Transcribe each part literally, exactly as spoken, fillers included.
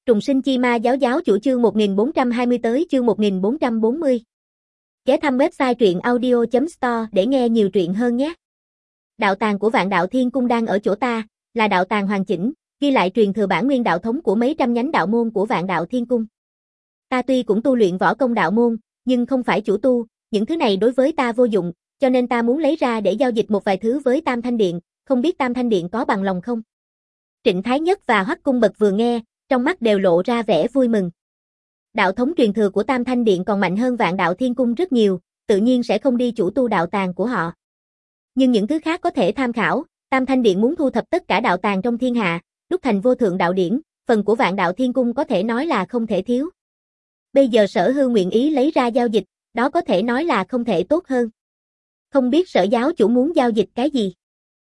Trùng sinh chi ma giáo giáo chủ chương một nghìn bốn trăm hai mươi tới chương một nghìn bốn trăm bốn mươi. Ghé thăm website truyện audio chấm store để nghe nhiều truyện hơn nhé. Đạo tàng của Vạn Đạo Thiên Cung đang ở chỗ ta, là đạo tàng hoàn chỉnh, ghi lại truyền thừa bản nguyên đạo thống của mấy trăm nhánh đạo môn của Vạn Đạo Thiên Cung. Ta tuy cũng tu luyện võ công đạo môn, nhưng không phải chủ tu, những thứ này đối với ta vô dụng, cho nên ta muốn lấy ra để giao dịch một vài thứ với Tam Thanh Điện, không biết Tam Thanh Điện có bằng lòng không? Trịnh Thái Nhất và Hoắc Cung Bật vừa nghe, trong mắt đều lộ ra vẻ vui mừng. Đạo thống truyền thừa của Tam Thanh Điện còn mạnh hơn Vạn Đạo Thiên Cung rất nhiều, tự nhiên sẽ không đi chủ tu đạo tàng của họ. Nhưng những thứ khác có thể tham khảo, Tam Thanh Điện muốn thu thập tất cả đạo tàng trong thiên hạ, đúc thành vô thượng đạo điển, phần của Vạn Đạo Thiên Cung có thể nói là không thể thiếu. Bây giờ Sở Hưu nguyện ý lấy ra giao dịch, đó có thể nói là không thể tốt hơn. Không biết Sở giáo chủ muốn giao dịch cái gì?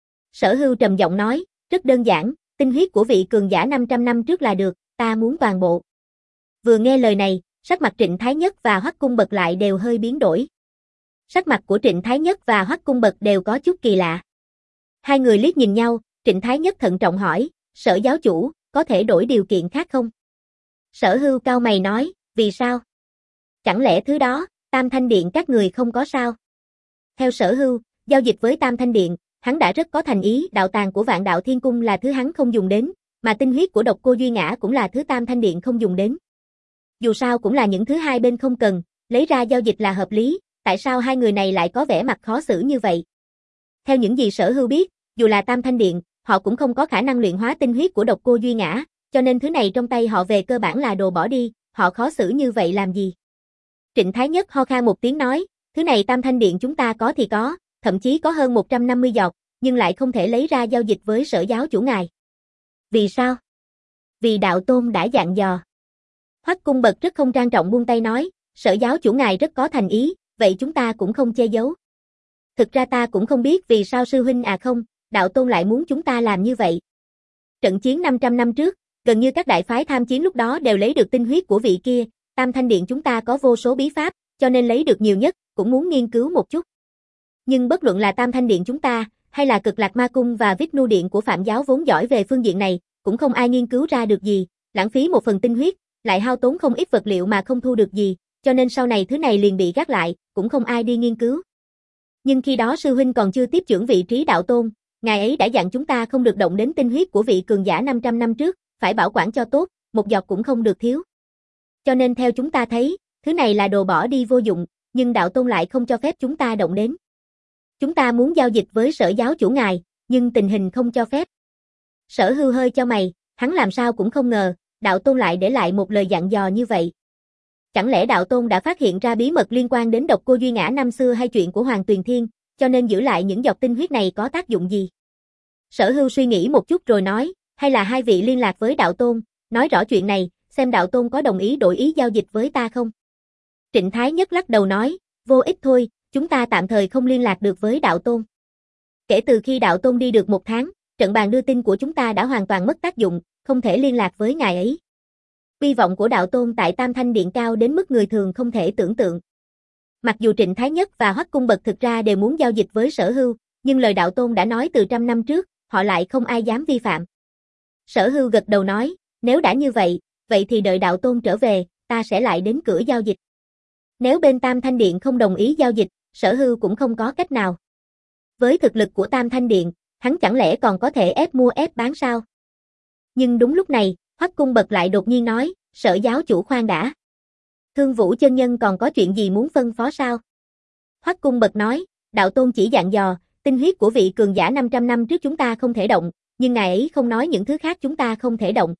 Sở Hưu trầm giọng nói, rất đơn giản, tinh huyết của vị cường giả năm trăm năm trước là được, ta muốn toàn bộ. Vừa nghe lời này, sắc mặt Trịnh Thái Nhất và Hoắc Cung Bật lại đều hơi biến đổi. Sắc mặt của Trịnh Thái Nhất và Hoắc Cung Bật đều có chút kỳ lạ. Hai người liếc nhìn nhau, Trịnh Thái Nhất thận trọng hỏi, Sở giáo chủ, có thể đổi điều kiện khác không? Sở Hưu cau mày nói, vì sao? Chẳng lẽ thứ đó, Tam Thanh Điện các người không có sao? Theo Sở Hưu, giao dịch với Tam Thanh Điện, hắn đã rất có thành ý, đạo tàng của Vạn Đạo Thiên Cung là thứ hắn không dùng đến, mà tinh huyết của Độc Cô Duy Ngã cũng là thứ Tam Thanh Điện không dùng đến. Dù sao cũng là những thứ hai bên không cần, lấy ra giao dịch là hợp lý, tại sao hai người này lại có vẻ mặt khó xử như vậy? Theo những gì Sở Hưu biết, dù là Tam Thanh Điện, họ cũng không có khả năng luyện hóa tinh huyết của Độc Cô Duy Ngã, cho nên thứ này trong tay họ về cơ bản là đồ bỏ đi, họ khó xử như vậy làm gì? Trịnh Thái Nhất ho khan một tiếng nói, thứ này Tam Thanh Điện chúng ta có thì có, thậm chí có hơn một trăm năm mươi giọt, nhưng lại không thể lấy ra giao dịch với Sở giáo chủ ngài. Vì sao? Vì đạo tôn đã dặn dò. Hoắc Cung Bật rất không trang trọng buông tay nói, Sở giáo chủ ngài rất có thành ý, vậy chúng ta cũng không che giấu. Thực ra ta cũng không biết vì sao sư huynh à không, đạo tôn lại muốn chúng ta làm như vậy. Trận chiến năm trăm năm trước, gần như các đại phái tham chiến lúc đó đều lấy được tinh huyết của vị kia, Tam Thanh Điện chúng ta có vô số bí pháp, cho nên lấy được nhiều nhất, cũng muốn nghiên cứu một chút. Nhưng bất luận là Tam Thanh Điện chúng ta, hay là Cực Lạc Ma Cung và Vishnu Điện của Phạm giáo vốn giỏi về phương diện này, cũng không ai nghiên cứu ra được gì, lãng phí một phần tinh huyết, lại hao tốn không ít vật liệu mà không thu được gì, cho nên sau này thứ này liền bị gác lại, cũng không ai đi nghiên cứu. Nhưng khi đó sư huynh còn chưa tiếp trưởng vị trí đạo tôn, ngài ấy đã dặn chúng ta không được động đến tinh huyết của vị cường giả năm trăm năm trước, phải bảo quản cho tốt, một giọt cũng không được thiếu. Cho nên theo chúng ta thấy, thứ này là đồ bỏ đi vô dụng, nhưng đạo tôn lại không cho phép chúng ta động đến. Chúng ta muốn giao dịch với Sở giáo chủ ngài, nhưng tình hình không cho phép. Sở Hưu hơi cho mày, hắn làm sao cũng không ngờ, đạo tôn lại để lại một lời dặn dò như vậy. Chẳng lẽ đạo tôn đã phát hiện ra bí mật liên quan đến Độc Cô Duy Ngã năm xưa hay chuyện của Hoàng Tuyền Thiên, cho nên giữ lại những giọt tinh huyết này có tác dụng gì? Sở Hưu suy nghĩ một chút rồi nói, hay là hai vị liên lạc với đạo tôn, nói rõ chuyện này, xem đạo tôn có đồng ý đổi ý giao dịch với ta không? Trịnh Thái Nhất lắc đầu nói, vô ích thôi, chúng ta tạm thời không liên lạc được với đạo tôn. Kể từ khi đạo tôn đi được một tháng, trận bàn đưa tin của chúng ta đã hoàn toàn mất tác dụng, không thể liên lạc với ngài ấy. Uy vọng của đạo tôn tại Tam Thanh Điện cao đến mức người thường không thể tưởng tượng. Mặc dù Trịnh Thái Nhất và Hoắc Cung Bật thực ra đều muốn giao dịch với Sở Hưu, nhưng lời đạo tôn đã nói từ trăm năm trước, họ lại không ai dám vi phạm. Sở Hưu gật đầu nói, nếu đã như vậy, vậy thì đợi đạo tôn trở về, ta sẽ lại đến cửa giao dịch. Nếu bên Tam Thanh Điện không đồng ý giao dịch, Sở Hưu cũng không có cách nào. Với thực lực của Tam Thanh Điện, hắn chẳng lẽ còn có thể ép mua ép bán sao? Nhưng đúng lúc này, Hoắc Cung Bật lại đột nhiên nói, Sở giáo chủ khoan đã. Thương Vũ chân nhân còn có chuyện gì muốn phân phó sao? Hoắc Cung Bật nói, đạo tôn chỉ dặn dò, tinh huyết của vị cường giả năm trăm năm trước chúng ta không thể động, nhưng ngài ấy không nói những thứ khác chúng ta không thể động.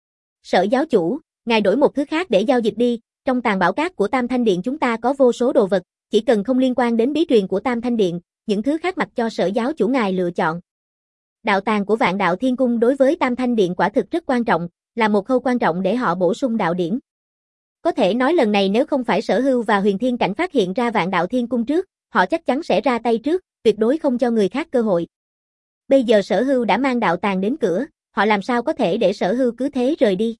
Sở giáo chủ, ngài đổi một thứ khác để giao dịch đi, trong tàng bảo cát của Tam Thanh Điện chúng ta có vô số đồ vật, chỉ cần không liên quan đến bí truyền của Tam Thanh Điện, những thứ khác mặc cho Sở giáo chủ ngài lựa chọn. Đạo tàng của Vạn Đạo Thiên Cung đối với Tam Thanh Điện quả thực rất quan trọng, là một khâu quan trọng để họ bổ sung đạo điển. Có thể nói lần này nếu không phải Sở Hưu và Huyền Thiên Cảnh phát hiện ra Vạn Đạo Thiên Cung trước, họ chắc chắn sẽ ra tay trước, tuyệt đối không cho người khác cơ hội. Bây giờ Sở Hưu đã mang đạo tàng đến cửa, họ làm sao có thể để Sở Hưu cứ thế rời đi.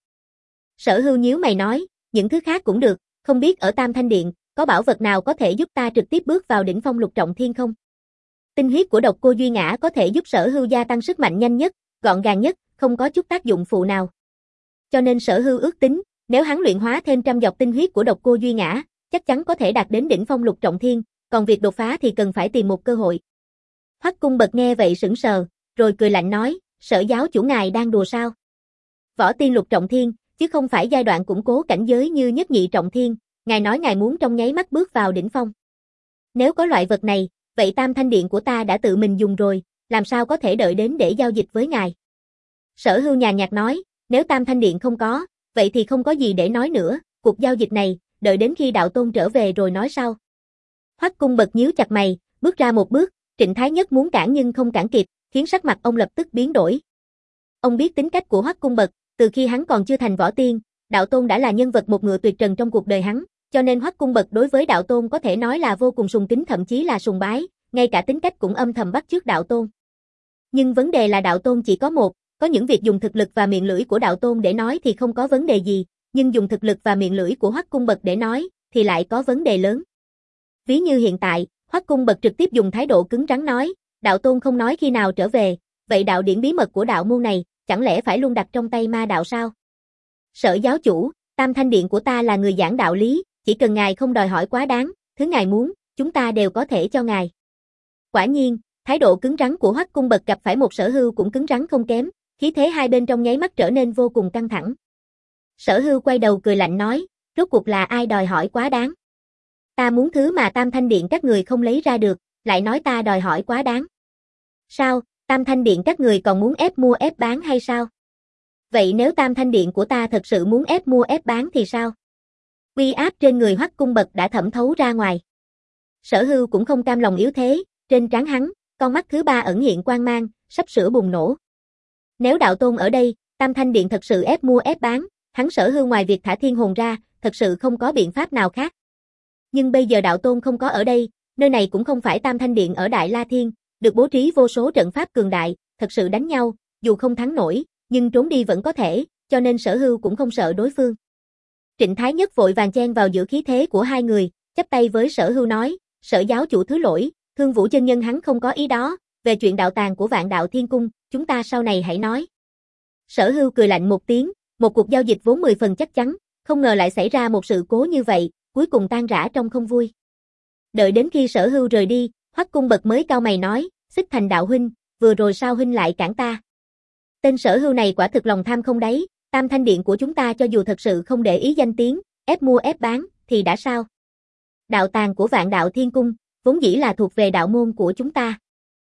Sở Hưu nhíu mày nói, những thứ khác cũng được, không biết ở Tam Thanh Điện, có bảo vật nào có thể giúp ta trực tiếp bước vào đỉnh phong lục trọng thiên không? Tinh huyết của Độc Cô Duy Ngã có thể giúp Sở Hưu gia tăng sức mạnh nhanh nhất, gọn gàng nhất, không có chút tác dụng phụ nào. Cho nên Sở Hưu ước tính, nếu hắn luyện hóa thêm trăm giọt tinh huyết của độc cô Duy Ngã, chắc chắn có thể đạt đến đỉnh phong lục trọng thiên, còn việc đột phá thì cần phải tìm một cơ hội. Hoắc Cung Bật nghe vậy sững sờ, rồi cười lạnh nói, Sở giáo chủ ngài đang đùa sao? Võ tiên lục trọng thiên, chứ không phải giai đoạn củng cố cảnh giới như nhất nhị trọng thiên, ngài nói ngài muốn trong nháy mắt bước vào đỉnh phong. Nếu có loại vật này, vậy Tam Thanh Điện của ta đã tự mình dùng rồi, làm sao có thể đợi đến để giao dịch với ngài? Sở Hưu nhàn nhạt nói, nếu Tam Thanh Điện không có, vậy thì không có gì để nói nữa, cuộc giao dịch này, đợi đến khi đạo tôn trở về rồi nói sau. Hoắc Cung Bật nhíu chặt mày, bước ra một bước, Trịnh Thái Nhất muốn cản nhưng không cản kịp, khiến sắc mặt ông lập tức biến đổi. Ông biết tính cách của Hoắc Cung Bật, từ khi hắn còn chưa thành võ tiên, đạo tôn đã là nhân vật một ngựa tuyệt trần trong cuộc đời hắn, cho nên Hoắc Cung Bật đối với đạo tôn có thể nói là vô cùng sùng kính, thậm chí là sùng bái, ngay cả tính cách cũng âm thầm bắt chước đạo tôn. Nhưng vấn đề là đạo tôn chỉ có một, có những việc dùng thực lực và miệng lưỡi của đạo tôn để nói thì không có vấn đề gì, nhưng dùng thực lực và miệng lưỡi của Hoắc Cung Bật để nói thì lại có vấn đề lớn. Ví như hiện tại, Hoắc Cung Bật trực tiếp dùng thái độ cứng rắn nói, đạo tôn không nói khi nào trở về, vậy đạo điển bí mật của đạo môn này, chẳng lẽ phải luôn đặt trong tay ma đạo sao? Sở giáo chủ, Tam Thanh Điện của ta là người giảng đạo lý, chỉ cần ngài không đòi hỏi quá đáng, thứ ngài muốn, chúng ta đều có thể cho ngài. Quả nhiên, thái độ cứng rắn của Hoắc Cung Bật gặp phải một Sở Hưu cũng cứng rắn không kém, khí thế hai bên trong nháy mắt trở nên vô cùng căng thẳng. Sở Hưu quay đầu cười lạnh nói, rốt cuộc là ai đòi hỏi quá đáng? Ta muốn thứ mà Tam Thanh Điện các người không lấy ra được, lại nói ta đòi hỏi quá đáng. Sao, Tam Thanh Điện các người còn muốn ép mua ép bán hay sao? Vậy nếu Tam Thanh Điện của ta thật sự muốn ép mua ép bán thì sao? Uy áp trên người Hoắc Cung Bật đã thẩm thấu ra ngoài. Sở Hưu cũng không cam lòng yếu thế, trên trán hắn, con mắt thứ ba ẩn hiện quang mang, sắp sửa bùng nổ. Nếu đạo tôn ở đây, Tam Thanh Điện thật sự ép mua ép bán, hắn Sở Hưu ngoài việc thả thiên hồn ra, thật sự không có biện pháp nào khác. Nhưng bây giờ đạo tôn không có ở đây, nơi này cũng không phải Tam Thanh Điện ở Đại La Thiên, được bố trí vô số trận pháp cường đại, thật sự đánh nhau, dù không thắng nổi, nhưng trốn đi vẫn có thể, cho nên Sở Hưu cũng không sợ đối phương. Trịnh Thái Nhất vội vàng chen vào giữa khí thế của hai người, chắp tay với Sở Hưu nói, Sở giáo chủ thứ lỗi, Thương Vũ chân nhân hắn không có ý đó, về chuyện đạo tàng của Vạn Đạo Thiên Cung, chúng ta sau này hãy nói. Sở Hưu cười lạnh một tiếng, một cuộc giao dịch vốn mười phần chắc chắn, không ngờ lại xảy ra một sự cố như vậy, cuối cùng tan rã trong không vui. Đợi đến khi Sở Hưu rời đi, Hoắc Cung Bật mới cau mày nói, Xích Thành đạo huynh, vừa rồi sao huynh lại cản ta? Tên Sở Hưu này quả thực lòng tham không đáy, Tam Thanh Điện của chúng ta cho dù thật sự không để ý danh tiếng, ép mua ép bán, thì đã sao? Đạo tàng của Vạn Đạo Thiên Cung, vốn dĩ là thuộc về đạo môn của chúng ta.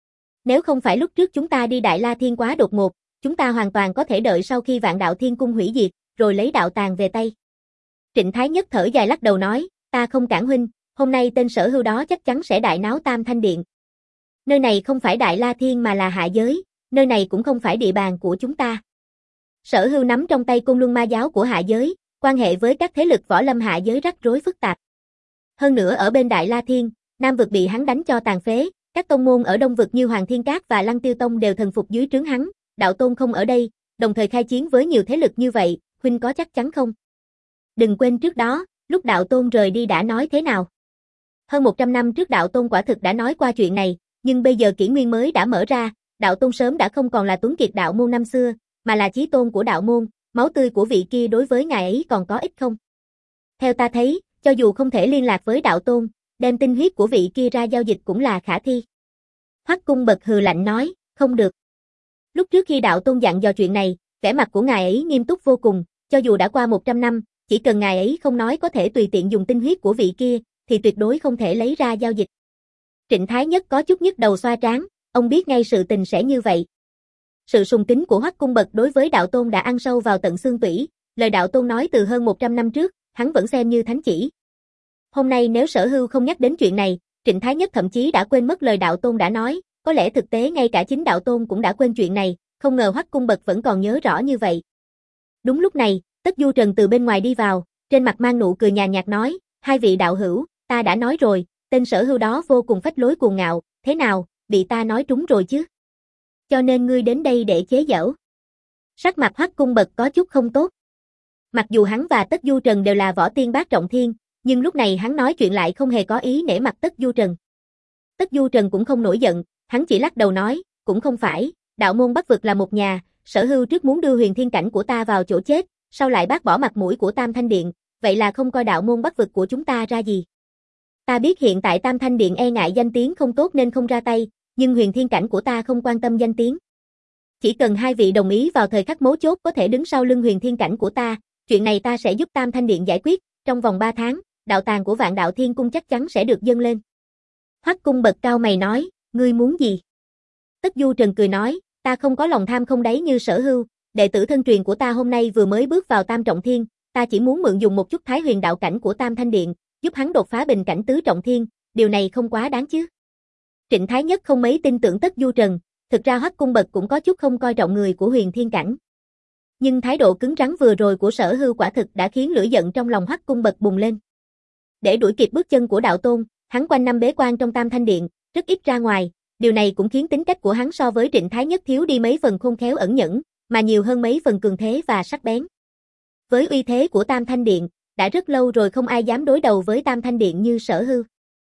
Nếu không phải lúc trước chúng ta đi Đại La Thiên quá đột ngột, chúng ta hoàn toàn có thể đợi sau khi Vạn Đạo Thiên Cung hủy diệt, rồi lấy đạo tàng về tay. Trịnh Thái Nhất thở dài lắc đầu nói, ta không cản huynh, hôm nay tên Sở Hưu đó chắc chắn sẽ đại náo Tam Thanh Điện. Nơi này không phải Đại La Thiên mà là hạ giới, nơi này cũng không phải địa bàn của chúng ta. Sở Hưu nắm trong tay Côn Luân Ma giáo của hạ giới, quan hệ với các thế lực võ lâm hạ giới rắc rối phức tạp. Hơn nữa ở bên Đại La Thiên, Nam vực bị hắn đánh cho tàn phế, các tông môn ở Đông vực như Hoàng Thiên Cát và Lăng Tiêu Tông đều thần phục dưới trướng hắn, đạo tôn không ở đây, đồng thời khai chiến với nhiều thế lực như vậy, huynh có chắc chắn không? Đừng quên trước đó, lúc đạo tôn rời đi đã nói thế nào? Hơn một trăm năm trước đạo tôn quả thực đã nói qua chuyện này, nhưng bây giờ kỷ nguyên mới đã mở ra, đạo tôn sớm đã không còn là tuấn kiệt đạo môn năm xưa, mà là chí tôn của đạo môn, máu tươi của vị kia đối với ngài ấy còn có ích không? Theo ta thấy, cho dù không thể liên lạc với đạo tôn, đem tinh huyết của vị kia ra giao dịch cũng là khả thi. Hoắc Cung Bật hừ lạnh nói, không được. Lúc trước khi đạo tôn dặn dò chuyện này, vẻ mặt của ngài ấy nghiêm túc vô cùng, cho dù đã qua một trăm năm, chỉ cần ngài ấy không nói có thể tùy tiện dùng tinh huyết của vị kia, thì tuyệt đối không thể lấy ra giao dịch. Trịnh Thái Nhất có chút nhức đầu xoa trán, ông biết ngay sự tình sẽ như vậy. Sự sùng kính của Hoắc Cung Bật đối với đạo tôn đã ăn sâu vào tận xương tủy, lời đạo tôn nói từ hơn một trăm năm trước, hắn vẫn xem như thánh chỉ. Hôm nay nếu Sở Hưu không nhắc đến chuyện này, Trịnh Thái Nhất thậm chí đã quên mất lời đạo tôn đã nói, có lẽ thực tế ngay cả chính đạo tôn cũng đã quên chuyện này, không ngờ Hoắc Cung Bật vẫn còn nhớ rõ như vậy. Đúng lúc này, Tất Du Trần từ bên ngoài đi vào, trên mặt mang nụ cười nhàn nhạt nói, hai vị đạo hữu, ta đã nói rồi, tên Sở Hưu đó vô cùng phách lối cuồng ngạo, thế nào, bị ta nói trúng rồi chứ? Cho nên ngươi đến đây để chế giễu. Sắc mặt Hoắc Cung Bật có chút không tốt. Mặc dù hắn và Tất Du Trần đều là võ tiên bát trọng thiên, nhưng lúc này hắn nói chuyện lại không hề có ý nể mặt Tất Du Trần. Tất Du Trần cũng không nổi giận, hắn chỉ lắc đầu nói, cũng không phải, đạo môn Bắc vực là một nhà, Sở Hưu trước muốn đưa huyền thiên cảnh của ta vào chỗ chết, sao lại bác bỏ mặt mũi của Tam Thanh Điện, vậy là không coi đạo môn Bắc vực của chúng ta ra gì. Ta biết hiện tại Tam Thanh Điện e ngại danh tiếng không tốt nên không ra tay, nhưng huyền thiên cảnh của ta không quan tâm danh tiếng. Chỉ cần hai vị đồng ý vào thời khắc mấu chốt có thể đứng sau lưng huyền thiên cảnh của ta, chuyện này ta sẽ giúp Tam Thanh Điện giải quyết, trong vòng ba tháng, đạo tàng của Vạn Đạo Thiên Cung chắc chắn sẽ được dâng lên. Hoắc Cung bật cao mày nói, ngươi muốn gì? Tất Du Trần cười nói, ta không có lòng tham không đáy như Sở Hưu, đệ tử thân truyền của ta hôm nay vừa mới bước vào Tam Trọng Thiên, ta chỉ muốn mượn dùng một chút Thái Huyền đạo cảnh của Tam Thanh Điện, giúp hắn đột phá bình cảnh tứ trọng thiên, điều này không quá đáng chứ. Trịnh Thái Nhất không mấy tin tưởng Tất Du Trần, thực ra Hoắc Cung bật cũng có chút không coi trọng người của huyền thiên cảnh. Nhưng thái độ cứng rắn vừa rồi của Sở Hưu quả thực đã khiến lửa giận trong lòng Hoắc Cung bật bùng lên. Để đuổi kịp bước chân của đạo tôn, hắn quanh năm bế quan trong Tam Thanh Điện, rất ít ra ngoài, điều này cũng khiến tính cách của hắn so với Trịnh Thái Nhất thiếu đi mấy phần khôn khéo ẩn nhẫn, mà nhiều hơn mấy phần cường thế và sắc bén. Với uy thế của Tam Thanh Điện, đã rất lâu rồi không ai dám đối đầu với Tam Thanh Điện như Sở Hưu.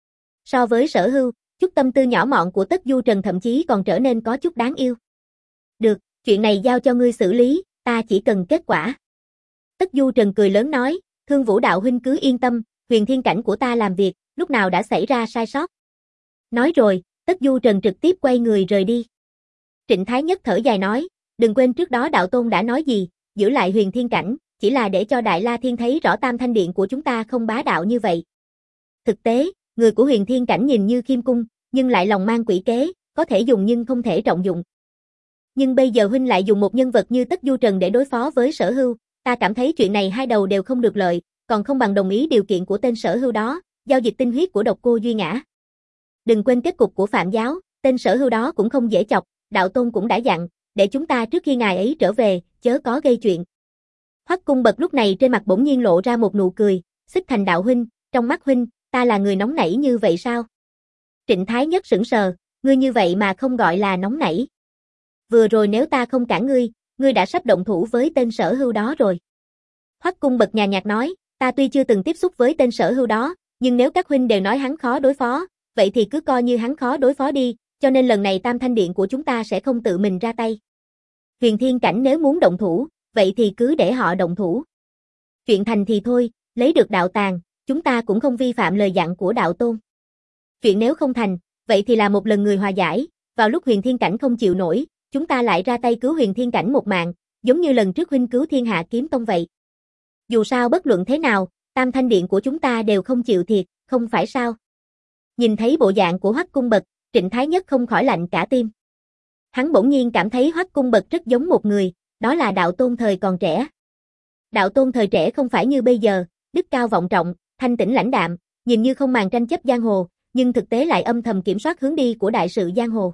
So với Sở Hưu, chút tâm tư nhỏ mọn của Tất Du Trần thậm chí còn trở nên có chút đáng yêu. Được, chuyện này giao cho ngươi xử lý, ta chỉ cần kết quả. Tất Du Trần cười lớn nói, Thương Vũ đạo huynh cứ yên tâm, huyền thiên cảnh của ta làm việc, lúc nào đã xảy ra sai sót. Nói rồi, Tất Du Trần trực tiếp quay người rời đi. Trịnh Thái Nhất thở dài nói, đừng quên trước đó đạo tôn đã nói gì, giữ lại huyền thiên cảnh, chỉ là để cho Đại La Thiên thấy rõ Tam Thanh Điện của chúng ta không bá đạo như vậy. Thực tế, người của huyền thiên cảnh nhìn như khiêm cung, nhưng lại lòng mang quỷ kế, có thể dùng nhưng không thể trọng dụng. Nhưng bây giờ huynh lại dùng một nhân vật như Tất Du Trần để đối phó với Sở Hưu, ta cảm thấy chuyện này hai đầu đều không được lợi, còn không bằng đồng ý điều kiện của tên Sở Hưu đó, giao dịch tinh huyết của độc cô Duy Ngã. Đừng quên kết cục của Phạm Giáo, tên Sở Hưu đó cũng không dễ chọc, đạo tôn cũng đã dặn, để chúng ta trước khi ngài ấy trở về, chớ có gây chuyện. Hoắc Cung bật lúc này trên mặt bỗng nhiên lộ ra một nụ cười, Xích Thành đạo huynh, trong mắt huynh, ta là người nóng nảy như vậy sao? Trịnh Thái Nhất sững sờ, ngươi như vậy mà không gọi là nóng nảy. Vừa rồi nếu ta không cản ngươi, ngươi đã sắp động thủ với tên Sở Hưu đó rồi. Hoắc Cung bật nhàn nhạt nói, ta tuy chưa từng tiếp xúc với tên Sở Hưu đó, nhưng nếu các huynh đều nói hắn khó đối phó, vậy thì cứ coi như hắn khó đối phó đi, cho nên lần này Tam Thanh Điện của chúng ta sẽ không tự mình ra tay. Huyền thiên cảnh nếu muốn động thủ, vậy thì cứ để họ động thủ. Chuyện thành thì thôi, lấy được đạo tàng, chúng ta cũng không vi phạm lời dặn của đạo tôn. Chuyện nếu không thành, vậy thì là một lần người hòa giải, vào lúc huyền thiên cảnh không chịu nổi, chúng ta lại ra tay cứu huyền thiên cảnh một mạng, giống như lần trước huynh cứu Thiên Hạ Kiếm Tông vậy. Dù sao bất luận thế nào, Tam Thanh Điện của chúng ta đều không chịu thiệt, không phải sao? Nhìn thấy bộ dạng của Hoắc Cung bật, Trịnh Thái Nhất không khỏi lạnh cả tim. Hắn bỗng nhiên cảm thấy Hoắc Cung bật rất giống một người, đó là đạo tôn thời còn trẻ. Đạo tôn thời trẻ không phải như bây giờ, đức cao vọng trọng, thanh tĩnh lãnh đạm, nhìn như không màng tranh chấp giang hồ, nhưng thực tế lại âm thầm kiểm soát hướng đi của đại sự giang hồ.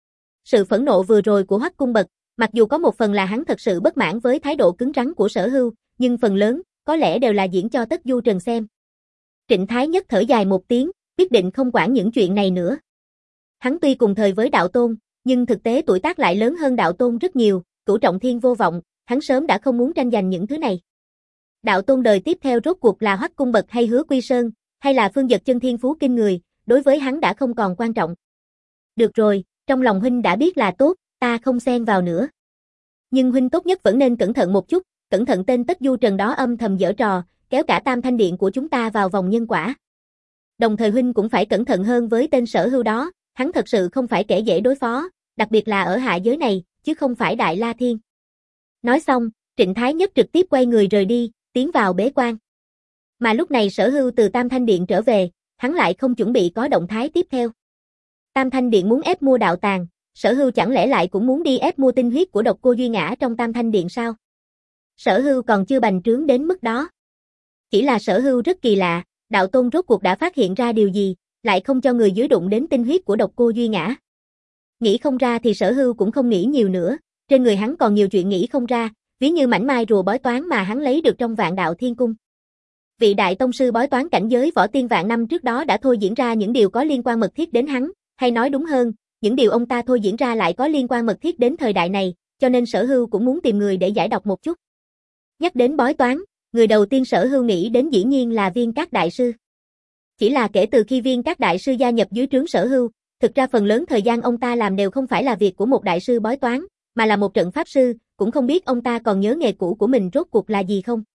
Sự phẫn nộ vừa rồi của Hoắc Cung bật, mặc dù có một phần là hắn thật sự bất mãn với thái độ cứng rắn của Sở Hưu, nhưng phần lớn, có lẽ đều là diễn cho Tất Du Trần xem. Trịnh Thái Nhất thở dài một tiếng, quyết định không quản những chuyện này nữa. Hắn tuy cùng thời với đạo tôn, nhưng thực tế tuổi tác lại lớn hơn đạo tôn rất nhiều, cửu trọng thiên vô vọng, hắn sớm đã không muốn tranh giành những thứ này. Đạo tôn đời tiếp theo rốt cuộc là Hoắc Cung bật hay Hứa Quy Sơn, hay là Phương Dật Chân thiên phú kinh người, đối với hắn đã không còn quan trọng. Được rồi, trong lòng huynh đã biết là tốt, ta không xen vào nữa. Nhưng huynh tốt nhất vẫn nên cẩn thận một chút, cẩn thận tên Tất Du Trần đó âm thầm giở trò, kéo cả Tam Thanh Điện của chúng ta vào vòng nhân quả. Đồng thời huynh cũng phải cẩn thận hơn với tên Sở Hưu đó, hắn thật sự không phải kẻ dễ đối phó, đặc biệt là ở hạ giới này, chứ không phải Đại La Thiên. Nói xong, Trịnh Thái Nhất trực tiếp quay người rời đi, tiến vào bế quan. Mà lúc này Sở Hưu từ Tam Thanh Điện trở về, hắn lại không chuẩn bị có động thái tiếp theo. Tam Thanh Điện muốn ép mua đạo tàng, Sở Hưu chẳng lẽ lại cũng muốn đi ép mua tinh huyết của độc cô Duy Ngã trong Tam Thanh Điện sao? Sở Hưu còn chưa bành trướng đến mức đó. Chỉ là Sở Hưu rất kỳ lạ, đạo tôn rốt cuộc đã phát hiện ra điều gì, lại không cho người dưới đụng đến tinh huyết của độc cô Duy Ngã. Nghĩ không ra thì Sở Hưu cũng không nghĩ nhiều nữa, trên người hắn còn nhiều chuyện nghĩ không ra, ví như mảnh mai rùa bói toán mà hắn lấy được trong Vạn Đạo Thiên Cung. Vị đại tông sư bói toán cảnh giới võ tiên vạn năm trước đó đã thôi diễn ra những điều có liên quan mật thiết đến hắn, hay nói đúng hơn, những điều ông ta thôi diễn ra lại có liên quan mật thiết đến thời đại này, cho nên Sở Hưu cũng muốn tìm người để giải đọc một chút. Nhắc đến bói toán, người đầu tiên Sở Hưu nghĩ đến dĩ nhiên là Viên Các Đại Sư. Chỉ là kể từ khi Viên Các Đại Sư gia nhập dưới trướng Sở Hưu, thực ra phần lớn thời gian ông ta làm đều không phải là việc của một đại sư bói toán, mà là một trận pháp sư, cũng không biết ông ta còn nhớ nghề cũ của mình rốt cuộc là gì không.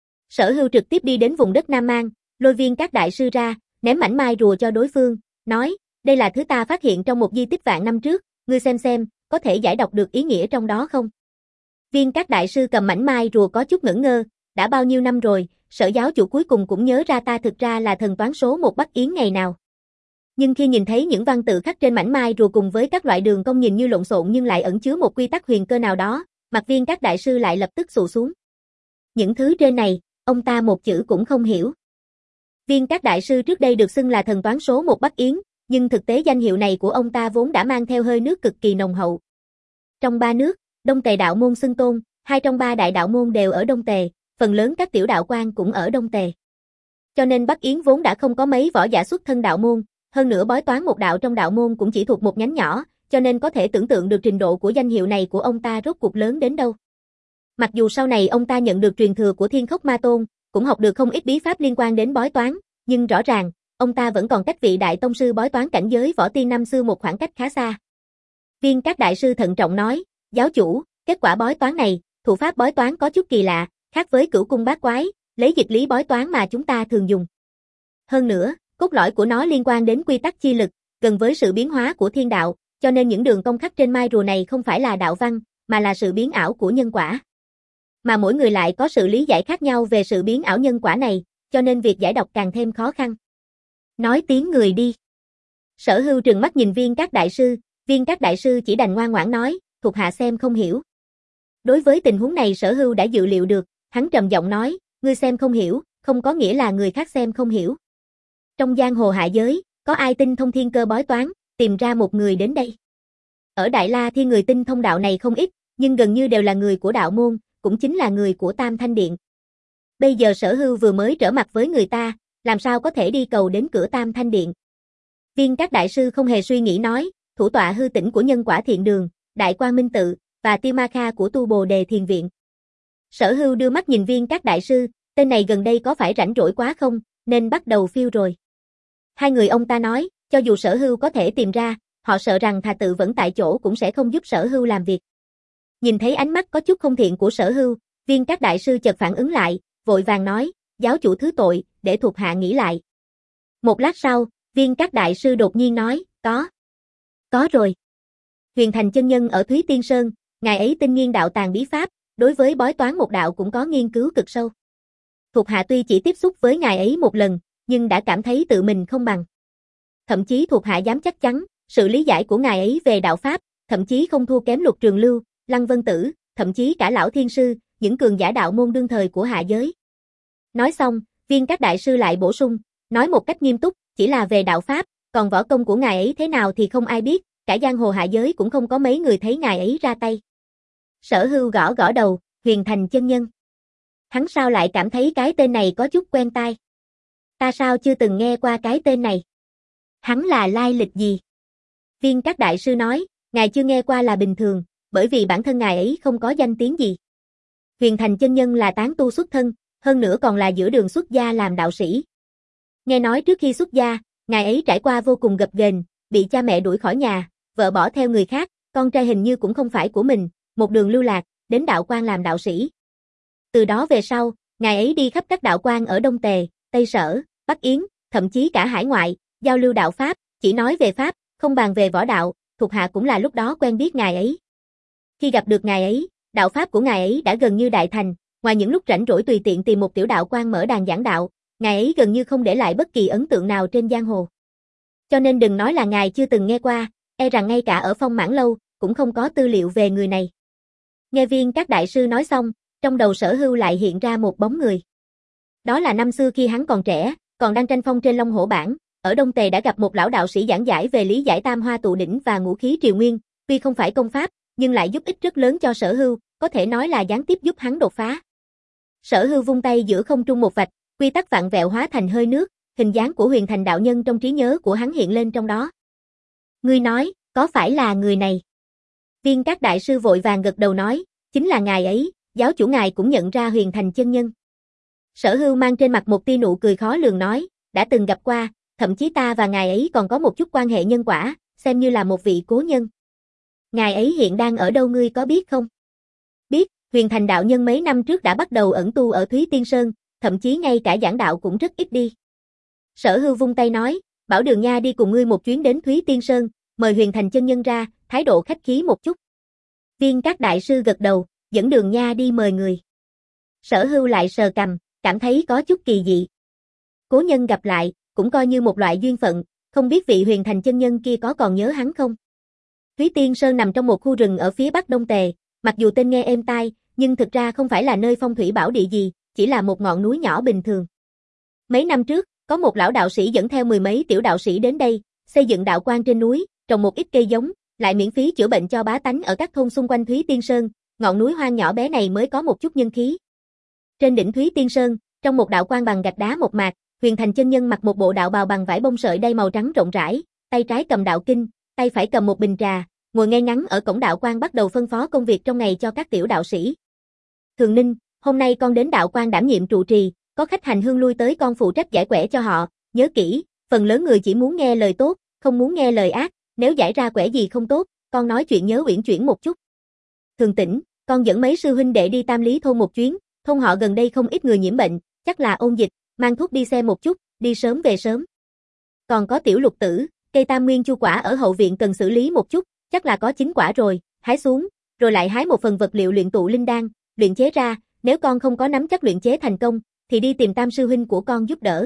Sở Hưu trực tiếp đi đến vùng đất Nam Mang, lôi Viên Các đại sư ra, ném mảnh mai rùa cho đối phương, nói, đây là thứ ta phát hiện trong một di tích vạn năm trước, ngươi xem xem, có thể giải đọc được ý nghĩa trong đó không? Viên Các đại sư cầm mảnh mai rùa có chút ngẩn ngơ, đã bao nhiêu năm rồi, Sở giáo chủ cuối cùng cũng nhớ ra ta thực ra là thần toán số một Bắc Yến ngày nào. Nhưng khi nhìn thấy những văn tự khắc trên mảnh mai rùa cùng với các loại đường cong nhìn như lộn xộn nhưng lại ẩn chứa một quy tắc huyền cơ nào đó, mặt Viên Các đại sư lại lập tức xù xuống. Những thứ trên này, ông ta một chữ cũng không hiểu. Viên Các đại sư trước đây được xưng là thần toán số một Bắc Yến, nhưng thực tế danh hiệu này của ông ta vốn đã mang theo hơi nước cực kỳ nồng hậu. Trong ba nước, Đông Tề đạo môn xưng tôn, hai trong ba đại đạo môn đều ở Đông Tề, phần lớn các tiểu đạo quan cũng ở Đông Tề. Cho nên Bắc Yến vốn đã không có mấy võ giả xuất thân đạo môn, hơn nữa bói toán một đạo trong đạo môn cũng chỉ thuộc một nhánh nhỏ, cho nên có thể tưởng tượng được trình độ của danh hiệu này của ông ta rốt cuộc lớn đến đâu. Mặc dù sau này ông ta nhận được truyền thừa của Thiên Khốc Ma Tôn, cũng học được không ít bí pháp liên quan đến bói toán, nhưng rõ ràng, ông ta vẫn còn cách vị đại tông sư bói toán cảnh giới võ tiên năm xưa một khoảng cách khá xa. Viên Các đại sư thận trọng nói, giáo chủ, kết quả bói toán này, thủ pháp bói toán có chút kỳ lạ, khác với Cửu Cung Bát Quái, lấy dịch lý bói toán mà chúng ta thường dùng. Hơn nữa, cốt lõi của nó liên quan đến quy tắc chi lực, gần với sự biến hóa của thiên đạo, cho nên những đường cong khắc trên mai rùa này không phải là đạo văn, mà là sự biến ảo của nhân quả. Mà mỗi người lại có sự lý giải khác nhau về sự biến ảo nhân quả này, cho nên việc giải đọc càng thêm khó khăn. Nói tiếng người đi. Sở Hưu trừng mắt nhìn Viên Các đại sư, Viên Các đại sư chỉ đành ngoan ngoãn nói, thuộc hạ xem không hiểu. Đối với tình huống này Sở Hưu đã dự liệu được, hắn trầm giọng nói, ngươi xem không hiểu, không có nghĩa là người khác xem không hiểu. Trong giang hồ hạ giới, có ai tinh thông thiên cơ bói toán, tìm ra một người đến đây. Ở Đại La Thiên người tinh thông đạo này không ít, nhưng gần như đều là người của đạo môn, cũng chính là người của Tam Thanh Điện. Bây giờ Sở Hưu vừa mới trở mặt với người ta, làm sao có thể đi cầu đến cửa Tam Thanh Điện. Viên Các đại sư không hề suy nghĩ nói, thủ tọa Hư Tĩnh của Nhân Quả Thiện Đường, Đại Quang Minh Tự, và Tiêu Ma Kha của Tu Bồ Đề Thiền Viện. Sở Hưu đưa mắt nhìn Viên Các đại sư, tên này gần đây có phải rảnh rỗi quá không, nên bắt đầu phiêu rồi. Hai người ông ta nói, cho dù Sở Hưu có thể tìm ra, họ sợ rằng thà tự vẫn tại chỗ cũng sẽ không giúp Sở Hưu làm việc. Nhìn thấy ánh mắt có chút không thiện của Sở Hưu, Viên Các đại sư chợt phản ứng lại, vội vàng nói, giáo chủ thứ tội, để thuộc hạ nghĩ lại. Một lát sau, Viên Các đại sư đột nhiên nói, có. Có rồi. Huyền Thành chân nhân ở Thúy Tiên Sơn, ngài ấy tinh nghiên đạo tàng bí pháp, đối với bói toán một đạo cũng có nghiên cứu cực sâu. Thuộc hạ tuy chỉ tiếp xúc với ngài ấy một lần, nhưng đã cảm thấy tự mình không bằng. Thậm chí thuộc hạ dám chắc chắn, sự lý giải của ngài ấy về đạo pháp, thậm chí không thua kém Lục Trường Lưu, Lăng Vân Tử, thậm chí cả Lão Thiên Sư, những cường giả đạo môn đương thời của hạ giới. Nói xong, Viên Các đại sư lại bổ sung, nói một cách nghiêm túc, chỉ là về đạo pháp, còn võ công của ngài ấy thế nào thì không ai biết, cả giang hồ hạ giới cũng không có mấy người thấy ngài ấy ra tay. Sở Hưu gõ gõ đầu, Huyền Thành chân nhân. Hắn sao lại cảm thấy cái tên này có chút quen tai? Ta sao chưa từng nghe qua cái tên này? Hắn là lai lịch gì? Viên Các đại sư nói, ngài chưa nghe qua là bình thường, bởi vì bản thân ngài ấy không có danh tiếng gì. Huyền Thành chân nhân là tán tu xuất thân, hơn nữa còn là giữa đường xuất gia làm đạo sĩ. Nghe nói trước khi xuất gia, ngài ấy trải qua vô cùng gập ghềnh, bị cha mẹ đuổi khỏi nhà, vợ bỏ theo người khác, con trai hình như cũng không phải của mình, một đường lưu lạc, đến đạo quan làm đạo sĩ. Từ đó về sau, ngài ấy đi khắp các đạo quan ở Đông Tề, Tây Sở, Bắc Yến, thậm chí cả hải ngoại, giao lưu đạo pháp, chỉ nói về pháp, không bàn về võ đạo, thuộc hạ cũng là lúc đó quen biết ngài ấy. Khi gặp được ngài ấy, đạo pháp của ngài ấy đã gần như đại thành, ngoài những lúc rảnh rỗi tùy tiện tìm một tiểu đạo quan mở đàn giảng đạo, ngài ấy gần như không để lại bất kỳ ấn tượng nào trên giang hồ. Cho nên đừng nói là ngài chưa từng nghe qua, e rằng ngay cả ở Phong Mãn Lâu, cũng không có tư liệu về người này. Nghe Viên Các đại sư nói xong, trong đầu Sở Hưu lại hiện ra một bóng người. Đó là năm xưa khi hắn còn trẻ, còn đang tranh phong trên Long Hổ Bảng, ở Đông Tề đã gặp một lão đạo sĩ giảng giải về lý giải tam hoa tụ đỉnh và ngũ khí triều nguyên, tuy không phải công pháp, nhưng lại giúp ích rất lớn cho Sở Hưu, có thể nói là gián tiếp giúp hắn đột phá. Sở Hưu vung tay giữa không trung một vạch, quy tắc vạn vẹo hóa thành hơi nước, hình dáng của Huyền Thành đạo nhân trong trí nhớ của hắn hiện lên trong đó. Ngươi nói, có phải là người này? Viên Các đại sư vội vàng gật đầu nói, chính là ngài ấy, giáo chủ ngài cũng nhận ra Huyền Thành chân nhân. Sở Hưu mang trên mặt một tia nụ cười khó lường nói, đã từng gặp qua, thậm chí ta và ngài ấy còn có một chút quan hệ nhân quả, xem như là một vị cố nhân. Ngài ấy hiện đang ở đâu ngươi có biết không? Biết Huyền Thành đạo nhân mấy năm trước đã bắt đầu ẩn tu ở Thúy Tiên Sơn, thậm chí ngay cả giảng đạo cũng rất ít đi. Sở Hưu vung tay nói, bảo Đường Nha đi cùng ngươi một chuyến đến Thúy Tiên Sơn, mời Huyền Thành chân nhân ra, thái độ khách khí một chút. Viên Các đại sư gật đầu, dẫn Đường Nha đi mời người. Sở Hưu lại sờ cằm, cảm thấy có chút kỳ dị. Cố nhân gặp lại, cũng coi như một loại duyên phận, không biết vị Huyền Thành chân nhân kia có còn nhớ hắn không? Thúy Tiên Sơn nằm trong một khu rừng ở phía bắc Đông Tề, mặc dù tên nghe êm tai, nhưng thực ra không phải là nơi phong thủy bảo địa gì, chỉ là một ngọn núi nhỏ bình thường. Mấy năm trước, có một lão đạo sĩ dẫn theo mười mấy tiểu đạo sĩ đến đây, xây dựng đạo quan trên núi, trồng một ít cây giống, lại miễn phí chữa bệnh cho bá tánh ở các thôn xung quanh Thúy Tiên Sơn, ngọn núi hoang nhỏ bé này mới có một chút nhân khí. Trên đỉnh Thúy Tiên Sơn, trong một đạo quan bằng gạch đá một mạc, Huyền Thành chân nhân mặc một bộ đạo bào bằng vải bông sợi đay màu trắng rộng rãi, tay trái cầm đạo kinh, tay phải cầm một bình trà, ngồi ngay ngắn ở cổng đạo quan bắt đầu phân phó công việc trong ngày cho các tiểu đạo sĩ. Thường Ninh, hôm nay con đến đạo quan đảm nhiệm trụ trì, có khách hành hương lui tới con phụ trách giải quẻ cho họ, nhớ kỹ, phần lớn người chỉ muốn nghe lời tốt, không muốn nghe lời ác, nếu giải ra quẻ gì không tốt, con nói chuyện nhớ uyển chuyển một chút. Thường Tĩnh, con dẫn mấy sư huynh đệ đi Tam Lý thôn một chuyến, thôn họ gần đây không ít người nhiễm bệnh, chắc là ôn dịch, mang thuốc đi xem một chút, đi sớm về sớm. Còn có Tiểu Lục Tử, cây Tam Nguyên Chu quả ở hậu viện cần xử lý một chút, chắc là có chín quả rồi, hái xuống, rồi lại hái một phần vật liệu luyện tụ linh đan, luyện chế ra, nếu con không có nắm chắc luyện chế thành công, thì đi tìm Tam sư huynh của con giúp đỡ.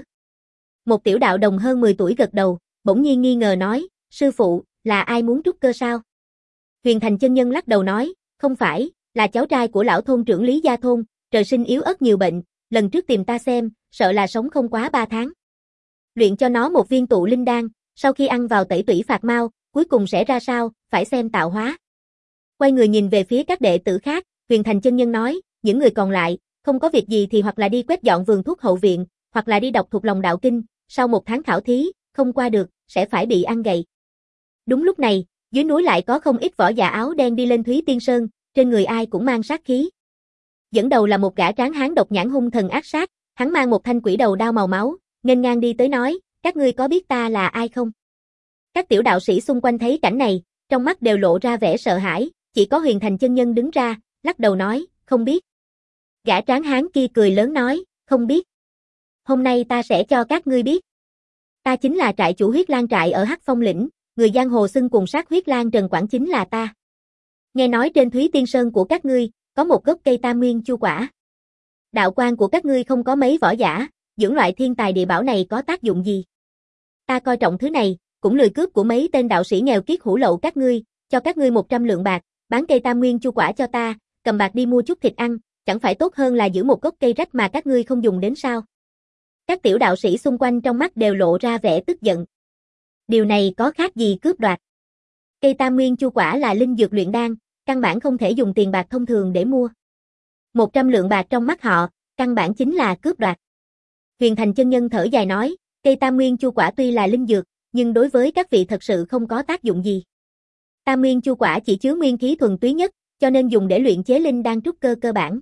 Một tiểu đạo đồng hơn mười tuổi gật đầu, bỗng nhiên nghi ngờ nói, sư phụ, là ai muốn trúc cơ sao? Huyền Thành chân nhân lắc đầu nói, không phải, là cháu trai của lão thôn trưởng Lý Gia Thôn, trời sinh yếu ớt nhiều bệnh, lần trước tìm ta xem, sợ là sống không quá ba tháng. Luyện cho nó một viên tụ linh đan, sau khi ăn vào tẩy tủy phạt mau, cuối cùng sẽ ra sao, phải xem tạo hóa. Quay người nhìn về phía các đệ tử khác, Huyền Thành chân nhân nói, những người còn lại, không có việc gì thì hoặc là đi quét dọn vườn thuốc hậu viện, hoặc là đi đọc thuộc lòng đạo kinh, sau một tháng khảo thí, không qua được, sẽ phải bị ăn gậy. Đúng lúc này, dưới núi lại có không ít võ giả áo đen đi lên Thúy Tiên Sơn, trên người ai cũng mang sát khí. Dẫn đầu là một gã tráng hán độc nhãn hung thần ác sát, hắn mang một thanh quỷ đầu đao màu máu, nghênh ngang đi tới nói, các ngươi có biết ta là ai không? Các tiểu đạo sĩ xung quanh thấy cảnh này, trong mắt đều lộ ra vẻ sợ hãi, chỉ có Huyền Thành chân nhân đứng ra, lắc đầu nói, không biết. Gã tráng hán kia cười lớn nói, không biết. Hôm nay ta sẽ cho các ngươi biết. Ta chính là trại chủ Huyết Lang trại ở Hắc Phong lĩnh, người giang hồ xưng cùng sát Huyết Lang Trần Quảng chính là ta. Nghe nói trên Thúy Tiên Sơn của các ngươi, có một gốc cây Tam Nguyên Chu quả. Đạo quan của các ngươi không có mấy võ giả, dưỡng loại thiên tài địa bảo này có tác dụng gì? Ta coi trọng thứ này, cũng lười cướp của mấy tên đạo sĩ nghèo kiết hủ lậu các ngươi, cho các ngươi một trăm lượng bạc, bán cây Tam Nguyên Chu quả cho ta, cầm bạc đi mua chút thịt ăn, chẳng phải tốt hơn là giữ một gốc cây rách mà các ngươi không dùng đến sao? Các tiểu đạo sĩ xung quanh trong mắt đều lộ ra vẻ tức giận. Điều này có khác gì cướp đoạt? Cây Tam Nguyên Chu quả là linh dược luyện đan, căn bản không thể dùng tiền bạc thông thường để mua. Một trăm lượng bạc trong mắt họ, căn bản chính là cướp đoạt. Huyền Thành chân nhân thở dài nói, cây Tam Nguyên Chu quả tuy là linh dược, nhưng đối với các vị thật sự không có tác dụng gì. Tam Nguyên Chu quả chỉ chứa nguyên khí thuần túy nhất, cho nên dùng để luyện chế linh đan trúc cơ cơ bản.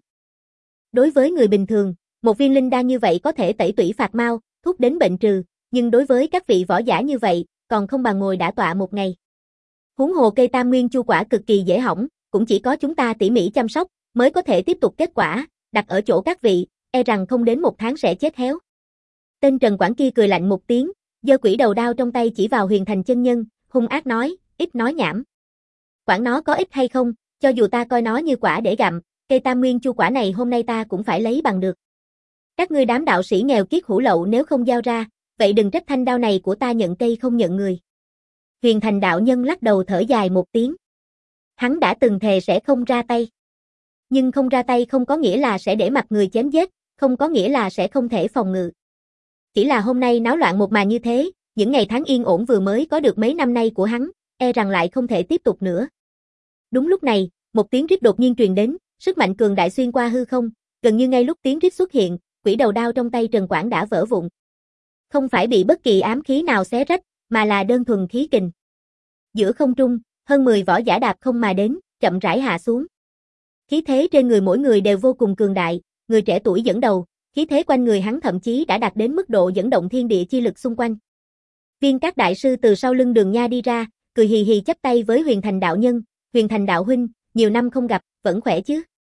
Đối với người bình thường, một viên linh đan như vậy có thể tẩy tủy phạt mau, thuốc đến bệnh trừ, nhưng đối với các vị võ giả như vậy, còn không bằng ngồi đả tọa một ngày. Huống hồ cây Tam Nguyên Chu quả cực kỳ dễ hỏng, cũng chỉ có chúng ta tỉ mỉ chăm sóc, mới có thể tiếp tục kết quả, đặt ở chỗ các vị, e rằng không đến một tháng sẽ chết héo. Tên Trần Quảng kia cười lạnh một tiếng, giơ quỷ đầu đao trong tay chỉ vào Huyền Thành chân nhân, hung ác nói, ít nói nhảm. Quản nó có ít hay không, cho dù ta coi nó như quả để gặm, cây Tam Nguyên Chu quả này hôm nay ta cũng phải lấy bằng được. Các ngươi đám đạo sĩ nghèo kiết hủ lậu nếu không giao ra, vậy đừng trách thanh đao này của ta nhận cây không nhận người. Huyền Thành đạo nhân lắc đầu thở dài một tiếng. Hắn đã từng thề sẽ không ra tay. Nhưng không ra tay không có nghĩa là sẽ để mặt người chém giết, không có nghĩa là sẽ không thể phòng ngự. Chỉ là hôm nay náo loạn một màn như thế, những ngày tháng yên ổn vừa mới có được mấy năm nay của hắn, e rằng lại không thể tiếp tục nữa. Đúng lúc này, một tiếng rít đột nhiên truyền đến, sức mạnh cường đại xuyên qua hư không, gần như ngay lúc tiếng rít xuất hiện, quỷ đầu đao trong tay Trần Quảng đã vỡ vụn. Không phải bị bất kỳ ám khí nào xé rách, mà là đơn thuần khí kình. Giữa không trung, hơn mười võ giả đạp không mà đến, chậm rãi hạ xuống. Khí thế trên người mỗi người đều vô cùng cường đại, người trẻ tuổi dẫn đầu, khí thế quanh người hắn thậm chí đã đạt đến mức độ dẫn động thiên địa chi lực xung quanh. Viên Các đại sư từ sau lưng Đường Nha đi ra, cười hì hì chắp tay với Huyền Thành đạo nhân, Huyền Thành đạo huynh, nhiều năm không gặp, vẫn khỏe chứ?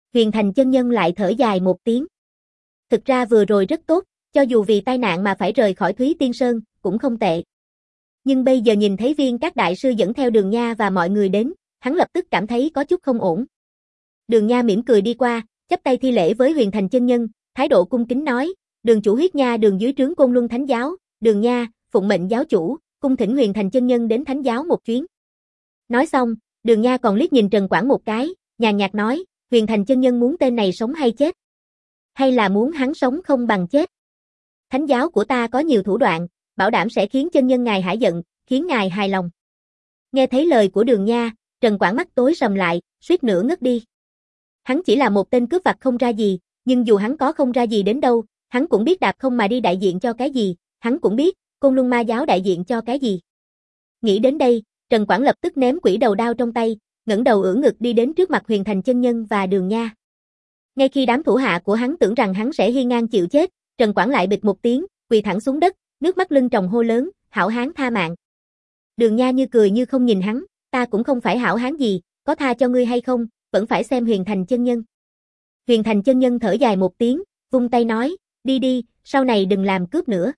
Huyền Thành chân nhân lại thở dài một tiếng. Thực ra vừa rồi rất tốt, cho dù vì tai nạn mà phải rời khỏi Thúy Tiên Sơn, cũng không tệ. Nhưng bây giờ nhìn thấy Viên Các đại sư dẫn theo Đường Nha và mọi người đến, hắn lập tức cảm thấy có chút không ổn. Đường Nha mỉm cười đi qua, chắp tay thi lễ với Huyền Thành chân nhân, thái độ cung kính nói, Đường chủ Huyết Nha đường dưới trướng Côn Luân Thánh giáo, Đường Nha, phụng mệnh giáo chủ, cung thỉnh Huyền Thành chân nhân đến Thánh giáo một chuyến. Nói xong, Đường Nha còn liếc nhìn Trần Quảng một cái, nhàn nhạt nói, Huyền Thành chân nhân muốn tên này sống hay chết? Hay là muốn hắn sống không bằng chết? Thánh giáo của ta có nhiều thủ đoạn, bảo đảm sẽ khiến chân nhân ngài hả giận, khiến ngài hài lòng. Nghe thấy lời của Đường Nha, Trần Quảng mắt tối sầm lại, suýt nữa ngất đi. Hắn chỉ là một tên cướp vặt không ra gì, nhưng dù hắn có không ra gì đến đâu, hắn cũng biết đạp không mà đi đại diện cho cái gì, hắn cũng biết, Côn Luân Ma giáo đại diện cho cái gì. Nghĩ đến đây, Trần Quảng lập tức ném quỷ đầu đao trong tay, ngẩng đầu ưỡn ngực đi đến trước mặt Huyền Thành chân nhân và Đường Nha. Ngay khi đám thủ hạ của hắn tưởng rằng hắn sẽ hiên ngang chịu chết, Trần Quảng lại bịch một tiếng, quỳ thẳng xuống đất, nước mắt lưng tròng hô lớn, hảo hán tha mạng. Đường Nha như cười như không nhìn hắn, ta cũng không phải hảo hán gì, có tha cho ngươi hay không, vẫn phải xem Huyền Thành chân nhân. Huyền Thành chân nhân thở dài một tiếng, vung tay nói, đi đi, sau này đừng làm cướp nữa.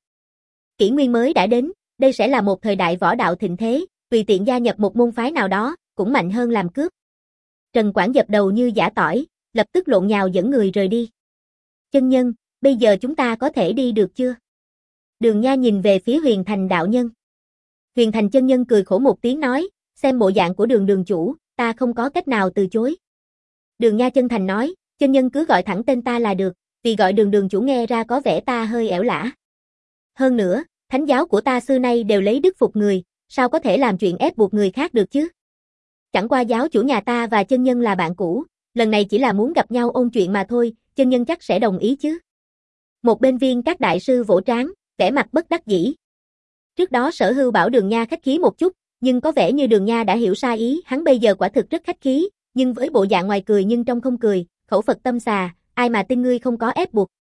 Kỷ nguyên mới đã đến, đây sẽ là một thời đại võ đạo thịnh thế, tùy tiện gia nhập một môn phái nào đó, cũng mạnh hơn làm cướp. Trần Quảng dập đầu như giã tỏi, lập tức lộn nhào dẫn người rời đi. Chân nhân, bây giờ chúng ta có thể đi được chưa? Đường Nha nhìn về phía Huyền Thành đạo nhân. Huyền Thành chân nhân cười khổ một tiếng nói, xem bộ dạng của Đường đường chủ, ta không có cách nào từ chối. Đường Nha chân thành nói, chân nhân cứ gọi thẳng tên ta là được, vì gọi Đường đường chủ nghe ra có vẻ ta hơi ẻo lả. Hơn nữa, thánh giáo của ta xưa nay đều lấy đức phục người, sao có thể làm chuyện ép buộc người khác được chứ? Chẳng qua giáo chủ nhà ta và chân nhân là bạn cũ, lần này chỉ là muốn gặp nhau ôn chuyện mà thôi, chân nhân chắc sẽ đồng ý chứ? Một bên Viên Các đại sư vỗ trán, vẻ mặt bất đắc dĩ. Trước đó Sở Hưu bảo Đường Nha khách khí một chút, nhưng có vẻ như Đường Nha đã hiểu sai ý, hắn bây giờ quả thực rất khách khí, nhưng với bộ dạng ngoài cười nhưng trong không cười, khẩu Phật tâm xà, ai mà tin ngươi không có ép buộc.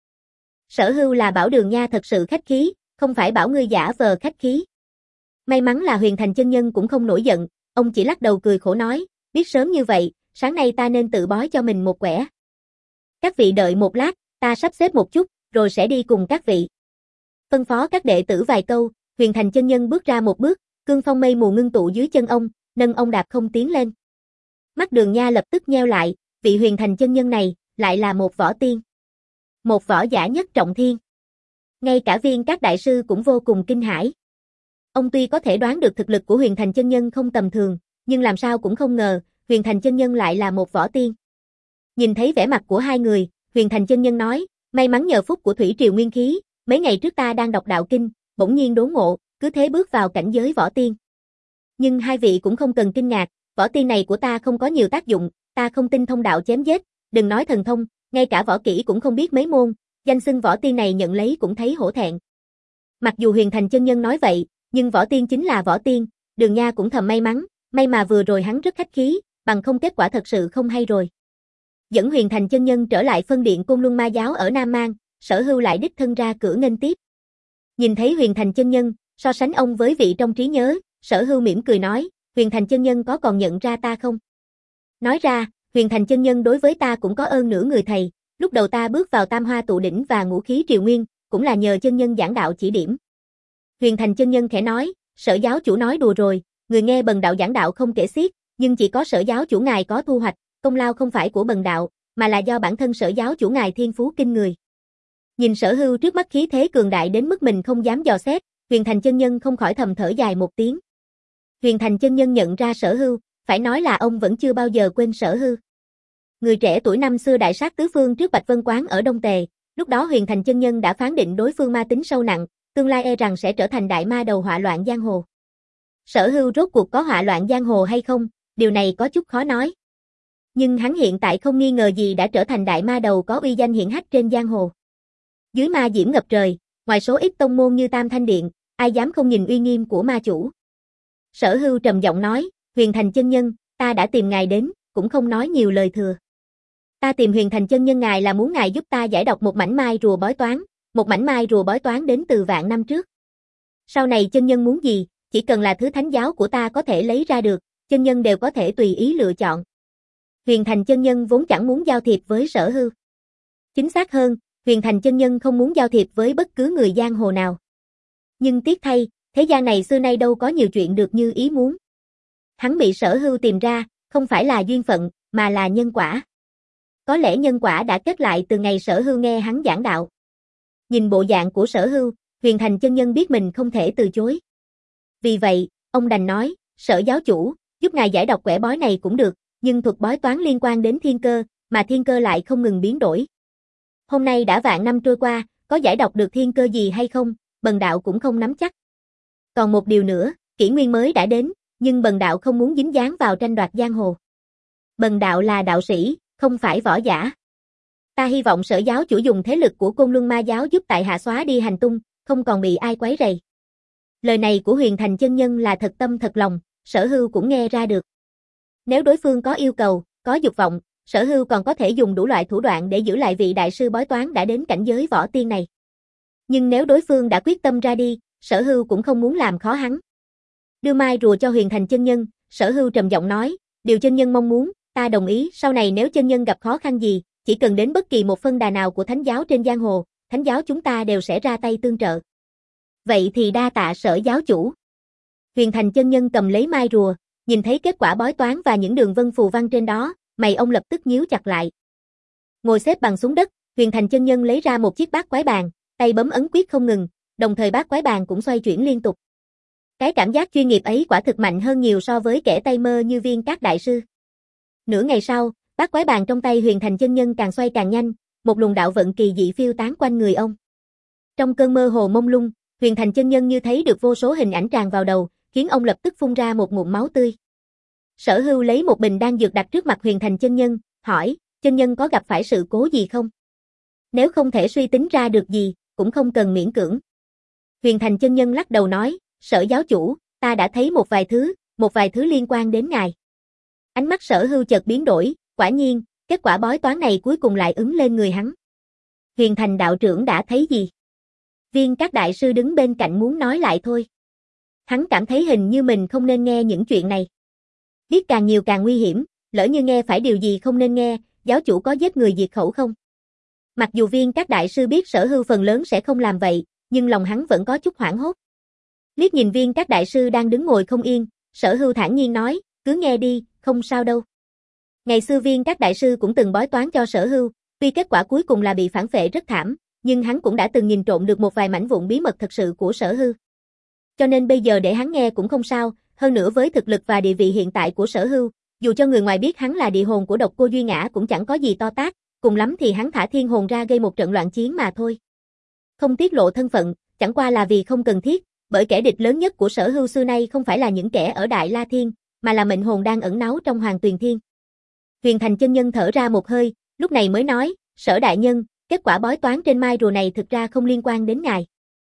Sở Hưu là bảo Đường Nha thật sự khách khí, không phải bảo ngươi giả vờ khách khí. May mắn là Huyền Thành chân nhân cũng không nổi giận, ông chỉ lắc đầu cười khổ nói, biết sớm như vậy, sáng nay ta nên tự bói cho mình một quẻ. Các vị đợi một lát, ta sắp xếp một chút, rồi sẽ đi cùng các vị. Phân phó các đệ tử vài câu, Huyền Thành chân nhân bước ra một bước, cương phong mây mù ngưng tụ dưới chân ông, nâng ông đạp không tiến lên. Mắt Đường Nha lập tức nheo lại, vị Huyền Thành chân nhân này, lại là một võ tiên. Một võ giả nhất trọng thiên. Ngay cả Viên Các đại sư cũng vô cùng kinh hãi. Ông tuy có thể đoán được thực lực của Huyền Thành chân nhân không tầm thường, nhưng làm sao cũng không ngờ, Huyền Thành chân nhân lại là một võ tiên. Nhìn thấy vẻ mặt của hai người, Huyền Thành chân nhân nói, may mắn nhờ phúc của thủy triều nguyên khí, mấy ngày trước ta đang đọc đạo kinh, bỗng nhiên đốn ngộ, cứ thế bước vào cảnh giới võ tiên. Nhưng hai vị cũng không cần kinh ngạc, võ tiên này của ta không có nhiều tác dụng, ta không tinh thông đạo chém giết, đừng nói thần thông, ngay cả võ kỹ cũng không biết mấy môn, danh xưng võ tiên này nhận lấy cũng thấy hổ thẹn. Mặc dù Huyền Thành chân nhân nói vậy, nhưng võ tiên chính là võ tiên, Đường Nha cũng thầm may mắn, may mà vừa rồi hắn rất khách khí, bằng không kết quả thật sự không hay rồi. Dẫn Huyền Thành chân nhân trở lại phân điện Côn Luân Ma giáo ở Nam Mang, Sở Hưu lại đích thân ra cửa nghênh tiếp. Nhìn thấy Huyền Thành chân nhân, so sánh ông với vị trong trí nhớ, Sở Hưu mỉm cười nói, Huyền Thành chân nhân có còn nhận ra ta không? Nói ra, Huyền Thành chân nhân đối với ta cũng có ơn nửa người thầy, lúc đầu ta bước vào Tam Hoa tụ đỉnh và Ngũ khí triều nguyên, cũng là nhờ chân nhân giảng đạo chỉ điểm. Huyền Thành chân nhân khẽ nói, Sở giáo chủ nói đùa rồi, người nghe bần đạo giảng đạo không kể xiết, nhưng chỉ có Sở giáo chủ ngài có thu hoạch, công lao không phải của bần đạo, mà là do bản thân Sở giáo chủ ngài thiên phú kinh người. Nhìn Sở Hưu trước mắt khí thế cường đại đến mức mình không dám dò xét, Huyền Thành chân nhân không khỏi thầm thở dài một tiếng. Huyền Thành chân nhân nhận ra Sở Hưu, phải nói là ông vẫn chưa bao giờ quên Sở Hưu. Người trẻ tuổi năm xưa đại sát tứ phương trước Bạch Vân Quán ở Đông Tề, lúc đó Huyền Thành chân nhân đã phán định đối phương ma tính sâu nặng, tương lai e rằng sẽ trở thành đại ma đầu họa loạn giang hồ. Sở Hưu rốt cuộc có họa loạn giang hồ hay không, điều này có chút khó nói. Nhưng hắn hiện tại không nghi ngờ gì đã trở thành đại ma đầu có uy danh hiển hách trên giang hồ. Dưới ma diễm ngập trời, ngoài số ít tông môn như Tam Thanh Điện, ai dám không nhìn uy nghiêm của ma chủ. Sở Hưu trầm giọng nói, Huyền Thành chân nhân, ta đã tìm ngài đến, cũng không nói nhiều lời thừa. Ta tìm Huyền Thành chân nhân ngài là muốn ngài giúp ta giải đọc một mảnh mai rùa bói toán, một mảnh mai rùa bói toán đến từ vạn năm trước. Sau này chân nhân muốn gì, chỉ cần là thứ thánh giáo của ta có thể lấy ra được, chân nhân đều có thể tùy ý lựa chọn. Huyền Thành chân nhân vốn chẳng muốn giao thiệp với Sở Hưu. Chính xác hơn, Huyền Thành chân nhân không muốn giao thiệp với bất cứ người giang hồ nào. Nhưng tiếc thay, thế gian này xưa nay đâu có nhiều chuyện được như ý muốn. Hắn bị Sở Hưu tìm ra, không phải là duyên phận, mà là nhân quả. Có lẽ nhân quả đã kết lại từ ngày Sở Hưu nghe hắn giảng đạo. Nhìn bộ dạng của Sở Hưu, Huyền Thành chân nhân biết mình không thể từ chối. Vì vậy, ông đành nói, Sở giáo chủ, giúp ngài giải đọc quẻ bói này cũng được, nhưng thuật bói toán liên quan đến thiên cơ, mà thiên cơ lại không ngừng biến đổi. Hôm nay đã vạn năm trôi qua, có giải đọc được thiên cơ gì hay không, bần đạo cũng không nắm chắc. Còn một điều nữa, kỷ nguyên mới đã đến, nhưng bần đạo không muốn dính dáng vào tranh đoạt giang hồ. Bần đạo là đạo sĩ, không phải võ giả. Ta hy vọng Sở giáo chủ dùng thế lực của Côn Luân Ma giáo giúp tại hạ xóa đi hành tung, không còn bị ai quấy rầy. Lời này của Huyền Thành chân nhân là thật tâm thật lòng, Sở Hưu cũng nghe ra được. Nếu đối phương có yêu cầu, có dục vọng, Sở Hưu còn có thể dùng đủ loại thủ đoạn để giữ lại vị đại sư bói toán đã đến cảnh giới võ tiên này. Nhưng nếu đối phương đã quyết tâm ra đi, Sở Hưu cũng không muốn làm khó hắn. Đưa mai rùa cho Huyền Thành chân nhân, Sở Hưu trầm giọng nói, điều chân nhân mong muốn, ta đồng ý, sau này nếu chân nhân gặp khó khăn gì, chỉ cần đến bất kỳ một phân đà nào của thánh giáo trên giang hồ, thánh giáo chúng ta đều sẽ ra tay tương trợ. Vậy thì đa tạ Sở giáo chủ. Huyền Thành chân nhân cầm lấy mai rùa, nhìn thấy kết quả bói toán và những đường vân phù văn trên đó, mày ông lập tức nhíu chặt lại. Ngồi xếp bằng xuống đất, Huyền Thành chân nhân lấy ra một chiếc bát quái bàn, tay bấm ấn quyết không ngừng, đồng thời bát quái bàn cũng xoay chuyển liên tục. Cái cảm giác chuyên nghiệp ấy quả thực mạnh hơn nhiều so với kẻ tay mơ như Viên Các đại sư. Nửa ngày sau, bát quái bàn trong tay Huyền Thành chân nhân càng xoay càng nhanh, một luồng đạo vận kỳ dị phiêu tán quanh người ông. Trong cơn mơ hồ mông lung, Huyền Thành chân nhân như thấy được vô số hình ảnh tràn vào đầu, khiến ông lập tức phun ra một ngụm máu tươi. Sở Hưu lấy một bình đan dược đặt trước mặt Huyền Thành chân nhân, hỏi, chân nhân có gặp phải sự cố gì không? Nếu không thể suy tính ra được gì, cũng không cần miễn cưỡng. Huyền Thành chân nhân lắc đầu nói, Sở giáo chủ, ta đã thấy một vài thứ, một vài thứ liên quan đến ngài. Ánh mắt Sở Hưu chợt biến đổi, quả nhiên, kết quả bói toán này cuối cùng lại ứng lên người hắn. Huyền Thành đạo trưởng đã thấy gì? Viên Các đại sư đứng bên cạnh muốn nói lại thôi. Hắn cảm thấy hình như mình không nên nghe những chuyện này. Biết càng nhiều càng nguy hiểm, lỡ như nghe phải điều gì không nên nghe, giáo chủ có giết người diệt khẩu không? Mặc dù Viên Các đại sư biết Sở Hưu phần lớn sẽ không làm vậy, nhưng lòng hắn vẫn có chút hoảng hốt. Liếc nhìn Viên Các đại sư đang đứng ngồi không yên, Sở Hưu thản nhiên nói, cứ nghe đi, không sao đâu. Ngày xưa Viên Các đại sư cũng từng bói toán cho Sở Hưu, tuy kết quả cuối cùng là bị phản phệ rất thảm, nhưng hắn cũng đã từng nhìn trộm được một vài mảnh vụn bí mật thật sự của Sở Hưu. Cho nên bây giờ để hắn nghe cũng không sao, hơn nữa với thực lực và địa vị hiện tại của Sở Hưu, dù cho người ngoài biết hắn là địa hồn của Độc Cô Duy Ngã cũng chẳng có gì to tát, cùng lắm thì hắn thả thiên hồn ra gây một trận loạn chiến mà thôi. Không tiết lộ thân phận, chẳng qua là vì không cần thiết, bởi kẻ địch lớn nhất của Sở Hưu xưa nay không phải là những kẻ ở Đại La Thiên, mà là mệnh hồn đang ẩn náu trong Hoàng Tuyền Thiên. Huyền Thành chân nhân thở ra một hơi, lúc này mới nói, Sở đại nhân, kết quả bói toán trên mai rùa này thực ra không liên quan đến ngài.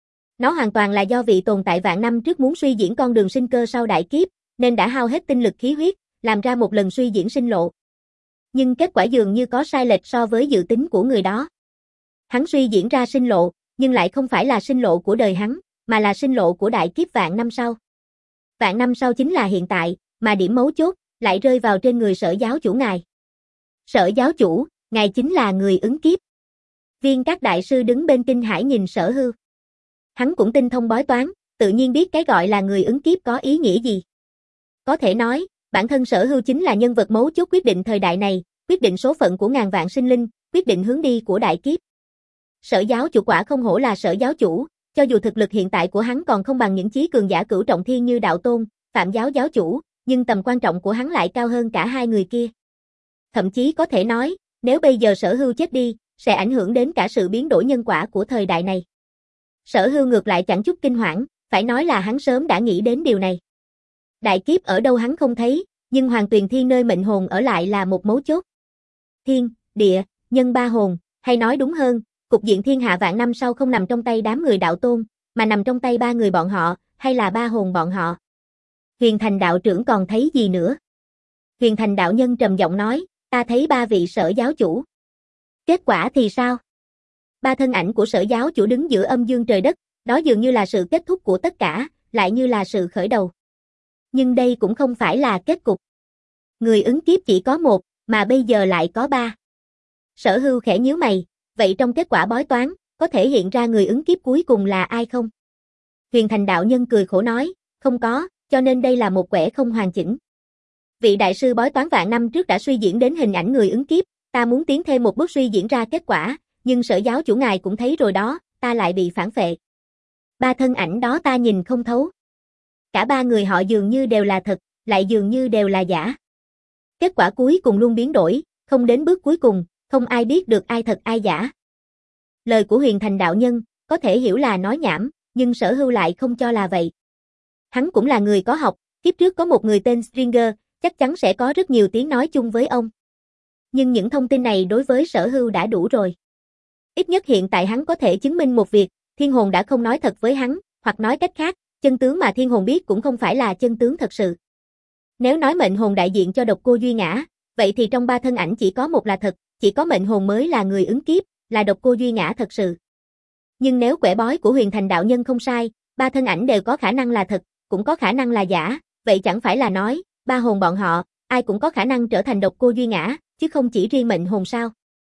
Nó hoàn toàn là do vị tồn tại vạn năm trước muốn suy diễn con đường sinh cơ sau đại kiếp, nên đã hao hết tinh lực khí huyết, làm ra một lần suy diễn sinh lộ. Nhưng kết quả dường như có sai lệch so với dự tính của người đó. Hắn suy diễn ra sinh lộ, nhưng lại không phải là sinh lộ của đời hắn, mà là sinh lộ của đại kiếp vạn năm sau. Vạn năm sau chính là hiện tại, mà điểm mấu chốt lại rơi vào trên người Sở giáo chủ ngài. Sở giáo chủ, ngài chính là người ứng kiếp. Viên Các đại sư đứng bên kinh hãi nhìn Sở Hưu. Hắn cũng tinh thông bói toán, tự nhiên biết cái gọi là người ứng kiếp có ý nghĩa gì. Có thể nói, bản thân Sở Hưu chính là nhân vật mấu chốt quyết định thời đại này, quyết định số phận của ngàn vạn sinh linh, quyết định hướng đi của đại kiếp. Sở giáo chủ quả không hổ là Sở giáo chủ, cho dù thực lực hiện tại của hắn còn không bằng những chí cường giả cửu trọng thiên như Đạo Tôn, Phạm giáo giáo chủ, nhưng tầm quan trọng của hắn lại cao hơn cả hai người kia. Thậm chí có thể nói, nếu bây giờ Sở Hưu chết đi, sẽ ảnh hưởng đến cả sự biến đổi nhân quả của thời đại này. Sở Hưu ngược lại chẳng chút kinh hoảng, phải nói là hắn sớm đã nghĩ đến điều này. Đại kiếp ở đâu hắn không thấy, nhưng Hoàng Tuyền Thiên nơi mệnh hồn ở lại là một mấu chốt. Thiên, địa, nhân ba hồn, hay nói đúng hơn, cục diện thiên hạ vạn năm sau không nằm trong tay đám người Đạo Tôn, mà nằm trong tay ba người bọn họ, hay là ba hồn bọn họ. Huyền Thành đạo trưởng còn thấy gì nữa? Huyền Thành đạo nhân trầm giọng nói, ta thấy ba vị Sở giáo chủ. Kết quả thì sao? Ba thân ảnh của Sở giáo chủ đứng giữa âm dương trời đất, đó dường như là sự kết thúc của tất cả, lại như là sự khởi đầu. Nhưng đây cũng không phải là kết cục. Người ứng kiếp chỉ có một, mà bây giờ lại có ba. Sở Hưu khẽ nhíu mày, vậy trong kết quả bói toán, có thể hiện ra người ứng kiếp cuối cùng là ai không? Huyền Thành đạo nhân cười khổ nói, không có, cho nên đây là một quẻ không hoàn chỉnh. Vị đại sư bói toán vạn năm trước đã suy diễn đến hình ảnh người ứng kiếp, ta muốn tiến thêm một bước suy diễn ra kết quả, nhưng Sở giáo chủ ngài cũng thấy rồi đó, ta lại bị phản phệ. Ba thân ảnh đó ta nhìn không thấu. Cả ba người họ dường như đều là thật, lại dường như đều là giả. Kết quả cuối cùng luôn biến đổi, không đến bước cuối cùng, không ai biết được ai thật ai giả. Lời của Huyền Thành đạo nhân, có thể hiểu là nói nhảm, nhưng Sở Hưu lại không cho là vậy. Hắn cũng là người có học, kiếp trước có một người tên Stringer, chắc chắn sẽ có rất nhiều tiếng nói chung với ông. Nhưng những thông tin này đối với Sở Hưu đã đủ rồi. Ít nhất hiện tại hắn có thể chứng minh một việc, Thiên Hồn đã không nói thật với hắn, hoặc nói cách khác, chân tướng mà Thiên Hồn biết cũng không phải là chân tướng thật sự. Nếu nói mệnh hồn đại diện cho độc cô Duy Ngã, vậy thì trong ba thân ảnh chỉ có một là thật, chỉ có mệnh hồn mới là người ứng kiếp, là độc cô Duy Ngã thật sự. Nhưng nếu quẻ bói của Huyền Thành đạo nhân không sai, ba thân ảnh đều có khả năng là thật, cũng có khả năng là giả, vậy chẳng phải là nói, ba hồn bọn họ, ai cũng có khả năng trở thành độc cô Duy Ngã, chứ không chỉ riêng mệnh hồn sao?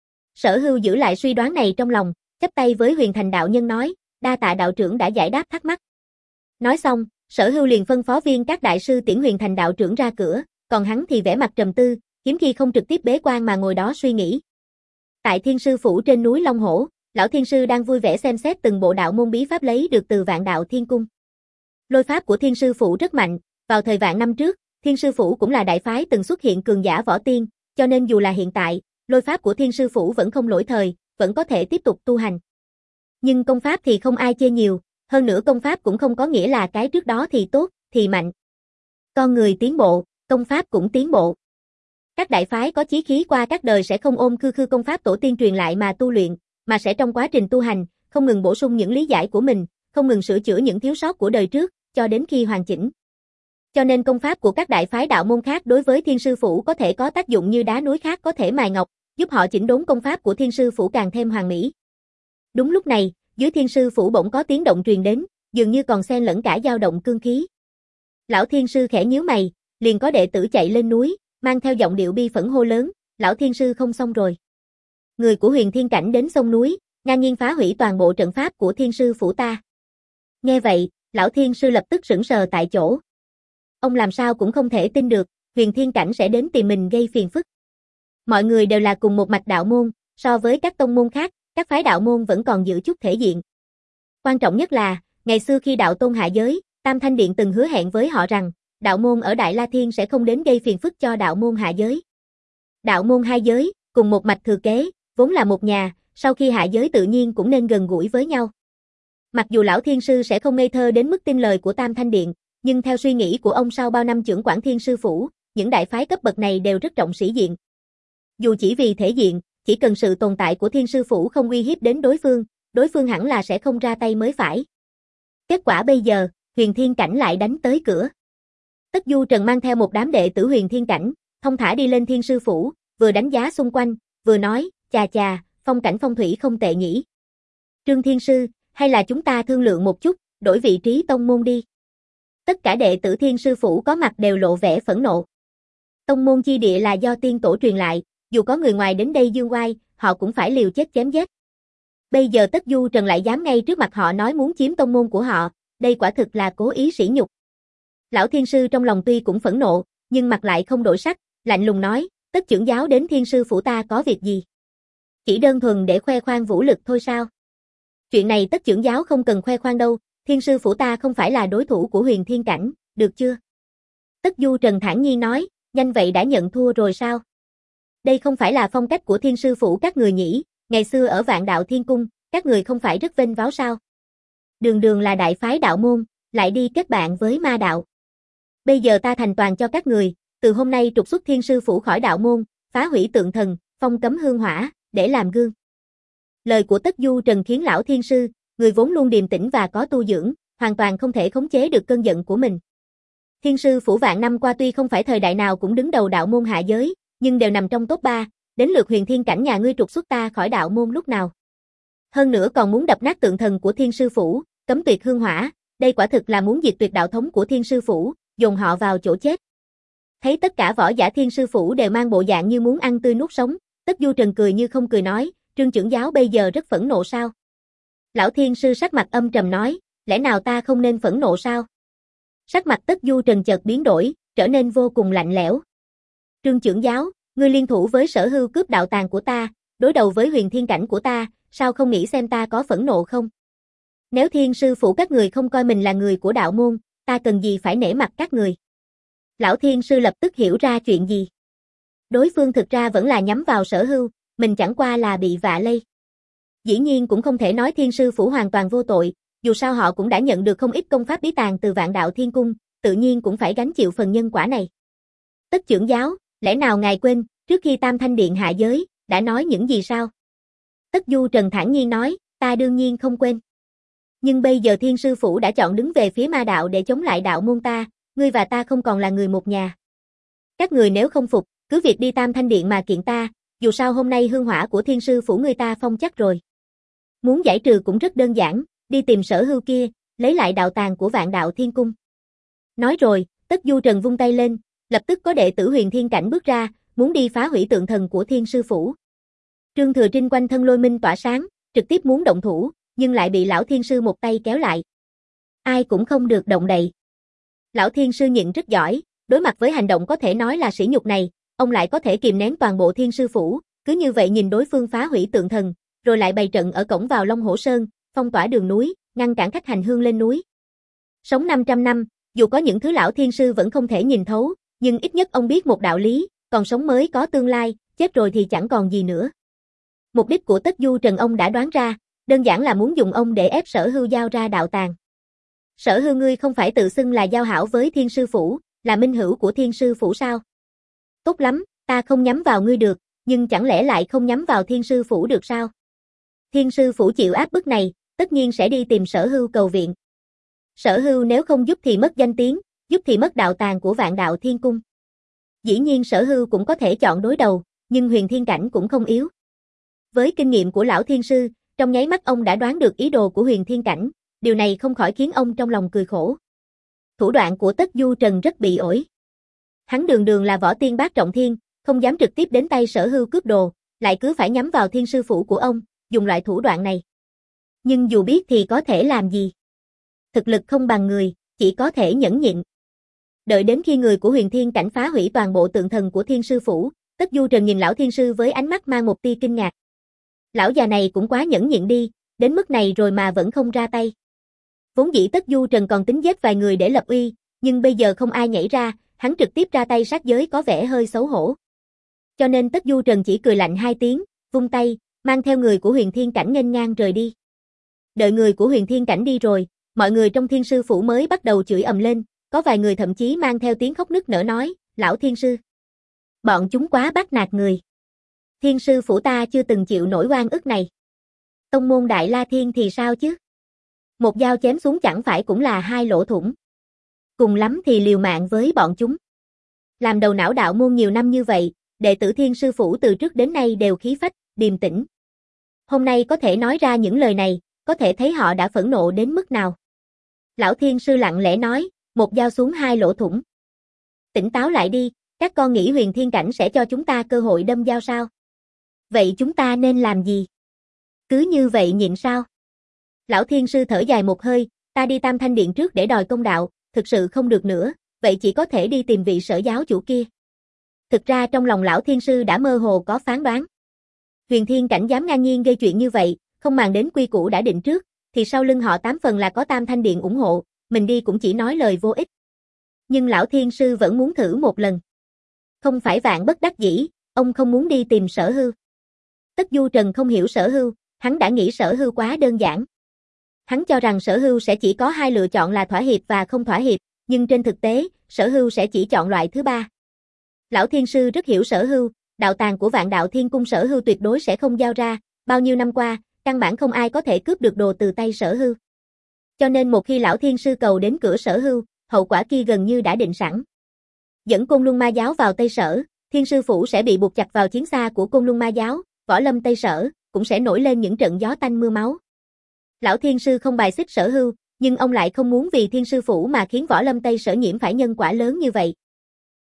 Sở Hưu giữ lại suy đoán này trong lòng, chắp tay với Huyền Thành đạo nhân nói, đa tạ đạo trưởng đã giải đáp thắc mắc. Nói xong, Sở Hưu liền phân phó viên các đại sư tiễn Huyền Thành đạo trưởng ra cửa, còn hắn thì vẻ mặt trầm tư, hiếm khi không trực tiếp bế quan mà ngồi đó suy nghĩ. Tại Thiên Sư phủ trên núi Long Hổ, lão Thiên Sư đang vui vẻ xem xét từng bộ đạo môn bí pháp lấy được từ Vạn Đạo Thiên Cung. Lôi pháp của Thiên Sư phủ rất mạnh, vào thời vạn năm trước, Thiên Sư phủ cũng là đại phái từng xuất hiện cường giả võ tiên, cho nên dù là hiện tại, lôi pháp của Thiên Sư phủ vẫn không lỗi thời, vẫn có thể tiếp tục tu hành. Nhưng công pháp thì không ai chê nhiều, hơn nữa công pháp cũng không có nghĩa là cái trước đó thì tốt, thì mạnh. Con người tiến bộ, công pháp cũng tiến bộ. Các đại phái có chí khí qua các đời sẽ không ôm khư khư công pháp tổ tiên truyền lại mà tu luyện, mà sẽ trong quá trình tu hành, không ngừng bổ sung những lý giải của mình, không ngừng sửa chữa những thiếu sót của đời trước, cho đến khi hoàn chỉnh. Cho nên công pháp của các đại phái đạo môn khác đối với Thiên Sư phủ có thể có tác dụng như đá núi khác có thể mài ngọc, giúp họ chỉnh đốn công pháp của Thiên Sư phủ càng thêm hoàn mỹ. Đúng lúc này, dưới Thiên Sư phủ bỗng có tiếng động truyền đến, dường như còn xen lẫn cả dao động cương khí. Lão Thiên Sư khẽ nhíu mày, liền có đệ tử chạy lên núi, mang theo giọng điệu bi phẫn hô lớn, lão Thiên Sư không xong rồi. Người của Huyền Thiên Cảnh đến sông núi, ngang nhiên phá hủy toàn bộ trận pháp của Thiên Sư phủ ta. Nghe vậy, lão Thiên Sư lập tức sững sờ tại chỗ. Ông làm sao cũng không thể tin được, Huyền Thiên Cảnh sẽ đến tìm mình gây phiền phức. Mọi người đều là cùng một mạch đạo môn, so với các tông môn khác, các phái đạo môn vẫn còn giữ chút thể diện. Quan trọng nhất là, ngày xưa khi đạo tôn hạ giới, Tam Thanh Điện từng hứa hẹn với họ rằng, đạo môn ở Đại La Thiên sẽ không đến gây phiền phức cho đạo môn hạ giới. Đạo môn hai giới, cùng một mạch thừa kế, vốn là một nhà, sau khi hạ giới tự nhiên cũng nên gần gũi với nhau. Mặc dù lão Thiên Sư sẽ không ngây thơ đến mức tin lời của Tam Thanh Điện, nhưng theo suy nghĩ của ông sau bao năm trưởng quản Thiên Sư phủ, những đại phái cấp bậc này đều rất trọng sĩ diện. Dù chỉ vì thể diện, chỉ cần sự tồn tại của Thiên Sư phủ không uy hiếp đến đối phương, đối phương hẳn là sẽ không ra tay mới phải. Kết quả bây giờ, Huyền Thiên Cảnh lại đánh tới cửa. Tất Du Trần mang theo một đám đệ tử Huyền Thiên Cảnh, thông thả đi lên Thiên Sư phủ, vừa đánh giá xung quanh, vừa nói, chà chà, phong cảnh phong thủy không tệ nhỉ. Trương Thiên Sư, hay là chúng ta thương lượng một chút, đổi vị trí tông môn đi. Tất cả đệ tử Thiên Sư phủ có mặt đều lộ vẻ phẫn nộ. Tông môn chi địa là do tiên tổ truyền lại, dù có người ngoài đến đây dương oai, họ cũng phải liều chết chém giết. Bây giờ Tất Du Trần lại dám ngay trước mặt họ nói muốn chiếm tông môn của họ, đây quả thực là cố ý sỉ nhục. Lão Thiên Sư trong lòng tuy cũng phẫn nộ, nhưng mặt lại không đổi sắc, lạnh lùng nói, Tất trưởng giáo đến Thiên Sư phủ ta có việc gì? Chỉ đơn thuần để khoe khoang vũ lực thôi sao? Chuyện này Tất trưởng giáo không cần khoe khoang đâu, Thiên Sư phủ ta không phải là đối thủ của Huyền Thiên Cảnh, được chưa? Tất Du Trần thản nhiên nói, nhanh vậy đã nhận thua rồi sao? Đây không phải là phong cách của Thiên Sư phủ các người nhỉ, ngày xưa ở Vạn Đạo Thiên Cung, các người không phải rất vênh váo sao? Đường đường là đại phái đạo môn, lại đi kết bạn với ma đạo. Bây giờ ta thành toàn cho các người, từ hôm nay trục xuất Thiên Sư phủ khỏi đạo môn, phá hủy tượng thần, phong cấm hương hỏa, để làm gương. Lời của Tất Du Trần khiến lão Thiên Sư, người vốn luôn điềm tĩnh và có tu dưỡng, hoàn toàn không thể khống chế được cơn giận của mình. Thiên Sư phủ vạn năm qua tuy không phải thời đại nào cũng đứng đầu đạo môn hạ giới, nhưng đều nằm trong top ba, đến lượt Huyền Thiên Cảnh nhà ngươi trục xuất ta khỏi đạo môn lúc nào. Hơn nữa còn muốn đập nát tượng thần của Thiên Sư phủ, cấm tuyệt hương hỏa, đây quả thực là muốn diệt tuyệt đạo thống của Thiên Sư phủ, dồn họ vào chỗ chết. Thấy tất cả võ giả Thiên Sư Phủ đều mang bộ dạng như muốn ăn tươi nuốt sống, Tất Du Trần cười như không cười nói, Trương trưởng giáo bây giờ rất phẫn nộ sao? Lão Thiên Sư sắc mặt âm trầm nói, lẽ nào ta không nên phẫn nộ sao? Sắc mặt Tất Du Trần chợt biến đổi, trở nên vô cùng lạnh lẽo. Trương trưởng giáo, ngươi liên thủ với Sở Hưu cướp đạo tàng của ta, đối đầu với huyền thiên cảnh của ta, sao không nghĩ xem ta có phẫn nộ không? Nếu Thiên Sư Phủ các người không coi mình là người của đạo môn, ta cần gì phải nể mặt các người? Lão Thiên Sư lập tức hiểu ra chuyện gì. Đối phương thực ra vẫn là nhắm vào Sở Hưu, mình chẳng qua là bị vạ lây. Dĩ nhiên cũng không thể nói Thiên Sư Phủ hoàn toàn vô tội, dù sao họ cũng đã nhận được không ít công pháp bí tàng từ Vạn Đạo Thiên Cung, tự nhiên cũng phải gánh chịu phần nhân quả này. Tất trưởng giáo, lẽ nào ngài quên, trước khi Tam Thanh Điện hạ giới, đã nói những gì sao? Tất Du Trần thản nhiên nói, ta đương nhiên không quên. Nhưng bây giờ Thiên Sư Phủ đã chọn đứng về phía ma đạo để chống lại đạo môn ta, ngươi và ta không còn là người một nhà. Các người nếu không phục, cứ việc đi Tam Thanh Điện mà kiện ta, dù sao hôm nay hương hỏa của Thiên Sư Phủ người ta phong chắc rồi. Muốn giải trừ cũng rất đơn giản, đi tìm Sở Hưu kia, lấy lại đạo tàng của Vạn Đạo Thiên Cung. Nói rồi, Tất Du Trần vung tay lên, lập tức có đệ tử huyền thiên cảnh bước ra, muốn đi phá hủy tượng thần của Thiên Sư Phủ. Trương Thừa Trinh quanh thân lôi minh tỏa sáng, trực tiếp muốn động thủ, nhưng lại bị Lão Thiên Sư một tay kéo lại. Ai cũng không được động đậy. Lão Thiên Sư nhịn rất giỏi, đối mặt với hành động có thể nói là sỉ nhục này, ông lại có thể kìm nén toàn bộ Thiên Sư Phủ, cứ như vậy nhìn đối phương phá hủy tượng thần, rồi lại bày trận ở cổng vào Long Hổ Sơn, phong tỏa đường núi, ngăn cản khách hành hương lên núi. Sống năm trăm năm, dù có những thứ Lão Thiên Sư vẫn không thể nhìn thấu, nhưng ít nhất ông biết một đạo lý, còn sống mới có tương lai, chết rồi thì chẳng còn gì nữa. Mục đích của Tất Du Trần ông đã đoán ra, đơn giản là muốn dùng ông để ép Sở Hưu giao ra đạo tàng. Sở Hưu ngươi không phải tự xưng là giao hảo với Thiên Sư Phủ, là minh hữu của Thiên Sư Phủ sao? Tốt lắm, ta không nhắm vào ngươi được, nhưng chẳng lẽ lại không nhắm vào Thiên Sư Phủ được sao? Thiên Sư Phủ chịu áp bức này, tất nhiên sẽ đi tìm Sở Hưu cầu viện. Sở Hưu nếu không giúp thì mất danh tiếng, giúp thì mất đạo tàng của Vạn Đạo Thiên Cung. Dĩ nhiên Sở Hưu cũng có thể chọn đối đầu, nhưng huyền thiên cảnh cũng không yếu. Với kinh nghiệm của Lão Thiên Sư, trong nháy mắt ông đã đoán được ý đồ của huyền thiên cảnh, điều này không khỏi khiến ông trong lòng cười khổ. Thủ đoạn của Tất Du Trần rất bị ổi. Hắn đường đường là võ tiên bát trọng thiên, không dám trực tiếp đến tay Sở Hưu cướp đồ, lại cứ phải nhắm vào Thiên Sư Phủ của ông, dùng loại thủ đoạn này. Nhưng dù biết thì có thể làm gì? Thực lực không bằng người, chỉ có thể nhẫn nhịn. Đợi đến khi người của huyền thiên cảnh phá hủy toàn bộ tượng thần của Thiên Sư Phủ, Tất Du Trần nhìn Lão Thiên Sư với ánh mắt mang một tia kinh ngạc. Lão già này cũng quá nhẫn nhịn đi, đến mức này rồi mà vẫn không ra tay. Vốn dĩ Tất Du Trần còn tính giết vài người để lập uy, nhưng bây giờ không ai nhảy ra, hắn trực tiếp ra tay sát giới có vẻ hơi xấu hổ. Cho nên Tất Du Trần chỉ cười lạnh hai tiếng, vung tay, mang theo người của huyền thiên cảnh nghênh ngang rời đi. Đợi người của huyền thiên cảnh đi rồi, mọi người trong Thiên Sư Phủ mới bắt đầu chửi ầm lên, có vài người thậm chí mang theo tiếng khóc nức nở nói, Lão Thiên Sư, bọn chúng quá bắt nạt người. Thiên Sư Phủ ta chưa từng chịu nổi oan ức này. Tông môn Đại La Thiên thì sao chứ? Một dao chém xuống chẳng phải cũng là hai lỗ thủng. Cùng lắm thì liều mạng với bọn chúng. Làm đầu não đạo môn nhiều năm như vậy, đệ tử Thiên Sư Phủ từ trước đến nay đều khí phách, điềm tĩnh. Hôm nay có thể nói ra những lời này, có thể thấy họ đã phẫn nộ đến mức nào. Lão Thiên Sư lặng lẽ nói, một dao xuống hai lỗ thủng. Tỉnh táo lại đi, các con nghĩ huyền thiên cảnh sẽ cho chúng ta cơ hội đâm dao sao? Vậy chúng ta nên làm gì? Cứ như vậy nhịn sao? Lão Thiên Sư thở dài một hơi, ta đi Tam Thanh Điện trước để đòi công đạo, thực sự không được nữa, vậy chỉ có thể đi tìm vị Sở giáo chủ kia. Thực ra trong lòng Lão Thiên Sư đã mơ hồ có phán đoán. Huyền thiên cảnh dám ngang nhiên gây chuyện như vậy, không màng đến quy củ đã định trước, thì sau lưng họ tám phần là có Tam Thanh Điện ủng hộ, mình đi cũng chỉ nói lời vô ích. Nhưng Lão Thiên Sư vẫn muốn thử một lần. Không phải vạn bất đắc dĩ, ông không muốn đi tìm Sở Hưu. Tất Du Trần không hiểu Sở Hưu, hắn đã nghĩ Sở Hưu quá đơn giản. Hắn cho rằng Sở Hưu sẽ chỉ có hai lựa chọn là thỏa hiệp và không thỏa hiệp, nhưng trên thực tế, Sở Hưu sẽ chỉ chọn loại thứ ba. Lão Thiên Sư rất hiểu Sở Hưu, đạo tàng của Vạn Đạo Thiên Cung Sở Hưu tuyệt đối sẽ không giao ra, bao nhiêu năm qua, căn bản không ai có thể cướp được đồ từ tay Sở Hưu. Cho nên một khi Lão Thiên Sư cầu đến cửa Sở Hưu, hậu quả kia gần như đã định sẵn. Dẫn Côn Luân Ma giáo vào Tây Sở, Thiên Sư Phủ sẽ bị buộc chặt vào chiến xa của Côn Luân Ma giáo, võ lâm Tây Sở cũng sẽ nổi lên những trận gió tanh mưa máu. Lão Thiên Sư không bài xích Sở Hưu, nhưng ông lại không muốn vì Thiên Sư Phủ mà khiến võ lâm Tây Sở nhiễm phải nhân quả lớn như vậy.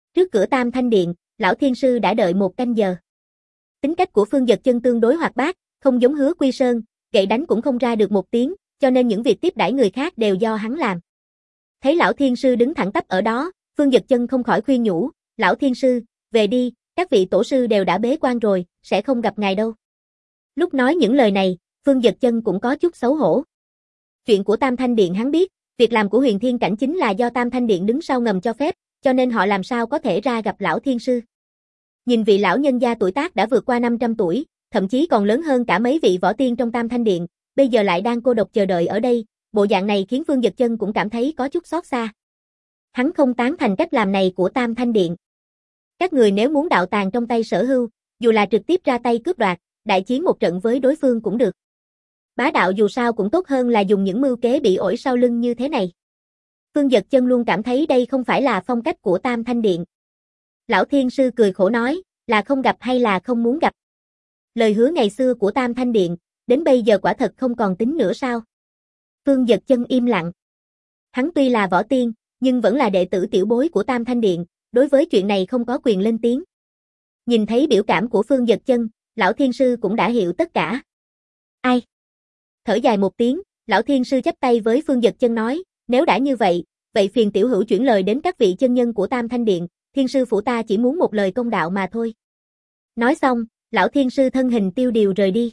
Trước cửa Tam Thanh Điện, lão thiên sư đã đợi một canh giờ. Tính cách của Phương Dật Chân tương đối hoạt bát, không giống Hứa Quy Sơn, gậy đánh cũng không ra được một tiếng, cho nên những việc tiếp đãi người khác đều do hắn làm. Thấy lão thiên sư đứng thẳng tắp ở đó, Phương Dật Chân không khỏi khuyên nhủ, lão thiên sư, về đi, các vị tổ sư đều đã bế quan rồi, sẽ không gặp ngài đâu. Lúc nói những lời này, Phương Dật Chân cũng có chút xấu hổ. Chuyện của Tam Thanh Điện hắn biết, việc làm của Huyền Thiên Cảnh chính là do Tam Thanh Điện đứng sau ngầm cho phép, cho nên họ làm sao có thể ra gặp lão thiên sư. Nhìn vị lão nhân gia tuổi tác đã vượt qua năm trăm tuổi, thậm chí còn lớn hơn cả mấy vị võ tiên trong Tam Thanh Điện, bây giờ lại đang cô độc chờ đợi ở đây, bộ dạng này khiến Phương Dật Chân cũng cảm thấy có chút xót xa. Hắn không tán thành cách làm này của Tam Thanh Điện. Các người nếu muốn đạo tàng trong tay Sở Hưu, dù là trực tiếp ra tay cướp đoạt, đại chiến một trận với đối phương cũng được. Bá đạo dù sao cũng tốt hơn là dùng những mưu kế bị ổi sau lưng như thế này. Phương Dật Chân luôn cảm thấy đây không phải là phong cách của Tam Thanh Điện. Lão thiên sư cười khổ nói, là không gặp hay là không muốn gặp. Lời hứa ngày xưa của Tam Thanh Điện, đến bây giờ quả thật không còn tính nữa sao? Phương Dật Chân im lặng. Hắn tuy là võ tiên, nhưng vẫn là đệ tử tiểu bối của Tam Thanh Điện, đối với chuyện này không có quyền lên tiếng. Nhìn thấy biểu cảm của Phương Dật Chân, lão thiên sư cũng đã hiểu tất cả. Ai? Thở dài một tiếng, lão thiên sư chắp tay với Phương Dật Chân nói, nếu đã như vậy, vậy phiền tiểu hữu chuyển lời đến các vị chân nhân của Tam Thanh Điện, thiên sư phủ ta chỉ muốn một lời công đạo mà thôi. Nói xong, lão thiên sư thân hình tiêu điều rời đi.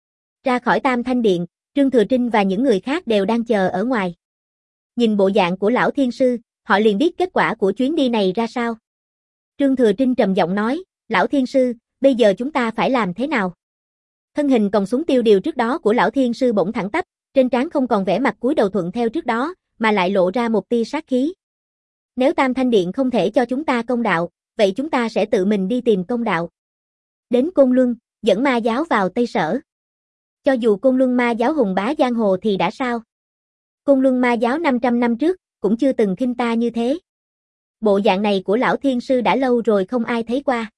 Ra khỏi Tam Thanh Điện, Trương Thừa Trinh và những người khác đều đang chờ ở ngoài. Nhìn bộ dạng của lão thiên sư, họ liền biết kết quả của chuyến đi này ra sao. Trương Thừa Trinh trầm giọng nói, lão thiên sư, bây giờ chúng ta phải làm thế nào? Thân hình còng xuống tiêu điều trước đó của lão thiên sư bỗng thẳng tắp, trên trán không còn vẻ mặt cúi đầu thuận theo trước đó, mà lại lộ ra một tia sát khí. Nếu Tam Thanh Điện không thể cho chúng ta công đạo, vậy chúng ta sẽ tự mình đi tìm công đạo. Đến Côn Luân, dẫn ma giáo vào Tây Sở. Cho dù Côn Luân ma giáo hùng bá giang hồ thì đã sao? Côn Luân ma giáo năm trăm năm trước, cũng chưa từng khinh ta như thế. Bộ dạng này của lão thiên sư đã lâu rồi không ai thấy qua.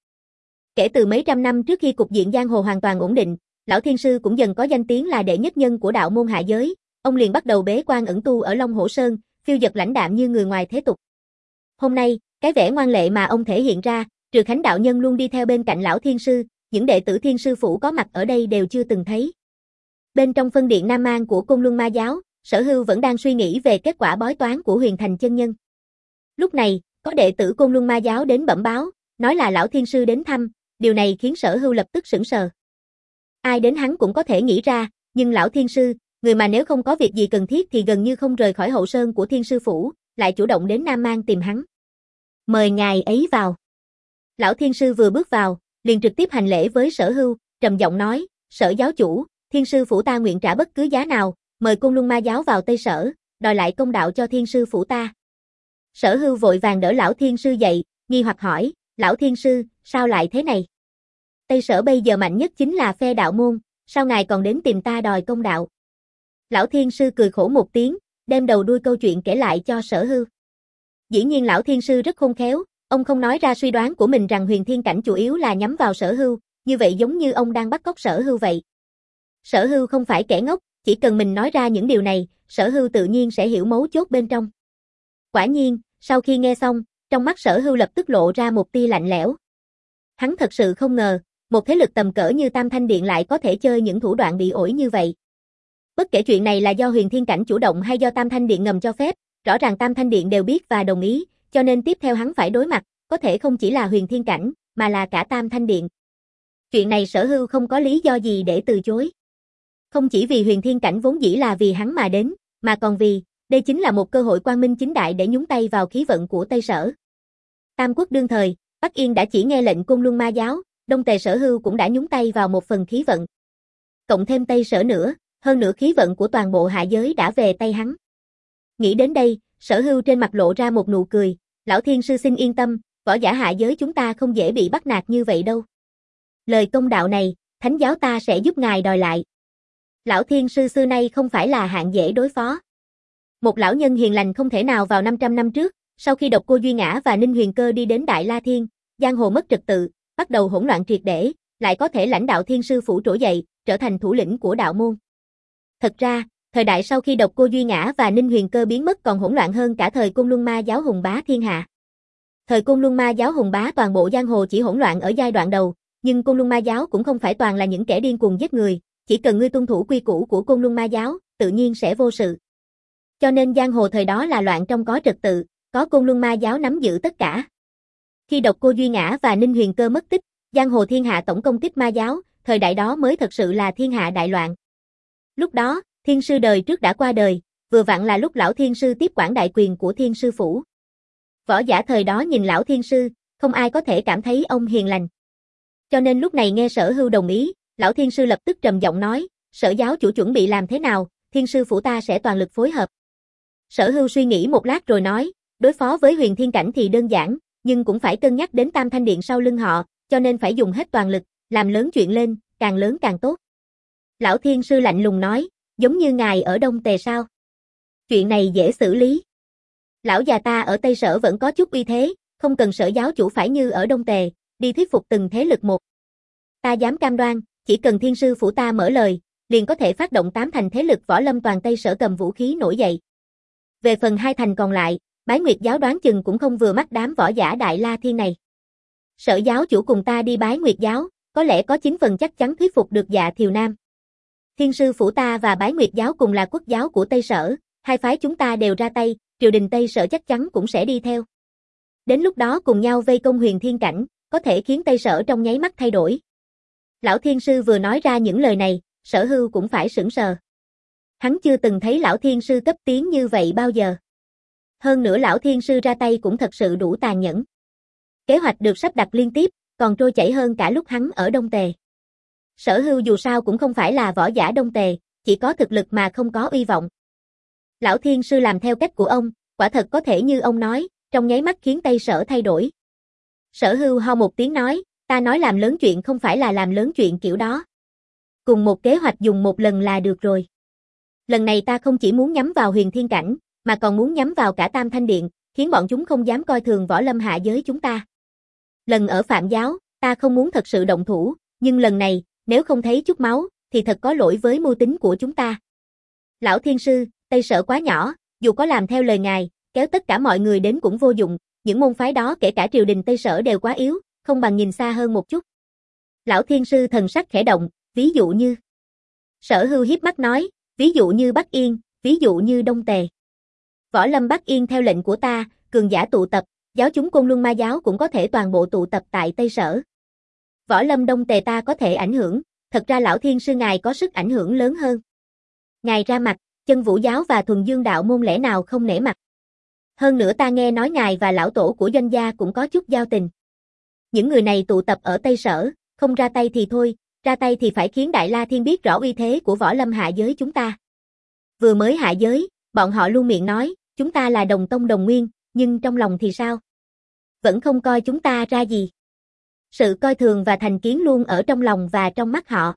Kể từ mấy trăm năm trước khi cục diện giang hồ hoàn toàn ổn định, lão thiên sư cũng dần có danh tiếng là đệ nhất nhân của đạo môn hạ giới, ông liền bắt đầu bế quan ẩn tu ở Long Hổ Sơn, phiêu dật lãnh đạm như người ngoài thế tục. Hôm nay, cái vẻ ngoan lệ mà ông thể hiện ra, trừ Khánh đạo nhân luôn đi theo bên cạnh lão thiên sư, những đệ tử thiên sư phủ có mặt ở đây đều chưa từng thấy. Bên trong phân điện Nam Mang của Côn Luân ma giáo, Sở Hưu vẫn đang suy nghĩ về kết quả bói toán của Huyền Thành chân nhân. Lúc này, có đệ tử Côn Luân ma giáo đến bẩm báo, nói là lão thiên sư đến thăm, điều này khiến Sở Hưu lập tức sững sờ. Ai đến hắn cũng có thể nghĩ ra, nhưng lão thiên sư, người mà nếu không có việc gì cần thiết thì gần như không rời khỏi hậu sơn của thiên sư phủ, lại chủ động đến Nam Mang tìm hắn. Mời ngài ấy vào. Lão thiên sư vừa bước vào, liền trực tiếp hành lễ với Sở Hưu, trầm giọng nói, Sở giáo chủ, thiên sư phủ ta nguyện trả bất cứ giá nào, mời Côn Luân ma giáo vào Tây Sở, đòi lại công đạo cho thiên sư phủ ta. Sở Hưu vội vàng đỡ lão thiên sư dậy, nghi hoặc hỏi, lão thiên sư, sao lại thế này? Tây Sở bây giờ mạnh nhất chính là phe đạo môn, sao ngài còn đến tìm ta đòi công đạo? Lão thiên sư cười khổ một tiếng, đem đầu đuôi câu chuyện kể lại cho Sở Hưu. Dĩ nhiên lão thiên sư rất khôn khéo, ông không nói ra suy đoán của mình rằng Huyền Thiên Cảnh chủ yếu là nhắm vào Sở Hưu, như vậy giống như ông đang bắt cóc Sở Hưu vậy. Sở Hưu không phải kẻ ngốc, chỉ cần mình nói ra những điều này, Sở Hưu tự nhiên sẽ hiểu mấu chốt bên trong. Quả nhiên, sau khi nghe xong, trong mắt Sở Hưu lập tức lộ ra một tia lạnh lẽo. Hắn thật sự không ngờ, một thế lực tầm cỡ như Tam Thanh Điện lại có thể chơi những thủ đoạn bị ổi như vậy. Bất kể chuyện này là do Huyền Thiên Cảnh chủ động hay do Tam Thanh Điện ngầm cho phép, rõ ràng Tam Thanh Điện đều biết và đồng ý, cho nên tiếp theo hắn phải đối mặt, có thể không chỉ là Huyền Thiên Cảnh, mà là cả Tam Thanh Điện. Chuyện này Sở Hưu không có lý do gì để từ chối. Không chỉ vì Huyền Thiên Cảnh vốn dĩ là vì hắn mà đến, mà còn vì, đây chính là một cơ hội quang minh chính đại để nhúng tay vào khí vận của Tây Sở. Tam quốc đương thời, Bắc Yên đã chỉ nghe lệnh Côn Luân ma giáo, Đông Tề Sở Hưu cũng đã nhúng tay vào một phần khí vận. Cộng thêm Tây Sở nữa, hơn nữa khí vận của toàn bộ hạ giới đã về tay hắn. Nghĩ đến đây, Sở Hưu trên mặt lộ ra một nụ cười, lão thiên sư xin yên tâm, võ giả hạ giới chúng ta không dễ bị bắt nạt như vậy đâu. Lời công đạo này, thánh giáo ta sẽ giúp ngài đòi lại. Lão thiên sư xưa nay không phải là hạng dễ đối phó. Một lão nhân hiền lành không thể nào vào năm trăm năm trước, sau khi Độc Cô Duy Ngã và Ninh Huyền Cơ đi đến Đại La Thiên, giang hồ mất trật tự, bắt đầu hỗn loạn triệt để, lại có thể lãnh đạo thiên sư phủ trỗi dậy, trở thành thủ lĩnh của đạo môn. Thật ra, thời đại sau khi Độc Cô Duy Ngã và Ninh Huyền Cơ biến mất còn hỗn loạn hơn cả thời Côn Luân ma giáo hùng bá thiên hạ. Thời Côn Luân Ma giáo hùng bá toàn bộ giang hồ chỉ hỗn loạn ở giai đoạn đầu, nhưng Côn Luân Ma giáo cũng không phải toàn là những kẻ điên cuồng giết người, chỉ cần ngươi tuân thủ quy củ của Côn Luân Ma giáo, tự nhiên sẽ vô sự. Cho nên giang hồ thời đó là loạn trong có trật tự, có Côn Luân Ma giáo nắm giữ tất cả. Khi Độc Cô Duy Ngã và Ninh Huyền Cơ mất tích, giang hồ thiên hạ tổng công kích ma giáo, thời đại đó mới thật sự là thiên hạ đại loạn. Lúc đó, thiên sư đời trước đã qua đời, vừa vặn là lúc lão thiên sư tiếp quản đại quyền của thiên sư phủ. Võ giả thời đó nhìn lão thiên sư, không ai có thể cảm thấy ông hiền lành. Cho nên lúc này nghe Sở Hưu đồng ý, lão thiên sư lập tức trầm giọng nói, Sở giáo chủ chuẩn bị làm thế nào, thiên sư phủ ta sẽ toàn lực phối hợp. Sở Hưu suy nghĩ một lát rồi nói, đối phó với huyền thiên cảnh thì đơn giản, nhưng cũng phải cân nhắc đến Tam Thanh Điện sau lưng họ, cho nên phải dùng hết toàn lực, làm lớn chuyện lên, càng lớn càng tốt. Lão thiên sư lạnh lùng nói, giống như ngài ở Đông Tề sao? Chuyện này dễ xử lý. Lão già ta ở Tây Sở vẫn có chút uy thế, không cần Sở giáo chủ phải như ở Đông Tề, đi thuyết phục từng thế lực một. Ta dám cam đoan, chỉ cần thiên sư phủ ta mở lời, liền có thể phát động tám thành thế lực võ lâm toàn Tây Sở cầm vũ khí nổi dậy. Về phần hai thành còn lại, Bái Nguyệt giáo đoán chừng cũng không vừa mắt đám võ giả Đại La Thiên này. Sở giáo chủ cùng ta đi Bái Nguyệt giáo, có lẽ có chín phần chắc chắn thuyết phục được Dạ Thiều Nam. Thiên sư phủ ta và Bái Nguyệt giáo cùng là quốc giáo của Tây Sở, hai phái chúng ta đều ra tay, triều đình Tây Sở chắc chắn cũng sẽ đi theo. Đến lúc đó cùng nhau vây công huyền thiên cảnh, có thể khiến Tây Sở trong nháy mắt thay đổi. Lão thiên sư vừa nói ra những lời này, Sở Hưu cũng phải sững sờ. Hắn chưa từng thấy lão thiên sư cấp tiến như vậy bao giờ. Hơn nữa lão thiên sư ra tay cũng thật sự đủ tàn nhẫn. Kế hoạch được sắp đặt liên tiếp, còn trôi chảy hơn cả lúc hắn ở Đông Tề. Sở Hưu dù sao cũng không phải là võ giả Đông Tề, chỉ có thực lực mà không có uy vọng. Lão thiên sư làm theo cách của ông, quả thật có thể như ông nói, trong nháy mắt khiến Tây Sở thay đổi. Sở Hưu ho một tiếng nói, ta nói làm lớn chuyện không phải là làm lớn chuyện kiểu đó. Cùng một kế hoạch dùng một lần là được rồi. Lần này ta không chỉ muốn nhắm vào huyền thiên cảnh, mà còn muốn nhắm vào cả Tam Thanh Điện, khiến bọn chúng không dám coi thường võ lâm hạ giới chúng ta. Lần ở Phạm giáo, ta không muốn thật sự động thủ, nhưng lần này, nếu không thấy chút máu, thì thật có lỗi với mưu tính của chúng ta. Lão thiên sư, Tây Sở quá nhỏ, dù có làm theo lời ngài, kéo tất cả mọi người đến cũng vô dụng, những môn phái đó kể cả triều đình Tây Sở đều quá yếu, không bằng nhìn xa hơn một chút. Lão thiên sư thần sắc khẽ động, ví dụ như. Sở Hưu hiếp mắt nói, ví dụ như Bắc Yên, ví dụ như Đông Tề. Võ lâm Bắc Yên theo lệnh của ta, cường giả tụ tập, giáo chúng Côn Luân Ma giáo cũng có thể toàn bộ tụ tập tại Tây Sở. Võ lâm Đông Tề ta có thể ảnh hưởng, thật ra lão thiên sư ngài có sức ảnh hưởng lớn hơn. Ngài ra mặt, Chân Vũ giáo và Thuần Dương đạo môn lẽ nào không nể mặt. Hơn nữa ta nghe nói ngài và lão tổ của Doanh gia cũng có chút giao tình. Những người này tụ tập ở Tây Sở, không ra tay thì thôi, ra tay thì phải khiến Đại La Thiên biết rõ uy thế của võ lâm hạ giới chúng ta. Vừa mới hạ giới, bọn họ luôn miệng nói, chúng ta là đồng tông đồng nguyên, nhưng trong lòng thì sao? Vẫn không coi chúng ta ra gì. Sự coi thường và thành kiến luôn ở trong lòng và trong mắt họ.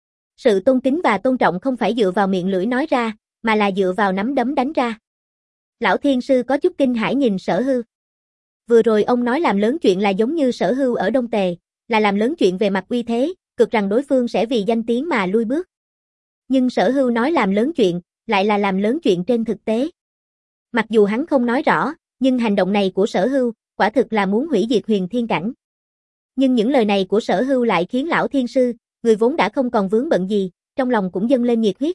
Sự tôn kính và tôn trọng không phải dựa vào miệng lưỡi nói ra, mà là dựa vào nắm đấm đánh ra. Lão thiên sư có chút kinh hãi nhìn Sở Hưu. Vừa rồi ông nói làm lớn chuyện là giống như Sở Hưu ở Đông Tề, là làm lớn chuyện về mặt uy thế, cực rằng đối phương sẽ vì danh tiếng mà lui bước. Nhưng Sở Hưu nói làm lớn chuyện, lại là làm lớn chuyện trên thực tế. Mặc dù hắn không nói rõ, nhưng hành động này của Sở Hưu, quả thực là muốn hủy diệt huyền thiên cảnh. Nhưng những lời này của Sở Hưu lại khiến lão thiên sư, người vốn đã không còn vướng bận gì, trong lòng cũng dâng lên nhiệt huyết.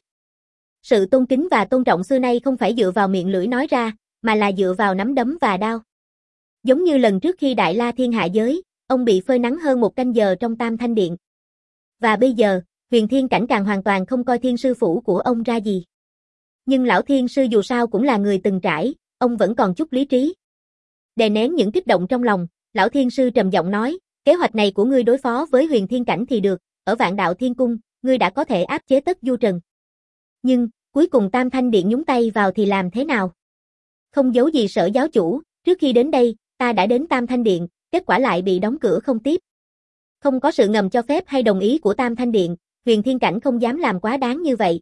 Sự tôn kính và tôn trọng xưa nay không phải dựa vào miệng lưỡi nói ra, mà là dựa vào nắm đấm và đao. Giống như lần trước khi Đại La Thiên hạ giới, ông bị phơi nắng hơn một canh giờ trong Tam Thanh Điện. Và bây giờ, huyền thiên cảnh càng hoàn toàn không coi thiên sư phủ của ông ra gì. Nhưng lão thiên sư dù sao cũng là người từng trải, ông vẫn còn chút lý trí. Đè nén những kích động trong lòng, lão thiên sư trầm giọng nói, kế hoạch này của ngươi đối phó với huyền thiên cảnh thì được, ở Vạn Đạo Thiên Cung, ngươi đã có thể áp chế Tất Du Trần. Nhưng, cuối cùng Tam Thanh Điện nhúng tay vào thì làm thế nào? Không giấu gì Sở giáo chủ, trước khi đến đây, ta đã đến Tam Thanh Điện, kết quả lại bị đóng cửa không tiếp. Không có sự ngầm cho phép hay đồng ý của Tam Thanh Điện, huyền thiên cảnh không dám làm quá đáng như vậy.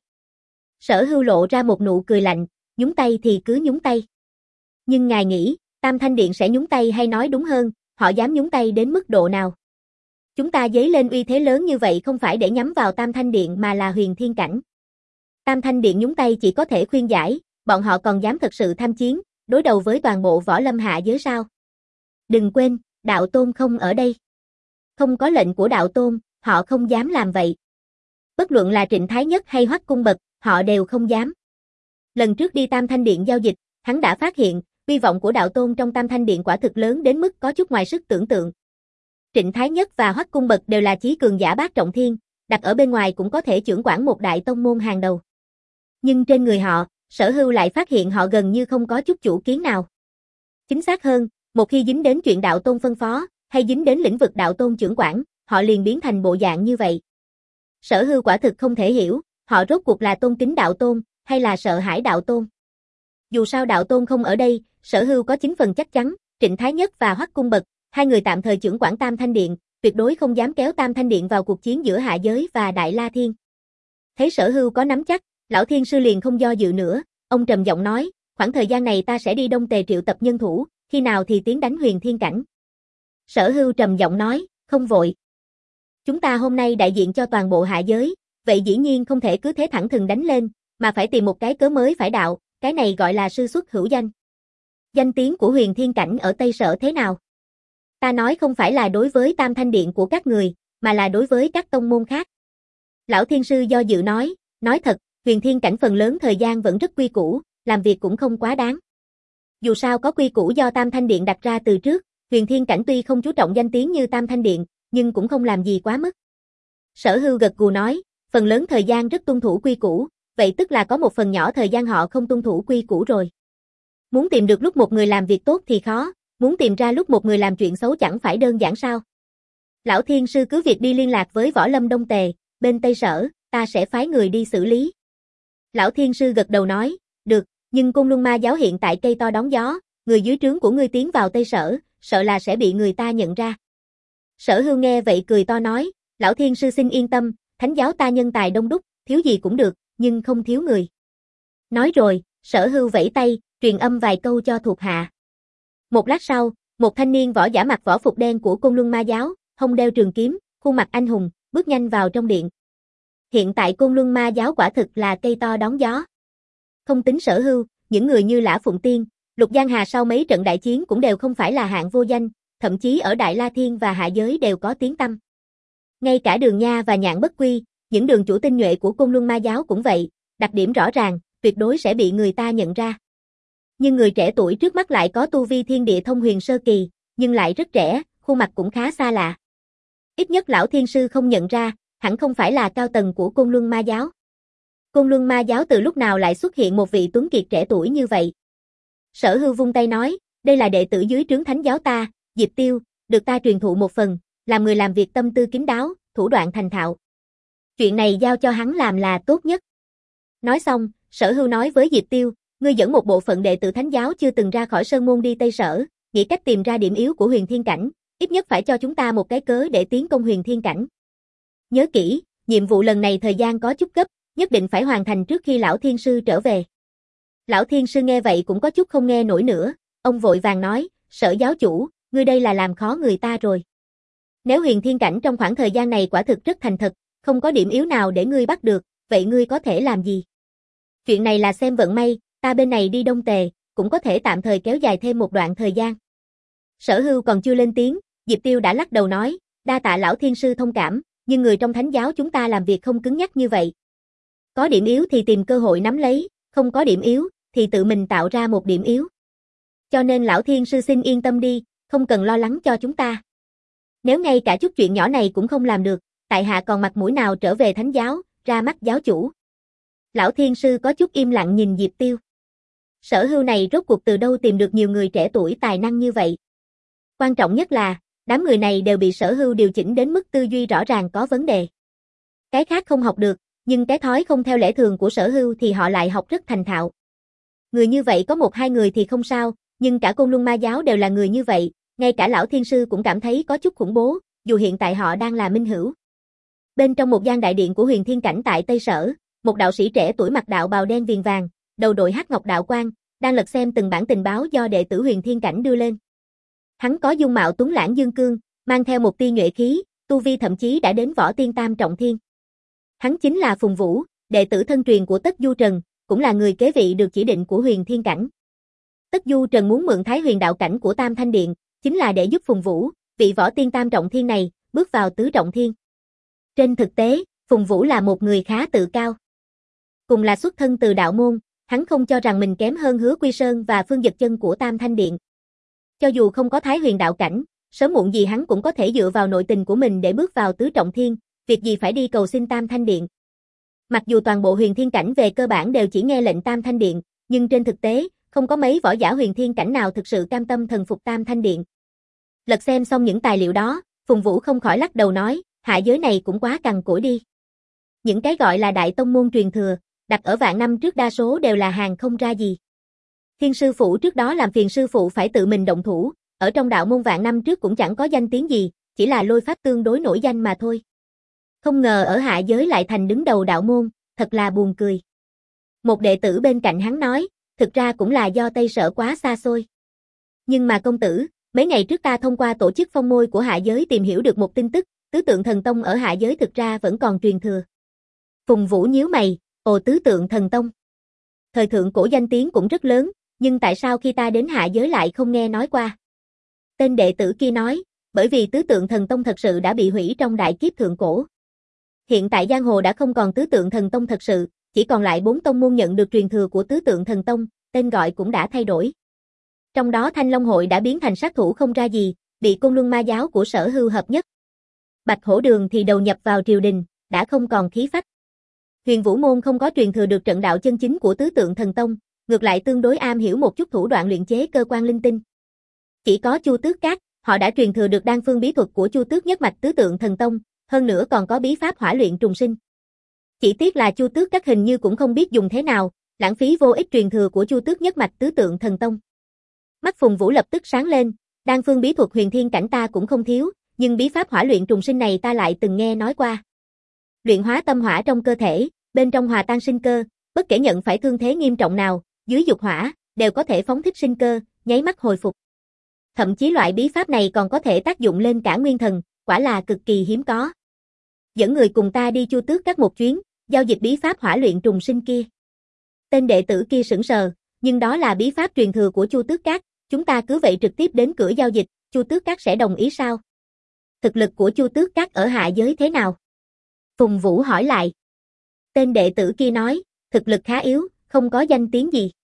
Sở Hưu lộ ra một nụ cười lạnh, nhúng tay thì cứ nhúng tay. Nhưng ngài nghĩ, Tam Thanh Điện sẽ nhúng tay hay nói đúng hơn, họ dám nhúng tay đến mức độ nào? Chúng ta dấy lên uy thế lớn như vậy không phải để nhắm vào Tam Thanh Điện mà là huyền thiên cảnh. Tam Thanh Điện nhúng tay chỉ có thể khuyên giải, bọn họ còn dám thật sự tham chiến, đối đầu với toàn bộ võ lâm hạ giới sao? Đừng quên, đạo tôn không ở đây. Không có lệnh của đạo tôn, họ không dám làm vậy. Bất luận là Trịnh Thái Nhất hay Hoắc Cung Bật, họ đều không dám. Lần trước đi Tam Thanh Điện giao dịch, hắn đã phát hiện, uy vọng của đạo tôn trong Tam Thanh Điện quả thực lớn đến mức có chút ngoài sức tưởng tượng. Trịnh Thái Nhất và Hoắc Cung Bật đều là chí cường giả bát trọng thiên, đặt ở bên ngoài cũng có thể chưởng quản một đại tông môn hàng đầu. Nhưng trên người họ, Sở Hưu lại phát hiện họ gần như không có chút chủ kiến nào. Chính xác hơn, một khi dính đến chuyện đạo tôn phân phó, hay dính đến lĩnh vực đạo tôn chưởng quản, họ liền biến thành bộ dạng như vậy. Sở Hưu quả thực không thể hiểu, họ rốt cuộc là tôn kính đạo tôn, hay là sợ hãi đạo tôn. Dù sao đạo tôn không ở đây, Sở Hưu có chín phần chắc chắn, Trịnh Thái Nhất và Hoắc Cung Bật, hai người tạm thời chưởng quản Tam Thanh Điện, tuyệt đối không dám kéo Tam Thanh Điện vào cuộc chiến giữa Hạ Giới và Đại La Thiên. Thấy Sở Hưu có nắm chắc, lão thiên sư liền không do dự nữa, ông trầm giọng nói, khoảng thời gian này ta sẽ đi Đông Tề triệu tập nhân thủ, khi nào thì tiến đánh Huyền Thiên Cảnh. Sở Hưu trầm giọng nói, không vội. Chúng ta hôm nay đại diện cho toàn bộ Hạ Giới, vậy dĩ nhiên không thể cứ thế thẳng thừng đánh lên, mà phải tìm một cái cớ mới phải đạo, cái này gọi là sư xuất hữu danh. Danh tiếng của Huyền Thiên Cảnh ở Tây Sở thế nào? Ta nói không phải là đối với Tam Thanh Điện của các người, mà là đối với các tông môn khác. Lão Thiên Sư do dự nói, nói thật, Huyền Thiên Cảnh phần lớn thời gian vẫn rất quy củ, làm việc cũng không quá đáng. Dù sao có quy củ do Tam Thanh Điện đặt ra từ trước, Huyền Thiên Cảnh tuy không chú trọng danh tiếng như Tam Thanh Điện, nhưng cũng không làm gì quá mức. Sở Hưu gật gù nói, phần lớn thời gian rất tuân thủ quy củ, vậy tức là có một phần nhỏ thời gian họ không tuân thủ quy củ rồi. Muốn tìm được lúc một người làm việc tốt thì khó, muốn tìm ra lúc một người làm chuyện xấu chẳng phải đơn giản sao. Lão Thiên Sư cứ việc đi liên lạc với Võ Lâm Đông Tề, bên Tây Sở, ta sẽ phái người đi xử lý. Lão Thiên Sư gật đầu nói, được, nhưng Côn Luân Ma giáo hiện tại cây to đón gió, người dưới trướng của ngươi tiến vào Tây Sở, sợ là sẽ bị người ta nhận ra. Sở Hưu nghe vậy cười to nói, Lão Thiên Sư xin yên tâm, Thánh giáo ta nhân tài đông đúc, thiếu gì cũng được, nhưng không thiếu người. Nói rồi, Sở Hưu vẫy tay, truyền âm vài câu cho thuộc hạ. Một lát sau, một thanh niên võ giả mặc võ phục đen của Côn Luân Ma giáo, hông đeo trường kiếm, khuôn mặt anh hùng, bước nhanh vào trong điện. Hiện tại Côn Luân Ma giáo quả thực là cây to đón gió. Không tính Sở Hưu, những người như Lã Phụng Tiên, Lục Giang Hà sau mấy trận đại chiến cũng đều không phải là hạng vô danh, thậm chí ở Đại La Thiên và Hạ Giới đều có tiếng tăm. Ngay cả Đường Nha và Nhạn Bất Quy, những đường chủ tinh nhuệ của Côn Luân Ma giáo cũng vậy, đặc điểm rõ ràng, tuyệt đối sẽ bị người ta nhận ra. Nhưng người trẻ tuổi trước mắt lại có tu vi thiên địa thông huyền sơ kỳ, nhưng lại rất trẻ, khuôn mặt cũng khá xa lạ. Ít nhất lão thiên sư không nhận ra, hẳn không phải là cao tầng của Côn Luân Ma giáo. Côn Luân Ma giáo từ lúc nào lại xuất hiện một vị tuấn kiệt trẻ tuổi như vậy? Sở Hưu vung tay nói, đây là đệ tử dưới trướng Thánh giáo ta, Diệp Tiêu, được ta truyền thụ một phần, làm người làm việc tâm tư kín đáo, thủ đoạn thành thạo. Chuyện này giao cho hắn làm là tốt nhất. Nói xong, Sở Hưu nói với Diệp Tiêu, ngươi dẫn một bộ phận đệ tử Thánh giáo chưa từng ra khỏi sơn môn đi Tây Sở, nghĩ cách tìm ra điểm yếu của Huyền Thiên Cảnh, ít nhất phải cho chúng ta một cái cớ để tiến công Huyền Thiên Cảnh. Nhớ kỹ, nhiệm vụ lần này thời gian có chút gấp, nhất định phải hoàn thành trước khi Lão Thiên Sư trở về. Lão Thiên Sư nghe vậy cũng có chút không nghe nổi nữa, ông vội vàng nói, Sở giáo chủ, ngươi đây là làm khó người ta rồi. Nếu Huyền Thiên Cảnh trong khoảng thời gian này quả thực rất thành thật, không có điểm yếu nào để ngươi bắt được, vậy ngươi có thể làm gì? Chuyện này là xem vận may, ta bên này đi Đông Tề, cũng có thể tạm thời kéo dài thêm một đoạn thời gian. Sở Hưu còn chưa lên tiếng, Diệp Tiêu đã lắc đầu nói, đa tạ Lão Thiên Sư thông cảm, nhưng người trong Thánh giáo chúng ta làm việc không cứng nhắc như vậy. Có điểm yếu thì tìm cơ hội nắm lấy, không có điểm yếu, thì tự mình tạo ra một điểm yếu. Cho nên Lão Thiên Sư xin yên tâm đi, không cần lo lắng cho chúng ta. Nếu ngay cả chút chuyện nhỏ này cũng không làm được, tại hạ còn mặt mũi nào trở về Thánh giáo, ra mắt giáo chủ. Lão Thiên Sư có chút im lặng nhìn Diệp Tiêu. Sở Hưu này rốt cuộc từ đâu tìm được nhiều người trẻ tuổi tài năng như vậy. Quan trọng nhất là, đám người này đều bị Sở Hưu điều chỉnh đến mức tư duy rõ ràng có vấn đề. Cái khác không học được, nhưng cái thói không theo lẽ thường của Sở Hưu thì họ lại học rất thành thạo. Người như vậy có một hai người thì không sao, nhưng cả Côn Luân Ma giáo đều là người như vậy, ngay cả Lão Thiên Sư cũng cảm thấy có chút khủng bố, dù hiện tại họ đang là minh hữu. Bên trong một gian đại điện của Huyền Thiên Cảnh tại Tây Sở, một đạo sĩ trẻ tuổi mặc đạo bào đen viền vàng, đầu đội hắc ngọc đạo quan, đang lật xem từng bản tình báo do đệ tử Huyền Thiên Cảnh đưa lên. Hắn có dung mạo tuấn lãng dương cương, mang theo một tia nhuệ khí, tu vi thậm chí đã đến võ tiên tam trọng thiên. Hắn chính là Phùng Vũ, đệ tử thân truyền của Tất Du Trần, cũng là người kế vị được chỉ định của Huyền Thiên Cảnh. Tất Du Trần muốn mượn Thái Huyền đạo cảnh của Tam Thanh Điện, chính là để giúp Phùng Vũ, vị võ tiên tam trọng thiên này, bước vào tứ trọng thiên. Trên thực tế, Phùng Vũ là một người khá tự cao. Cùng là xuất thân từ đạo môn, hắn không cho rằng mình kém hơn Hứa Quy Sơn và Phương Dật Chân của Tam Thanh Điện. Cho dù không có Thái Huyền đạo cảnh, sớm muộn gì hắn cũng có thể dựa vào nội tình của mình để bước vào tứ trọng thiên, việc gì phải đi cầu xin Tam Thanh Điện. Mặc dù toàn bộ huyền thiên cảnh về cơ bản đều chỉ nghe lệnh Tam Thanh Điện, nhưng trên thực tế, không có mấy võ giả huyền thiên cảnh nào thực sự cam tâm thần phục Tam Thanh Điện. Lật xem xong những tài liệu đó, Phùng Vũ không khỏi lắc đầu nói, hạ giới này cũng quá cằn cỗi đi. Những cái gọi là đại tông môn truyền thừa, đặt ở vạn năm trước đa số đều là hàng không ra gì. Thiên sư phụ trước đó làm phiền sư phụ phải tự mình động thủ, ở trong đạo môn vạn năm trước cũng chẳng có danh tiếng gì, chỉ là lôi pháp tương đối nổi danh mà thôi. Không ngờ ở hạ giới lại thành đứng đầu đạo môn, thật là buồn cười. Một đệ tử bên cạnh hắn nói, thực ra cũng là do Tây Sở quá xa xôi. Nhưng mà công tử, mấy ngày trước ta thông qua tổ chức phong môi của hạ giới tìm hiểu được một tin tức, tứ tượng thần tông ở hạ giới thực ra vẫn còn truyền thừa. Phùng Vũ nhíu mày, ồ tứ tượng thần tông. Thời thượng cổ danh tiếng cũng rất lớn, nhưng tại sao khi ta đến hạ giới lại không nghe nói qua? Tên đệ tử kia nói, bởi vì tứ tượng thần tông thật sự đã bị hủy trong đại kiếp thượng cổ. Hiện tại giang hồ đã không còn tứ tượng thần tông thật sự, chỉ còn lại bốn tông môn nhận được truyền thừa của tứ tượng thần tông, tên gọi cũng đã thay đổi. Trong đó Thanh Long hội đã biến thành sát thủ không ra gì, bị Côn Luân Ma giáo của Sở Hưu hợp nhất. Bạch Hổ Đường thì đầu nhập vào triều đình, đã không còn khí phách. Huyền Vũ môn không có truyền thừa được trận đạo chân chính của tứ tượng thần tông, ngược lại tương đối am hiểu một chút thủ đoạn luyện chế cơ quan linh tinh. Chỉ có Chu Tước Các, họ đã truyền thừa được đan phương bí thuật của Chu Tước nhất mạch tứ tượng thần tông, hơn nữa còn có bí pháp hỏa luyện trùng sinh. Chỉ tiếc là Chu Tước Các hình như cũng không biết dùng thế nào, lãng phí vô ích truyền thừa của Chu Tước nhất mạch tứ tượng thần tông. Mắt Phùng Vũ lập tức sáng lên, đan phương bí thuật huyền thiên cảnh ta cũng không thiếu, nhưng bí pháp hỏa luyện trùng sinh này ta lại từng nghe nói qua. Luyện hóa tâm hỏa trong cơ thể, bên trong hòa tan sinh cơ, bất kể nhận phải thương thế nghiêm trọng nào, dưới dục hỏa, đều có thể phóng thích sinh cơ, nháy mắt hồi phục. Thậm chí loại bí pháp này còn có thể tác dụng lên cả nguyên thần, quả là cực kỳ hiếm có. Dẫn người cùng ta đi Chu Tước Các một chuyến, giao dịch bí pháp hỏa luyện trùng sinh kia. Tên đệ tử kia sững sờ, nhưng đó là bí pháp truyền thừa của Chu Tước Các, chúng ta cứ vậy trực tiếp đến cửa giao dịch, Chu Tước Các sẽ đồng ý sao? Thực lực của Chu Tước Các ở hạ giới thế nào? Phùng Vũ hỏi lại. Tên đệ tử kia nói, thực lực khá yếu, không có danh tiếng gì.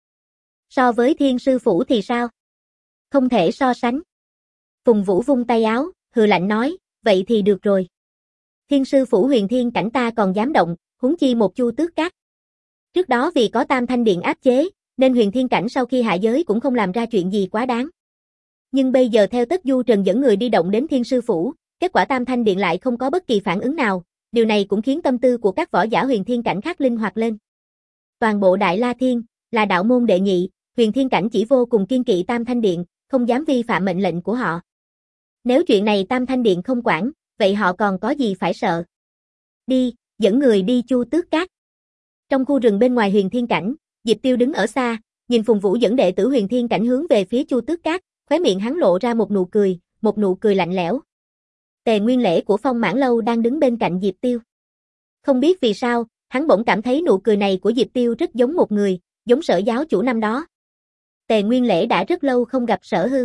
So với Thiên sư phủ thì sao? Không thể so sánh. Phùng Vũ vung tay áo, hừ lạnh nói, vậy thì được rồi. Thiên sư phủ huyền thiên cảnh ta còn dám động, huống chi một Chu Tước Các. Trước đó vì có Tam Thanh Điện áp chế, nên huyền thiên cảnh sau khi hạ giới cũng không làm ra chuyện gì quá đáng. Nhưng bây giờ theo Tất Du Trần dẫn người đi động đến Thiên sư phủ, kết quả Tam Thanh Điện lại không có bất kỳ phản ứng nào, điều này cũng khiến tâm tư của các võ giả huyền thiên cảnh khác linh hoạt lên. Toàn bộ Đại La Thiên, là đạo môn đệ nhị, huyền thiên cảnh chỉ vô cùng kiên kỵ Tam Thanh Điện, không dám vi phạm mệnh lệnh của họ. Nếu chuyện này Tam Thanh Điện không quản, vậy họ còn có gì phải sợ? Đi, dẫn người đi Chu Tước Các. Trong khu rừng bên ngoài huyền thiên cảnh, Diệp Tiêu đứng ở xa, nhìn Phùng Vũ dẫn đệ tử huyền thiên cảnh hướng về phía Chu Tước Các, khóe miệng hắn lộ ra một nụ cười, một nụ cười lạnh lẽo. Tề Nguyên Lễ của Phong Mãn Lâu đang đứng bên cạnh Diệp Tiêu. Không biết vì sao, hắn bỗng cảm thấy nụ cười này của Diệp Tiêu rất giống một người, giống Sở giáo chủ năm đó. Tề Nguyên Lễ đã rất lâu không gặp Sở Hưu.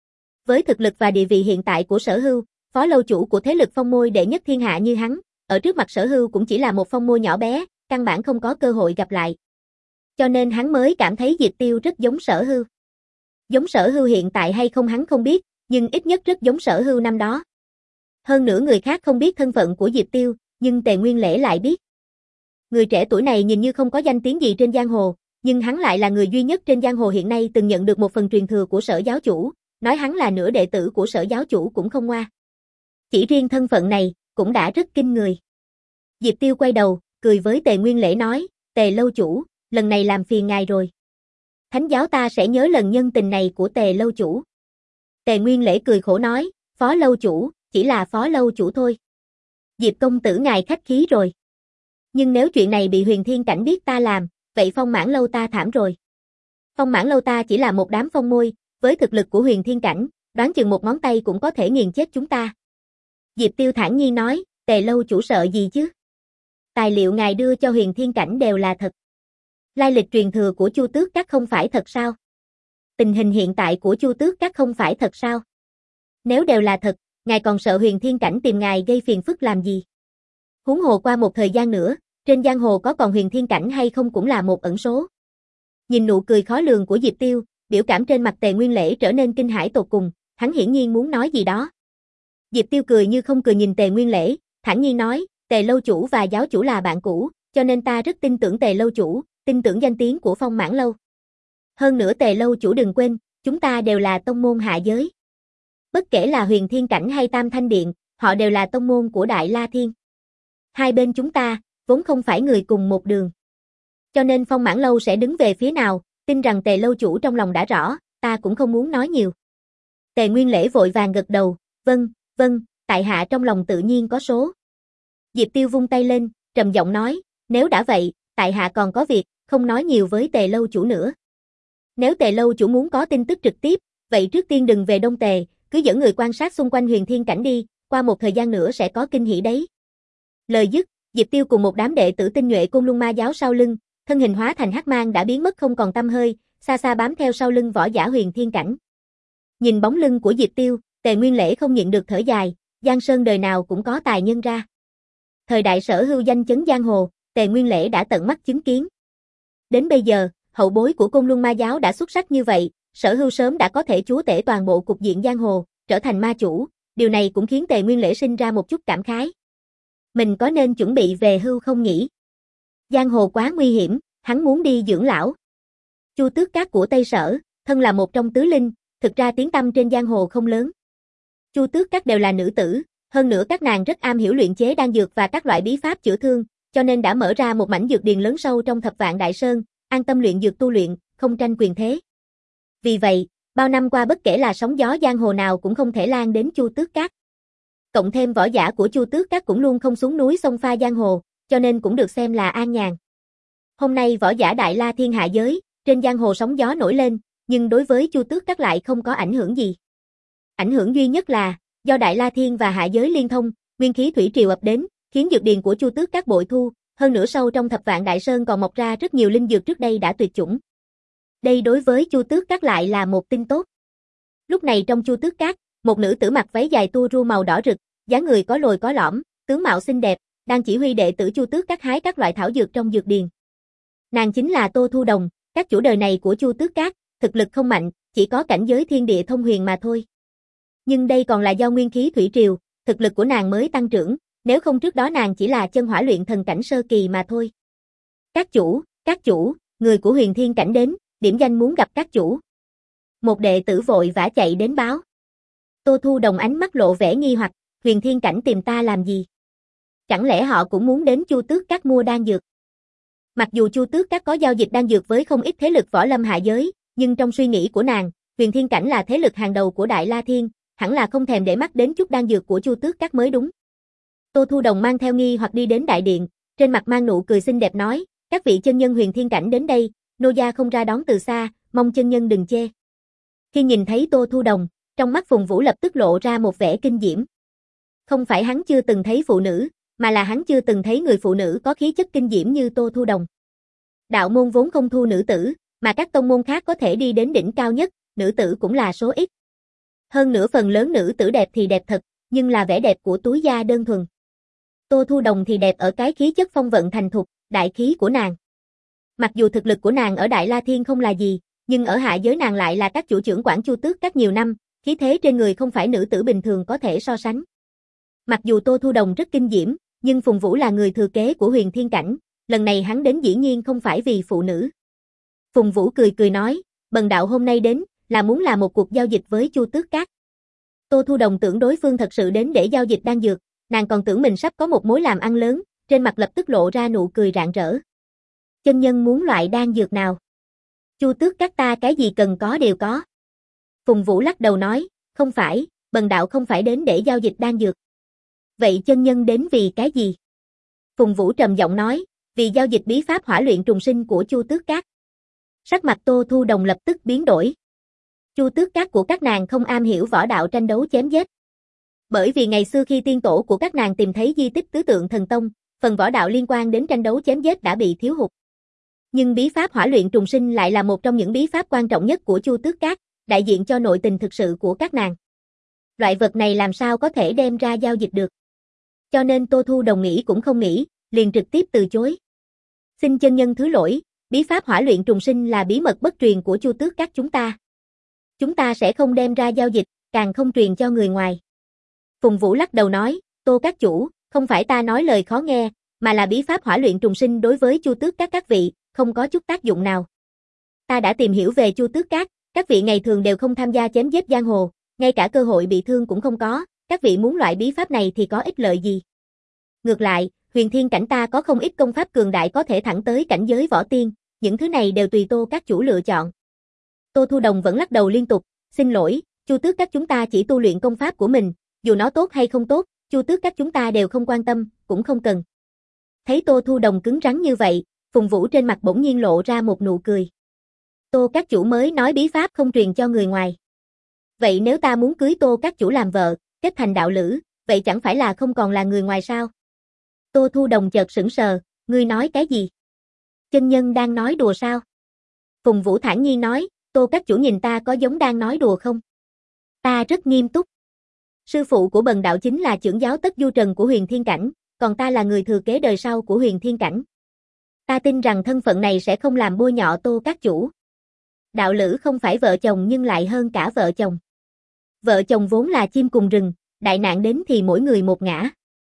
Với thực lực và địa vị hiện tại của Sở Hưu, phó lâu chủ của thế lực phong môi đệ nhất thiên hạ như hắn, ở trước mặt Sở Hưu cũng chỉ là một phong môi nhỏ bé, căn bản không có cơ hội gặp lại. Cho nên hắn mới cảm thấy Diệp Tiêu rất giống Sở Hưu. Giống Sở Hưu hiện tại hay không hắn không biết, nhưng ít nhất rất giống Sở Hưu năm đó. Hơn nữa người khác không biết thân phận của Diệp Tiêu, nhưng Tề Nguyên Lễ lại biết. Người trẻ tuổi này nhìn như không có danh tiếng gì trên giang hồ, nhưng hắn lại là người duy nhất trên giang hồ hiện nay từng nhận được một phần truyền thừa của Sở giáo chủ, nói hắn là nửa đệ tử của Sở giáo chủ cũng không ngoa. Chỉ riêng thân phận này, cũng đã rất kinh người. Diệp Tiêu quay đầu, cười với Tề Nguyên Lễ nói, Tề lâu chủ, lần này làm phiền ngài rồi. Thánh giáo ta sẽ nhớ lần nhân tình này của Tề lâu chủ. Tề Nguyên Lễ cười khổ nói, phó lâu chủ, chỉ là phó lâu chủ thôi. Diệp công tử ngài khách khí rồi. Nhưng nếu chuyện này bị huyền thiên cảnh biết ta làm, vậy Phong Mãn Lâu ta thảm rồi. Phong Mãn Lâu ta chỉ là một đám phong môi, với thực lực của huyền thiên cảnh, đoán chừng một ngón tay cũng có thể nghiền chết chúng ta. Diệp Tiêu thản nhiên nói, Tề lâu chủ sợ gì chứ? Tài liệu ngài đưa cho huyền thiên cảnh đều là thật. Lai lịch truyền thừa của Chu Tước Các không phải thật sao? Tình hình hiện tại của Chu Tước Các không phải thật sao? Nếu đều là thật, ngài còn sợ Huyền Thiên Cảnh tìm ngài gây phiền phức làm gì? Huống hồ qua một thời gian nữa, trên giang hồ có còn Huyền Thiên Cảnh hay không cũng là một ẩn số. Nhìn nụ cười khó lường của Diệp Tiêu, biểu cảm trên mặt Tề Nguyên Lễ trở nên kinh hãi tột cùng, hắn hiển nhiên muốn nói gì đó. Diệp Tiêu cười như không cười nhìn Tề Nguyên Lễ, thản nhiên nói, Tề lâu chủ và giáo chủ là bạn cũ, cho nên ta rất tin tưởng Tề lâu chủ, tin tưởng danh tiếng của Phong Mãn lâu. Hơn nữa Tề lâu chủ đừng quên, chúng ta đều là tông môn hạ giới. Bất kể là Huyền Thiên Cảnh hay Tam Thanh Điện, họ đều là tông môn của Đại La Thiên. Hai bên chúng ta, vốn không phải người cùng một đường. Cho nên Phong Mãn lâu sẽ đứng về phía nào, tin rằng Tề lâu chủ trong lòng đã rõ, ta cũng không muốn nói nhiều. Tề Nguyên Lễ vội vàng gật đầu, vâng, vâng, tại hạ trong lòng tự nhiên có số. Diệp Tiêu vung tay lên, trầm giọng nói, nếu đã vậy, tại hạ còn có việc, không nói nhiều với Tề lâu chủ nữa. Nếu Tề lâu chủ muốn có tin tức trực tiếp, vậy trước tiên đừng về Đông Tề, cứ dẫn người quan sát xung quanh Huyền Thiên Cảnh đi, qua một thời gian nữa sẽ có kinh hỉ đấy. Lời dứt, Diệp Tiêu cùng một đám đệ tử tinh nhuệ Côn Luân Ma giáo sau lưng, thân hình hóa thành hắc mang đã biến mất không còn tăm hơi, xa xa bám theo sau lưng võ giả Huyền Thiên Cảnh. Nhìn bóng lưng của Diệp Tiêu, Tề Nguyên Lễ không nhịn được thở dài, Giang Sơn đời nào cũng có tài nhân ra. Thời đại Sở Hưu danh chấn giang hồ, Tề Nguyên Lễ đã tận mắt chứng kiến. Đến bây giờ, hậu bối của Côn Luân Ma giáo đã xuất sắc như vậy, Sở Hưu sớm đã có thể chúa tể toàn bộ cục diện giang hồ, trở thành ma chủ, điều này cũng khiến Tề Nguyên Lễ sinh ra một chút cảm khái. Mình có nên chuẩn bị về hưu không nhỉ? Giang hồ quá nguy hiểm, hắn muốn đi dưỡng lão. Chu Tước Các của Tây Sở, thân là một trong tứ linh, thực ra tiếng tăm trên giang hồ không lớn. Chu Tước Các đều là nữ tử, hơn nữa các nàng rất am hiểu luyện chế đan dược và các loại bí pháp chữa thương, cho nên đã mở ra một mảnh dược điền lớn sâu trong Thập Vạn Đại Sơn, an tâm luyện dược tu luyện, không tranh quyền thế. Vì vậy, bao năm qua bất kể là sóng gió giang hồ nào cũng không thể lan đến Chu Tước Các. Cộng thêm võ giả của Chu Tước Các cũng luôn không xuống núi xông pha giang hồ, cho nên cũng được xem là an nhàn. Hôm nay võ giả Đại La Thiên hạ giới, trên giang hồ sóng gió nổi lên, nhưng đối với Chu Tước Các lại không có ảnh hưởng gì. Ảnh hưởng duy nhất là, do Đại La Thiên và hạ giới liên thông, nguyên khí thủy triều ập đến, khiến dược điền của Chu Tước Các bội thu, hơn nữa sâu trong Thập Vạn Đại Sơn còn mọc ra rất nhiều linh dược trước đây đã tuyệt chủng. Đây đối với Chu Tước Các lại là một tin tốt. Lúc này trong Chu Tước Các, một nữ tử mặc váy dài tua ru màu đỏ rực, dáng người có lồi có lõm, tướng mạo xinh đẹp, đang chỉ huy đệ tử Chu Tước Các hái các loại thảo dược trong dược điền. Nàng chính là Tô Thu Đồng, các chủ đời này của Chu Tước Các, thực lực không mạnh, chỉ có cảnh giới thiên địa thông huyền mà thôi. Nhưng đây còn là do nguyên khí thủy triều, thực lực của nàng mới tăng trưởng, nếu không trước đó nàng chỉ là chân hỏa luyện thần cảnh sơ kỳ mà thôi. Các chủ, các chủ, người của Huyền Thiên Cảnh đến, điểm danh muốn gặp các chủ. Một đệ tử vội vã chạy đến báo. Tô Thu Đồng ánh mắt lộ vẻ nghi hoặc, Huyền Thiên Cảnh tìm ta làm gì? Chẳng lẽ họ cũng muốn đến Chu Tước Các mua đan dược? Mặc dù Chu Tước Các có giao dịch đan dược với không ít thế lực võ lâm hạ giới, nhưng trong suy nghĩ của nàng, Huyền Thiên Cảnh là thế lực hàng đầu của Đại La Thiên, hẳn là không thèm để mắt đến chút đan dược của Chu Tước Các mới đúng. Tô Thu Đồng mang theo nghi hoặc đi đến đại điện, trên mặt mang nụ cười xinh đẹp nói, các vị chân nhân Huyền Thiên Cảnh đến đây, nô gia không ra đón từ xa, mong chân nhân đừng chê. Khi nhìn thấy Tô Thu Đồng, trong mắt Phùng Vũ lập tức lộ ra một vẻ kinh diễm. Không phải hắn chưa từng thấy phụ nữ, mà là hắn chưa từng thấy người phụ nữ có khí chất kinh diễm như Tô Thu Đồng. Đạo môn vốn không thu nữ tử, mà các tông môn khác có thể đi đến đỉnh cao nhất, nữ tử cũng là số ít. Hơn nữa phần lớn nữ tử đẹp thì đẹp thật, nhưng là vẻ đẹp của túi da đơn thuần. Tô Thu Đồng thì đẹp ở cái khí chất phong vận thành thục, đại khí của nàng. Mặc dù thực lực của nàng ở Đại La Thiên không là gì, nhưng ở hạ giới nàng lại là các chủ trưởng quản Chu Tước Các nhiều năm, khí thế trên người không phải nữ tử bình thường có thể so sánh. Mặc dù Tô Thu Đồng rất kinh diễm, nhưng Phùng Vũ là người thừa kế của Huyền Thiên Cảnh, lần này hắn đến dĩ nhiên không phải vì phụ nữ. Phùng Vũ cười cười nói, bần đạo hôm nay đến, là muốn làm một cuộc giao dịch với Chu Tước Các. Tô Thu Đồng tưởng đối phương thật sự đến để giao dịch đan dược, nàng còn tưởng mình sắp có một mối làm ăn lớn, trên mặt lập tức lộ ra nụ cười rạng rỡ. Chân nhân muốn loại đan dược nào? Chu Tước Các ta cái gì cần có đều có. Phùng Vũ lắc đầu nói, không phải, bần đạo không phải đến để giao dịch đan dược. Vậy chân nhân đến vì cái gì? Phùng Vũ trầm giọng nói, vì giao dịch bí pháp hỏa luyện trùng sinh của Chu Tước Các. Sắc mặt Tô Thu Đồng lập tức biến đổi. Chu Tước Các của các nàng không am hiểu võ đạo tranh đấu chém giết. Bởi vì ngày xưa khi tiên tổ của các nàng tìm thấy di tích tứ tượng thần tông, phần võ đạo liên quan đến tranh đấu chém giết đã bị thiếu hụt. Nhưng bí pháp hỏa luyện trùng sinh lại là một trong những bí pháp quan trọng nhất của Chu Tước Các, đại diện cho nội tình thực sự của các nàng. Loại vật này làm sao có thể đem ra giao dịch được. Cho nên Tô Thu Đồng nghĩ cũng không nghĩ, liền trực tiếp từ chối. Xin chân nhân thứ lỗi, bí pháp hỏa luyện trùng sinh là bí mật bất truyền của Chu Tước Các chúng ta. Chúng ta sẽ không đem ra giao dịch, càng không truyền cho người ngoài. Phùng Vũ lắc đầu nói, Tô Các chủ, không phải ta nói lời khó nghe, mà là bí pháp hỏa luyện trùng sinh đối với Chu Tước Các các vị, không có chút tác dụng nào. Ta đã tìm hiểu về Chu Tước Các, các vị ngày thường đều không tham gia chém giết giang hồ, ngay cả cơ hội bị thương cũng không có, các vị muốn loại bí pháp này thì có ích lợi gì. Ngược lại, huyền thiên cảnh ta có không ít công pháp cường đại có thể thẳng tới cảnh giới võ tiên, những thứ này đều tùy Tô Các chủ lựa chọn. Tô Thu Đồng vẫn lắc đầu liên tục, xin lỗi, Chu Tước Các chúng ta chỉ tu luyện công pháp của mình, dù nó tốt hay không tốt, Chu Tước Các chúng ta đều không quan tâm, cũng không cần. Thấy Tô Thu Đồng cứng rắn như vậy, Phùng Vũ trên mặt bỗng nhiên lộ ra một nụ cười. Tô Các chủ mới nói bí pháp không truyền cho người ngoài. Vậy nếu ta muốn cưới Tô Các chủ làm vợ, kết thành đạo lữ, vậy chẳng phải là không còn là người ngoài sao? Tô Thu Đồng chợt sững sờ, ngươi nói cái gì? Chân nhân đang nói đùa sao? Phùng Vũ thản nhiên nói, Tô Các chủ nhìn ta có giống đang nói đùa không? Ta rất nghiêm túc. Sư phụ của Bần đạo chính là trưởng giáo Tất Du Trần của Huyền Thiên Cảnh, còn ta là người thừa kế đời sau của Huyền Thiên Cảnh. Ta tin rằng thân phận này sẽ không làm bôi nhọ Tô Các chủ. Đạo lữ không phải vợ chồng nhưng lại hơn cả vợ chồng. Vợ chồng vốn là chim cùng rừng, đại nạn đến thì mỗi người một ngã.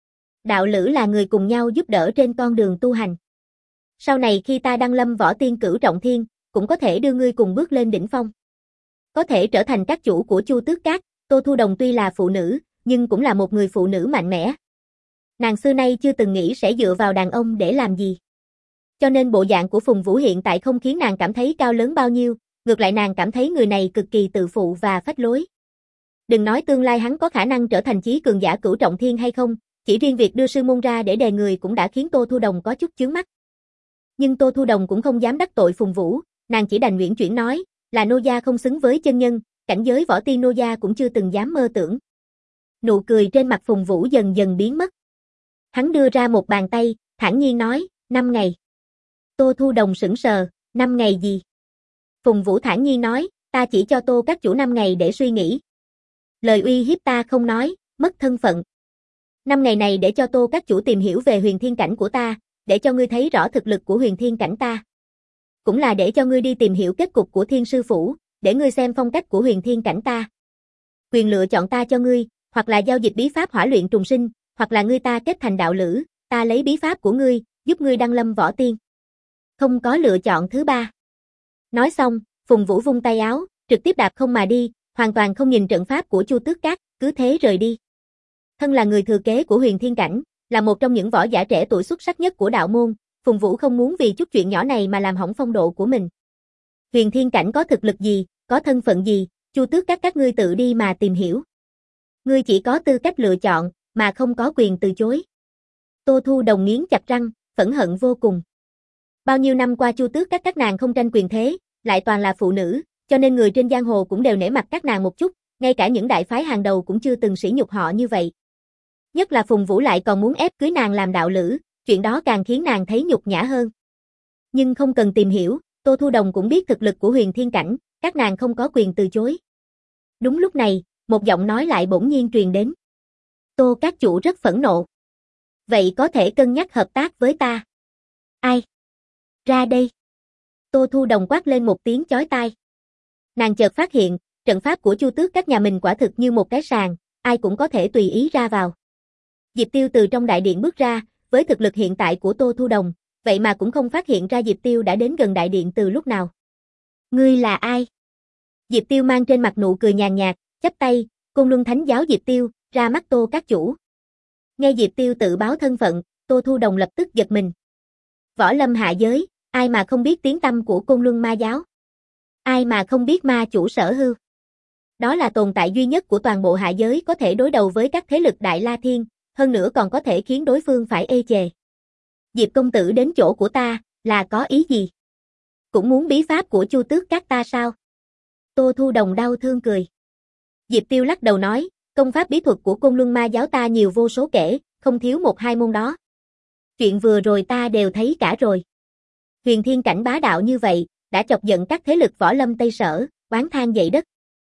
Đạo lữ là người cùng nhau giúp đỡ trên con đường tu hành. Sau này khi ta đăng lâm võ tiên cửu trọng thiên, cũng có thể đưa ngươi cùng bước lên đỉnh phong. Có thể trở thành các chủ của Chu Tước Các, Tô Thu Đồng tuy là phụ nữ, nhưng cũng là một người phụ nữ mạnh mẽ. Nàng xưa nay chưa từng nghĩ sẽ dựa vào đàn ông để làm gì. Cho nên bộ dạng của Phùng Vũ hiện tại không khiến nàng cảm thấy cao lớn bao nhiêu, ngược lại nàng cảm thấy người này cực kỳ tự phụ và phách lối. Đừng nói tương lai hắn có khả năng trở thành chí cường giả cửu trọng thiên hay không, chỉ riêng việc đưa sư môn ra để đè người cũng đã khiến Tô Thu Đồng có chút chướng mắt. Nhưng Tô Thu Đồng cũng không dám đắc tội Phùng Vũ, nàng chỉ đành uyển chuyển nói, là nô gia không xứng với chân nhân, cảnh giới võ tiên nô gia cũng chưa từng dám mơ tưởng. Nụ cười trên mặt Phùng Vũ dần dần biến mất. Hắn đưa ra một bàn tay, thản nhiên nói, năm ngày. Tô Thu Đồng sững sờ, năm ngày gì? Phùng Vũ thản nhiên nói, ta chỉ cho Tô Các chủ năm ngày để suy nghĩ. Lời uy hiếp ta không nói, mất thân phận. Năm ngày này để cho Tô Các chủ tìm hiểu về huyền thiên cảnh của ta, để cho ngươi thấy rõ thực lực của huyền thiên cảnh ta. Cũng là để cho ngươi đi tìm hiểu kết cục của Thiên Sư Phủ, để ngươi xem phong cách của huyền thiên cảnh ta. Quyền lựa chọn ta cho ngươi, hoặc là giao dịch bí pháp hỏa luyện trùng sinh, hoặc là ngươi ta kết thành đạo lữ, ta lấy bí pháp của ngươi, giúp ngươi đăng lâm võ tiên. Không có lựa chọn thứ ba. Nói xong, Phùng Vũ vung tay áo, trực tiếp đạp không mà đi, hoàn toàn không nhìn trận pháp của Chu Tước Các, cứ thế rời đi. Thân là người thừa kế của huyền thiên cảnh, là một trong những võ giả trẻ tuổi xuất sắc nhất của đạo môn, Phùng Vũ không muốn vì chút chuyện nhỏ này mà làm hỏng phong độ của mình. Huyền thiên cảnh có thực lực gì, có thân phận gì, Chu Tước Các các ngươi tự đi mà tìm hiểu. Ngươi chỉ có tư cách lựa chọn, mà không có quyền từ chối. Tô Thu Đồng nghiến chặt răng, phẫn hận vô cùng. Bao nhiêu năm qua Chu Tước Các các nàng không tranh quyền thế, lại toàn là phụ nữ, cho nên người trên giang hồ cũng đều nể mặt các nàng một chút, ngay cả những đại phái hàng đầu cũng chưa từng sỉ nhục họ như vậy. Nhất là Phùng Vũ lại còn muốn ép cưới nàng làm đạo lữ, chuyện đó càng khiến nàng thấy nhục nhã hơn. Nhưng không cần tìm hiểu, Tô Thu Đồng cũng biết thực lực của huyền thiên cảnh, các nàng không có quyền từ chối. Đúng lúc này, một giọng nói lại bỗng nhiên truyền đến. Tô Các chủ rất phẫn nộ. Vậy có thể cân nhắc hợp tác với ta. Ai? Ra đây. Tô Thu Đồng quát lên một tiếng chói tai. Nàng chợt phát hiện, trận pháp của Chu Tước Các nhà mình quả thực như một cái sàn, ai cũng có thể tùy ý ra vào. Diệp Tiêu từ trong đại điện bước ra, với thực lực hiện tại của Tô Thu Đồng, vậy mà cũng không phát hiện ra Diệp Tiêu đã đến gần đại điện từ lúc nào. Ngươi là ai? Diệp Tiêu mang trên mặt nụ cười nhàn nhạt, chắp tay, Côn Luân Thánh giáo Diệp Tiêu, ra mắt Tô Các chủ. Nghe Diệp Tiêu tự báo thân phận, Tô Thu Đồng lập tức giật mình. Võ lâm hạ giới, ai mà không biết tiếng tăm của Côn Luân ma giáo? Ai mà không biết ma chủ Sở Hưu? Đó là tồn tại duy nhất của toàn bộ hạ giới có thể đối đầu với các thế lực Đại La Thiên, hơn nữa còn có thể khiến đối phương phải ê chề. Diệp công tử đến chỗ của ta, là có ý gì? Cũng muốn bí pháp của Chu Tước Các ta sao? Tô Thu Đồng đau thương cười. Diệp Tiêu lắc đầu nói, công pháp bí thuật của Côn Luân ma giáo ta nhiều vô số kể, không thiếu một hai môn đó. Chuyện vừa rồi ta đều thấy cả rồi. Huyền thiên cảnh bá đạo như vậy, đã chọc giận các thế lực võ lâm Tây Sở, oán than dậy đất.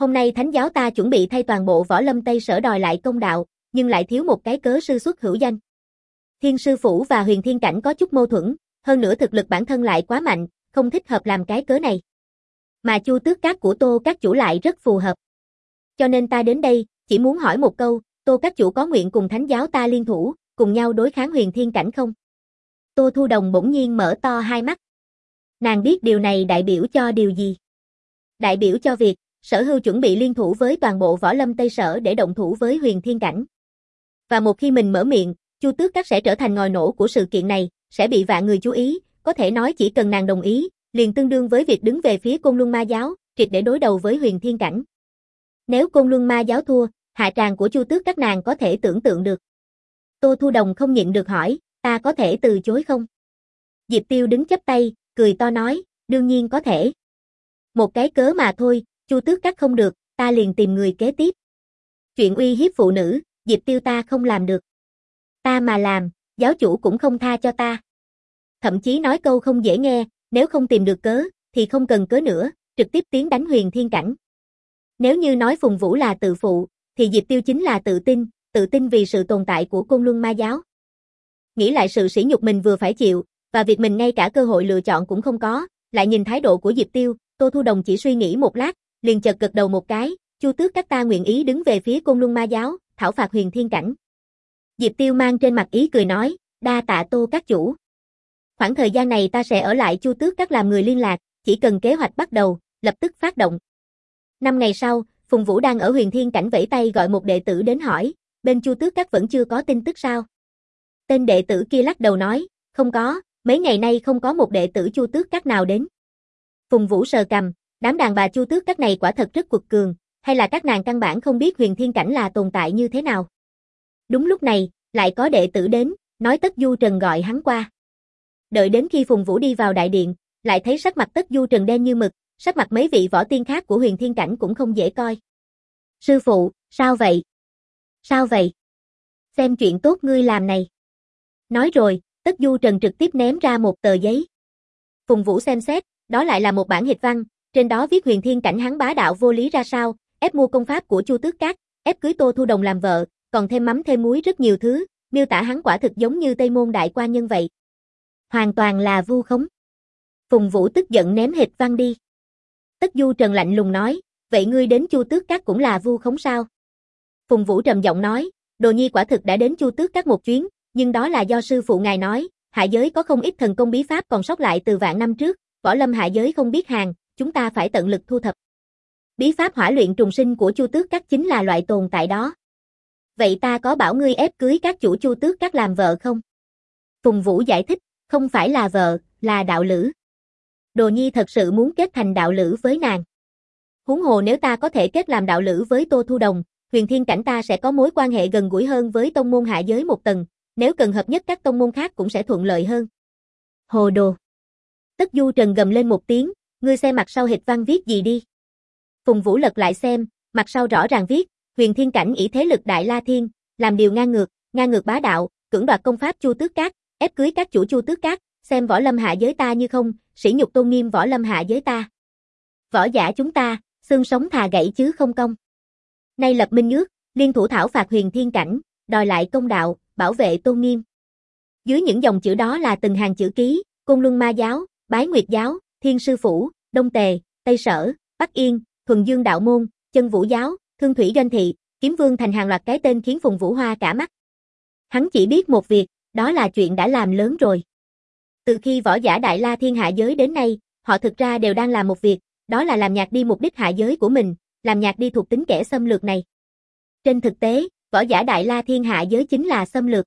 Hôm nay thánh giáo ta chuẩn bị thay toàn bộ võ lâm Tây Sở đòi lại công đạo, nhưng lại thiếu một cái cớ sư xuất hữu danh. Thiên sư phủ và Huyền Thiên Cảnh có chút mâu thuẫn, hơn nữa thực lực bản thân lại quá mạnh, không thích hợp làm cái cớ này. Mà Chu Tước Các của Tô các chủ lại rất phù hợp. Cho nên ta đến đây, chỉ muốn hỏi một câu, Tô các chủ có nguyện cùng thánh giáo ta liên thủ, cùng nhau đối kháng Huyền Thiên Cảnh không? Tô Thu Đồng bỗng nhiên mở to hai mắt. Nàng biết điều này đại biểu cho điều gì? Đại biểu cho việc, Sở Hưu chuẩn bị liên thủ với toàn bộ võ lâm Tây Sở để động thủ với Huyền Thiên Cảnh. Và một khi mình mở miệng, Chu Tước Các sẽ trở thành ngòi nổ của sự kiện này, sẽ bị vạn người chú ý, có thể nói chỉ cần nàng đồng ý, liền tương đương với việc đứng về phía Côn Luân Ma Giáo, triệt để đối đầu với Huyền Thiên Cảnh. Nếu Côn Luân Ma Giáo thua, hạ tràng của Chu Tước Các nàng có thể tưởng tượng được. Tô Thu Đồng không nhịn được hỏi, ta có thể từ chối không? Diệp Tiêu đứng chắp tay, cười to nói, đương nhiên có thể. Một cái cớ mà thôi, Chu Tước Các không được, ta liền tìm người kế tiếp. Chuyện uy hiếp phụ nữ, Diệp Tiêu ta không làm được. Ta mà làm, giáo chủ cũng không tha cho ta. Thậm chí nói câu không dễ nghe, nếu không tìm được cớ, thì không cần cớ nữa, trực tiếp tiến đánh Huyền Thiên Cảnh. Nếu như nói Phùng Vũ là tự phụ, thì Diệp Tiêu chính là tự tin, tự tin vì sự tồn tại của Côn Luân Ma Giáo. Nghĩ lại sự sỉ nhục mình vừa phải chịu, và việc mình ngay cả cơ hội lựa chọn cũng không có, lại nhìn thái độ của Diệp Tiêu, Tô Thu Đồng chỉ suy nghĩ một lát, liền chợt gật đầu một cái, Chu Tước Các ta nguyện ý đứng về phía Côn Luân Ma Giáo, thảo phạt Huyền Thiên Cảnh. Diệp Tiêu mang trên mặt ý cười nói, đa tạ Tô các chủ. Khoảng thời gian này ta sẽ ở lại Chu Tước Các làm người liên lạc, chỉ cần kế hoạch bắt đầu, lập tức phát động. Năm ngày sau, Phùng Vũ đang ở Huyền Thiên Cảnh vẫy tay gọi một đệ tử đến hỏi, bên Chu Tước Các vẫn chưa có tin tức sao? Tên đệ tử kia lắc đầu nói, không có, mấy ngày nay không có một đệ tử Chu Tước Các nào đến. Phùng Vũ sờ cằm, đám đàn bà Chu Tước Các này quả thật rất quật cường, hay là các nàng căn bản không biết Huyền Thiên Cảnh là tồn tại như thế nào? Đúng lúc này, lại có đệ tử đến, nói Tất Du Trần gọi hắn qua. Đợi đến khi Phùng Vũ đi vào đại điện, lại thấy sắc mặt Tất Du Trần đen như mực, sắc mặt mấy vị võ tiên khác của Huyền Thiên Cảnh cũng không dễ coi. Sư phụ, sao vậy? Sao vậy? Xem chuyện tốt ngươi làm này. Nói rồi, Tất Du Trần trực tiếp ném ra một tờ giấy. Phùng Vũ xem xét, đó lại là một bản hịch văn, trên đó viết Huyền Thiên Cảnh hắn bá đạo vô lý ra sao, ép mua công pháp của Chu Tước Các, ép cưới Tô Thu Đồng làm vợ, còn thêm mắm thêm muối rất nhiều thứ, miêu tả hắn quả thực giống như Tây Môn đại quan nhân vậy. Hoàn toàn là vu khống. Phùng Vũ tức giận ném hịch văn đi. Tất Du Trần lạnh lùng nói, vậy ngươi đến Chu Tước Các cũng là vu khống sao? Phùng Vũ trầm giọng nói, Đồ Nhi quả thực đã đến Chu Tước Các một chuyến, nhưng đó là do sư phụ ngài nói, hạ giới có không ít thần công bí pháp còn sót lại từ vạn năm trước, võ lâm hạ giới không biết hàng, chúng ta phải tận lực thu thập. Bí pháp hỏa luyện trùng sinh của Chu Tước Các chính là loại tồn tại đó. Vậy ta có bảo ngươi ép cưới các chủ Chu Tước Các làm vợ không? Phùng Vũ giải thích, không phải là vợ, là đạo lữ. Đồ Nhi thật sự muốn kết thành đạo lữ với nàng. Huống hồ nếu ta có thể kết làm đạo lữ với Tô Thu Đồng, Huyền Thiên Cảnh ta sẽ có mối quan hệ gần gũi hơn với tông môn hạ giới một tầng, nếu cần hợp nhất các tông môn khác cũng sẽ thuận lợi hơn. Hồ đồ. Tất Du Trần gầm lên một tiếng, ngươi xem mặt sau hịch văn viết gì đi. Phùng Vũ lật lại xem, mặt sau rõ ràng viết, Huyền Thiên Cảnh ỷ thế lực Đại La Thiên, làm điều ngang ngược, ngang ngược bá đạo, cưỡng đoạt công pháp Chu Tước Các, ép cưới các chủ Chu Tước Các, xem võ lâm hạ giới ta như không, sỉ nhục tôn nghiêm võ lâm hạ giới ta. Võ giả chúng ta, xương sống thà gãy chứ không công. Nay lập minh ước, liên thủ thảo phạt Huyền Thiên Cảnh, đòi lại công đạo, bảo vệ tôn nghiêm. Dưới những dòng chữ đó là từng hàng chữ ký, Côn Luân Ma Giáo, Bái Nguyệt Giáo, Thiên Sư Phủ, Đông Tề, Tây Sở, Bắc Yên, Thuần Dương Đạo Môn, Chân Vũ Giáo, Thương Thủy Doanh Thị, Kiếm Vương thành hàng loạt cái tên khiến Phùng Vũ hoa cả mắt. Hắn chỉ biết một việc, đó là chuyện đã làm lớn rồi. Từ khi võ giả Đại La Thiên hạ giới đến nay, họ thực ra đều đang làm một việc, đó là làm nhạt đi mục đích hạ giới của mình, làm nhạt đi thuộc tính kẻ xâm lược này. Trên thực tế, võ giả Đại La Thiên hạ giới chính là xâm lược.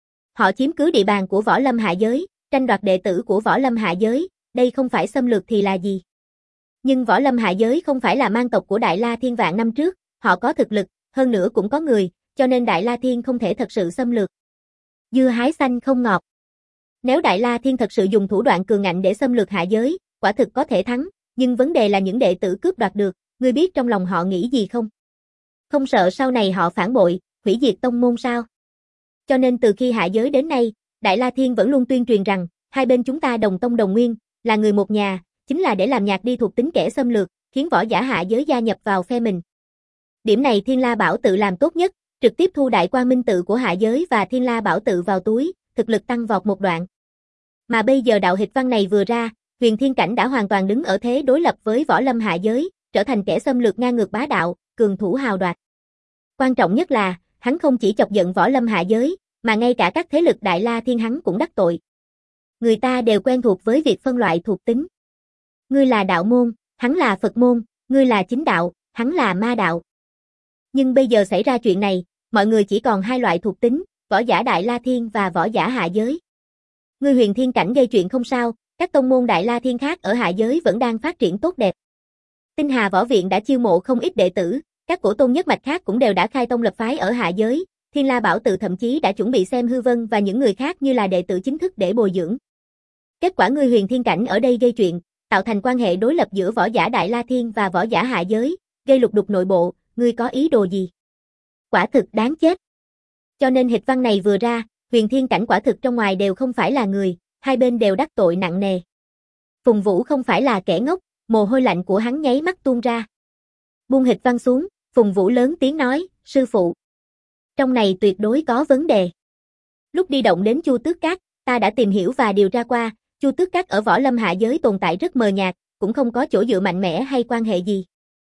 Họ chiếm cứ địa bàn của võ lâm hạ giới, tranh đoạt đệ tử của võ lâm hạ giới, đây không phải xâm lược thì là gì? Nhưng võ lâm hạ giới không phải là mang tộc của Đại La Thiên vạn năm trước, họ có thực lực, hơn nữa cũng có người, cho nên Đại La Thiên không thể thật sự xâm lược. Dưa hái xanh không ngọt. Nếu Đại La Thiên thật sự dùng thủ đoạn cường ngạnh để xâm lược hạ giới, quả thực có thể thắng, nhưng vấn đề là những đệ tử cướp đoạt được, ngươi biết trong lòng họ nghĩ gì không? Không sợ sau này họ phản bội, hủy diệt tông môn sao? Cho nên từ khi hạ giới đến nay, Đại La Thiên vẫn luôn tuyên truyền rằng, hai bên chúng ta đồng tông đồng nguyên, là người một nhà, chính là để làm nhạt đi thuộc tính kẻ xâm lược, khiến võ giả hạ giới gia nhập vào phe mình. Điểm này Thiên La Bảo Tự làm tốt nhất, trực tiếp thu Đại Quang Minh Tự của hạ giới và Thiên La Bảo Tự vào túi, thực lực tăng vọt một đoạn. Mà bây giờ đạo hịch văn này vừa ra, Huyền Thiên Cảnh đã hoàn toàn đứng ở thế đối lập với võ lâm hạ giới, trở thành kẻ xâm lược ngang ngược bá đạo, cường thủ hào đoạt. Quan trọng nhất là, hắn không chỉ chọc giận võ lâm hạ giới, mà ngay cả các thế lực Đại La Thiên hắn cũng đắc tội. Người ta đều quen thuộc với việc phân loại thuộc tính. Ngươi là đạo môn, hắn là Phật môn, ngươi là chính đạo, hắn là ma đạo. Nhưng bây giờ xảy ra chuyện này, mọi người chỉ còn hai loại thuộc tính, võ giả Đại La Thiên và võ giả hạ giới. Ngươi Huyền Thiên Cảnh gây chuyện không sao, các tông môn Đại La Thiên khác ở hạ giới vẫn đang phát triển tốt đẹp. Tinh Hà Võ Viện đã chiêu mộ không ít đệ tử, các cổ tôn nhất mạch khác cũng đều đã khai tông lập phái ở hạ giới, Thiên La Bảo Tự thậm chí đã chuẩn bị xem Hư Vân và những người khác như là đệ tử chính thức để bồi dưỡng. Kết quả ngươi Huyền Thiên Cảnh ở đây gây chuyện, tạo thành quan hệ đối lập giữa võ giả Đại La Thiên và võ giả hạ giới, gây lục đục nội bộ, ngươi có ý đồ gì? Quả thực đáng chết. Cho nên hịch văn này vừa ra, Huyền Thiên Cảnh quả thực trong ngoài đều không phải là người, hai bên đều đắc tội nặng nề. Phùng Vũ không phải là kẻ ngốc, mồ hôi lạnh của hắn nháy mắt tuôn ra. Buông hịch văn xuống, Phùng Vũ lớn tiếng nói, sư phụ. Trong này tuyệt đối có vấn đề. Lúc đi động đến Chu Tước Các, ta đã tìm hiểu và điều tra qua, Chu Tước Các ở võ lâm hạ giới tồn tại rất mờ nhạt, cũng không có chỗ dựa mạnh mẽ hay quan hệ gì.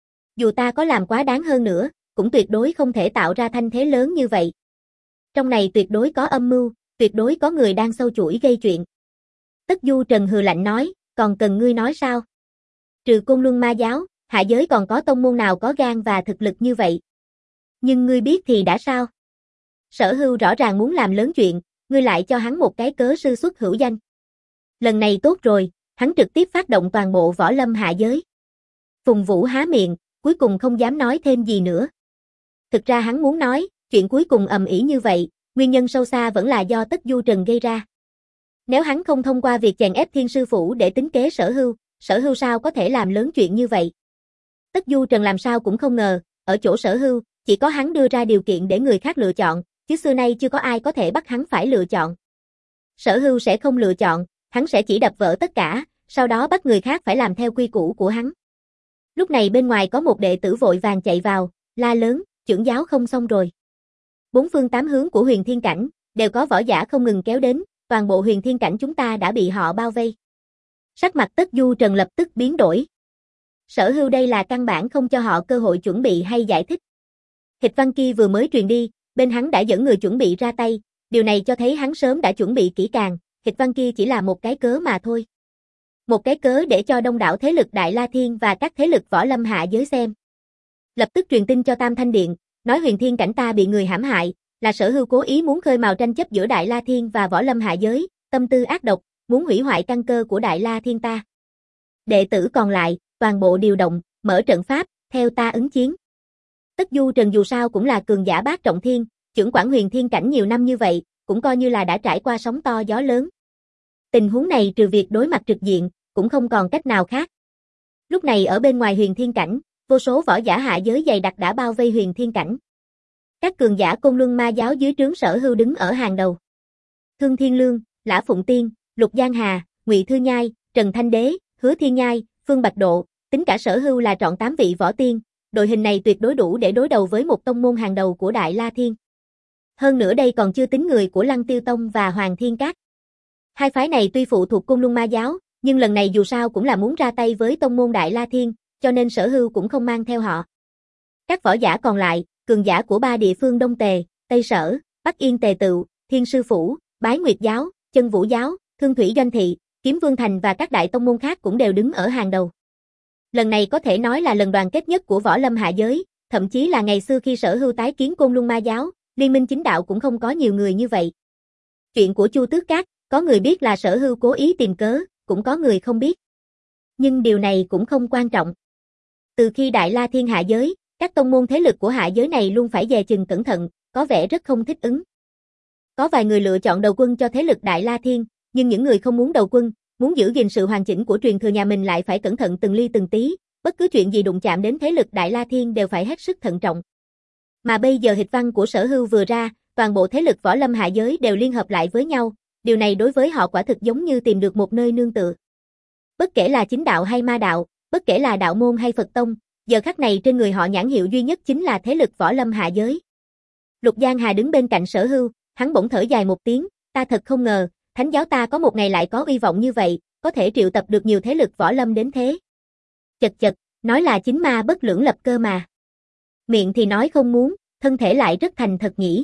Dù ta có làm quá đáng hơn nữa, cũng tuyệt đối không thể tạo ra thanh thế lớn như vậy. Trong này tuyệt đối có âm mưu, tuyệt đối có người đang sâu chuỗi gây chuyện. Tất Du Trần hừ lạnh nói, còn cần ngươi nói sao? Trừ Côn Luân Ma Giáo, hạ giới còn có tông môn nào có gan và thực lực như vậy? Nhưng ngươi biết thì đã sao? Sở Hưu rõ ràng muốn làm lớn chuyện, ngươi lại cho hắn một cái cớ sư xuất hữu danh. Lần này tốt rồi, hắn trực tiếp phát động toàn bộ võ lâm hạ giới. Phùng Vũ há miệng, cuối cùng không dám nói thêm gì nữa. Thực ra hắn muốn nói, chuyện cuối cùng ầm ĩ như vậy, nguyên nhân sâu xa vẫn là do Tất Du Trần gây ra. Nếu hắn không thông qua việc chèn ép Thiên Sư Phủ để tính kế Sở Hưu, Sở Hưu sao có thể làm lớn chuyện như vậy? Tất Du Trần làm sao cũng không ngờ, ở chỗ Sở Hưu, chỉ có hắn đưa ra điều kiện để người khác lựa chọn, chứ xưa nay chưa có ai có thể bắt hắn phải lựa chọn. Sở Hưu sẽ không lựa chọn, hắn sẽ chỉ đập vỡ tất cả, sau đó bắt người khác phải làm theo quy củ của hắn. Lúc này bên ngoài có một đệ tử vội vàng chạy vào, la lớn, trưởng giáo không xong rồi. Bốn phương tám hướng của Huyền Thiên Cảnh, đều có võ giả không ngừng kéo đến, toàn bộ Huyền Thiên Cảnh chúng ta đã bị họ bao vây. Sắc mặt Tất Du Trần lập tức biến đổi. Sở Hưu đây là căn bản không cho họ cơ hội chuẩn bị hay giải thích. Hịch văn kia vừa mới truyền đi, bên hắn đã dẫn người chuẩn bị ra tay, điều này cho thấy hắn sớm đã chuẩn bị kỹ càng, hịch văn kia chỉ là một cái cớ mà thôi. Một cái cớ để cho đông đảo thế lực Đại La Thiên và các thế lực võ lâm hạ giới xem. Lập tức truyền tin cho Tam Thanh Điện, nói Huyền Thiên Cảnh ta bị người hãm hại, là Sở Hưu cố ý muốn khơi mào tranh chấp giữa Đại La Thiên và võ lâm hạ giới, tâm tư ác độc, muốn hủy hoại căn cơ của Đại La Thiên ta. Đệ tử còn lại, toàn bộ điều động, mở trận pháp, theo ta ứng chiến. Tất Du Trần dù sao cũng là cường giả bát trọng thiên, trưởng quản Huyền Thiên Cảnh nhiều năm như vậy, cũng coi như là đã trải qua sóng to gió lớn. Tình huống này trừ việc đối mặt trực diện, cũng không còn cách nào khác. Lúc này ở bên ngoài Huyền Thiên Cảnh, vô số võ giả hạ giới dày đặc đã bao vây Huyền Thiên Cảnh. Các cường giả Côn Luân Ma Giáo dưới trướng Sở Hưu đứng ở hàng đầu. Thương Thiên Lương, Lã Phụng Tiên, Lục Giang Hà, Ngụy Thư Nhai, Trần Thanh Đế, Hứa Thiên Nhai, Phương Bạch Độ, tính cả Sở Hưu là trọn tám vị võ tiên, đội hình này tuyệt đối đủ để đối đầu với một tông môn hàng đầu của Đại La Thiên. Hơn nữa đây còn chưa tính người của Lăng Tiêu Tông và Hoàng Thiên Các. Hai phái này tuy phụ thuộc Côn Luân Ma Giáo, nhưng lần này dù sao cũng là muốn ra tay với tông môn Đại La Thiên, cho nên Sở Hưu cũng không mang theo họ. Các võ giả còn lại, cường giả của ba địa phương Đông Tề, Tây Sở, Bắc Yên Tề Tựu, Thiên Sư Phủ, Bái Nguyệt Giáo, Chân Vũ Giáo, Thương Thủy Doanh Thị, Kiếm Vương Thành và các đại tông môn khác cũng đều đứng ở hàng đầu. Lần này có thể nói là lần đoàn kết nhất của võ lâm hạ giới, thậm chí là ngày xưa khi Sở Hưu tái kiến Côn Luân Ma Giáo, Liên minh chính đạo cũng không có nhiều người như vậy. Chuyện của Chu Tước Các, có người biết là Sở Hưu cố ý tìm cớ, cũng có người không biết. Nhưng điều này cũng không quan trọng. Từ khi Đại La Thiên hạ giới, các tông môn thế lực của hạ giới này luôn phải dè chừng cẩn thận, có vẻ rất không thích ứng. Có vài người lựa chọn đầu quân cho thế lực Đại La Thiên, nhưng những người không muốn đầu quân, muốn giữ gìn sự hoàn chỉnh của truyền thừa nhà mình lại phải cẩn thận từng ly từng tí, bất cứ chuyện gì đụng chạm đến thế lực Đại La Thiên đều phải hết sức thận trọng. Mà bây giờ hịch văn của Sở Hưu vừa ra, toàn bộ thế lực võ lâm hạ giới đều liên hợp lại với nhau, điều này đối với họ quả thực giống như tìm được một nơi nương tựa. Bất kể là chính đạo hay ma đạo, bất kể là đạo môn hay Phật tông, giờ khắc này trên người họ nhãn hiệu duy nhất chính là thế lực võ lâm hạ giới. Lục Giang Hà đứng bên cạnh Sở Hưu, hắn bỗng thở dài một tiếng, ta thật không ngờ, thánh giáo ta có một ngày lại có uy vọng như vậy, có thể triệu tập được nhiều thế lực võ lâm đến thế. Chật chật, nói là chính ma bất lưỡng lập cơ mà. Miệng thì nói không muốn, thân thể lại rất thành thật nhỉ.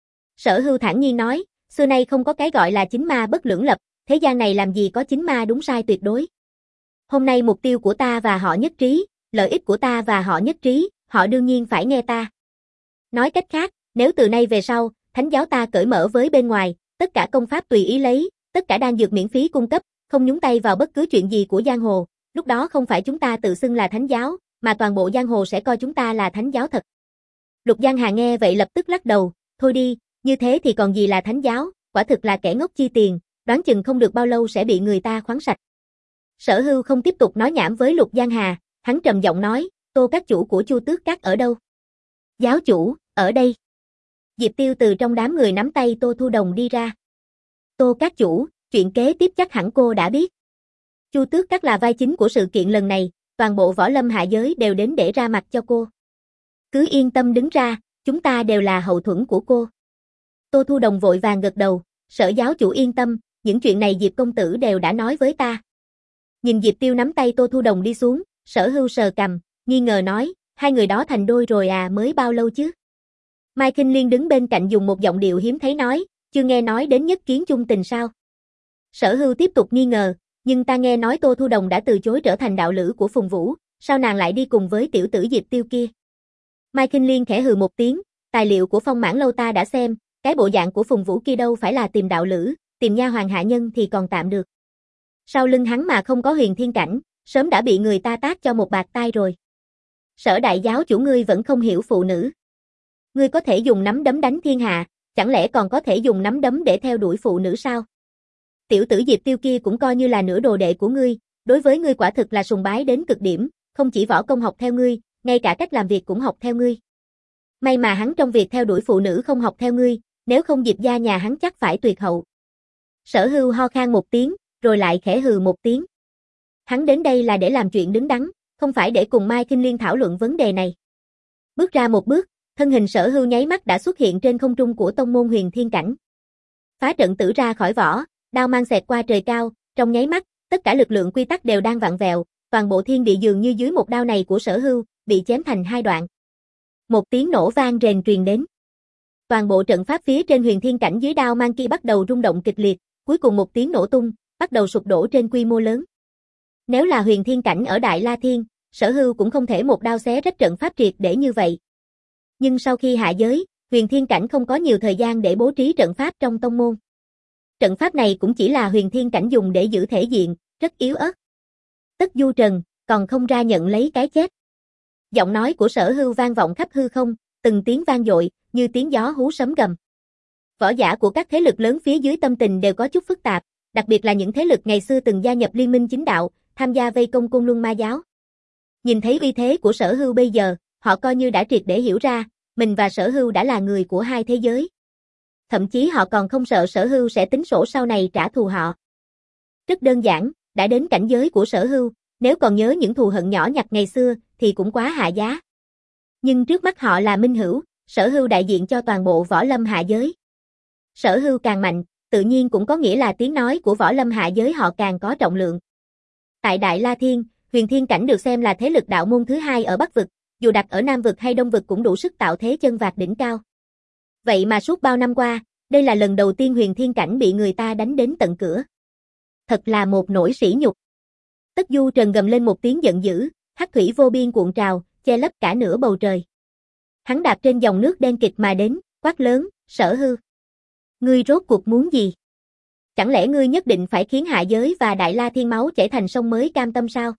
Sở Hưu thản nhiên nói, xưa nay không có cái gọi là chính ma bất lưỡng lập, thế gian này làm gì có chính ma đúng sai tuyệt đối. Hôm nay mục tiêu của ta và họ nhất trí, lợi ích của ta và họ nhất trí, họ đương nhiên phải nghe ta. Nói cách khác, nếu từ nay về sau, thánh giáo ta cởi mở với bên ngoài, tất cả công pháp tùy ý lấy, tất cả đan dược miễn phí cung cấp, không nhúng tay vào bất cứ chuyện gì của giang hồ, lúc đó không phải chúng ta tự xưng là thánh giáo, mà toàn bộ giang hồ sẽ coi chúng ta là thánh giáo thật. Lục Giang Hà nghe vậy lập tức lắc đầu, thôi đi, như thế thì còn gì là thánh giáo, quả thực là kẻ ngốc chi tiền, đoán chừng không được bao lâu sẽ bị người ta khoáng sạch. Sở Hưu không tiếp tục nói nhảm với Lục Giang Hà, hắn trầm giọng nói, Tô các chủ của Chu Tước Các ở đâu? Giáo chủ, ở đây. Diệp Tiêu từ trong đám người nắm tay Tô Thu Đồng đi ra. Tô các chủ, chuyện kế tiếp chắc hẳn cô đã biết. Chu Tước Các là vai chính của sự kiện lần này, toàn bộ võ lâm hạ giới đều đến để ra mặt cho cô. Cứ yên tâm đứng ra, chúng ta đều là hậu thuẫn của cô. Tô Thu Đồng vội vàng gật đầu, Sở giáo chủ yên tâm, những chuyện này Diệp công tử đều đã nói với ta. Nhìn Diệp Tiêu nắm tay Tô Thu Đồng đi xuống, Sở Hưu sờ cằm, nghi ngờ nói, hai người đó thành đôi rồi à, mới bao lâu chứ? Mai Kinh Liên đứng bên cạnh dùng một giọng điệu hiếm thấy nói, chưa nghe nói đến nhất kiến chung tình sao? Sở Hưu tiếp tục nghi ngờ, nhưng ta nghe nói Tô Thu Đồng đã từ chối trở thành đạo lữ của Phùng Vũ, sao nàng lại đi cùng với tiểu tử Diệp Tiêu kia? Mai Kinh Liên khẽ hừ một tiếng, tài liệu của Phong Mãn Lâu ta đã xem, cái bộ dạng của Phùng Vũ kia đâu phải là tìm đạo lữ, tìm nha hoàn hạ nhân thì còn tạm được. Sau lưng hắn mà không có huyền thiên cảnh, sớm đã bị người ta tát cho một bạt tai rồi. Sở đại giáo chủ ngươi vẫn không hiểu phụ nữ. Ngươi có thể dùng nắm đấm đánh thiên hạ, chẳng lẽ còn có thể dùng nắm đấm để theo đuổi phụ nữ sao? Tiểu tử Diệp Tiêu kia cũng coi như là nửa đồ đệ của ngươi, đối với ngươi quả thực là sùng bái đến cực điểm, không chỉ võ công học theo ngươi, ngay cả cách làm việc cũng học theo ngươi. May mà hắn trong việc theo đuổi phụ nữ không học theo ngươi, nếu không Diệp gia nhà hắn chắc phải tuyệt hậu. Sở Hưu ho khan một tiếng, rồi lại khẽ hừ một tiếng. Hắn đến đây là để làm chuyện đứng đắn, không phải để cùng Mai Kinh Liên thảo luận vấn đề này. Bước ra một bước, thân hình Sở Hưu nháy mắt đã xuất hiện trên không trung của tông môn huyền thiên cảnh. Phá trận tử ra khỏi vỏ, đao mang xẹt qua trời cao, trong nháy mắt, tất cả lực lượng quy tắc đều đang vặn vẹo, toàn bộ thiên địa dường như dưới một đao này của Sở Hưu, bị chém thành hai đoạn. Một tiếng nổ vang rền truyền đến. Toàn bộ trận pháp phía trên huyền thiên cảnh dưới đao mang kia bắt đầu rung động kịch liệt, cuối cùng một tiếng nổ tung, bắt đầu sụp đổ trên quy mô lớn. Nếu là huyền thiên cảnh ở Đại La Thiên, Sở Hưu cũng không thể một đao xé rách trận pháp triệt để như vậy. Nhưng sau khi hạ giới, huyền thiên cảnh không có nhiều thời gian để bố trí trận pháp trong tông môn. Trận pháp này cũng chỉ là huyền thiên cảnh dùng để giữ thể diện, rất yếu ớt. Tất Du Trần, còn không ra nhận lấy cái chết. Giọng nói của Sở Hưu vang vọng khắp hư không, từng tiếng vang dội, như tiếng gió hú sấm gầm. Võ giả của các thế lực lớn phía dưới tâm tình đều có chút phức tạp, đặc biệt là những thế lực ngày xưa từng gia nhập Liên minh chính đạo, tham gia vây công Côn Luân Ma giáo. Nhìn thấy uy thế của Sở Hưu bây giờ, họ coi như đã triệt để hiểu ra, mình và Sở Hưu đã là người của hai thế giới. Thậm chí họ còn không sợ Sở Hưu sẽ tính sổ sau này trả thù họ. Rất đơn giản, đã đến cảnh giới của Sở Hưu, nếu còn nhớ những thù hận nhỏ nhặt ngày xưa thì cũng quá hạ giá. Nhưng trước mắt họ là minh hữu, Sở Hưu đại diện cho toàn bộ võ lâm hạ giới. Sở Hưu càng mạnh, tự nhiên cũng có nghĩa là tiếng nói của võ lâm hạ giới họ càng có trọng lượng. Tại Đại La Thiên, huyền thiên cảnh được xem là thế lực đạo môn thứ hai ở Bắc vực, dù đặt ở Nam vực hay Đông vực cũng đủ sức tạo thế chân vạc đỉnh cao. Vậy mà suốt bao năm qua, đây là lần đầu tiên huyền thiên cảnh bị người ta đánh đến tận cửa. Thật là một nỗi sỉ nhục. Tất Du Trần gầm lên một tiếng giận dữ, hắc thủy vô biên cuộn trào, che lấp cả nửa bầu trời. Hắn đạp trên dòng nước đen kịt mà đến, quát lớn, Sở Hưu. Ngươi rốt cuộc muốn gì? Chẳng lẽ ngươi nhất định phải khiến hạ giới và Đại La Thiên máu chảy thành sông mới cam tâm sao?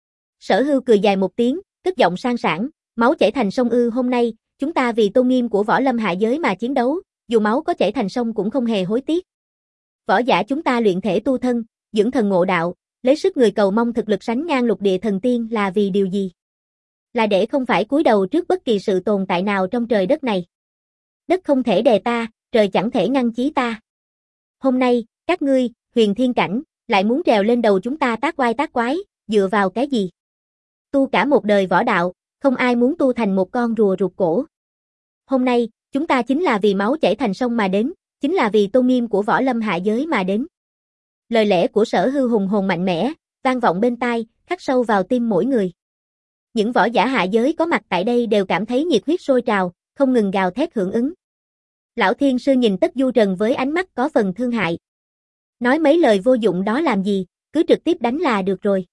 Sở Hưu cười dài một tiếng, cất giọng sang sảng, máu chảy thành sông ư, hôm nay, chúng ta vì tôn nghiêm của võ lâm hạ giới mà chiến đấu, dù máu có chảy thành sông cũng không hề hối tiếc. Võ giả chúng ta luyện thể tu thân, dưỡng thần ngộ đạo, lấy sức người cầu mong thực lực sánh ngang lục địa thần tiên là vì điều gì? Là để không phải cúi đầu trước bất kỳ sự tồn tại nào trong trời đất này. Đất không thể đè ta, trời chẳng thể ngăn chí ta. Hôm nay, các ngươi, huyền thiên cảnh, lại muốn trèo lên đầu chúng ta tác oai tác quái, dựa vào cái gì? Tu cả một đời võ đạo, không ai muốn tu thành một con rùa rụt cổ. Hôm nay, chúng ta chính là vì máu chảy thành sông mà đến, chính là vì tôn nghiêm của võ lâm hạ giới mà đến. Lời lẽ của Sở Hưu hùng hồn mạnh mẽ, vang vọng bên tai, khắc sâu vào tim mỗi người. Những võ giả hạ giới có mặt tại đây đều cảm thấy nhiệt huyết sôi trào, không ngừng gào thét hưởng ứng. Lão Thiên Sư nhìn Tất Du Trần với ánh mắt có phần thương hại. Nói mấy lời vô dụng đó làm gì, cứ trực tiếp đánh là được rồi.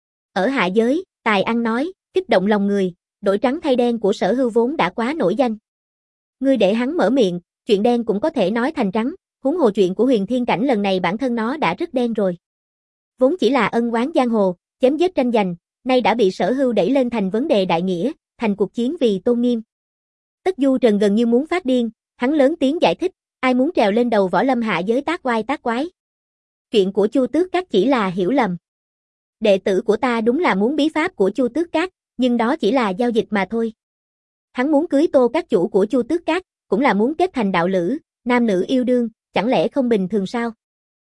Ở hạ giới, tài ăn nói, kích động lòng người, đổi trắng thay đen của Sở Hưu vốn đã quá nổi danh. Ngươi để hắn mở miệng, chuyện đen cũng có thể nói thành trắng, huống hồ chuyện của Huyền Thiên Cảnh lần này bản thân nó đã rất đen rồi. Vốn chỉ là ân oán giang hồ, chém giết tranh giành, nay đã bị Sở Hưu đẩy lên thành vấn đề đại nghĩa, thành cuộc chiến vì tôn nghiêm. Tất Du Trần gần như muốn phát điên, hắn lớn tiếng giải thích, ai muốn trèo lên đầu võ lâm hạ giới tác oai tác quái. Chuyện của Chu Tước Các chỉ là hiểu lầm. Đệ tử của ta đúng là muốn bí pháp của Chu Tước Các, nhưng đó chỉ là giao dịch mà thôi. Hắn muốn cưới Tô các chủ của Chu Tước Các, cũng là muốn kết thành đạo lữ, nam nữ yêu đương, chẳng lẽ không bình thường sao?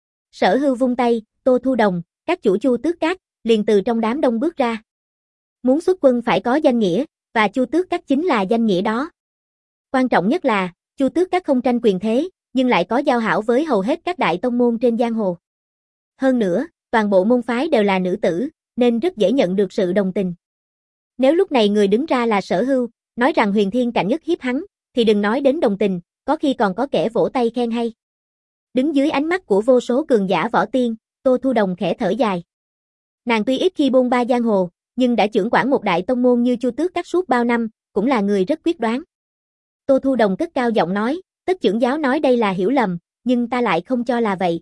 Sở Hưu vung tay, Tô Thu Đồng, các chủ Chu Tước Các, liền từ trong đám đông bước ra. Muốn xuất quân phải có danh nghĩa, và Chu Tước Các chính là danh nghĩa đó. Quan trọng nhất là, Chu Tước Các không tranh quyền thế, nhưng lại có giao hảo với hầu hết các đại tông môn trên giang hồ. Hơn nữa, toàn bộ môn phái đều là nữ tử, nên rất dễ nhận được sự đồng tình. Nếu lúc này người đứng ra là Sở Hưu, nói rằng Huyền Thiên Cảnh ức hiếp hắn, thì đừng nói đến đồng tình, có khi còn có kẻ vỗ tay khen hay. Đứng dưới ánh mắt của vô số cường giả võ tiên, Tô Thu Đồng khẽ thở dài. Nàng tuy ít khi bôn ba giang hồ, nhưng đã trưởng quản một đại tông môn như Chu Tước Các suốt bao năm, cũng là người rất quyết đoán. Tô Thu Đồng cất cao giọng nói, Tất trưởng giáo nói đây là hiểu lầm, nhưng ta lại không cho là vậy.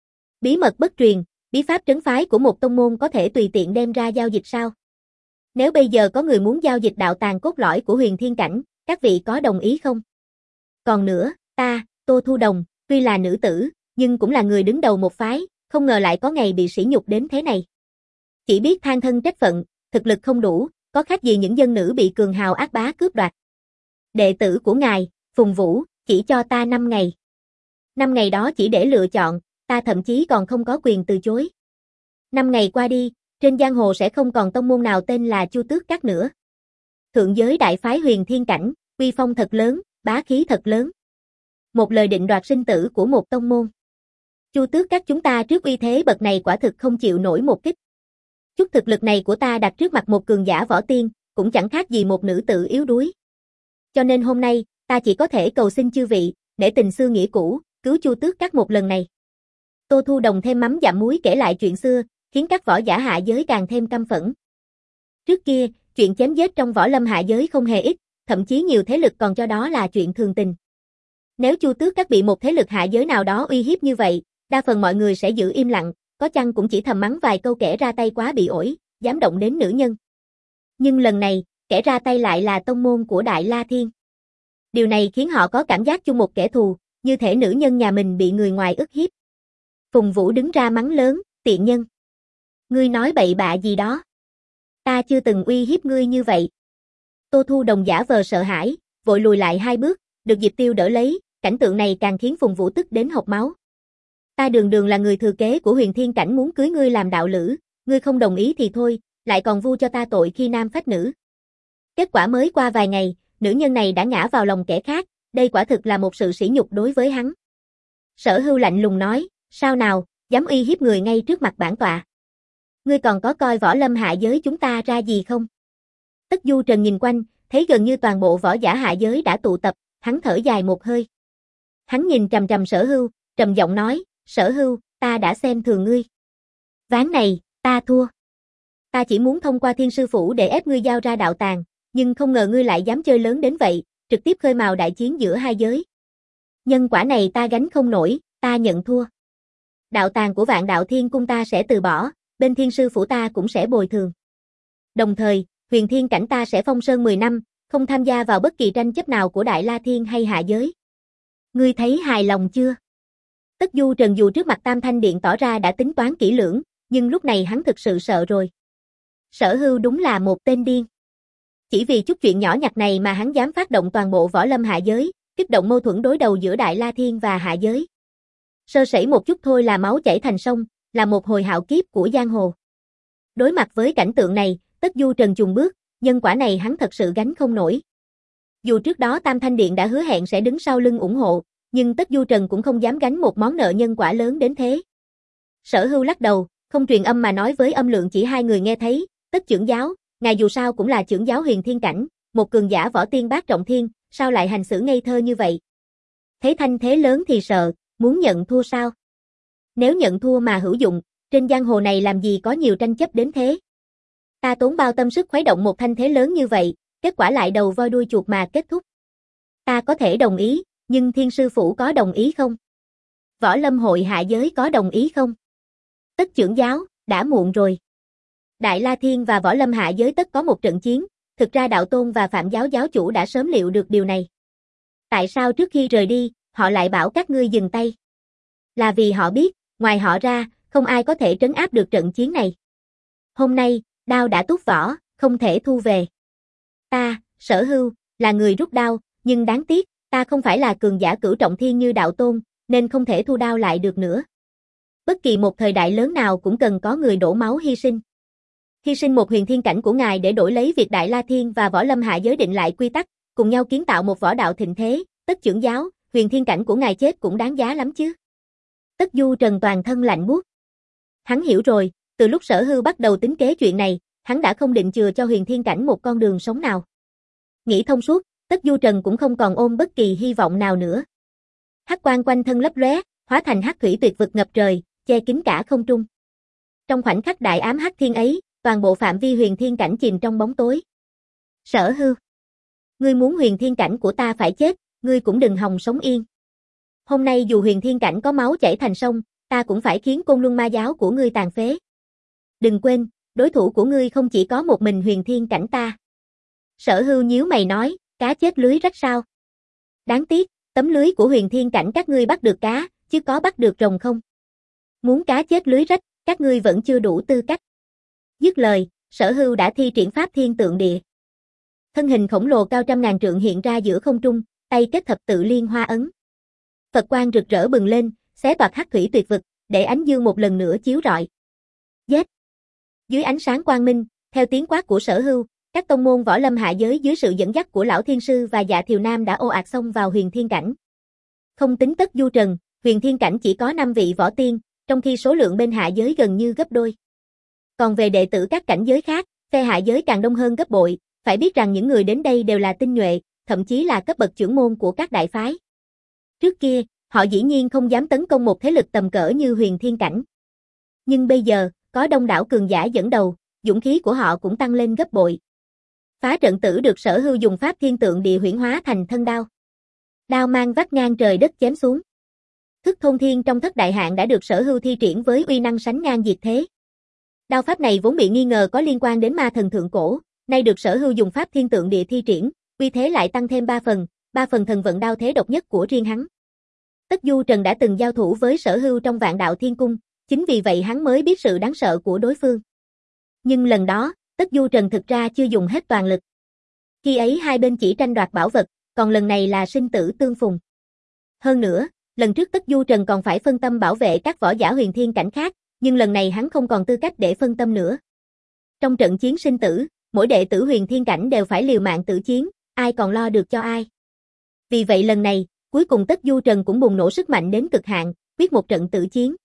Bí mật bất truyền, bí pháp trấn phái của một tông môn có thể tùy tiện đem ra giao dịch sao? Nếu bây giờ có người muốn giao dịch đạo tàng cốt lõi của Huyền Thiên Cảnh, các vị có đồng ý không? Còn nữa, ta, Tô Thu Đồng, tuy là nữ tử, nhưng cũng là người đứng đầu một phái, không ngờ lại có ngày bị sỉ nhục đến thế này. Chỉ biết than thân trách phận, thực lực không đủ, có khác gì những dân nữ bị cường hào ác bá cướp đoạt. Đệ tử của ngài, Phùng Vũ, chỉ cho ta năm ngày. Năm ngày đó chỉ để lựa chọn, ta thậm chí còn không có quyền từ chối. Năm ngày qua đi, trên giang hồ sẽ không còn tông môn nào tên là Chu Tước Các nữa. Thượng giới đại phái Huyền Thiên Cảnh, uy phong thật lớn, bá khí thật lớn. Một lời định đoạt sinh tử của một tông môn. Chu Tước Các chúng ta trước uy thế bậc này quả thực không chịu nổi một kích. Chút thực lực này của ta đặt trước mặt một cường giả võ tiên, cũng chẳng khác gì một nữ tử yếu đuối. Cho nên hôm nay, ta chỉ có thể cầu xin chư vị, để tình xưa nghĩa cũ, cứu Chu Tước Các một lần này. Tô Thu Đồng thêm mắm dặm muối kể lại chuyện xưa, khiến các võ giả hạ giới càng thêm căm phẫn. Trước kia, chuyện chém giết trong võ lâm hạ giới không hề ít, thậm chí nhiều thế lực còn cho đó là chuyện thường tình. Nếu Chu Tước Các bị một thế lực hạ giới nào đó uy hiếp như vậy, đa phần mọi người sẽ giữ im lặng, có chăng cũng chỉ thầm mắng vài câu kẻ ra tay quá bị ổi, dám động đến nữ nhân. Nhưng lần này, kẻ ra tay lại là tông môn của Đại La Thiên. Điều này khiến họ có cảm giác chung một kẻ thù, như thể nữ nhân nhà mình bị người ngoài ức hiếp. Phùng Vũ đứng ra mắng lớn, tiện nhân. Ngươi nói bậy bạ gì đó? Ta chưa từng uy hiếp ngươi như vậy. Tô Thu Đồng giả vờ sợ hãi, vội lùi lại hai bước, được Diệp Tiêu đỡ lấy, cảnh tượng này càng khiến Phùng Vũ tức đến hộc máu. Ta đường đường là người thừa kế của Huyền Thiên Cảnh muốn cưới ngươi làm đạo lữ, ngươi không đồng ý thì thôi, lại còn vu cho ta tội khi nam phách nữ. Kết quả mới qua vài ngày, nữ nhân này đã ngã vào lòng kẻ khác, đây quả thực là một sự sỉ nhục đối với hắn. Sở Hưu lạnh lùng nói, sao nào, dám uy hiếp người ngay trước mặt bản tọa. Ngươi còn có coi võ lâm hạ giới chúng ta ra gì không? Tất Du Trần nhìn quanh, thấy gần như toàn bộ võ giả hạ giới đã tụ tập, hắn thở dài một hơi. Hắn nhìn trầm trầm Sở Hưu, trầm giọng nói, Sở Hưu, ta đã xem thường ngươi. Ván này, ta thua. Ta chỉ muốn thông qua Thiên Sư Phủ để ép ngươi giao ra đạo tàng, nhưng không ngờ ngươi lại dám chơi lớn đến vậy, trực tiếp khơi mào đại chiến giữa hai giới. Nhân quả này ta gánh không nổi, ta nhận thua. Đạo tàng của Vạn Đạo Thiên Cung ta sẽ từ bỏ, bên Thiên Sư Phủ ta cũng sẽ bồi thường. Đồng thời, Huyền Thiên Cảnh ta sẽ phong sơn mười năm, không tham gia vào bất kỳ tranh chấp nào của Đại La Thiên hay hạ giới. Ngươi thấy hài lòng chưa? Tất Du Trần dù trước mặt Tam Thanh Điện tỏ ra đã tính toán kỹ lưỡng, nhưng lúc này hắn thực sự sợ rồi. Sở Hưu đúng là một tên điên. Chỉ vì chút chuyện nhỏ nhặt này mà hắn dám phát động toàn bộ võ lâm hạ giới, kích động mâu thuẫn đối đầu giữa Đại La Thiên và hạ giới. Sơ sẩy một chút thôi là máu chảy thành sông, là một hồi hạo kiếp của giang hồ. Đối mặt với cảnh tượng này, Tất Du Trần chùng bước, nhân quả này hắn thật sự gánh không nổi. Dù trước đó Tam Thanh Điện đã hứa hẹn sẽ đứng sau lưng ủng hộ, nhưng Tất Du Trần cũng không dám gánh một món nợ nhân quả lớn đến thế. Sở Hưu lắc đầu, không truyền âm mà nói với âm lượng chỉ hai người nghe thấy, Tất trưởng giáo, ngài dù sao cũng là trưởng giáo huyền thiên cảnh, một cường giả võ tiên bát trọng thiên, sao lại hành xử ngây thơ như vậy? Thấy thanh thế lớn thì sợ, muốn nhận thua sao? Nếu nhận thua mà hữu dụng, trên giang hồ này làm gì có nhiều tranh chấp đến thế? Ta tốn bao tâm sức khuấy động một thanh thế lớn như vậy, kết quả lại đầu voi đuôi chuột mà kết thúc. Ta có thể đồng ý, nhưng Thiên Sư Phủ có đồng ý không? Võ Lâm Hội hạ giới có đồng ý không? Tất trưởng giáo, đã muộn rồi. Đại La Thiên và Võ Lâm hạ giới tất có một trận chiến, thực ra Đạo Tôn và Phạm giáo giáo chủ đã sớm liệu được điều này. Tại sao trước khi rời đi, họ lại bảo các ngươi dừng tay? Là vì họ biết, ngoài họ ra, không ai có thể trấn áp được trận chiến này. Hôm nay, đao đã túc vỏ, không thể thu về. Ta, Sở Hưu, là người rút đao, nhưng đáng tiếc, ta không phải là cường giả cửu trọng thiên như Đạo Tôn, nên không thể thu đao lại được nữa. Bất kỳ một thời đại lớn nào cũng cần có người đổ máu hy sinh. Hy sinh một huyền thiên cảnh của ngài để đổi lấy việc Đại La Thiên và Võ Lâm hạ giới định lại quy tắc, cùng nhau kiến tạo một võ đạo thịnh thế, Tất trưởng giáo, huyền thiên cảnh của ngài chết cũng đáng giá lắm chứ. Tất Du Trần toàn thân lạnh buốt. Hắn hiểu rồi, từ lúc Sở Hưu bắt đầu tính kế chuyện này, hắn đã không định chừa cho huyền thiên cảnh một con đường sống nào. Nghĩ thông suốt, Tất Du Trần cũng không còn ôm bất kỳ hy vọng nào nữa. Hắc quang quanh thân lấp lóe, hóa thành hắc thủy tuyệt vực ngập trời, che kín cả không trung. Trong khoảnh khắc đại ám hắc thiên ấy, toàn bộ phạm vi huyền thiên cảnh chìm trong bóng tối. Sở Hưu, ngươi muốn huyền thiên cảnh của ta phải chết, ngươi cũng đừng hòng sống yên. Hôm nay dù huyền thiên cảnh có máu chảy thành sông, ta cũng phải khiến Côn Luân Ma giáo của ngươi tàn phế. Đừng quên, đối thủ của ngươi không chỉ có một mình huyền thiên cảnh ta. Sở Hưu nhíu mày nói, cá chết lưới rách sao? Đáng tiếc, tấm lưới của huyền thiên cảnh các ngươi bắt được cá, chứ có bắt được rồng không? Muốn cá chết lưới rách, các ngươi vẫn chưa đủ tư cách. Dứt lời, Sở Hưu đã thi triển pháp thiên tượng địa. Thân hình khổng lồ cao trăm ngàn trượng hiện ra giữa không trung, tay kết thập tự liên hoa ấn. Phật quang rực rỡ bừng lên, xé toạc hắc thủy tuyệt vực, để ánh dương một lần nữa chiếu rọi. Giết! Dưới ánh sáng quang minh, theo tiếng quát của Sở Hưu, các tông môn võ lâm hạ giới dưới sự dẫn dắt của lão thiên sư và Dạ Thiều Nam đã ồ ạt xông vào huyền thiên cảnh. Không tính Tất Du Trần, huyền thiên cảnh chỉ có năm vị võ tiên, trong khi số lượng bên hạ giới gần như gấp đôi. Còn về đệ tử các cảnh giới khác, phe hạ giới càng đông hơn gấp bội, phải biết rằng những người đến đây đều là tinh nhuệ, thậm chí là cấp bậc trưởng môn của các đại phái. Trước kia, họ dĩ nhiên không dám tấn công một thế lực tầm cỡ như huyền thiên cảnh. Nhưng bây giờ, có đông đảo cường giả dẫn đầu, dũng khí của họ cũng tăng lên gấp bội. Phá trận tử được Sở Hưu dùng pháp thiên tượng địa huyễn hóa thành thân đao. Đao mang vắt ngang trời đất chém xuống. Thức thôn thiên trong thất đại hạn đã được Sở Hưu thi triển với uy năng sánh ngang diệt thế. Đao pháp này vốn bị nghi ngờ có liên quan đến ma thần thượng cổ, nay được Sở Hưu dùng pháp thiên tượng địa thi triển, uy thế lại tăng thêm ba phần, ba phần thần vận đao thế độc nhất của riêng hắn. Tất Du Trần đã từng giao thủ với Sở Hưu trong Vạn Đạo Thiên Cung, chính vì vậy hắn mới biết sự đáng sợ của đối phương. Nhưng lần đó, Tất Du Trần thực ra chưa dùng hết toàn lực. Khi ấy hai bên chỉ tranh đoạt bảo vật, còn lần này là sinh tử tương phùng. Hơn nữa, lần trước Tất Du Trần còn phải phân tâm bảo vệ các võ giả huyền thiên cảnh khác, nhưng lần này hắn không còn tư cách để phân tâm nữa. Trong trận chiến sinh tử, mỗi đệ tử huyền thiên cảnh đều phải liều mạng tử chiến, ai còn lo được cho ai. Vì vậy lần này, cuối cùng Tất Du Trần cũng bùng nổ sức mạnh đến cực hạn, quyết một trận tử chiến.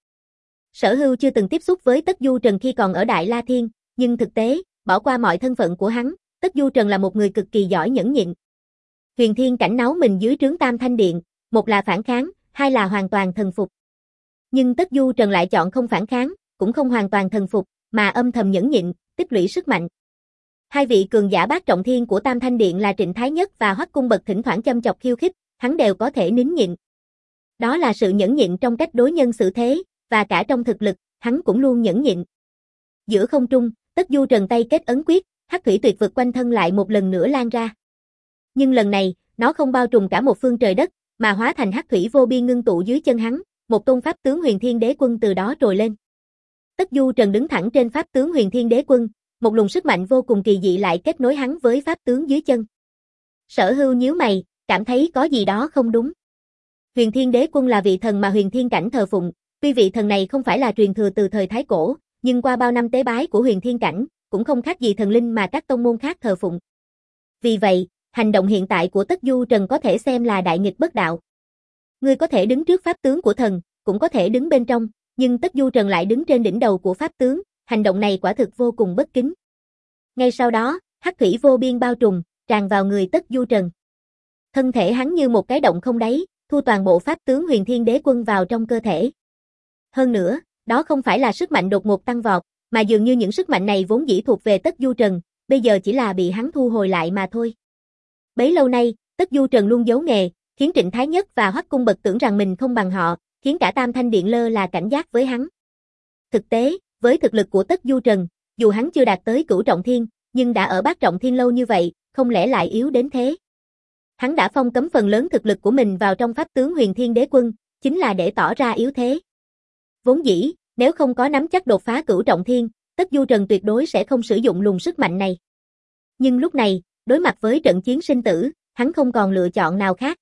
Sở Hưu chưa từng tiếp xúc với Tất Du Trần khi còn ở Đại La Thiên, nhưng thực tế, bỏ qua mọi thân phận của hắn, Tất Du Trần là một người cực kỳ giỏi nhẫn nhịn. Huyền thiên cảnh náu mình dưới trướng Tam Thanh Điện, một là phản kháng, hai là hoàn toàn thần phục. Nhưng Tất Du Trần lại chọn không phản kháng, cũng không hoàn toàn thần phục, mà âm thầm nhẫn nhịn, tích lũy sức mạnh. Hai vị cường giả bát trọng thiên của Tam Thanh Điện là Trịnh Thái Nhất và Hoắc Cung Bật thỉnh thoảng châm chọc khiêu khích, hắn đều có thể nín nhịn. Đó là sự nhẫn nhịn trong cách đối nhân xử thế, và cả trong thực lực, hắn cũng luôn nhẫn nhịn. Giữa không trung, Tất Du Trần tay kết ấn quyết, hắc thủy tuyệt vực quanh thân lại một lần nữa lan ra. Nhưng lần này, nó không bao trùm cả một phương trời đất, mà hóa thành hắc thủy vô biên ngưng tụ dưới chân hắn, một tôn pháp tướng Huyền Thiên Đế Quân từ đó trồi lên. Tất Du Trần đứng thẳng trên pháp tướng Huyền Thiên Đế Quân, một luồng sức mạnh vô cùng kỳ dị lại kết nối hắn với pháp tướng dưới chân. Sở Hưu nhíu mày, cảm thấy có gì đó không đúng. Huyền Thiên Đế Quân là vị thần mà huyền thiên cảnh thờ phụng, tuy vị thần này không phải là truyền thừa từ thời Thái Cổ, nhưng qua bao năm tế bái của huyền thiên cảnh, cũng không khác gì thần linh mà các tông môn khác thờ phụng. Vì vậy, hành động hiện tại của Tất Du Trần có thể xem là đại nghịch bất đạo. Ngươi có thể đứng trước pháp tướng của thần, cũng có thể đứng bên trong, nhưng Tất Du Trần lại đứng trên đỉnh đầu của pháp tướng, hành động này quả thực vô cùng bất kính. Ngay sau đó, hắc thủy vô biên bao trùm, tràn vào người Tất Du Trần. Thân thể hắn như một cái động không đáy, thu toàn bộ pháp tướng Huyền Thiên Đế Quân vào trong cơ thể. Hơn nữa, đó không phải là sức mạnh đột ngột tăng vọt, mà dường như những sức mạnh này vốn dĩ thuộc về Tất Du Trần, bây giờ chỉ là bị hắn thu hồi lại mà thôi. Bấy lâu nay, Tất Du Trần luôn giấu nghề, khiến Trịnh Thái Nhất và Hoắc Cung Bật tưởng rằng mình không bằng họ, khiến cả Tam Thanh Điện lơ là cảnh giác với hắn. Thực tế, với thực lực của Tất Du Trần, dù hắn chưa đạt tới cửu trọng thiên, nhưng đã ở bát trọng thiên lâu như vậy, không lẽ lại yếu đến thế? Hắn đã phong cấm phần lớn thực lực của mình vào trong pháp tướng Huyền Thiên Đế Quân, chính là để tỏ ra yếu thế. Vốn dĩ, nếu không có nắm chắc đột phá cửu trọng thiên, Tất Du Trần tuyệt đối sẽ không sử dụng luồng sức mạnh này. Nhưng lúc này, đối mặt với trận chiến sinh tử, hắn không còn lựa chọn nào khác.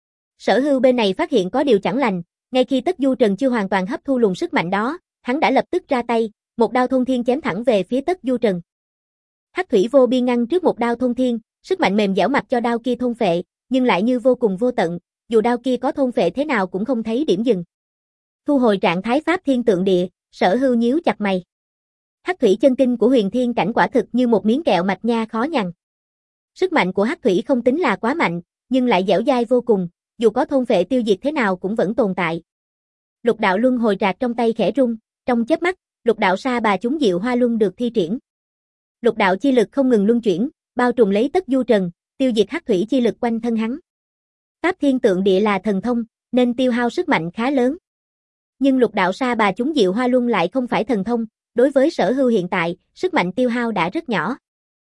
Sở Hưu bên này phát hiện có điều chẳng lành, ngay khi Tất Du Trần chưa hoàn toàn hấp thu luồng sức mạnh đó, hắn đã lập tức ra tay, một đao thôn thiên chém thẳng về phía Tất Du Trần. Hắc thủy vô biên ngăn trước một đao thôn thiên, sức mạnh mềm dẻo mặc cho đao kia thôn phệ, nhưng lại như vô cùng vô tận, dù đao kia có thôn phệ thế nào cũng không thấy điểm dừng. Thu hồi trạng thái pháp thiên tượng địa, Sở Hưu nhíu chặt mày. Hắc thủy chân kinh của Huyền Thiên cảnh quả thực như một miếng kẹo mạch nha khó nhằn. Sức mạnh của hắc thủy không tính là quá mạnh, nhưng lại dẻo dai vô cùng, dù có thôn phệ tiêu diệt thế nào cũng vẫn tồn tại. Lục đạo luân hồi trạc trong tay khẽ rung, trong chớp mắt, lục đạo sa bà chúng diệu hoa luân được thi triển. Lục đạo chi lực không ngừng luân chuyển, bao trùm lấy Tất Du Trần, tiêu diệt hắc thủy chi lực quanh thân hắn. Pháp thiên tượng địa là thần thông, nên tiêu hao sức mạnh khá lớn. Nhưng lục đạo sa bà chúng diệu hoa luân lại không phải thần thông, đối với Sở Hưu hiện tại, sức mạnh tiêu hao đã rất nhỏ.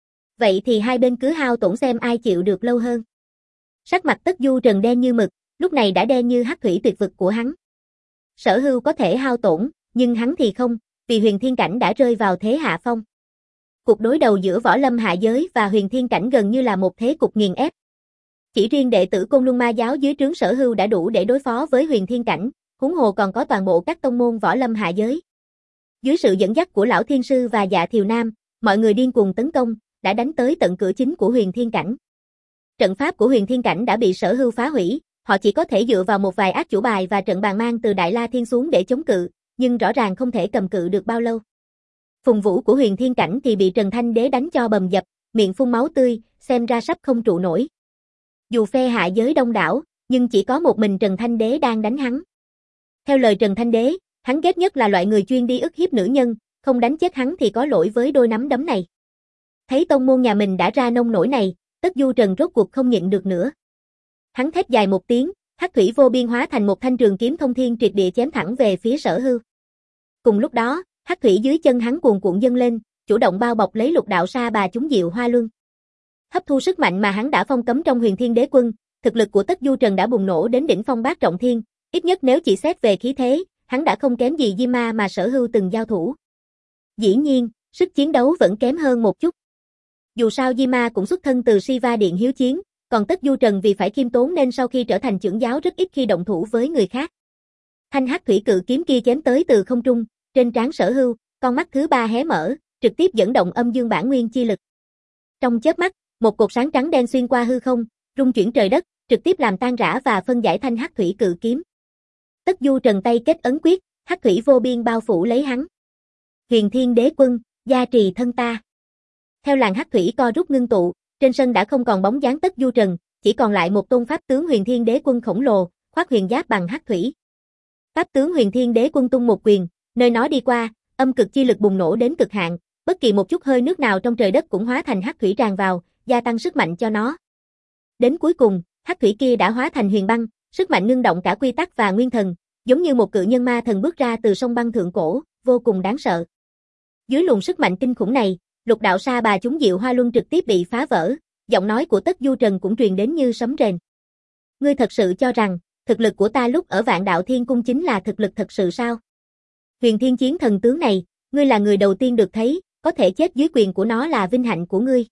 Vậy thì hai bên cứ hao tổn xem ai chịu được lâu hơn. Sắc mặt Tất Du Trần đen như mực, lúc này đã đen như hắc thủy tuyệt vực của hắn. Sở Hưu có thể hao tổn, nhưng hắn thì không, vì Huyền Thiên cảnh đã rơi vào thế hạ phong. Cuộc đối đầu giữa võ lâm hạ giới và Huyền Thiên cảnh gần như là một thế cục nghiền ép. Chỉ riêng đệ tử Côn Luân Ma giáo dưới trướng Sở Hưu đã đủ để đối phó với Huyền Thiên cảnh, huống hồ còn có toàn bộ các tông môn võ lâm hạ giới. Dưới sự dẫn dắt của Lão Thiên Sư và Dạ Thiều Nam, mọi người điên cuồng tấn công, đã đánh tới tận cửa chính của Huyền Thiên cảnh. Trận pháp của Huyền Thiên cảnh đã bị Sở Hưu phá hủy, họ chỉ có thể dựa vào một vài ác chủ bài và trận bàn mang từ Đại La Thiên xuống để chống cự, nhưng rõ ràng không thể cầm cự được bao lâu. Phùng Vũ của Huyền Thiên cảnh thì bị Trần Thanh Đế đánh cho bầm dập, miệng phun máu tươi, xem ra sắp không trụ nổi. Dù phe hạ giới đông đảo, nhưng chỉ có một mình Trần Thanh Đế đang đánh hắn. Theo lời Trần Thanh Đế, hắn ghét nhất là loại người chuyên đi ức hiếp nữ nhân, không đánh chết hắn thì có lỗi với đôi nắm đấm này. Thấy tông môn nhà mình đã ra nông nổi này, Tất Du Trần rốt cuộc không nhịn được nữa. Hắn thét dài một tiếng, hắc thủy vô biên hóa thành một thanh trường kiếm thông thiên triệt địa chém thẳng về phía Sở Hưu. Cùng lúc đó, hắc thủy dưới chân hắn cuồn cuộn dâng lên, chủ động bao bọc lấy lục đạo sa bà chúng diệu hoa luân. Hấp thu sức mạnh mà hắn đã phong cấm trong Huyền Thiên Đế Quân, thực lực của Tất Du Trần đã bùng nổ đến đỉnh phong bát trọng thiên, ít nhất nếu chỉ xét về khí thế, hắn đã không kém gì Di Ma mà Sở Hưu từng giao thủ. Dĩ nhiên, sức chiến đấu vẫn kém hơn một chút. Dù sao Di Ma cũng xuất thân từ Siva Điện hiếu chiến, còn Tất Du Trần vì phải khiêm tốn nên sau khi trở thành trưởng giáo rất ít khi động thủ với người khác. Thanh hắc thủy cự kiếm kia chém tới từ không trung, trên trán Sở Hưu, con mắt thứ ba hé mở, trực tiếp dẫn động âm dương bản nguyên chi lực. Trong chớp mắt, một cột sáng trắng đen xuyên qua hư không, rung chuyển trời đất, trực tiếp làm tan rã và phân giải thanh hắc thủy cự kiếm. Tất Du Trần tay kết ấn quyết, hắc thủy vô biên bao phủ lấy hắn. Huyền Thiên Đế Quân, gia trì thân ta. Theo làn hắc thủy co rút ngưng tụ, trên sân đã không còn bóng dáng Tất Du Trần, chỉ còn lại một tôn pháp tướng Huyền Thiên Đế Quân khổng lồ, khoác huyền giáp bằng hắc thủy. Pháp tướng Huyền Thiên Đế Quân tung một quyền, nơi nó đi qua, âm cực chi lực bùng nổ đến cực hạn, bất kỳ một chút hơi nước nào trong trời đất cũng hóa thành hắc thủy tràn vào, gia tăng sức mạnh cho nó. Đến cuối cùng, hắc thủy kia đã hóa thành huyền băng, sức mạnh ngưng động cả quy tắc và nguyên thần, giống như một cự nhân ma thần bước ra từ sông băng thượng cổ, vô cùng đáng sợ. Dưới luồng sức mạnh kinh khủng này, lục đạo sa bà chúng diệu hoa luân trực tiếp bị phá vỡ, giọng nói của Tất Du Trần cũng truyền đến như sấm rền. Ngươi thật sự cho rằng, thực lực của ta lúc ở Vạn Đạo Thiên Cung chính là thực lực thật sự sao? Huyền Thiên Chiến thần tướng này, ngươi là người đầu tiên được thấy, có thể chết dưới quyền của nó là vinh hạnh của ngươi.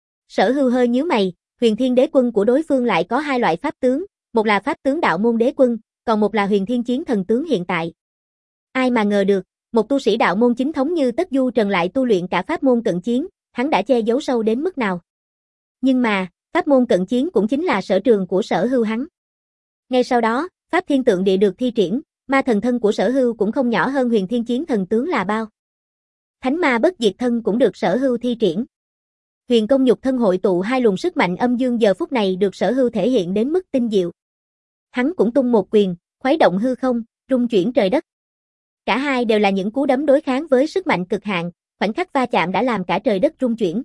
Sở Hưu hơi nhíu mày, Huyền Thiên Đế Quân của đối phương lại có hai loại pháp tướng, một là pháp tướng đạo môn đế quân, còn một là Huyền Thiên Chiến thần tướng hiện tại. Ai mà ngờ được, Một tu sĩ đạo môn chính thống như Tất Du Trần lại tu luyện cả pháp môn cận chiến, hắn đã che giấu sâu đến mức nào. Nhưng mà, pháp môn cận chiến cũng chính là sở trường của Sở Hưu hắn. Ngay sau đó, Pháp Thiên Tượng Địa được thi triển, ma thần thân của Sở Hưu cũng không nhỏ hơn Huyền Thiên Chiến Thần tướng là bao. Thánh ma bất diệt thân cũng được Sở Hưu thi triển. Huyền công nhục thân hội tụ hai luồng sức mạnh âm dương giờ phút này được Sở Hưu thể hiện đến mức tinh diệu. Hắn cũng tung một quyền, khuấy động hư không, rung chuyển trời đất. Cả hai đều là những cú đấm đối kháng với sức mạnh cực hạn, khoảnh khắc va chạm đã làm cả trời đất rung chuyển.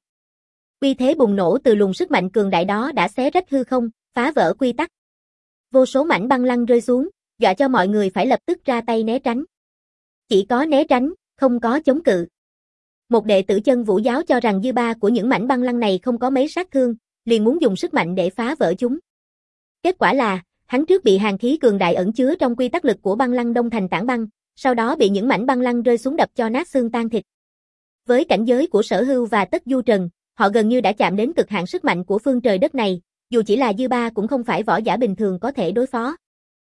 Uy thế bùng nổ từ luồng sức mạnh cường đại đó đã xé rách hư không, phá vỡ quy tắc. Vô số mảnh băng lăng rơi xuống, dọa cho mọi người phải lập tức ra tay né tránh. Chỉ có né tránh, không có chống cự. Một đệ tử Chân Vũ giáo cho rằng dư ba của những mảnh băng lăng này không có mấy sát thương, liền muốn dùng sức mạnh để phá vỡ chúng. Kết quả là, hắn trước bị hàn khí cường đại ẩn chứa trong quy tắc lực của băng lăng đông thành tảng băng, sau đó bị những mảnh băng lăng rơi xuống đập cho nát xương tan thịt. Với cảnh giới của Sở Hưu và Tất Du Trần, họ gần như đã chạm đến cực hạn sức mạnh của phương trời đất này, dù chỉ là dư ba cũng không phải võ giả bình thường có thể đối phó.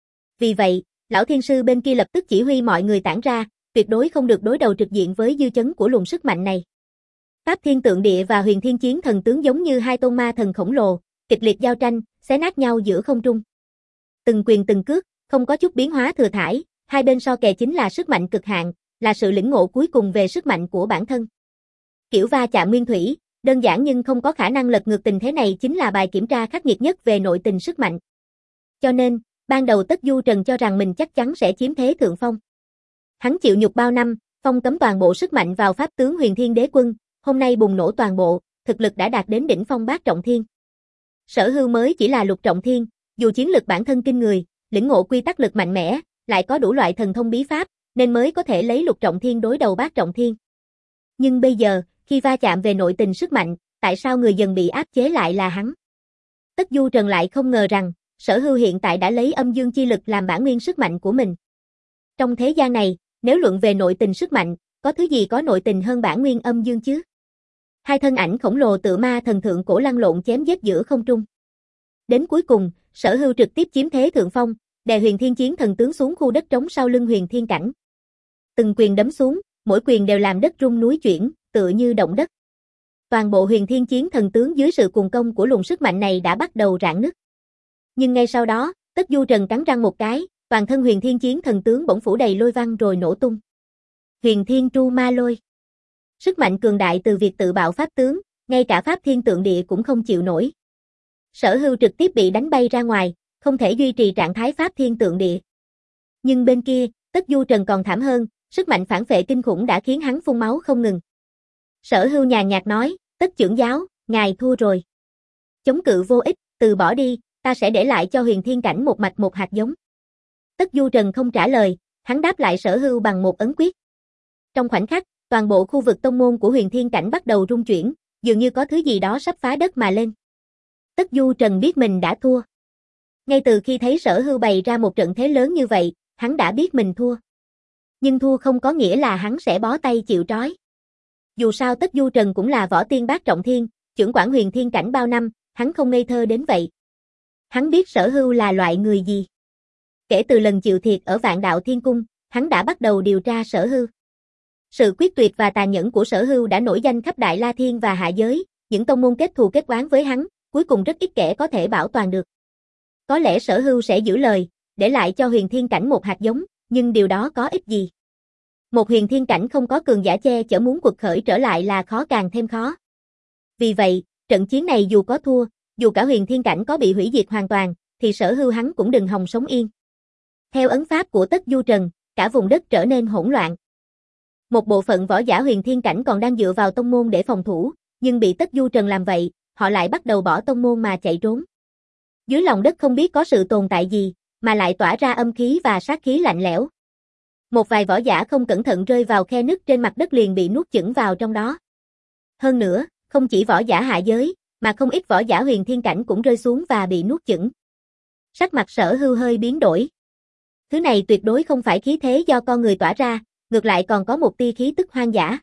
Vì vậy, lão thiên sư bên kia lập tức chỉ huy mọi người tản ra, tuyệt đối không được đối đầu trực diện với dư chấn của luồng sức mạnh này. Pháp Thiên Tượng Địa và Huyền Thiên Chiến Thần tướng giống như hai tôn ma thần khổng lồ, kịch liệt giao tranh, xé nát nhau giữa không trung. Từng quyền từng cước, không có chút biến hóa thừa thãi, hai bên so kè chính là sức mạnh cực hạn, là sự lĩnh ngộ cuối cùng về sức mạnh của bản thân. Kiểu va chạm nguyên thủy, đơn giản nhưng không có khả năng lật ngược tình thế này chính là bài kiểm tra khắc nghiệt nhất về nội tình sức mạnh. Cho nên, ban đầu Tất Du Trần cho rằng mình chắc chắn sẽ chiếm thế thượng phong. Hắn chịu nhục bao năm, phong cấm toàn bộ sức mạnh vào pháp tướng Huyền Thiên Đế Quân, hôm nay bùng nổ toàn bộ, thực lực đã đạt đến đỉnh phong bát trọng thiên. Sở Hưu mới chỉ là lục trọng thiên, dù chiến lực bản thân kinh người, lĩnh ngộ quy tắc lực mạnh mẽ, lại có đủ loại thần thông bí pháp, nên mới có thể lấy lục trọng thiên đối đầu bát trọng thiên. Nhưng bây giờ, khi va chạm về nội tình sức mạnh, tại sao người dần bị áp chế lại là hắn? Tất Du Trần lại không ngờ rằng, Sở Hưu hiện tại đã lấy âm dương chi lực làm bản nguyên sức mạnh của mình. Trong thế gian này, nếu luận về nội tình sức mạnh, có thứ gì có nội tình hơn bản nguyên âm dương chứ? Hai thân ảnh khổng lồ tự ma thần thượng cổ lăn lộn chém giết giữa không trung. Đến cuối cùng, Sở Hưu trực tiếp chiếm thế thượng phong, đè Huyền Thiên Chiến Thần tướng xuống khu đất trống sau lưng Huyền Thiên Cảnh. Từng quyền đấm xuống, mỗi quyền đều làm đất rung núi chuyển, tựa như động đất. Toàn bộ Huyền Thiên Chiến Thần tướng dưới sự cuồng công của luồng sức mạnh này đã bắt đầu rạn nứt. Nhưng ngay sau đó, Tất Du Trần cắn răng một cái, toàn thân Huyền Thiên Chiến Thần tướng bỗng phủ đầy lôi văn rồi nổ tung. Huyền Thiên Tru Ma Lôi. Sức mạnh cường đại từ việc tự bạo pháp tướng, ngay cả Pháp Thiên Tượng Địa cũng không chịu nổi. Sở Hưu trực tiếp bị đánh bay ra ngoài, không thể duy trì trạng thái Pháp Thiên Tượng Địa. Nhưng bên kia, Tất Du Trần còn thảm hơn, sức mạnh phản phệ kinh khủng đã khiến hắn phun máu không ngừng. Sở Hưu nhàn nhạt nói, Tất trưởng giáo, ngài thua rồi. Chống cự vô ích, từ bỏ đi, ta sẽ để lại cho Huyền Thiên Cảnh một mạch một hạt giống. Tất Du Trần không trả lời, hắn đáp lại Sở Hưu bằng một ấn quyết. Trong khoảnh khắc, toàn bộ khu vực tông môn của Huyền Thiên Cảnh bắt đầu rung chuyển, dường như có thứ gì đó sắp phá đất mà lên. Tất Du Trần biết mình đã thua. Ngay từ khi thấy Sở Hưu bày ra một trận thế lớn như vậy, hắn đã biết mình thua. Nhưng thua không có nghĩa là hắn sẽ bó tay chịu trói. Dù sao Tất Du Trần cũng là võ tiên bát trọng thiên, chưởng quản Huyền Thiên Cảnh bao năm, hắn không ngây thơ đến vậy. Hắn biết Sở Hưu là loại người gì. Kể từ lần chịu thiệt ở Vạn Đạo Thiên Cung, hắn đã bắt đầu điều tra Sở Hưu. Sự quyết tuyệt và tàn nhẫn của Sở Hưu đã nổi danh khắp Đại La Thiên và hạ giới, những tông môn kết thù kết oán với hắn, cuối cùng rất ít kẻ có thể bảo toàn được. Có lẽ Sở Hưu sẽ giữ lời, để lại cho Huyền Thiên Cảnh một hạt giống, nhưng điều đó có ích gì? Một Huyền Thiên Cảnh không có cường giả che chở muốn quật khởi trở lại là khó càng thêm khó. Vì vậy, trận chiến này dù có thua, dù cả Huyền Thiên Cảnh có bị hủy diệt hoàn toàn, thì Sở Hưu hắn cũng đừng hòng sống yên. Theo ấn pháp của Tất Du Trần, cả vùng đất trở nên hỗn loạn. Một bộ phận võ giả Huyền Thiên Cảnh còn đang dựa vào tông môn để phòng thủ, nhưng bị Tất Du Trần làm vậy, họ lại bắt đầu bỏ tông môn mà chạy trốn. Dưới lòng đất không biết có sự tồn tại gì, mà lại tỏa ra âm khí và sát khí lạnh lẽo. Một vài võ giả không cẩn thận rơi vào khe nứt trên mặt đất liền bị nuốt chửng vào trong đó. Hơn nữa, không chỉ võ giả hạ giới, mà không ít võ giả Huyền Thiên Cảnh cũng rơi xuống và bị nuốt chửng. Sắc mặt Sở Hưu hơi biến đổi. Thứ này tuyệt đối không phải khí thế do con người tỏa ra, ngược lại còn có một tia khí tức hoang dã.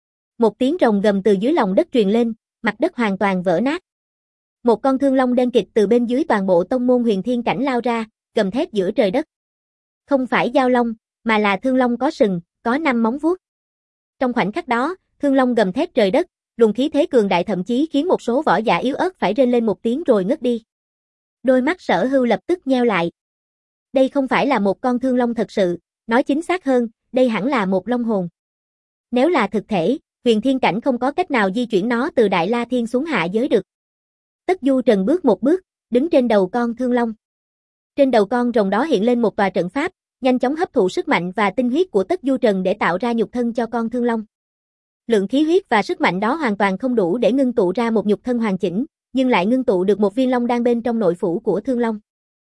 Một tiếng rồng gầm từ dưới lòng đất truyền lên, mặt đất hoàn toàn vỡ nát. Một con thương long đen kịt từ bên dưới toàn bộ tông môn Huyền Thiên Cảnh lao ra, gầm thét giữa trời đất. Không phải giao long, mà là thương long có sừng, có năm móng vuốt. Trong khoảnh khắc đó, Thương Long gầm thét trời đất, luồng khí thế cường đại thậm chí khiến một số võ giả yếu ớt phải rên lên một tiếng rồi ngất đi. Đôi mắt Sở Hưu lập tức nheo lại. Đây không phải là một con thương long thật sự, nói chính xác hơn, đây hẳn là một long hồn. Nếu là thực thể, huyền thiên cảnh không có cách nào di chuyển nó từ Đại La Thiên xuống hạ giới được. Tất Du Trần bước một bước, đứng trên đầu con thương long. Trên đầu con rồng đó hiện lên một tòa trận pháp, nhanh chóng hấp thụ sức mạnh và tinh huyết của Tất Du Trần để tạo ra nhục thân cho con thương long. Lượng khí huyết và sức mạnh đó hoàn toàn không đủ để ngưng tụ ra một nhục thân hoàn chỉnh, nhưng lại ngưng tụ được một viên long đan bên trong nội phủ của thương long.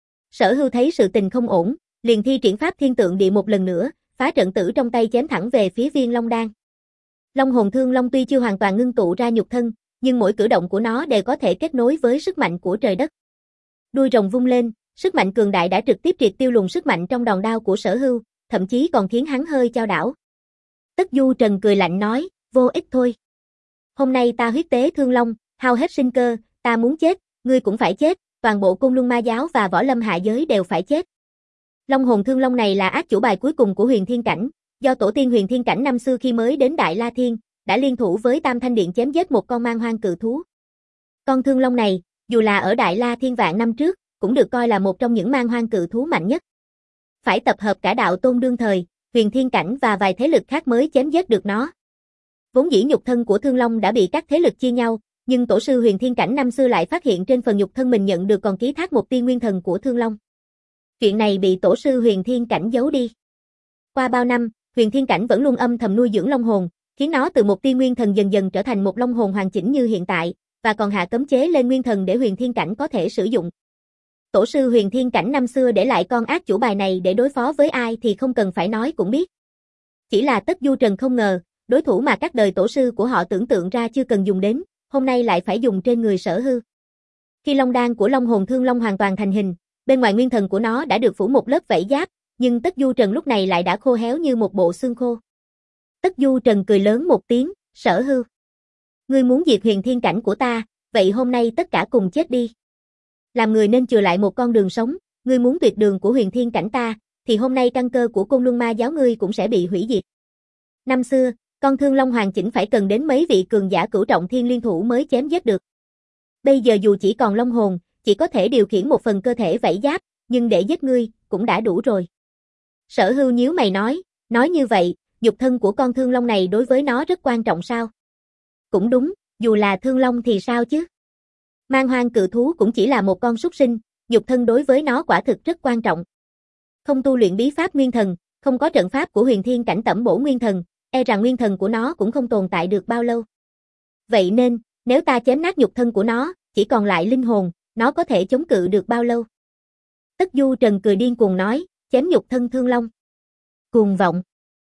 Sở Hưu thấy sự tình không ổn, liền thi triển pháp thiên tượng địa một lần nữa, phá trận tử trong tay chém thẳng về phía viên long đan. Long hồn thương long tuy chưa hoàn toàn ngưng tụ ra nhục thân, nhưng mỗi cử động của nó đều có thể kết nối với sức mạnh của trời đất. Đuôi rồng vung lên, sức mạnh cường đại đã trực tiếp triệt tiêu luồng sức mạnh trong đòn đao của Sở Hưu, thậm chí còn khiến hắn hơi chao đảo. Tất Du Trần cười lạnh nói, vô ích thôi. Hôm nay ta huyết tế thương long, hao hết sinh cơ, ta muốn chết, ngươi cũng phải chết, toàn bộ Côn Luân Ma giáo và võ lâm hạ giới đều phải chết. Long hồn thương long này là ác chủ bài cuối cùng của huyền thiên cảnh, do tổ tiên huyền thiên cảnh năm xưa khi mới đến Đại La Thiên, đã liên thủ với Tam Thanh Điện chém giết một con man hoang cự thú. Con thương long này, dù là ở Đại La Thiên vạn năm trước, cũng được coi là một trong những man hoang cự thú mạnh nhất. Phải tập hợp cả đạo tôn đương thời, huyền thiên cảnh và vài thế lực khác mới chém giết được nó. Vốn dĩ nhục thân của thương long đã bị các thế lực chia nhau, nhưng tổ sư huyền thiên cảnh năm xưa lại phát hiện trên phần nhục thân mình nhận được còn ký thác một tia nguyên thần của thương long. Chuyện này bị tổ sư huyền thiên cảnh giấu đi. Qua bao năm, huyền thiên cảnh vẫn luôn âm thầm nuôi dưỡng long hồn, khiến nó từ một tia nguyên thần dần dần trở thành một long hồn hoàn chỉnh như hiện tại, và còn hạ cấm chế lên nguyên thần để huyền thiên cảnh có thể sử dụng. Tổ sư huyền thiên cảnh năm xưa để lại con ác chủ bài này để đối phó với ai thì không cần phải nói cũng biết. Chỉ là Tất Du Trần không ngờ, đối thủ mà các đời tổ sư của họ tưởng tượng ra chưa cần dùng đến, hôm nay lại phải dùng trên người Sở Hưu. Khi long đan của long hồn thương long hoàn toàn thành hình, bên ngoài nguyên thần của nó đã được phủ một lớp vảy giáp, nhưng Tất Du Trần lúc này lại đã khô héo như một bộ xương khô. Tất Du Trần cười lớn một tiếng, Sở Hưu. Ngươi muốn diệt huyền thiên cảnh của ta, vậy hôm nay tất cả cùng chết đi. Làm người nên chừa lại một con đường sống, ngươi muốn tuyệt đường của huyền thiên cảnh ta, thì hôm nay căn cơ của Côn Luân Ma giáo ngươi cũng sẽ bị hủy diệt. Năm xưa, con thương long hoàn chỉnh phải cần đến mấy vị cường giả cửu trọng thiên liên thủ mới chém giết được. Bây giờ dù chỉ còn long hồn, chỉ có thể điều khiển một phần cơ thể vảy giáp, nhưng để giết ngươi, cũng đã đủ rồi. Sở Hưu nhíu mày nói, nói như vậy, nhục thân của con thương long này đối với nó rất quan trọng sao? Cũng đúng, dù là thương long thì sao chứ? Man hoang cự thú cũng chỉ là một con súc sinh, nhục thân đối với nó quả thực rất quan trọng. Không tu luyện bí pháp nguyên thần, không có trận pháp của huyền thiên cảnh tẩm bổ nguyên thần, e rằng nguyên thần của nó cũng không tồn tại được bao lâu. Vậy nên, nếu ta chém nát nhục thân của nó, chỉ còn lại linh hồn, nó có thể chống cự được bao lâu? Tất Du Trần cười điên cuồng nói, chém nhục thân thương long. Cuồng vọng.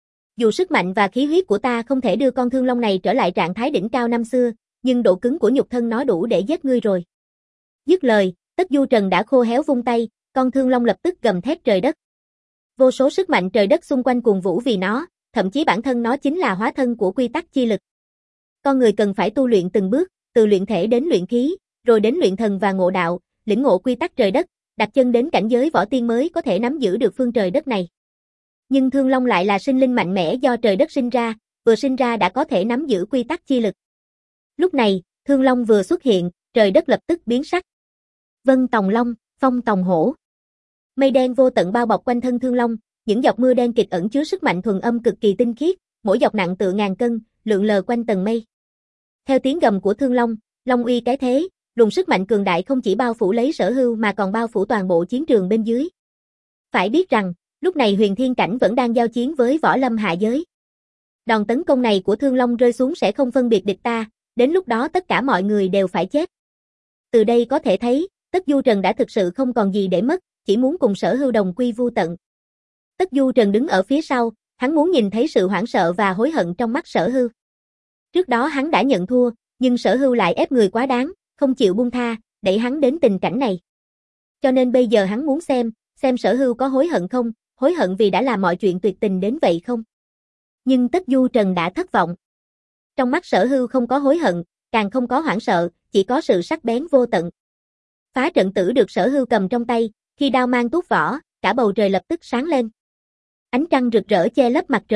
Dù sức mạnh và khí huyết của ta không thể đưa con thương long này trở lại trạng thái đỉnh cao năm xưa, nhưng độ cứng của nhục thân nó đủ để giết ngươi rồi. Dứt lời, Tất Du Trần đã khô héo vung tay, con thương long lập tức gầm thét trời đất. Vô số sức mạnh trời đất xung quanh cuồng vũ vì nó, thậm chí bản thân nó chính là hóa thân của quy tắc chi lực. Con người cần phải tu luyện từng bước, từ luyện thể đến luyện khí, rồi đến luyện thần và ngộ đạo, lĩnh ngộ quy tắc trời đất, đặt chân đến cảnh giới võ tiên mới có thể nắm giữ được phương trời đất này. Nhưng thương long lại là sinh linh mạnh mẽ do trời đất sinh ra, vừa sinh ra đã có thể nắm giữ quy tắc chi lực. Lúc này, thương long vừa xuất hiện, trời đất lập tức biến sắc. Vân tòng long, phong tòng hổ. Mây đen vô tận bao bọc quanh thân thương long, những giọt mưa đen kịch ẩn chứa sức mạnh thuần âm cực kỳ tinh khiết, mỗi giọt nặng tựa ngàn cân, lượn lờ quanh tầng mây. Theo tiếng gầm của thương long, long uy cái thế, luồng sức mạnh cường đại không chỉ bao phủ lấy Sở Hưu mà còn bao phủ toàn bộ chiến trường bên dưới. Phải biết rằng, lúc này huyền thiên cảnh vẫn đang giao chiến với võ lâm hạ giới. Đòn tấn công này của thương long rơi xuống sẽ không phân biệt địch ta, đến lúc đó tất cả mọi người đều phải chết. Từ đây có thể thấy, Tất Du Trần đã thực sự không còn gì để mất, chỉ muốn cùng Sở Hưu đồng quy vu tận. Tất Du Trần đứng ở phía sau, hắn muốn nhìn thấy sự hoảng sợ và hối hận trong mắt Sở Hưu. Trước đó hắn đã nhận thua, nhưng Sở Hưu lại ép người quá đáng, không chịu buông tha, đẩy hắn đến tình cảnh này. Cho nên bây giờ hắn muốn xem, xem Sở Hưu có hối hận không, hối hận vì đã làm mọi chuyện tuyệt tình đến vậy không. Nhưng Tất Du Trần đã thất vọng. Trong mắt Sở Hưu không có hối hận, càng không có hoảng sợ, chỉ có sự sắc bén vô tận. Phá trận tử được Sở Hưu cầm trong tay, khi đao mang tuốt vỏ, cả bầu trời lập tức sáng lên. Ánh trăng rực rỡ che lấp mặt trời,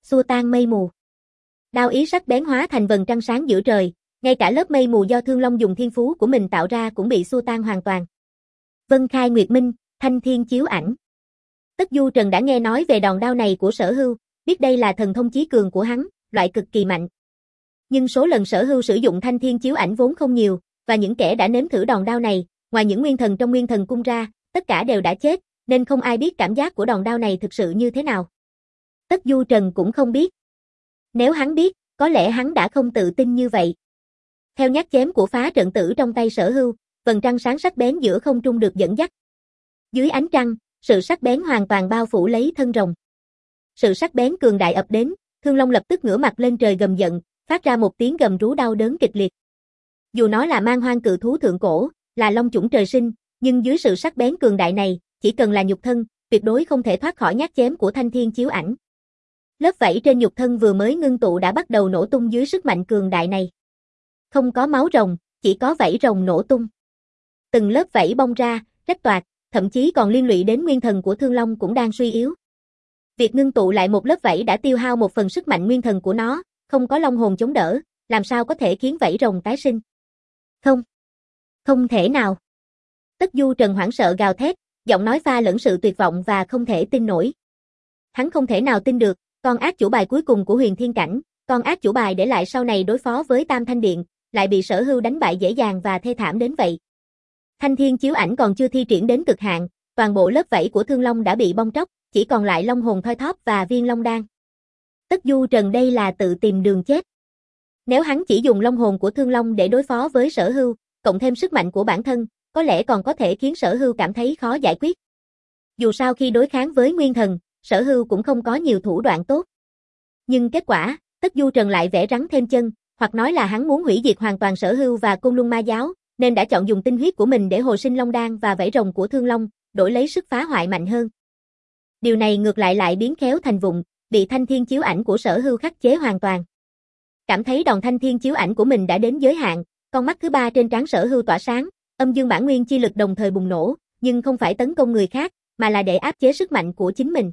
xua tan mây mù. Đao ý sắc bén hóa thành vầng trăng sáng giữa trời, ngay cả lớp mây mù do Thương Long dùng thiên phú của mình tạo ra cũng bị xua tan hoàn toàn. Vân Khai Nguyệt Minh, Thanh Thiên Chiếu Ảnh. Tất Du Trần đã nghe nói về đòn đao này của Sở Hưu, biết đây là thần thông chí cường của hắn, loại cực kỳ mạnh. Nhưng số lần Sở Hưu sử dụng Thanh Thiên Chiếu Ảnh vốn không nhiều, và những kẻ đã nếm thử đòn đao này, ngoài những nguyên thần trong Nguyên Thần Cung ra, tất cả đều đã chết, nên không ai biết cảm giác của đòn đao này thực sự như thế nào. Tất Du Trần cũng không biết. Nếu hắn biết, có lẽ hắn đã không tự tin như vậy. Theo nhát chém của phá trận tử trong tay Sở Hưu, vầng trăng sáng sắc bén giữa không trung được dẫn dắt. Dưới ánh trăng, sự sắc bén hoàn toàn bao phủ lấy thân rồng. Sự sắc bén cường đại ập đến, Thương Long lập tức ngửa mặt lên trời gầm giận, phát ra một tiếng gầm rú đau đớn kịch liệt. Dù nó là man hoang cự thú thượng cổ, là long chủng trời sinh, nhưng dưới sự sắc bén cường đại này, chỉ cần là nhục thân, tuyệt đối không thể thoát khỏi nhát chém của Thanh Thiên Chiếu Ảnh. Lớp vảy trên nhục thân vừa mới ngưng tụ đã bắt đầu nổ tung dưới sức mạnh cường đại này. Không có máu rồng, chỉ có vảy rồng nổ tung. Từng lớp vảy bong ra, rách toạc, thậm chí còn liên lụy đến nguyên thần của Thương Long cũng đang suy yếu. Việc ngưng tụ lại một lớp vảy đã tiêu hao một phần sức mạnh nguyên thần của nó, không có long hồn chống đỡ, làm sao có thể khiến vảy rồng tái sinh? Không. Không thể nào. Tất Du Trần hoảng sợ gào thét, giọng nói pha lẫn sự tuyệt vọng và không thể tin nổi. Hắn không thể nào tin được, con ác chủ bài cuối cùng của Huyền Thiên Cảnh, con ác chủ bài để lại sau này đối phó với Tam Thanh Điện, lại bị Sở Hưu đánh bại dễ dàng và thê thảm đến vậy. Thanh Thiên Chiếu Ảnh còn chưa thi triển đến cực hạn, toàn bộ lớp vảy của Thương Long đã bị bong tróc, chỉ còn lại long hồn thoi thóp và viên long đan. Tất Du Trần đây là tự tìm đường chết. Nếu hắn chỉ dùng long hồn của Thương Long để đối phó với Sở Hưu, cộng thêm sức mạnh của bản thân, có lẽ còn có thể khiến Sở Hưu cảm thấy khó giải quyết. Dù sao khi đối kháng với nguyên thần, Sở Hưu cũng không có nhiều thủ đoạn tốt. Nhưng kết quả, Tất Du Trần lại vẽ rắn thêm chân, hoặc nói là hắn muốn hủy diệt hoàn toàn Sở Hưu và Côn Luân Ma Giáo, nên đã chọn dùng tinh huyết của mình để hồi sinh long đan và vảy rồng của Thương Long, đổi lấy sức phá hoại mạnh hơn. Điều này ngược lại lại biến khéo thành vụng, bị Thanh Thiên Chiếu Ảnh của Sở Hưu khắc chế hoàn toàn. Cảm thấy đòn Thanh Thiên Chiếu Ảnh của mình đã đến giới hạn, con mắt thứ ba trên trán Sở Hưu tỏa sáng, âm dương bản nguyên chi lực đồng thời bùng nổ, nhưng không phải tấn công người khác, mà là để áp chế sức mạnh của chính mình.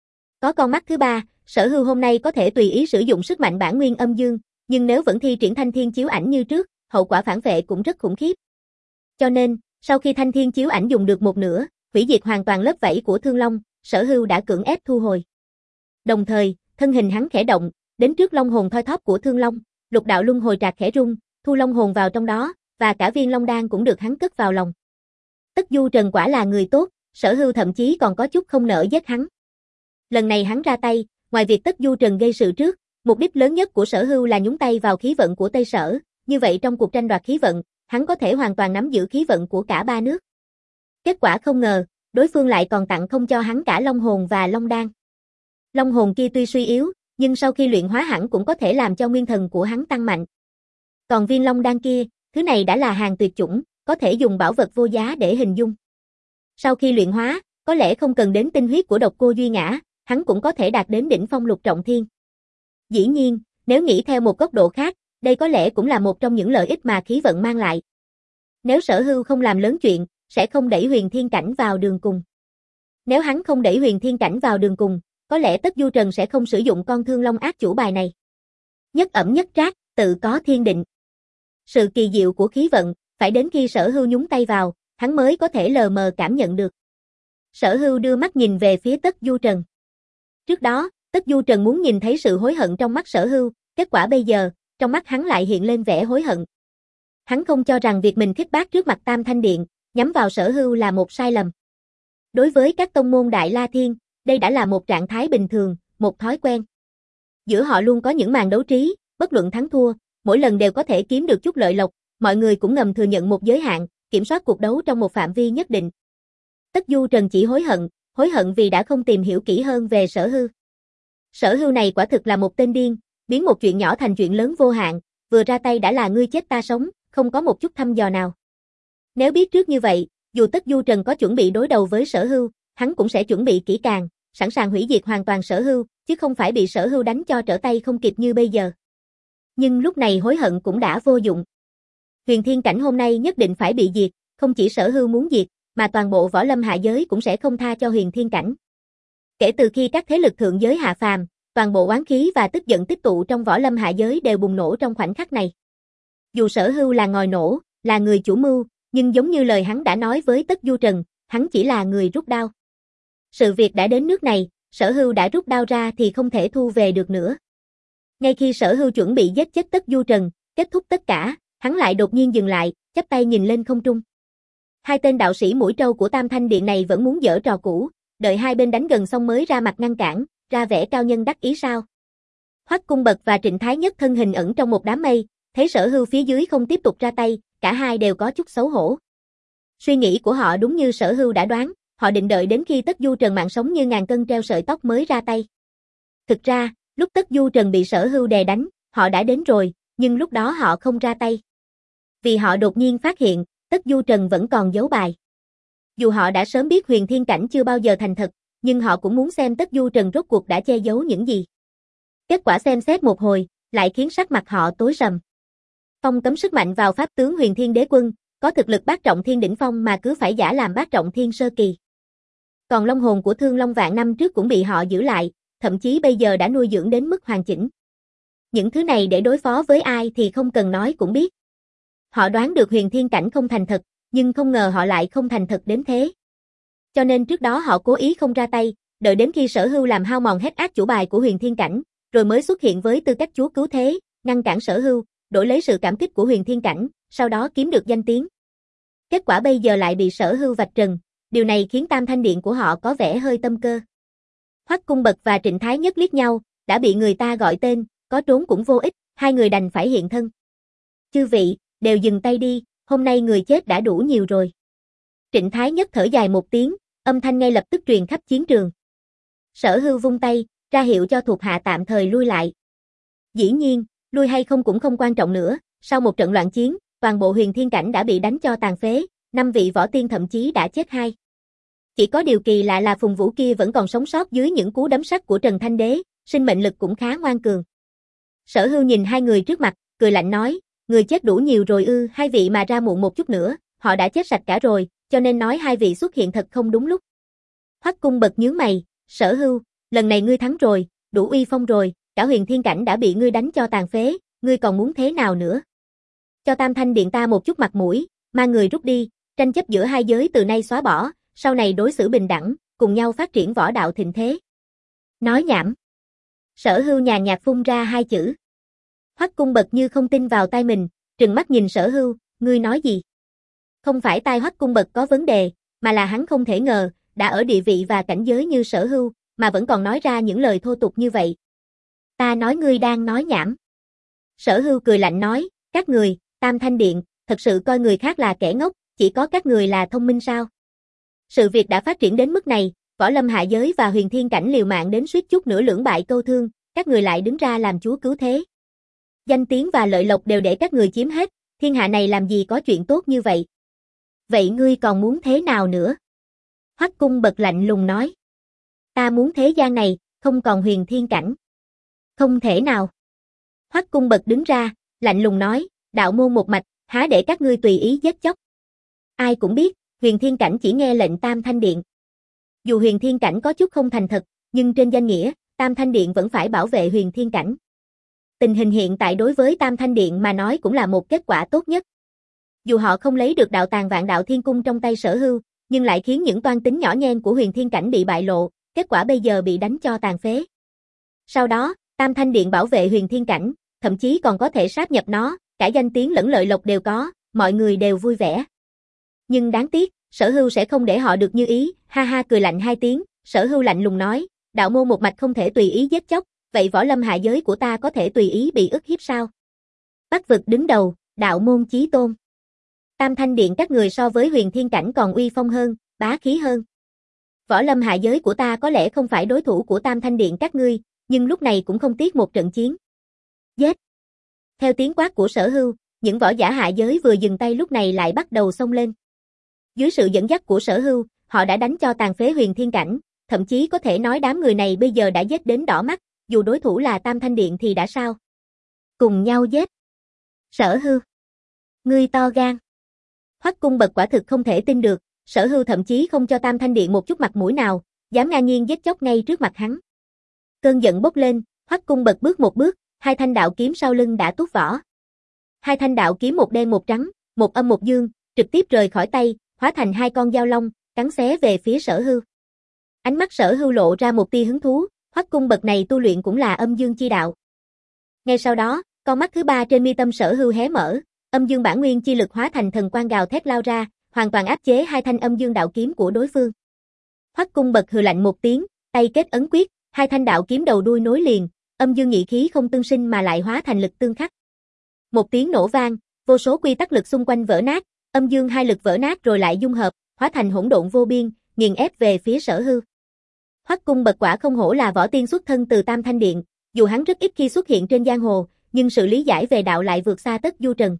Có con mắt thứ ba, Sở Hưu hôm nay có thể tùy ý sử dụng sức mạnh bản nguyên âm dương, nhưng nếu vẫn thi triển Thanh Thiên Chiếu Ảnh như trước, hậu quả phản vệ cũng rất khủng khiếp. Cho nên, sau khi Thanh Thiên Chiếu Ảnh dùng được một nửa, hủy diệt hoàn toàn lớp vảy của Thương Long, Sở Hưu đã cưỡng ép thu hồi. Đồng thời, thân hình hắn khẽ động, đến trước long hồn thoi thóp của Thương Long, lục đạo luân hồi trạc khẽ rung, thu long hồn vào trong đó, và cả viên long đan cũng được hắn cất vào lòng. Tất Du Trần quả là người tốt, Sở Hưu thậm chí còn có chút không nỡ giết hắn. Lần này hắn ra tay, ngoài việc Tất Du Trần gây sự trước, mục đích lớn nhất của Sở Hưu là nhúng tay vào khí vận của Tây Sở, như vậy trong cuộc tranh đoạt khí vận, hắn có thể hoàn toàn nắm giữ khí vận của cả ba nước. Kết quả không ngờ, đối phương lại còn tặng không cho hắn cả long hồn và long đan. Long hồn kia tuy suy yếu, nhưng sau khi luyện hóa hẳn cũng có thể làm cho nguyên thần của hắn tăng mạnh. Còn viên long đan kia, thứ này đã là hàng tuyệt chủng, có thể dùng bảo vật vô giá để hình dung. Sau khi luyện hóa, có lẽ không cần đến tinh huyết của Độc Cô Duy Ngã, hắn cũng có thể đạt đến đỉnh phong lục trọng thiên. Dĩ nhiên, nếu nghĩ theo một góc độ khác, đây có lẽ cũng là một trong những lợi ích mà khí vận mang lại. Nếu Sở Hưu không làm lớn chuyện, sẽ không đẩy Huyền Thiên Cảnh vào đường cùng. Nếu hắn không đẩy Huyền Thiên Cảnh vào đường cùng, có lẽ Tất Du Trần sẽ không sử dụng con Thương Long ác chủ bài này. Nhất ẩm nhất trác, tự có thiên định. Sự kỳ diệu của khí vận, phải đến khi Sở Hưu nhúng tay vào, hắn mới có thể lờ mờ cảm nhận được. Sở Hưu đưa mắt nhìn về phía Tất Du Trần. Trước đó, Tất Du Trần muốn nhìn thấy sự hối hận trong mắt Sở Hưu, kết quả bây giờ, trong mắt hắn lại hiện lên vẻ hối hận. Hắn không cho rằng việc mình khích bác trước mặt Tam Thanh Điện, nhắm vào Sở Hưu là một sai lầm. Đối với các tông môn Đại La Thiên, đây đã là một trạng thái bình thường, một thói quen. Giữa họ luôn có những màn đấu trí, bất luận thắng thua, mỗi lần đều có thể kiếm được chút lợi lộc, mọi người cũng ngầm thừa nhận một giới hạn, kiểm soát cuộc đấu trong một phạm vi nhất định. Tất Du Trần chỉ hối hận, hối hận vì đã không tìm hiểu kỹ hơn về Sở Hưu. Sở Hưu này quả thực là một tên điên, biến một chuyện nhỏ thành chuyện lớn vô hạn, vừa ra tay đã là ngươi chết ta sống, không có một chút thăm dò nào. Nếu biết trước như vậy, dù Tất Du Trần có chuẩn bị đối đầu với Sở Hưu, hắn cũng sẽ chuẩn bị kỹ càng, sẵn sàng hủy diệt hoàn toàn Sở Hưu, chứ không phải bị Sở Hưu đánh cho trở tay không kịp như bây giờ. Nhưng lúc này hối hận cũng đã vô dụng. Huyền Thiên Cảnh hôm nay nhất định phải bị diệt, không chỉ Sở Hưu muốn diệt, mà toàn bộ võ lâm hạ giới cũng sẽ không tha cho Huyền Thiên Cảnh. Kể từ khi các thế lực thượng giới hạ phàm, toàn bộ oán khí và tức giận tích tụ trong võ lâm hạ giới đều bùng nổ trong khoảnh khắc này. Dù Sở Hưu là ngòi nổ, là người chủ mưu, nhưng giống như lời hắn đã nói với Tất Du Trần, hắn chỉ là người rút đao. Sự việc đã đến nước này, Sở Hưu đã rút đao ra thì không thể thu về được nữa. Ngay khi Sở Hưu chuẩn bị giết chết Tất Du Trần, kết thúc tất cả, hắn lại đột nhiên dừng lại, chắp tay nhìn lên không trung. Hai tên đạo sĩ mũi trâu của Tam Thanh Điện này vẫn muốn giở trò cũ, đợi hai bên đánh gần xong mới ra mặt ngăn cản, ra vẻ cao nhân đắc ý sao. Hoắc Cung Bật và Trịnh Thái Nhất thân hình ẩn trong một đám mây, thấy Sở Hưu phía dưới không tiếp tục ra tay, cả hai đều có chút xấu hổ. Suy nghĩ của họ đúng như Sở Hưu đã đoán, họ định đợi đến khi Tất Du Trần mạng sống như ngàn cân treo sợi tóc mới ra tay. Thực ra, lúc Tất Du Trần bị Sở Hưu đè đánh, họ đã đến rồi, nhưng lúc đó họ không ra tay. Vì họ đột nhiên phát hiện, Tất Du Trần vẫn còn giấu bài. Dù họ đã sớm biết Huyền Thiên Cảnh chưa bao giờ thành thật, nhưng họ cũng muốn xem Tất Du Trần rốt cuộc đã che giấu những gì. Kết quả xem xét một hồi, lại khiến sắc mặt họ tối sầm. Phong cấm sức mạnh vào pháp tướng Huyền Thiên Đế Quân, có thực lực bát trọng thiên đỉnh phong mà cứ phải giả làm bát trọng thiên sơ kỳ. Còn long hồn của Thương Long vạn năm trước cũng bị họ giữ lại, thậm chí bây giờ đã nuôi dưỡng đến mức hoàn chỉnh. Những thứ này để đối phó với ai thì không cần nói cũng biết. Họ đoán được Huyền Thiên Cảnh không thành thật, nhưng không ngờ họ lại không thành thật đến thế. Cho nên trước đó họ cố ý không ra tay, đợi đến khi Sở Hưu làm hao mòn hết át chủ bài của Huyền Thiên Cảnh, rồi mới xuất hiện với tư cách chúa cứu thế, ngăn cản Sở Hưu, đổi lấy sự cảm kích của Huyền Thiên Cảnh, sau đó kiếm được danh tiếng. Kết quả bây giờ lại bị Sở Hưu vạch trần, điều này khiến Tam Thanh Điện của họ có vẻ hơi tâm cơ. Hoắc Cung Bật và Trịnh Thái Nhất liếc nhau, đã bị người ta gọi tên, có trốn cũng vô ích, hai người đành phải hiện thân. Chư vị, đều dừng tay đi, hôm nay người chết đã đủ nhiều rồi. Trịnh Thái Nhất thở dài một tiếng, âm thanh ngay lập tức truyền khắp chiến trường. Sở Hưu vung tay, ra hiệu cho thuộc hạ tạm thời lui lại. Dĩ nhiên, lui hay không cũng không quan trọng nữa, sau một trận loạn chiến, toàn bộ Huyền Thiên Cảnh đã bị đánh cho tàn phế, năm vị võ tiên thậm chí đã chết hai. Chỉ có điều kỳ lạ là Phùng Vũ kia vẫn còn sống sót dưới những cú đấm sắt của Trần Thanh Đế, sinh mệnh lực cũng khá ngoan cường. Sở Hưu nhìn hai người trước mặt, cười lạnh nói, người chết đủ nhiều rồi ư, hai vị mà ra muộn một chút nữa, họ đã chết sạch cả rồi, cho nên nói hai vị xuất hiện thật không đúng lúc. Hoắc Cung Bật nhướng mày, Sở Hưu, lần này ngươi thắng rồi, đủ uy phong rồi, cả Huyền Thiên Cảnh đã bị ngươi đánh cho tàn phế, ngươi còn muốn thế nào nữa? Cho Tam Thanh Điện ta một chút mặt mũi, mang người rút đi, tranh chấp giữa hai giới từ nay xóa bỏ, sau này đối xử bình đẳng, cùng nhau phát triển võ đạo thịnh thế. Nói nhảm. Sở Hưu nhàn nhạt phun ra hai chữ. Hoắc Cung Bật như không tin vào tai mình, trừng mắt nhìn Sở Hưu, ngươi nói gì? Không phải tai Hoắc Cung Bật có vấn đề, mà là hắn không thể ngờ, đã ở địa vị và cảnh giới như Sở Hưu, mà vẫn còn nói ra những lời thô tục như vậy. Ta nói ngươi đang nói nhảm. Sở Hưu cười lạnh nói, các người, Tam Thanh Điện, thật sự coi người khác là kẻ ngốc, chỉ có các người là thông minh sao? Sự việc đã phát triển đến mức này, võ lâm hạ giới và Huyền Thiên Cảnh liều mạng đến suýt chút nữa lưỡng bại câu thương, các người lại đứng ra làm chúa cứu thế. Danh tiếng và lợi lộc đều để các người chiếm hết, thiên hạ này làm gì có chuyện tốt như vậy? Vậy ngươi còn muốn thế nào nữa? Hoắc Cung Bật lạnh lùng nói. Ta muốn thế gian này, không còn Huyền Thiên Cảnh. Không thể nào. Hoắc Cung Bật đứng ra, lạnh lùng nói, đạo môn một mạch, há để các ngươi tùy ý giết chóc. Ai cũng biết, Huyền Thiên Cảnh chỉ nghe lệnh Tam Thanh Điện. Dù Huyền Thiên Cảnh có chút không thành thật, nhưng trên danh nghĩa, Tam Thanh Điện vẫn phải bảo vệ Huyền Thiên Cảnh. Tình hình hiện tại đối với Tam Thanh Điện mà nói cũng là một kết quả tốt nhất. Dù họ không lấy được đạo tàng Vạn Đạo Thiên Cung trong tay Sở Hưu, nhưng lại khiến những toan tính nhỏ nhen của Huyền Thiên Cảnh bị bại lộ, kết quả bây giờ bị đánh cho tàn phế. Sau đó, Tam Thanh Điện bảo vệ Huyền Thiên Cảnh, thậm chí còn có thể sáp nhập nó, cả danh tiếng lẫn lợi lộc đều có, mọi người đều vui vẻ. Nhưng đáng tiếc, Sở Hưu sẽ không để họ được như ý, ha ha cười lạnh hai tiếng, Sở Hưu lạnh lùng nói, đạo môn một mạch không thể tùy ý giết chóc, vậy võ lâm hạ giới của ta có thể tùy ý bị ức hiếp sao? Bắc vực đứng đầu, đạo môn chí tôn. Tam Thanh Điện các người so với Huyền Thiên Cảnh còn uy phong hơn, bá khí hơn. Võ lâm hạ giới của ta có lẽ không phải đối thủ của Tam Thanh Điện các ngươi, nhưng lúc này cũng không tiếc một trận chiến. Giết! Theo tiếng quát của Sở Hưu, những võ giả hạ giới vừa dừng tay lúc này lại bắt đầu xông lên. Dưới sự dẫn dắt của Sở Hưu, họ đã đánh cho tàn phế Huyền Thiên Cảnh, thậm chí có thể nói đám người này bây giờ đã giết đến đỏ mắt, dù đối thủ là Tam Thanh Điện thì đã sao? Cùng nhau giết. Sở Hưu! Ngươi to gan! Hoắc Cung Bật quả thực không thể tin được, Sở Hưu thậm chí không cho Tam Thanh Điện một chút mặt mũi nào, dám ngang nhiên giết chóc ngay trước mặt hắn. Cơn giận bốc lên, Hoắc Cung bật bước một bước, hai thanh đạo kiếm sau lưng đã tuốt vỏ. Hai thanh đạo kiếm một đen một trắng, một âm một dương, trực tiếp rời khỏi tay, hóa thành hai con dao long, cắn xé về phía Sở Hưu. Ánh mắt Sở Hưu lộ ra một tia hứng thú, Hoắc Cung bật này tu luyện cũng là âm dương chi đạo. Ngay sau đó, con mắt thứ ba trên mi tâm Sở Hưu hé mở, âm dương bản nguyên chi lực hóa thành thần quang gào thét lao ra, hoàn toàn áp chế hai thanh âm dương đạo kiếm của đối phương. Hoắc Cung bật hừ lạnh một tiếng, tay kết ấn quyết, hai thanh đạo kiếm đầu đuôi nối liền, âm dương nhị khí không tương sinh mà lại hóa thành lực tương khắc. Một tiếng nổ vang, vô số quy tắc lực xung quanh vỡ nát, âm dương hai lực vỡ nát rồi lại dung hợp, hóa thành hỗn độn vô biên, nghiền ép về phía Sở Hưu. Hoắc Cung bật quả không hổ là võ tiên xuất thân từ Tam Thanh Điện, dù hắn rất ít khi xuất hiện trên giang hồ, nhưng sự lý giải về đạo lại vượt xa tất du trần.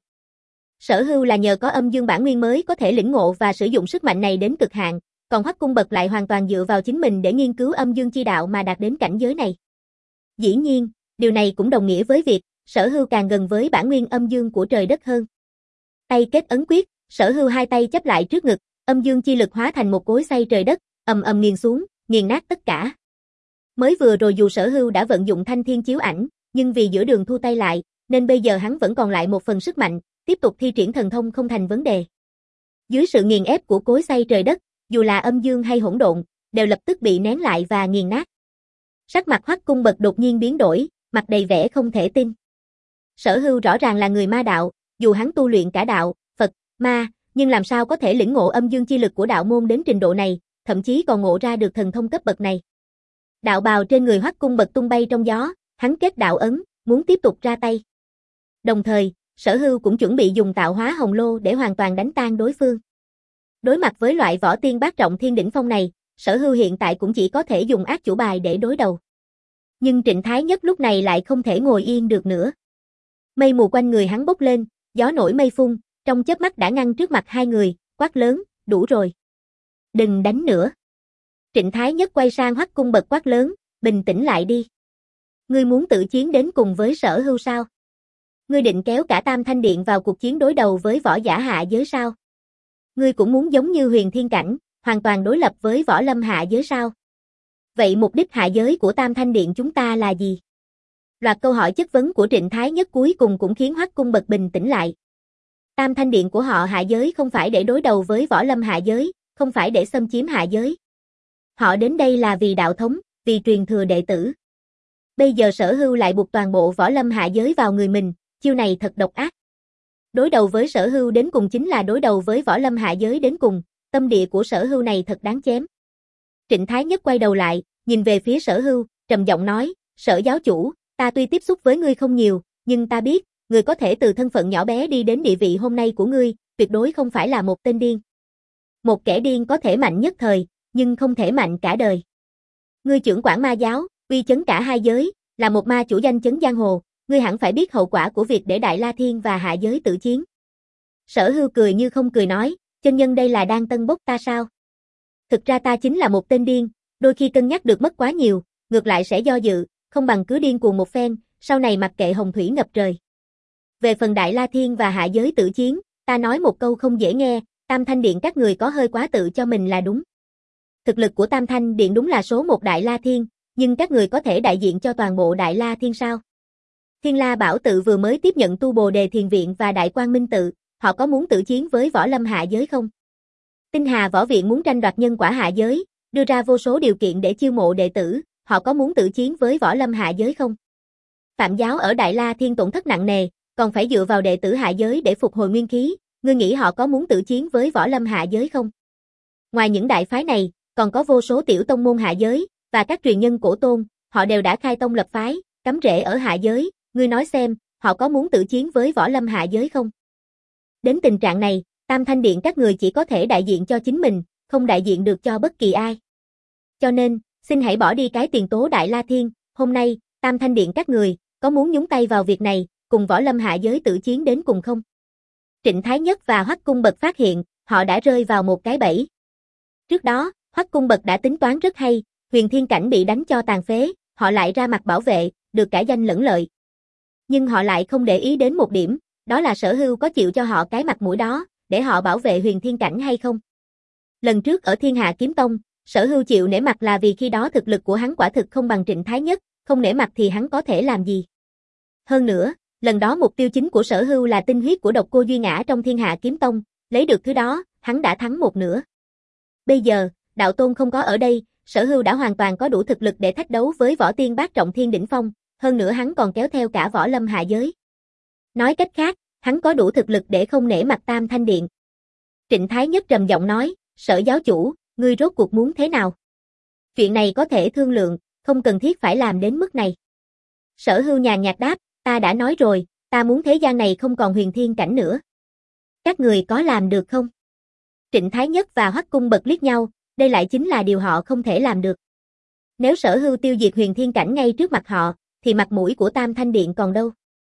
Sở Hưu là nhờ có âm dương bản nguyên mới có thể lĩnh ngộ và sử dụng sức mạnh này đến cực hạn, còn Hoắc Cung bật lại hoàn toàn dựa vào chính mình để nghiên cứu âm dương chi đạo mà đạt đến cảnh giới này. Dĩ nhiên, điều này cũng đồng nghĩa với việc Sở Hưu càng gần với bản nguyên âm dương của trời đất hơn. Tay kết ấn quyết, Sở Hưu hai tay chắp lại trước ngực, âm dương chi lực hóa thành một cối xay trời đất, ầm ầm nghiền xuống, nghiền nát tất cả. Mới vừa rồi dù Sở Hưu đã vận dụng Thanh Thiên Chiếu Ảnh, nhưng vì giữa đường thu tay lại, nên bây giờ hắn vẫn còn lại một phần sức mạnh, tiếp tục thi triển thần thông không thành vấn đề. Dưới sự nghiền ép của cối xay trời đất, dù là âm dương hay hỗn độn, đều lập tức bị nén lại và nghiền nát. Sắc mặt Hoắc Cung bật đột nhiên biến đổi, mặt đầy vẻ không thể tin. Sở Hưu rõ ràng là người ma đạo, dù hắn tu luyện cả đạo, Phật, ma, nhưng làm sao có thể lĩnh ngộ âm dương chi lực của đạo môn đến trình độ này, thậm chí còn ngộ ra được thần thông cấp bậc này. Đạo bào trên người Hoắc Cung bật tung bay trong gió, hắn kết đạo ấn, muốn tiếp tục ra tay. Đồng thời, Sở Hưu cũng chuẩn bị dùng tạo hóa hồng lô để hoàn toàn đánh tan đối phương. Đối mặt với loại võ tiên bát trọng thiên đỉnh phong này, Sở Hưu hiện tại cũng chỉ có thể dùng ác chủ bài để đối đầu. Nhưng Trịnh Thái Nhất lúc này lại không thể ngồi yên được nữa. Mây mù quanh người hắn bốc lên, gió nổi mây phun, trong chớp mắt đã ngăn trước mặt hai người, quát lớn, đủ rồi. Đừng đánh nữa. Trịnh Thái Nhất quay sang Hoắc Cung bật quát lớn, bình tĩnh lại đi. Ngươi muốn tự chiến đến cùng với Sở Hưu sao? Ngươi định kéo cả Tam Thanh Điện vào cuộc chiến đối đầu với võ giả hạ giới sao? Ngươi cũng muốn giống như Huyền Thiên Cảnh, hoàn toàn đối lập với võ lâm hạ giới sao? Vậy mục đích hạ giới của Tam Thanh Điện chúng ta là gì? Loạt câu hỏi chất vấn của Trịnh Thái Nhất cuối cùng cũng khiến Hoắc Cung bật bình tĩnh lại. Tam Thanh Điện của họ hạ giới không phải để đối đầu với võ lâm hạ giới, không phải để xâm chiếm hạ giới. Họ đến đây là vì đạo thống, vì truyền thừa đệ tử. Bây giờ Sở Hưu lại buộc toàn bộ võ lâm hạ giới vào người mình, chiêu này thật độc ác. Đối đầu với Sở Hưu đến cùng chính là đối đầu với võ lâm hạ giới đến cùng, tâm địa của Sở Hưu này thật đáng chém. Trịnh Thái Nhất quay đầu lại, nhìn về phía Sở Hưu, trầm giọng nói, Sở giáo chủ, ta tuy tiếp xúc với ngươi không nhiều, nhưng ta biết, ngươi có thể từ thân phận nhỏ bé đi đến địa vị hôm nay của ngươi, tuyệt đối không phải là một tên điên. Một kẻ điên có thể mạnh nhất thời, nhưng không thể mạnh cả đời. Ngươi trưởng quản ma giáo, uy chấn cả hai giới, là một ma chủ danh chấn giang hồ, ngươi hẳn phải biết hậu quả của việc để Đại La Thiên và hạ giới tự chiến. Sở Hưu cười như không cười nói, chân nhân đây là đang tân bốc ta sao? Thực ra ta chính là một tên điên, đôi khi cân nhắc được mất quá nhiều, ngược lại sẽ do dự, không bằng cứ điên cuồng một phen, sau này mặc kệ hồng thủy ngập trời. Về phần Đại La Thiên và hạ giới tự chiến, ta nói một câu không dễ nghe, Tam Thanh Điện các người có hơi quá tự cho mình là đúng. Thực lực của Tam Thanh Điện đúng là số một Đại La Thiên, nhưng các người có thể đại diện cho toàn bộ Đại La Thiên sao? Thiên La Bảo Tự vừa mới tiếp nhận tu Bồ Đề Thiền Viện và Đại Quang Minh Tự, họ có muốn tự chiến với võ lâm hạ giới không? Tinh Hà Võ Viện muốn tranh đoạt nhân quả hạ giới, đưa ra vô số điều kiện để chiêu mộ đệ tử, họ có muốn tự chiến với võ lâm hạ giới không? Phạm giáo ở Đại La Thiên tổn thất nặng nề, còn phải dựa vào đệ tử hạ giới để phục hồi nguyên khí, ngươi nghĩ họ có muốn tự chiến với võ lâm hạ giới không? Ngoài những đại phái này, còn có vô số tiểu tông môn hạ giới, và các truyền nhân cổ tôn, họ đều đã khai tông lập phái, cắm rễ ở hạ giới, ngươi nói xem, họ có muốn tự chiến với võ lâm hạ giới không? Đến tình trạng này, Tam Thanh Điện các người chỉ có thể đại diện cho chính mình, không đại diện được cho bất kỳ ai. Cho nên, xin hãy bỏ đi cái tiền tố Đại La Thiên, hôm nay, Tam Thanh Điện các người, có muốn nhúng tay vào việc này, cùng võ lâm hạ giới tự chiến đến cùng không? Trịnh Thái Nhất và Hoắc Cung bật phát hiện, họ đã rơi vào một cái bẫy. Trước đó, Hoắc Cung bật đã tính toán rất hay, Huyền Thiên Cảnh bị đánh cho tàn phế, họ lại ra mặt bảo vệ, được cả danh lẫn lợi. Nhưng họ lại không để ý đến một điểm, đó là Sở Hưu có chịu cho họ cái mặt mũi đó, để họ bảo vệ Huyền Thiên Cảnh hay không. Lần trước ở Thiên Hạ Kiếm Tông, Sở Hưu chịu nể mặt là vì khi đó thực lực của hắn quả thực không bằng Trịnh Thái Nhất, không nể mặt thì hắn có thể làm gì. Hơn nữa, lần đó mục tiêu chính của Sở Hưu là tinh huyết của độc cô Duy Ngã trong Thiên Hạ Kiếm Tông, lấy được thứ đó, hắn đã thắng một nửa. Bây giờ, đạo tôn không có ở đây, Sở Hưu đã hoàn toàn có đủ thực lực để thách đấu với võ tiên bát trọng thiên đỉnh phong, hơn nữa hắn còn kéo theo cả võ lâm hạ giới. Nói cách khác, hắn có đủ thực lực để không nể mặt Tam Thanh Điện. Trịnh Thái Nhất trầm giọng nói, Sở giáo chủ, ngươi rốt cuộc muốn thế nào? Chuyện này có thể thương lượng, không cần thiết phải làm đến mức này. Sở Hưu nhàn nhạt đáp, ta đã nói rồi, ta muốn thế gian này không còn huyền thiên cảnh nữa. Các người có làm được không? Trịnh Thái Nhất và Hoắc Cung bật liếc nhau, đây lại chính là điều họ không thể làm được. Nếu Sở Hưu tiêu diệt huyền thiên cảnh ngay trước mặt họ, thì mặt mũi của Tam Thanh Điện còn đâu.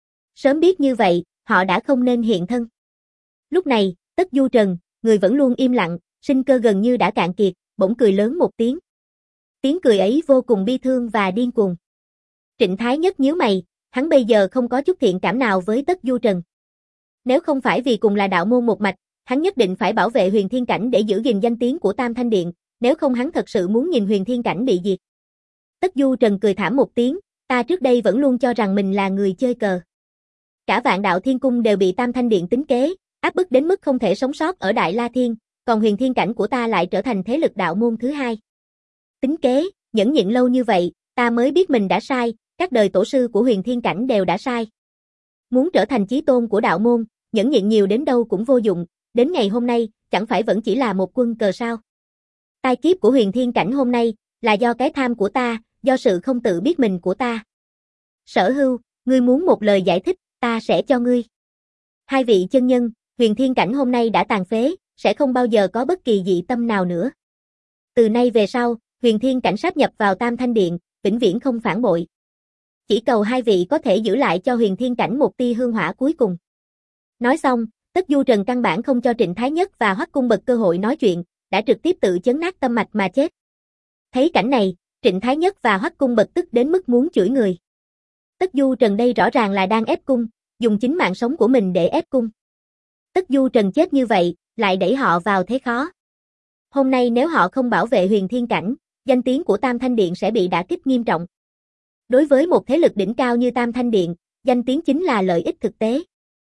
Sớm biết như vậy, họ đã không nên hiện thân. Lúc này, Tất Du Trần, người vẫn luôn im lặng, sinh cơ gần như đã cạn kiệt, bỗng cười lớn một tiếng. Tiếng cười ấy vô cùng bi thương và điên cuồng. Trịnh Thái Nhất nhíu mày, hắn bây giờ không có chút thiện cảm nào với Tất Du Trần. Nếu không phải vì cùng là đạo môn một mạch, hắn nhất định phải bảo vệ huyền thiên cảnh để giữ gìn danh tiếng của Tam Thanh Điện, nếu không hắn thật sự muốn nhìn huyền thiên cảnh bị diệt. Tất Du Trần cười thảm một tiếng, ta trước đây vẫn luôn cho rằng mình là người chơi cờ. Cả Vạn Đạo Thiên Cung đều bị Tam Thanh Điện tính kế, áp bức đến mức không thể sống sót ở Đại La Thiên, còn huyền thiên cảnh của ta lại trở thành thế lực đạo môn thứ hai. Tính kế, nhẫn nhịn lâu như vậy, ta mới biết mình đã sai, các đời tổ sư của huyền thiên cảnh đều đã sai. Muốn trở thành chí tôn của đạo môn, nhẫn nhịn nhiều đến đâu cũng vô dụng, đến ngày hôm nay, chẳng phải vẫn chỉ là một quân cờ sao. Tai kiếp của huyền thiên cảnh hôm nay, là do cái tham của ta, do sự không tự biết mình của ta. Sở Hưu, ngươi muốn một lời giải thích, ta sẽ cho ngươi. Hai vị chân nhân, huyền thiên cảnh hôm nay đã tàn phế, sẽ không bao giờ có bất kỳ dị tâm nào nữa. Từ nay về sau, huyền thiên cảnh sáp nhập vào Tam Thanh Điện, vĩnh viễn không phản bội. Chỉ cầu hai vị có thể giữ lại cho huyền thiên cảnh một tia hương hỏa cuối cùng. Nói xong, Tất Du Trần căn bản không cho Trịnh Thái Nhất và Hoắc Cung Bật cơ hội nói chuyện, đã trực tiếp tự chấn nát tâm mạch mà chết. Thấy cảnh này, Trịnh Thái Nhất và Hoắc Cung Bật tức đến mức muốn chửi người. Tất Du Trần đây rõ ràng là đang ép cung, dùng chính mạng sống của mình để ép cung. Tất Du Trần chết như vậy, lại đẩy họ vào thế khó. Hôm nay nếu họ không bảo vệ huyền thiên cảnh, danh tiếng của Tam Thanh Điện sẽ bị đả kích nghiêm trọng. Đối với một thế lực đỉnh cao như Tam Thanh Điện, danh tiếng chính là lợi ích thực tế.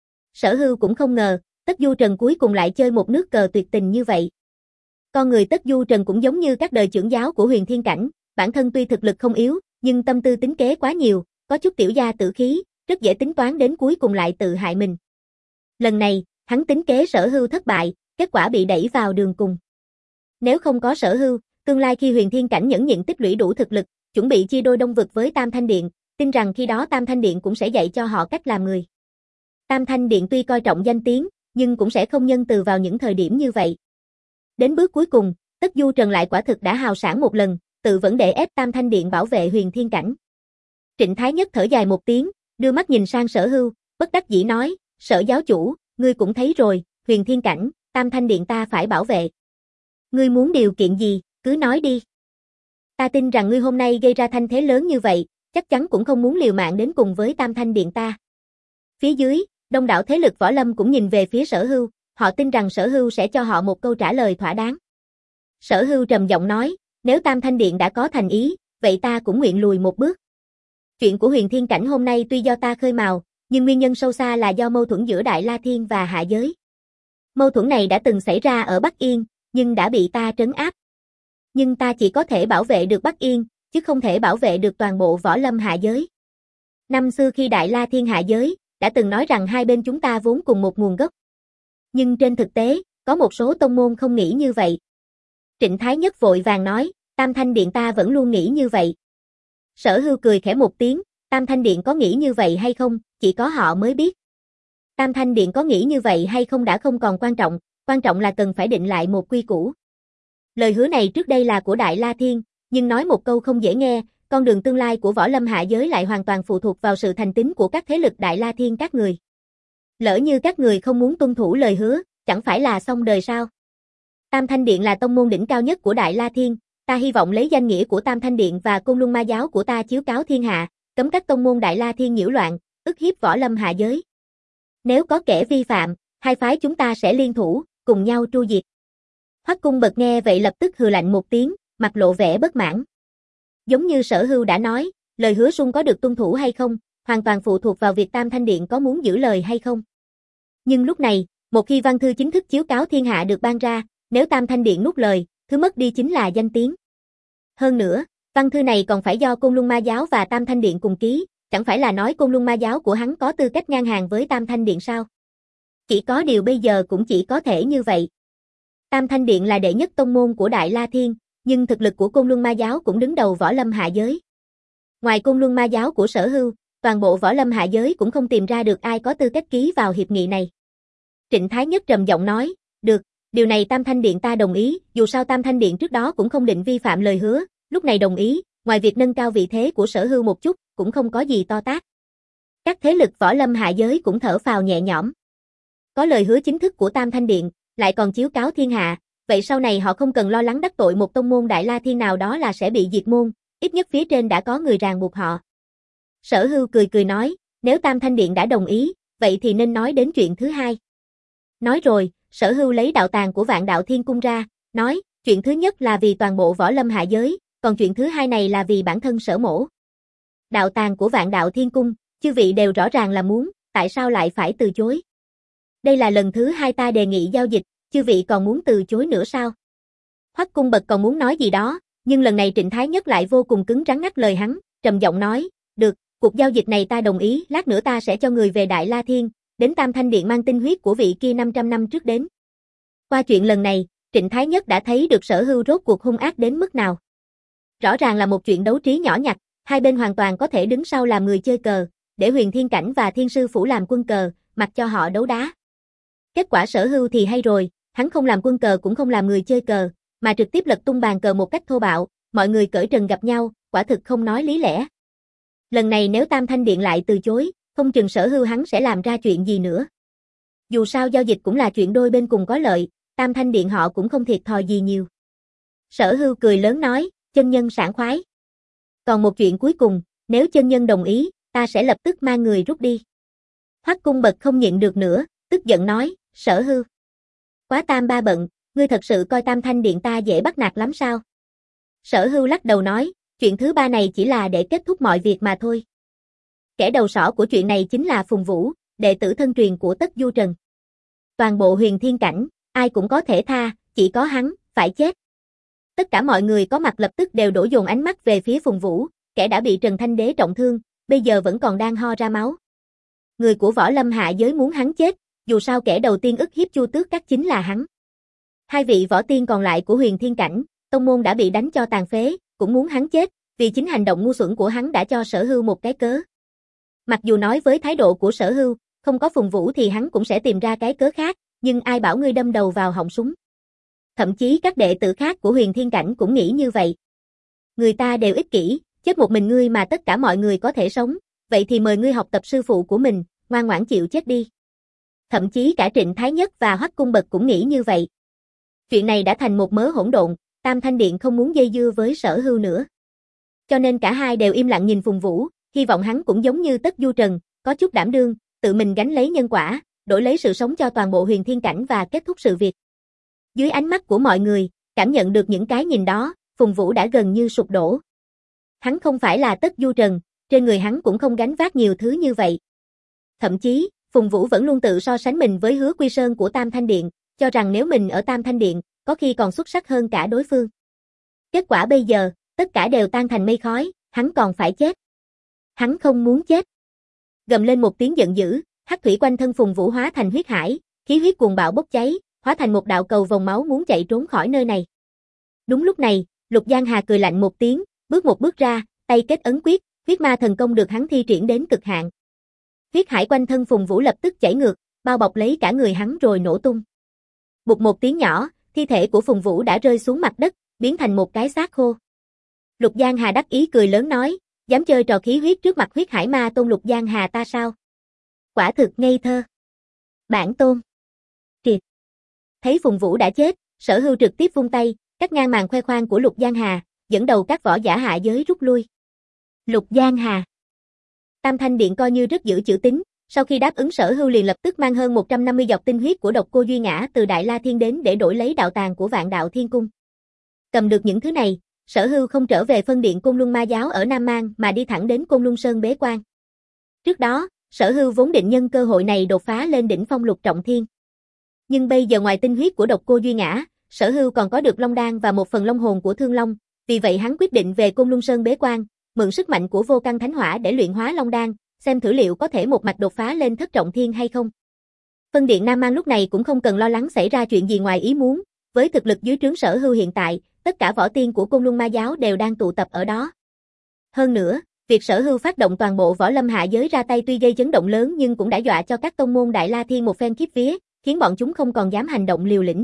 Sở Hưu cũng không ngờ, Tất Du Trần cuối cùng lại chơi một nước cờ tuyệt tình như vậy. Con người Tất Du Trần cũng giống như các đời trưởng giáo của huyền thiên cảnh, bản thân tuy thực lực không yếu, nhưng tâm tư tính kế quá nhiều, có chút tiểu gia tử khí, rất dễ tính toán đến cuối cùng lại tự hại mình. Lần này, hắn tính kế Sở Hưu thất bại, kết quả bị đẩy vào đường cùng. Nếu không có Sở Hưu, tương lai khi huyền thiên cảnh nhẫn nhịn tích lũy đủ thực lực, chuẩn bị chia đôi đông vực với Tam Thanh Điện, tin rằng khi đó Tam Thanh Điện cũng sẽ dạy cho họ cách làm người. Tam Thanh Điện tuy coi trọng danh tiếng, nhưng cũng sẽ không nhân từ vào những thời điểm như vậy. Đến bước cuối cùng, Tất Du Trần lại quả thực đã hào sảng một lần, tự vẫn để ép Tam Thanh Điện bảo vệ huyền thiên cảnh. Trịnh Thái Nhất thở dài một tiếng, đưa mắt nhìn sang Sở Hưu, bất đắc dĩ nói, Sở giáo chủ, ngươi cũng thấy rồi, huyền thiên cảnh, Tam Thanh Điện ta phải bảo vệ. Ngươi muốn điều kiện gì, cứ nói đi. Ta tin rằng ngươi hôm nay gây ra thanh thế lớn như vậy, chắc chắn cũng không muốn liều mạng đến cùng với Tam Thanh Điện ta. Phía dưới, đông đảo thế lực võ lâm cũng nhìn về phía Sở Hưu, họ tin rằng Sở Hưu sẽ cho họ một câu trả lời thỏa đáng. Sở Hưu trầm giọng nói, nếu Tam Thanh Điện đã có thành ý, vậy ta cũng nguyện lùi một bước. Chuyện của huyền thiên cảnh hôm nay tuy do ta khơi mào, nhưng nguyên nhân sâu xa là do mâu thuẫn giữa Đại La Thiên và hạ giới. Mâu thuẫn này đã từng xảy ra ở Bắc Yên, nhưng đã bị ta trấn áp. Nhưng ta chỉ có thể bảo vệ được Bắc Yên, chứ không thể bảo vệ được toàn bộ võ lâm hạ giới. Năm xưa khi Đại La Thiên hạ giới, đã từng nói rằng hai bên chúng ta vốn cùng một nguồn gốc. Nhưng trên thực tế, có một số tông môn không nghĩ như vậy. Trịnh Thái Nhất vội vàng nói, Tam Thanh Điện ta vẫn luôn nghĩ như vậy. Sở Hưu cười khẽ một tiếng, Tam Thanh Điện có nghĩ như vậy hay không, chỉ có họ mới biết. Tam Thanh Điện có nghĩ như vậy hay không đã không còn quan trọng, quan trọng là cần phải định lại một quy củ. Lời hứa này trước đây là của Đại La Thiên, nhưng nói một câu không dễ nghe, con đường tương lai của võ lâm hạ giới lại hoàn toàn phụ thuộc vào sự thành tín của các thế lực Đại La Thiên các người. Lỡ như các người không muốn tuân thủ lời hứa, chẳng phải là xong đời sao? Tam Thanh Điện là tông môn đỉnh cao nhất của Đại La Thiên, ta hy vọng lấy danh nghĩa của Tam Thanh Điện và Côn Luân Ma giáo của ta chiếu cáo thiên hạ, cấm các tông môn Đại La Thiên nhiễu loạn, ức hiếp võ lâm hạ giới. Nếu có kẻ vi phạm, hai phái chúng ta sẽ liên thủ, cùng nhau tru diệt. Hoắc Cung Bật nghe vậy lập tức hừ lạnh một tiếng, mặt lộ vẻ bất mãn. Giống như Sở Hưu đã nói, lời hứa sung có được tuân thủ hay không, hoàn toàn phụ thuộc vào việc Tam Thanh Điện có muốn giữ lời hay không. Nhưng lúc này, một khi văn thư chính thức chiếu cáo thiên hạ được ban ra, nếu Tam Thanh Điện nuốt lời, thứ mất đi chính là danh tiếng. Hơn nữa, văn thư này còn phải do Côn Luân Ma Giáo và Tam Thanh Điện cùng ký, chẳng phải là nói Côn Luân Ma Giáo của hắn có tư cách ngang hàng với Tam Thanh Điện sao? Chỉ có điều bây giờ cũng chỉ có thể như vậy. Tam Thanh Điện là đệ nhất tông môn của Đại La Thiên, nhưng thực lực của Côn Luân Ma Giáo cũng đứng đầu võ lâm hạ giới. Ngoài Côn Luân Ma Giáo của Sở Hưu, toàn bộ võ lâm hạ giới cũng không tìm ra được ai có tư cách ký vào hiệp nghị này. Trịnh Thái Nhất trầm giọng nói, được, điều này Tam Thanh Điện ta đồng ý, dù sao Tam Thanh Điện trước đó cũng không định vi phạm lời hứa, lúc này đồng ý, ngoài việc nâng cao vị thế của Sở Hưu một chút, cũng không có gì to tát. Các thế lực võ lâm hạ giới cũng thở phào nhẹ nhõm. Có lời hứa chính thức của Tam Thanh Điện, lại còn chiếu cáo thiên hạ, vậy sau này họ không cần lo lắng đắc tội một tông môn Đại La Thiên nào đó là sẽ bị diệt môn, ít nhất phía trên đã có người ràng buộc họ. Sở Hưu cười cười nói, nếu Tam Thanh Điện đã đồng ý, vậy thì nên nói đến chuyện thứ hai. Nói rồi, Sở Hưu lấy đạo tàng của Vạn Đạo Thiên Cung ra, nói, chuyện thứ nhất là vì toàn bộ võ lâm hạ giới, còn chuyện thứ hai này là vì bản thân Sở mỗ. Đạo tàng của Vạn Đạo Thiên Cung, chư vị đều rõ ràng là muốn, tại sao lại phải từ chối? Đây là lần thứ hai ta đề nghị giao dịch, chư vị còn muốn từ chối nữa sao? Hoắc Cung Bật còn muốn nói gì đó, nhưng lần này Trịnh Thái Nhất lại vô cùng cứng rắn ngắt lời hắn, trầm giọng nói, được, cuộc giao dịch này ta đồng ý, lát nữa ta sẽ cho người về Đại La Thiên, đến Tam Thanh Điện mang tinh huyết của vị kia năm trăm năm trước đến. Qua chuyện lần này, Trịnh Thái Nhất đã thấy được Sở Hưu rốt cuộc hung ác đến mức nào. Rõ ràng là một chuyện đấu trí nhỏ nhặt, hai bên hoàn toàn có thể đứng sau làm người chơi cờ, để Huyền Thiên Cảnh và Thiên Sư Phủ làm quân cờ, mặc cho họ đấu đá. Kết quả Sở Hưu thì hay rồi, hắn không làm quân cờ cũng không làm người chơi cờ, mà trực tiếp lật tung bàn cờ một cách thô bạo, mọi người cởi trần gặp nhau, quả thực không nói lý lẽ. Lần này nếu Tam Thanh Điện lại từ chối, không chừng Sở Hưu hắn sẽ làm ra chuyện gì nữa. Dù sao giao dịch cũng là chuyện đôi bên cùng có lợi, Tam Thanh Điện họ cũng không thiệt thòi gì nhiều. Sở Hưu cười lớn nói, chân nhân sảng khoái. Còn một chuyện cuối cùng, nếu chân nhân đồng ý, ta sẽ lập tức mang người rút đi. Hoắc Cung Bật không nhịn được nữa, tức giận nói, Sở Hưu. Quá tam ba bận, ngươi thật sự coi Tam Thanh Điện ta dễ bắt nạt lắm sao? Sở Hưu lắc đầu nói, chuyện thứ ba này chỉ là để kết thúc mọi việc mà thôi. Kẻ đầu sỏ của chuyện này chính là Phùng Vũ, đệ tử thân truyền của Tất Du Trần. Toàn bộ Huyền Thiên Cảnh, ai cũng có thể tha, chỉ có hắn, phải chết. Tất cả mọi người có mặt lập tức đều đổ dồn ánh mắt về phía Phùng Vũ, kẻ đã bị Trần Thanh Đế trọng thương, bây giờ vẫn còn đang ho ra máu. Người của võ lâm hạ giới muốn hắn chết, dù sao kẻ đầu tiên ức hiếp Chu Tước Các chính là hắn. Hai vị võ tiên còn lại của Huyền Thiên Cảnh, tông môn đã bị đánh cho tàn phế, cũng muốn hắn chết, vì chính hành động ngu xuẩn của hắn đã cho Sở Hưu một cái cớ. Mặc dù nói với thái độ của Sở Hưu, không có Phùng Vũ thì hắn cũng sẽ tìm ra cái cớ khác, nhưng ai bảo ngươi đâm đầu vào họng súng. Thậm chí các đệ tử khác của Huyền Thiên Cảnh cũng nghĩ như vậy. Người ta đều ích kỷ, chết một mình ngươi mà tất cả mọi người có thể sống, vậy thì mời ngươi học tập sư phụ của mình, ngoan ngoãn chịu chết đi. Thậm chí cả Trịnh Thái Nhất và Hoắc Cung Bật cũng nghĩ như vậy. Chuyện này đã thành một mớ hỗn độn, Tam Thanh Điện không muốn dây dưa với Sở Hưu nữa. Cho nên cả hai đều im lặng nhìn Phùng Vũ, hy vọng hắn cũng giống như Tất Du Trần, có chút đảm đương, tự mình gánh lấy nhân quả, đổi lấy sự sống cho toàn bộ Huyền Thiên Cảnh và kết thúc sự việc. Dưới ánh mắt của mọi người, cảm nhận được những cái nhìn đó, Phùng Vũ đã gần như sụp đổ. Hắn không phải là Tất Du Trần, trên người hắn cũng không gánh vác nhiều thứ như vậy. Thậm chí, Phùng Vũ vẫn luôn tự so sánh mình với Hứa Quy Sơn của Tam Thanh Điện, cho rằng nếu mình ở Tam Thanh Điện, có khi còn xuất sắc hơn cả đối phương. Kết quả bây giờ, tất cả đều tan thành mây khói, hắn còn phải chết. Hắn không muốn chết. Gầm lên một tiếng giận dữ, hắc thủy quanh thân Phùng Vũ hóa thành huyết hải, khí huyết cuồng bạo bốc cháy, hóa thành một đạo cầu vòng máu muốn chạy trốn khỏi nơi này. Đúng lúc này, Lục Giang Hà cười lạnh một tiếng, bước một bước ra, tay kết ấn quyết, huyết ma thần công được hắn thi triển đến cực hạn. Huyết hải quanh thân Phùng Vũ lập tức chảy ngược, bao bọc lấy cả người hắn rồi nổ tung. Bụt một tiếng nhỏ, thi thể của Phùng Vũ đã rơi xuống mặt đất, biến thành một cái xác khô. Lục Giang Hà đắc ý cười lớn nói, dám chơi trò khí huyết trước mặt huyết hải ma tôn Lục Giang Hà ta sao? Quả thực ngây thơ. Bản tôn. Triệt. Thấy Phùng Vũ đã chết, Sở Hưu trực tiếp vung tay, cắt ngang màn khoe khoang của Lục Giang Hà, dẫn đầu các võ giả hạ giới rút lui. Lục Giang Hà. Tam Thanh Điện coi như rất giữ chữ tín, sau khi đáp ứng Sở Hưu liền lập tức mang hơn một trăm năm mươi giọt tinh huyết của Độc Cô Duy Ngã từ Đại La Thiên đến để đổi lấy đạo tàng của Vạn Đạo Thiên Cung. Cầm được những thứ này, Sở Hưu không trở về phân điện Côn Luân Ma giáo ở Nam Mang mà đi thẳng đến Côn Luân Sơn bế quan. Trước đó, Sở Hưu vốn định nhân cơ hội này đột phá lên đỉnh phong lục trọng thiên. Nhưng bây giờ ngoài tinh huyết của Độc Cô Duy Ngã, Sở Hưu còn có được Long Đan và một phần long hồn của Thương Long, vì vậy hắn quyết định về Côn Luân Sơn bế quan, mượn sức mạnh của Vô Căn Thánh Hỏa để luyện hóa Long Đan, xem thử liệu có thể một mạch đột phá lên thất trọng thiên hay không. Phân điện Nam Mang lúc này cũng không cần lo lắng xảy ra chuyện gì ngoài ý muốn, với thực lực dưới trướng Sở Hưu hiện tại, tất cả võ tiên của Côn Luân Ma giáo đều đang tụ tập ở đó. Hơn nữa, việc Sở Hưu phát động toàn bộ võ lâm hạ giới ra tay tuy gây chấn động lớn nhưng cũng đã dọa cho các tông môn Đại La Thiên một phen khiếp vía, khiến bọn chúng không còn dám hành động liều lĩnh.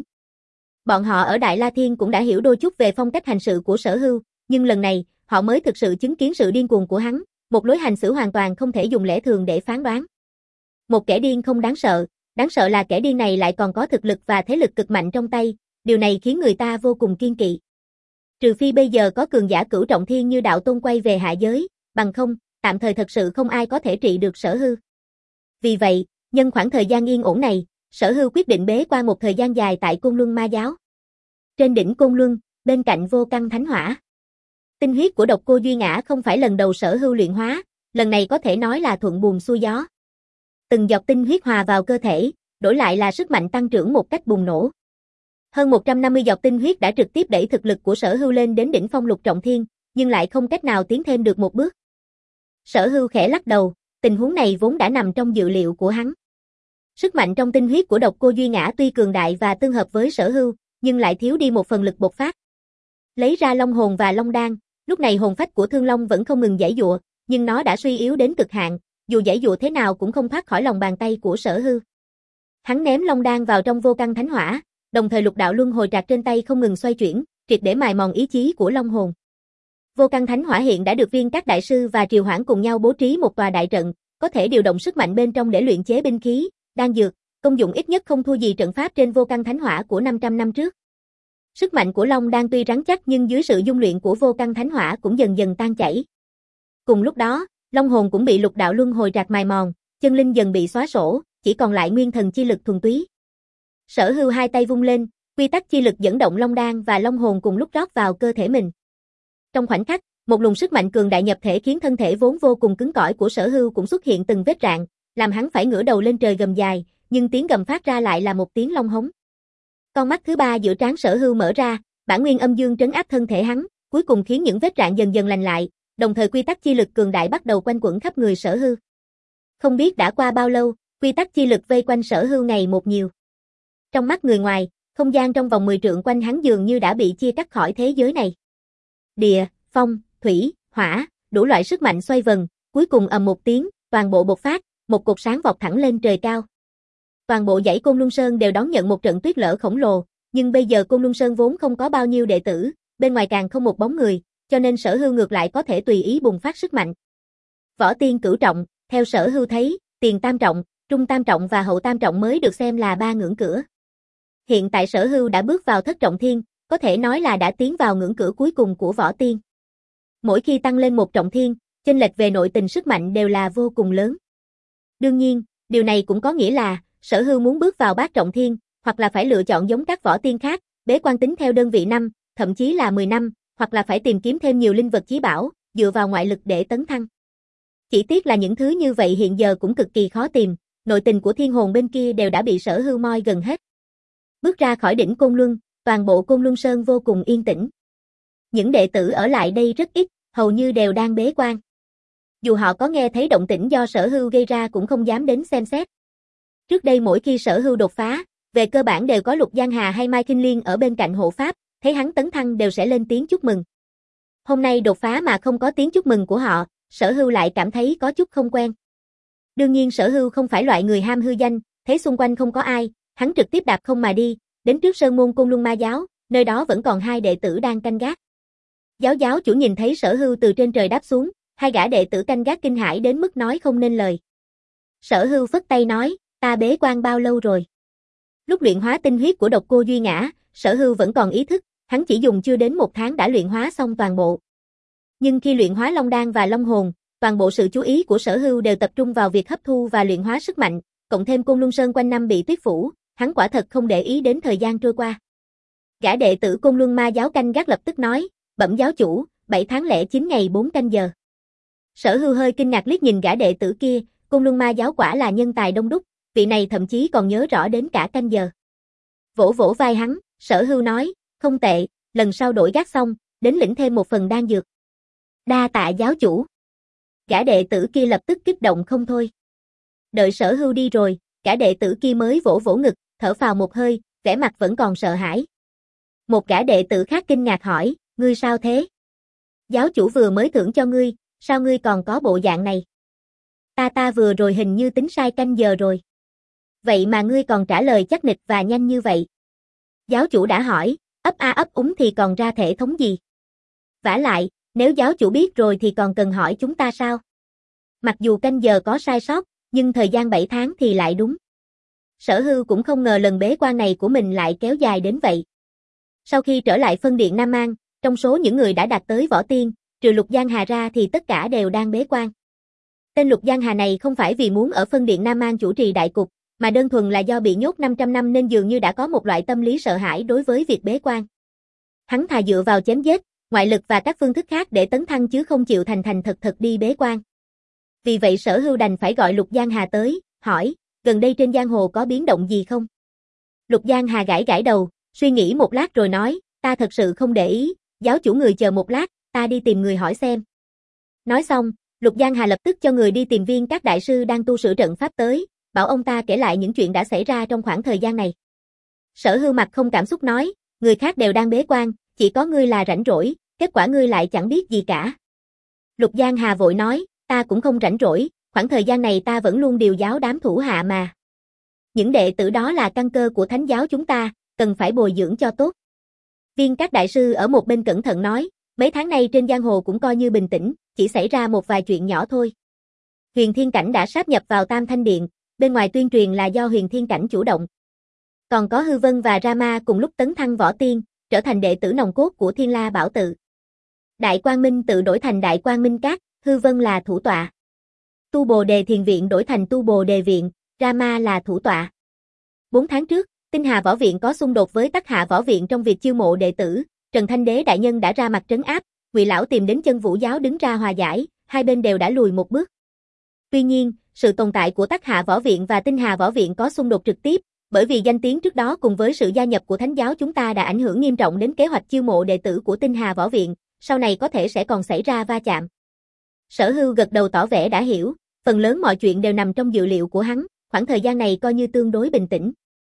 Bọn họ ở Đại La Thiên cũng đã hiểu đôi chút về phong cách hành sự của Sở Hưu, nhưng lần này, họ mới thực sự chứng kiến sự điên cuồng của hắn, một lối hành xử hoàn toàn không thể dùng lẽ thường để phán đoán. Một kẻ điên không đáng sợ, đáng sợ là kẻ điên này lại còn có thực lực và thế lực cực mạnh trong tay, điều này khiến người ta vô cùng kiêng kỵ. Trừ phi bây giờ có cường giả cửu trọng thiên như Đạo Tôn quay về hạ giới, bằng không, tạm thời thật sự không ai có thể trị được Sở Hưu. Vì vậy, nhân khoảng thời gian yên ổn này, Sở Hưu quyết định bế quan một thời gian dài tại Côn Luân Ma giáo. Trên đỉnh Côn Luân, bên cạnh Vô Căn Thánh Hỏa. Tinh huyết của Độc Cô Duy Ngã không phải lần đầu Sở Hưu luyện hóa, lần này có thể nói là thuận buồm xuôi gió. Từng giọt tinh huyết hòa vào cơ thể, đổi lại là sức mạnh tăng trưởng một cách bùng nổ. Hơn một trăm năm mươi giọt tinh huyết đã trực tiếp đẩy thực lực của Sở Hưu lên đến đỉnh phong lục trọng thiên, nhưng lại không cách nào tiến thêm được một bước. Sở Hưu khẽ lắc đầu, tình huống này vốn đã nằm trong dự liệu của hắn. Sức mạnh trong tinh huyết của Độc Cô Duy Ngã tuy cường đại và tương hợp với Sở Hưu, nhưng lại thiếu đi một phần lực bộc phát. Lấy ra Long hồn và Long Đan, lúc này hồn phách của Thương Long vẫn không ngừng giãy giụa, nhưng nó đã suy yếu đến cực hạn, dù giãy giụa thế nào cũng không thoát khỏi lòng bàn tay của Sở Hưu. Hắn ném Long Đan vào trong Vô Căn Thánh Hỏa, đồng thời lục đạo luân hồi trạc trên tay không ngừng xoay chuyển, triệt để mài mòn ý chí của Long hồn. Vô Căn Thánh Hỏa hiện đã được Viên Các đại sư và Triều Hoãn cùng nhau bố trí một tòa đại trận, có thể điều động sức mạnh bên trong để luyện chế binh khí, đan dược, công dụng ít nhất không thua gì trận pháp trên Vô Căn Thánh Hỏa của năm trăm năm trước. Sức mạnh của Long Đan tuy rắn chắc nhưng dưới sự dung luyện của Vô Căn Thánh Hỏa cũng dần dần tan chảy. Cùng lúc đó, Long hồn cũng bị lục đạo luân hồi trạc mài mòn, chân linh dần bị xóa sổ, chỉ còn lại nguyên thần chi lực thuần túy. Sở Hưu hai tay vung lên, quy tắc chi lực dẫn động Long Đan và Long hồn cùng lúc rót vào cơ thể mình. Trong khoảnh khắc, một luồng sức mạnh cường đại nhập thể khiến thân thể vốn vô cùng cứng cỏi của Sở Hưu cũng xuất hiện từng vết rạn, làm hắn phải ngửa đầu lên trời gầm dài, nhưng tiếng gầm phát ra lại là một tiếng long hống. Con mắt thứ ba giữa trán Sở Hưu mở ra, bản nguyên âm dương trấn áp thân thể hắn, cuối cùng khiến những vết rạn dần dần lành lại, đồng thời quy tắc chi lực cường đại bắt đầu quanh quẩn khắp người Sở Hưu. Không biết đã qua bao lâu, quy tắc chi lực vây quanh Sở Hưu ngày một nhiều. Trong mắt người ngoài, không gian trong vòng mười trượng quanh hắn dường như đã bị chia cắt khỏi thế giới này. Địa, phong, thủy, hỏa, đủ loại sức mạnh xoay vần, cuối cùng ầm một tiếng, toàn bộ bộc phát, một cột sáng vọt thẳng lên trời cao. Toàn bộ dãy Côn Luân Sơn đều đón nhận một trận tuyết lở khổng lồ, nhưng bây giờ Côn Luân Sơn vốn không có bao nhiêu đệ tử, bên ngoài càng không một bóng người, cho nên Sở Hưu ngược lại có thể tùy ý bùng phát sức mạnh. Võ tiên cửu trọng, theo Sở Hưu thấy, tiền tam trọng, trung tam trọng và hậu tam trọng mới được xem là ba ngưỡng cửa. Hiện tại Sở Hưu đã bước vào thất trọng thiên, có thể nói là đã tiến vào ngưỡng cửa cuối cùng của võ tiên. Mỗi khi tăng lên một trọng thiên, chênh lệch về nội tình sức mạnh đều là vô cùng lớn. Đương nhiên, điều này cũng có nghĩa là, Sở Hưu muốn bước vào bát trọng thiên, hoặc là phải lựa chọn giống các võ tiên khác, bế quan tính theo đơn vị năm, thậm chí là mười năm, hoặc là phải tìm kiếm thêm nhiều linh vật chí bảo, dựa vào ngoại lực để tấn thăng. Chỉ tiếc là những thứ như vậy hiện giờ cũng cực kỳ khó tìm, nội tình của thiên hồn bên kia đều đã bị Sở Hưu moi gần hết. Bước ra khỏi đỉnh Côn Luân, toàn bộ Côn Luân Sơn vô cùng yên tĩnh. Những đệ tử ở lại đây rất ít, hầu như đều đang bế quan. Dù họ có nghe thấy động tĩnh do Sở Hưu gây ra cũng không dám đến xem xét. Trước đây mỗi khi Sở Hưu đột phá, về cơ bản đều có Lục Giang Hà hay Mai Kinh Liên ở bên cạnh hộ pháp, thấy hắn tấn thăng đều sẽ lên tiếng chúc mừng. Hôm nay đột phá mà không có tiếng chúc mừng của họ, Sở Hưu lại cảm thấy có chút không quen. Đương nhiên Sở Hưu không phải loại người ham hư danh, thấy xung quanh không có ai, hắn trực tiếp đạp không mà đi, đến trước sơn môn Côn Luân Ma giáo, nơi đó vẫn còn hai đệ tử đang canh gác. Giáo giáo chủ nhìn thấy Sở Hưu từ trên trời đáp xuống, hai gã đệ tử canh gác kinh hãi đến mức nói không nên lời. Sở Hưu phất tay nói, ta bế quan bao lâu rồi? Lúc luyện hóa tinh huyết của Độc Cô Duy Ngã, Sở Hưu vẫn còn ý thức, hắn chỉ dùng chưa đến một tháng đã luyện hóa xong toàn bộ. Nhưng khi luyện hóa Long Đan và Long Hồn, toàn bộ sự chú ý của Sở Hưu đều tập trung vào việc hấp thu và luyện hóa sức mạnh, cộng thêm Côn Luân Sơn quanh năm bị tuyết phủ, hắn quả thật không để ý đến thời gian trôi qua. Gã đệ tử Côn Luân Ma giáo canh gác lập tức nói, bẩm giáo chủ, bảy tháng lẻ chín ngày bốn canh giờ. Sở Hưu hơi kinh ngạc liếc nhìn gã đệ tử kia, Côn Luân Ma giáo quả là nhân tài đông đúc, vị này thậm chí còn nhớ rõ đến cả canh giờ. Vỗ vỗ vai hắn, Sở Hưu nói, không tệ, lần sau đổi gác xong, đến lĩnh thêm một phần đan dược. Đa tạ giáo chủ. Gã đệ tử kia lập tức kích động không thôi. Đợi Sở Hưu đi rồi, gã đệ tử kia mới vỗ vỗ ngực, thở phào một hơi, vẻ mặt vẫn còn sợ hãi. Một gã đệ tử khác kinh ngạc hỏi, ngươi sao thế? Giáo chủ vừa mới thưởng cho ngươi, sao ngươi còn có bộ dạng này? Ta ta vừa rồi hình như tính sai canh giờ rồi. Vậy mà ngươi còn trả lời chắc nịch và nhanh như vậy. Giáo chủ đã hỏi, ấp a ấp úng thì còn ra thể thống gì? Vả lại, nếu giáo chủ biết rồi thì còn cần hỏi chúng ta sao? Mặc dù canh giờ có sai sót, nhưng thời gian bảy tháng thì lại đúng. Sở Hưu cũng không ngờ lần bế quan này của mình lại kéo dài đến vậy. Sau khi trở lại phân điện Nam Mang, trong số những người đã đạt tới võ tiên, trừ Lục Giang Hà ra thì tất cả đều đang bế quan. Tên Lục Giang Hà này không phải vì muốn ở phân điện Nam Mang chủ trì đại cục, mà đơn thuần là do bị nhốt năm trăm năm nên dường như đã có một loại tâm lý sợ hãi đối với việc bế quan. Hắn thà dựa vào chém giết, ngoại lực và các phương thức khác để tấn thăng chứ không chịu thành thành thật thật đi bế quan. Vì vậy Sở Hưu đành phải gọi Lục Giang Hà tới, hỏi, gần đây trên giang hồ có biến động gì không? Lục Giang Hà gãi gãi đầu, suy nghĩ một lát rồi nói, ta thật sự không để ý, giáo chủ người chờ một lát, ta đi tìm người hỏi xem. Nói xong, Lục Giang Hà lập tức cho người đi tìm Viên các đại sư đang tu sửa trận pháp tới, bảo ông ta kể lại những chuyện đã xảy ra trong khoảng thời gian này. Sở Hưu mặt không cảm xúc nói, người khác đều đang bế quan, chỉ có ngươi là rảnh rỗi, kết quả ngươi lại chẳng biết gì cả. Lục Giang Hà vội nói, ta cũng không rảnh rỗi, khoảng thời gian này ta vẫn luôn điều giáo đám thủ hạ mà. Những đệ tử đó là căn cơ của thánh giáo chúng ta, cần phải bồi dưỡng cho tốt. Viên các đại sư ở một bên cẩn thận nói, mấy tháng nay trên giang hồ cũng coi như bình tĩnh, chỉ xảy ra một vài chuyện nhỏ thôi. Huyền Thiên Cảnh đã sáp nhập vào Tam Thanh Điện, bên ngoài tuyên truyền là do Huyền Thiên Cảnh chủ động. Còn có Hư Vân và Rama cùng lúc tấn thăng võ tiên, trở thành đệ tử nòng cốt của Thiên La Bảo Tự. Đại Quang Minh tự đổi thành Đại Quang Minh Các, Hư Vân là thủ tọa. Tu Bồ Đề Thiền Viện đổi thành Tu Bồ Đề Viện, Rama là thủ tọa. Bốn tháng trước, Tinh Hà Võ Viện có xung đột với Tắc Hạ Võ Viện trong việc chiêu mộ đệ tử, Trần Thanh Đế đại nhân đã ra mặt trấn áp, Ngụy lão tìm đến Chân Vũ giáo đứng ra hòa giải, hai bên đều đã lùi một bước. Tuy nhiên, sự tồn tại của Tắc Hạ Võ Viện và Tinh Hà Võ Viện có xung đột trực tiếp, bởi vì danh tiếng trước đó cùng với sự gia nhập của Thánh giáo chúng ta đã ảnh hưởng nghiêm trọng đến kế hoạch chiêu mộ đệ tử của Tinh Hà Võ Viện, sau này có thể sẽ còn xảy ra va chạm. Sở Hưu gật đầu tỏ vẻ đã hiểu, phần lớn mọi chuyện đều nằm trong dự liệu của hắn, khoảng thời gian này coi như tương đối bình tĩnh.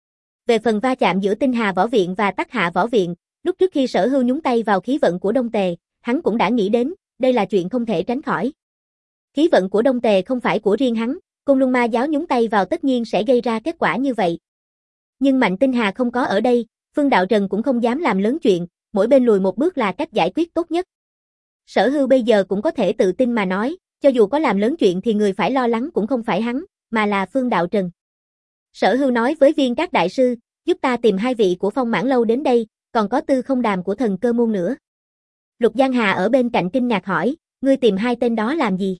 Về phần va chạm giữa Tinh Hà Võ Viện và Tắc Hạ Võ Viện, lúc trước khi Sở Hưu nhúng tay vào khí vận của Đông Tề, hắn cũng đã nghĩ đến, đây là chuyện không thể tránh khỏi. Khí vận của Đông Tề không phải của riêng hắn, Côn Luân Ma giáo nhúng tay vào tất nhiên sẽ gây ra kết quả như vậy. Nhưng Mạnh Tinh Hà không có ở đây, Phương Đạo Trần cũng không dám làm lớn chuyện, mỗi bên lùi một bước là cách giải quyết tốt nhất. Sở Hưu bây giờ cũng có thể tự tin mà nói, cho dù có làm lớn chuyện thì người phải lo lắng cũng không phải hắn, mà là Phương Đạo Trần. Sở Hưu nói với Viên các đại sư, giúp ta tìm hai vị của Phong Mãn Lâu đến đây, còn có Tư Không Đàm của Thần Cơ môn nữa. Lục Giang Hà ở bên cạnh kinh ngạc hỏi, ngươi tìm hai tên đó làm gì?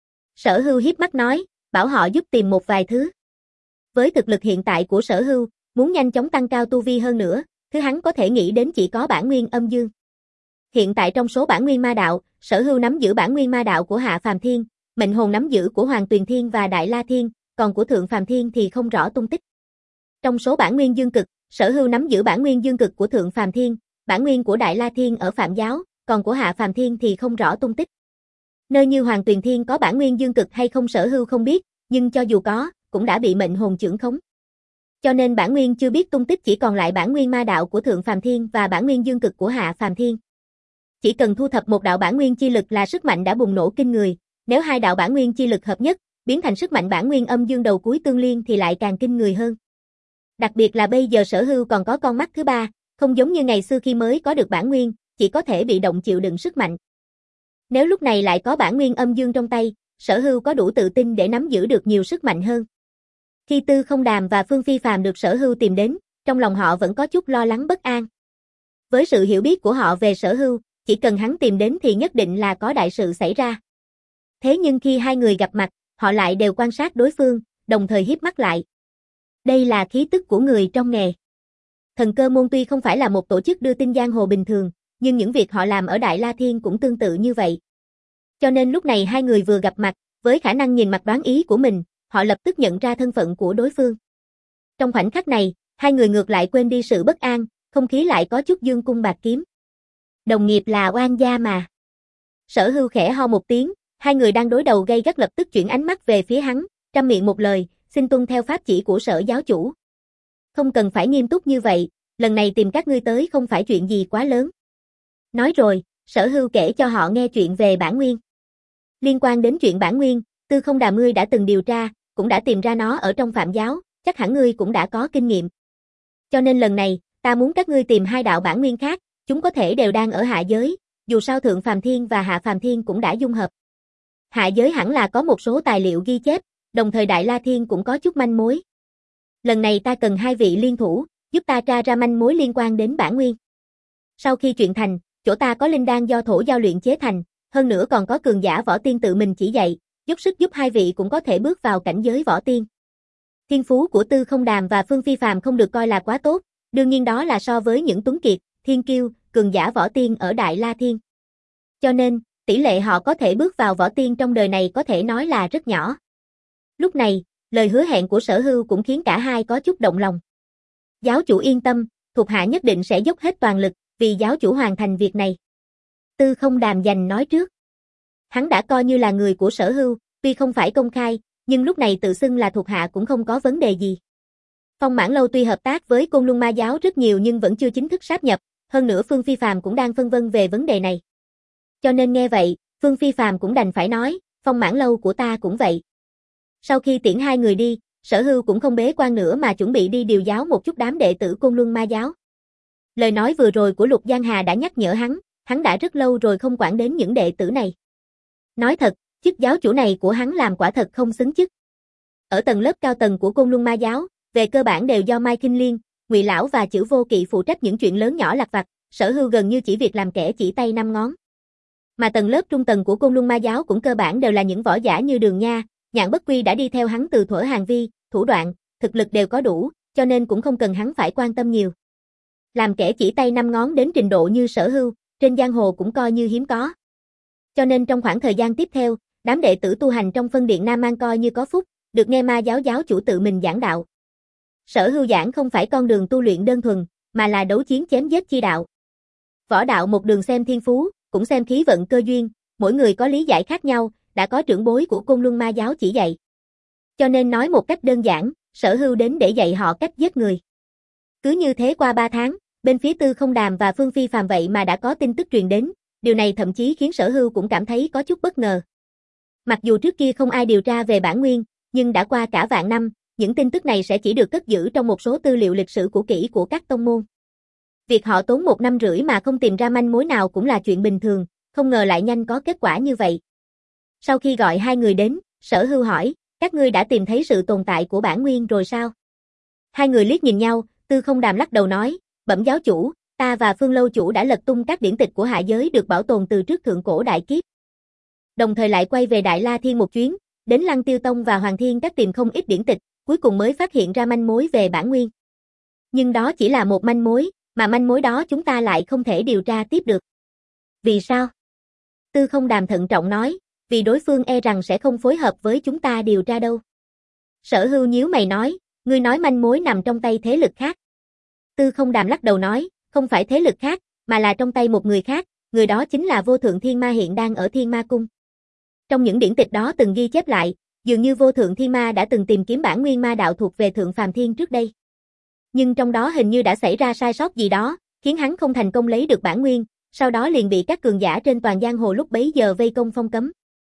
Sở Hưu hiếp mắt nói, bảo họ giúp tìm một vài thứ. Với thực lực hiện tại của Sở Hưu, muốn nhanh chóng tăng cao tu vi hơn nữa, thứ hắn có thể nghĩ đến chỉ có bản nguyên âm dương. Hiện tại trong số bản nguyên ma đạo, Sở Hưu nắm giữ bản nguyên ma đạo của Hạ Phàm Thiên, mệnh hồn nắm giữ của Hoàng Tuyền Thiên và Đại La Thiên, còn của Thượng Phàm Thiên thì không rõ tung tích. Trong số bản nguyên dương cực, Sở Hưu nắm giữ bản nguyên dương cực của Thượng Phàm Thiên, bản nguyên của Đại La Thiên ở Phạm giáo, còn của Hạ Phàm Thiên thì không rõ tung tích. Nơi như Hoàng Tuyền Thiên có bản nguyên dương cực hay không Sở Hưu không biết, nhưng cho dù có, cũng đã bị mệnh hồn chưởng khống. Cho nên bản nguyên chưa biết tung tích chỉ còn lại bản nguyên ma đạo của Thượng Phàm Thiên và bản nguyên dương cực của Hạ Phàm Thiên. Chỉ cần thu thập một đạo bản nguyên chi lực là sức mạnh đã bùng nổ kinh người, nếu hai đạo bản nguyên chi lực hợp nhất, biến thành sức mạnh bản nguyên âm dương đầu cuối tương liên thì lại càng kinh người hơn. Đặc biệt là bây giờ Sở Hưu còn có con mắt thứ ba, không giống như ngày xưa khi mới có được bản nguyên, chỉ có thể bị động chịu đựng sức mạnh. Nếu lúc này lại có bản nguyên âm dương trong tay, Sở Hưu có đủ tự tin để nắm giữ được nhiều sức mạnh hơn. Khi Tư Không Đàm và Phương Phi Phàm được Sở Hưu tìm đến, trong lòng họ vẫn có chút lo lắng bất an. Với sự hiểu biết của họ về Sở Hưu, chỉ cần hắn tìm đến thì nhất định là có đại sự xảy ra. Thế nhưng khi hai người gặp mặt, họ lại đều quan sát đối phương, đồng thời híp mắt lại. Đây là khí tức của người trong nghề. Thần Cơ môn tuy không phải là một tổ chức đưa tin giang hồ bình thường, nhưng những việc họ làm ở Đại La Thiên cũng tương tự như vậy. Cho nên lúc này hai người vừa gặp mặt, với khả năng nhìn mặt đoán ý của mình, họ lập tức nhận ra thân phận của đối phương. Trong khoảnh khắc này, hai người ngược lại quên đi sự bất an, không khí lại có chút dương cung bạt kiếm. Đồng nghiệp là oan gia mà. Sở Hưu khẽ ho một tiếng, hai người đang đối đầu gay gắt lập tức chuyển ánh mắt về phía hắn, trăm miệng một lời, xin tuân theo pháp chỉ của Sở giáo chủ. Không cần phải nghiêm túc như vậy, lần này tìm các ngươi tới không phải chuyện gì quá lớn. Nói rồi, Sở Hưu kể cho họ nghe chuyện về bản nguyên. Liên quan đến chuyện bản nguyên, Tư Không Đàm ngươi đã từng điều tra, cũng đã tìm ra nó ở trong Phạm giáo, chắc hẳn ngươi cũng đã có kinh nghiệm. Cho nên lần này, ta muốn các ngươi tìm hai đạo bản nguyên khác, chúng có thể đều đang ở hạ giới, dù sao Thượng Phàm Thiên và Hạ Phàm Thiên cũng đã dung hợp. Hạ giới hẳn là có một số tài liệu ghi chép, đồng thời Đại La Thiên cũng có chút manh mối. Lần này ta cần hai vị liên thủ, giúp ta tra ra manh mối liên quan đến bản nguyên. Sau khi chuyện thành, chỗ ta có linh đan do thổ giao luyện chế thành, hơn nữa còn có cường giả võ tiên tự mình chỉ dạy, dốc sức giúp hai vị cũng có thể bước vào cảnh giới võ tiên. Thiên phú của Tư Không Đàm và Phương Phi Phàm không được coi là quá tốt, đương nhiên đó là so với những tuấn kiệt, thiên kiêu, cường giả võ tiên ở Đại La Thiên. Cho nên, tỷ lệ họ có thể bước vào võ tiên trong đời này có thể nói là rất nhỏ. Lúc này, lời hứa hẹn của Sở Hưu cũng khiến cả hai có chút động lòng. Giáo chủ yên tâm, thuộc hạ nhất định sẽ dốc hết toàn lực, vì giáo chủ hoàn thành việc này. Tư Không Đàm giành nói trước. Hắn đã coi như là người của Sở Hưu, tuy không phải công khai, nhưng lúc này tự xưng là thuộc hạ cũng không có vấn đề gì. Phong Mãn Lâu tuy hợp tác với Côn Luân Ma giáo rất nhiều nhưng vẫn chưa chính thức sáp nhập, hơn nữa Phương Phi Phàm cũng đang phân vân về vấn đề này. Cho nên nghe vậy, Phương Phi Phàm cũng đành phải nói, Phong Mãn Lâu của ta cũng vậy. Sau khi tiễn hai người đi, Sở Hưu cũng không bế quan nữa mà chuẩn bị đi điều giáo một chút đám đệ tử Côn Luân Ma giáo. Lời nói vừa rồi của Lục Giang Hà đã nhắc nhở hắn, hắn đã rất lâu rồi không quản đến những đệ tử này. Nói thật, chức giáo chủ này của hắn làm quả thật không xứng chức. Ở tầng lớp cao tầng của Côn Luân Ma giáo, về cơ bản đều do Mai Kinh Liên, Ngụy Lão và Chữ Vô Kỵ phụ trách những chuyện lớn nhỏ lặt vặt, Sở Hưu gần như chỉ việc làm kẻ chỉ tay năm ngón. Mà tầng lớp trung tầng của Côn Luân Ma giáo cũng cơ bản đều là những võ giả như Đường Nha, Nhạn Bất Quy đã đi theo hắn từ thuở Hàng Vi, thủ đoạn, thực lực đều có đủ, cho nên cũng không cần hắn phải quan tâm nhiều. Làm kẻ chỉ tay năm ngón đến trình độ như Sở Hưu, trên giang hồ cũng coi như hiếm có. Cho nên trong khoảng thời gian tiếp theo, đám đệ tử tu hành trong phân điện Nam Mang coi như có phúc, được nghe Ma giáo giáo chủ tự mình giảng đạo. Sở Hưu giảng không phải con đường tu luyện đơn thuần, mà là đấu chiến chém giết chi đạo. Võ đạo một đường xem thiên phú, cũng xem khí vận cơ duyên, mỗi người có lý giải khác nhau, đã có trưởng bối của Côn Luân Ma giáo chỉ dạy. Cho nên nói một cách đơn giản, Sở Hưu đến để dạy họ cách giết người. Cứ như thế qua ba tháng, bên phía Tư Không Đàm và Phương Phi Phàm vậy mà đã có tin tức truyền đến, điều này thậm chí khiến Sở Hưu cũng cảm thấy có chút bất ngờ. Mặc dù trước kia không ai điều tra về bản nguyên, nhưng đã qua cả vạn năm, những tin tức này sẽ chỉ được cất giữ trong một số tư liệu lịch sử cũ kỹ của các tông môn. Việc họ tốn một năm rưỡi mà không tìm ra manh mối nào cũng là chuyện bình thường, không ngờ lại nhanh có kết quả như vậy. Sau khi gọi hai người đến, Sở Hưu hỏi, các ngươi đã tìm thấy sự tồn tại của bản nguyên rồi sao? Hai người liếc nhìn nhau, Tư Không Đàm lắc đầu nói, bẩm giáo chủ, ta và Phương Lâu chủ đã lật tung các điển tịch của hạ giới được bảo tồn từ trước thượng cổ đại kiếp. Đồng thời lại quay về Đại La Thiên một chuyến, đến Lăng Tiêu Tông và Hoàng Thiên các tìm không ít điển tịch, cuối cùng mới phát hiện ra manh mối về bản nguyên. Nhưng đó chỉ là một manh mối, mà manh mối đó chúng ta lại không thể điều tra tiếp được. Vì sao? Tư Không Đàm thận trọng nói, vì đối phương e rằng sẽ không phối hợp với chúng ta điều tra đâu. Sở Hưu nhíu mày nói, ngươi nói manh mối nằm trong tay thế lực khác. Tư Không Đàm lắc đầu nói, không phải thế lực khác, mà là trong tay một người khác, người đó chính là Vô Thượng Thiên Ma hiện đang ở Thiên Ma Cung. Trong những điển tịch đó từng ghi chép lại, dường như Vô Thượng Thiên Ma đã từng tìm kiếm bản nguyên ma đạo thuộc về Thượng Phàm Thiên trước đây. Nhưng trong đó hình như đã xảy ra sai sót gì đó, khiến hắn không thành công lấy được bản nguyên, sau đó liền bị các cường giả trên toàn giang hồ lúc bấy giờ vây công phong cấm.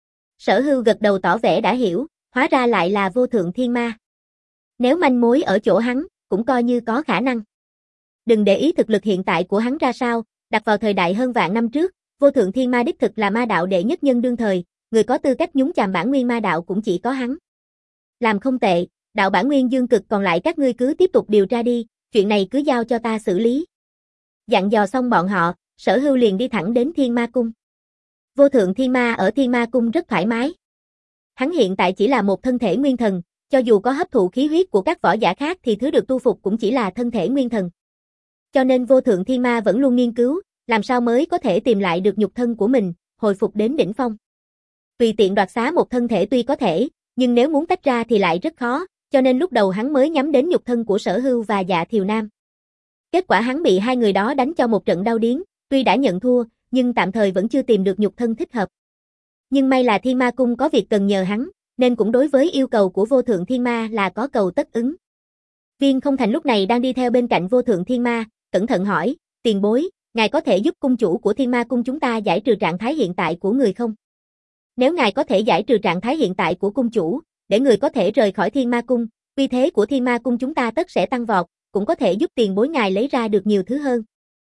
Sở Hưu gật đầu tỏ vẻ đã hiểu, hóa ra lại là Vô Thượng Thiên Ma. Nếu manh mối ở chỗ hắn, cũng coi như có khả năng. Đừng để ý thực lực hiện tại của hắn ra sao, đặt vào thời đại hơn vạn năm trước, Vô Thượng Thiên Ma đích thực là ma đạo đệ nhất nhân đương thời, người có tư cách nhúng chàm bản nguyên ma đạo cũng chỉ có hắn. Làm không tệ, đạo bản nguyên dương cực còn lại các ngươi cứ tiếp tục điều tra đi, chuyện này cứ giao cho ta xử lý. Dặn dò xong bọn họ, Sở Hưu liền đi thẳng đến Thiên Ma Cung. Vô Thượng Thiên Ma ở Thiên Ma Cung rất thoải mái. Hắn hiện tại chỉ là một thân thể nguyên thần, cho dù có hấp thụ khí huyết của các võ giả khác thì thứ được tu phục cũng chỉ là thân thể nguyên thần. Cho nên Vô Thượng Thiên Ma vẫn luôn nghiên cứu, Làm sao mới có thể tìm lại được nhục thân của mình, hồi phục đến đỉnh phong. Tùy tiện đoạt xá một thân thể tuy có thể, nhưng nếu muốn tách ra thì lại rất khó, cho nên lúc đầu hắn mới nhắm đến nhục thân của Sở Hưu và Dạ Thiều Nam. Kết quả hắn bị hai người đó đánh cho một trận đau điếng, tuy đã nhận thua, nhưng tạm thời vẫn chưa tìm được nhục thân thích hợp. Nhưng may là Thiên Ma Cung có việc cần nhờ hắn, nên cũng đối với yêu cầu của Vô Thượng Thiên Ma là có cầu tất ứng. Viên Không Thành lúc này đang đi theo bên cạnh Vô Thượng Thiên Ma, cẩn thận hỏi, tiền bối, ngài có thể giúp cung chủ của Thiên Ma Cung chúng ta giải trừ trạng thái hiện tại của người không? Nếu ngài có thể giải trừ trạng thái hiện tại của cung chủ, để người có thể rời khỏi Thiên Ma Cung, uy thế của Thiên Ma Cung chúng ta tất sẽ tăng vọt, cũng có thể giúp tiền bối ngài lấy ra được nhiều thứ hơn.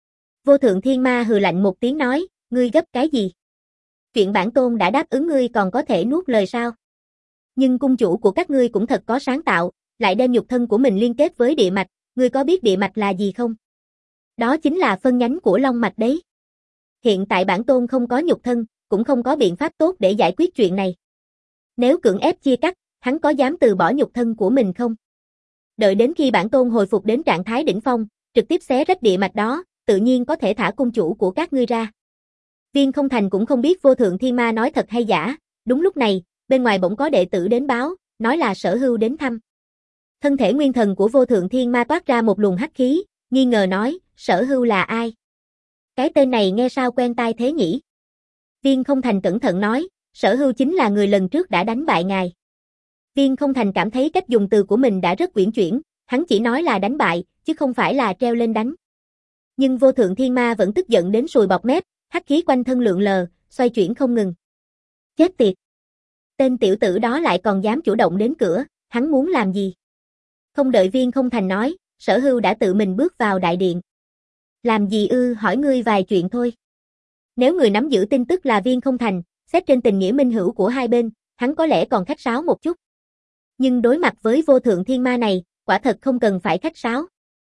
Vô Thượng Thiên Ma hừ lạnh một tiếng nói, ngươi gấp cái gì? Chuyện bản tôn đã đáp ứng ngươi còn có thể nuốt lời sao? Nhưng cung chủ của các ngươi cũng thật có sáng tạo, lại đem nhục thân của mình liên kết với địa mạch, ngươi có biết địa mạch là gì không? Đó chính là phân nhánh của long mạch đấy. Hiện tại bản tôn không có nhục thân, cũng không có biện pháp tốt để giải quyết chuyện này. Nếu cưỡng ép chia cắt, hắn có dám từ bỏ nhục thân của mình không? Đợi đến khi bản tôn hồi phục đến trạng thái đỉnh phong, trực tiếp xé rách địa mạch đó, tự nhiên có thể thả cung chủ của các ngươi ra. Viên Không Thành cũng không biết Vô Thượng Thiên Ma nói thật hay giả, đúng lúc này, bên ngoài bỗng có đệ tử đến báo, nói là Sở Hưu đến thăm. Thân thể nguyên thần của Vô Thượng Thiên Ma toát ra một luồng hắc khí, nghi ngờ nói, Sở Hưu là ai? Cái tên này nghe sao quen tai thế nhỉ? Viên Không Thành cẩn thận nói, Sở Hưu chính là người lần trước đã đánh bại ngài. Viên Không Thành cảm thấy cách dùng từ của mình đã rất uyển chuyển, hắn chỉ nói là đánh bại, chứ không phải là treo lên đánh. Nhưng Vô Thượng Thiên Ma vẫn tức giận đến sùi bọt mép, hắc khí quanh thân lượn lờ, xoay chuyển không ngừng. Chết tiệt! Tên tiểu tử đó lại còn dám chủ động đến cửa, hắn muốn làm gì? Không đợi Viên Không Thành nói, Sở Hưu đã tự mình bước vào đại điện. Làm gì ư, hỏi ngươi vài chuyện thôi. Nếu người nắm giữ tin tức là Viên Không Thành, xét trên tình nghĩa minh hữu của hai bên, hắn có lẽ còn khách sáo một chút. Nhưng đối mặt với Vô Thượng Thiên Ma này, quả thật không cần phải khách sáo.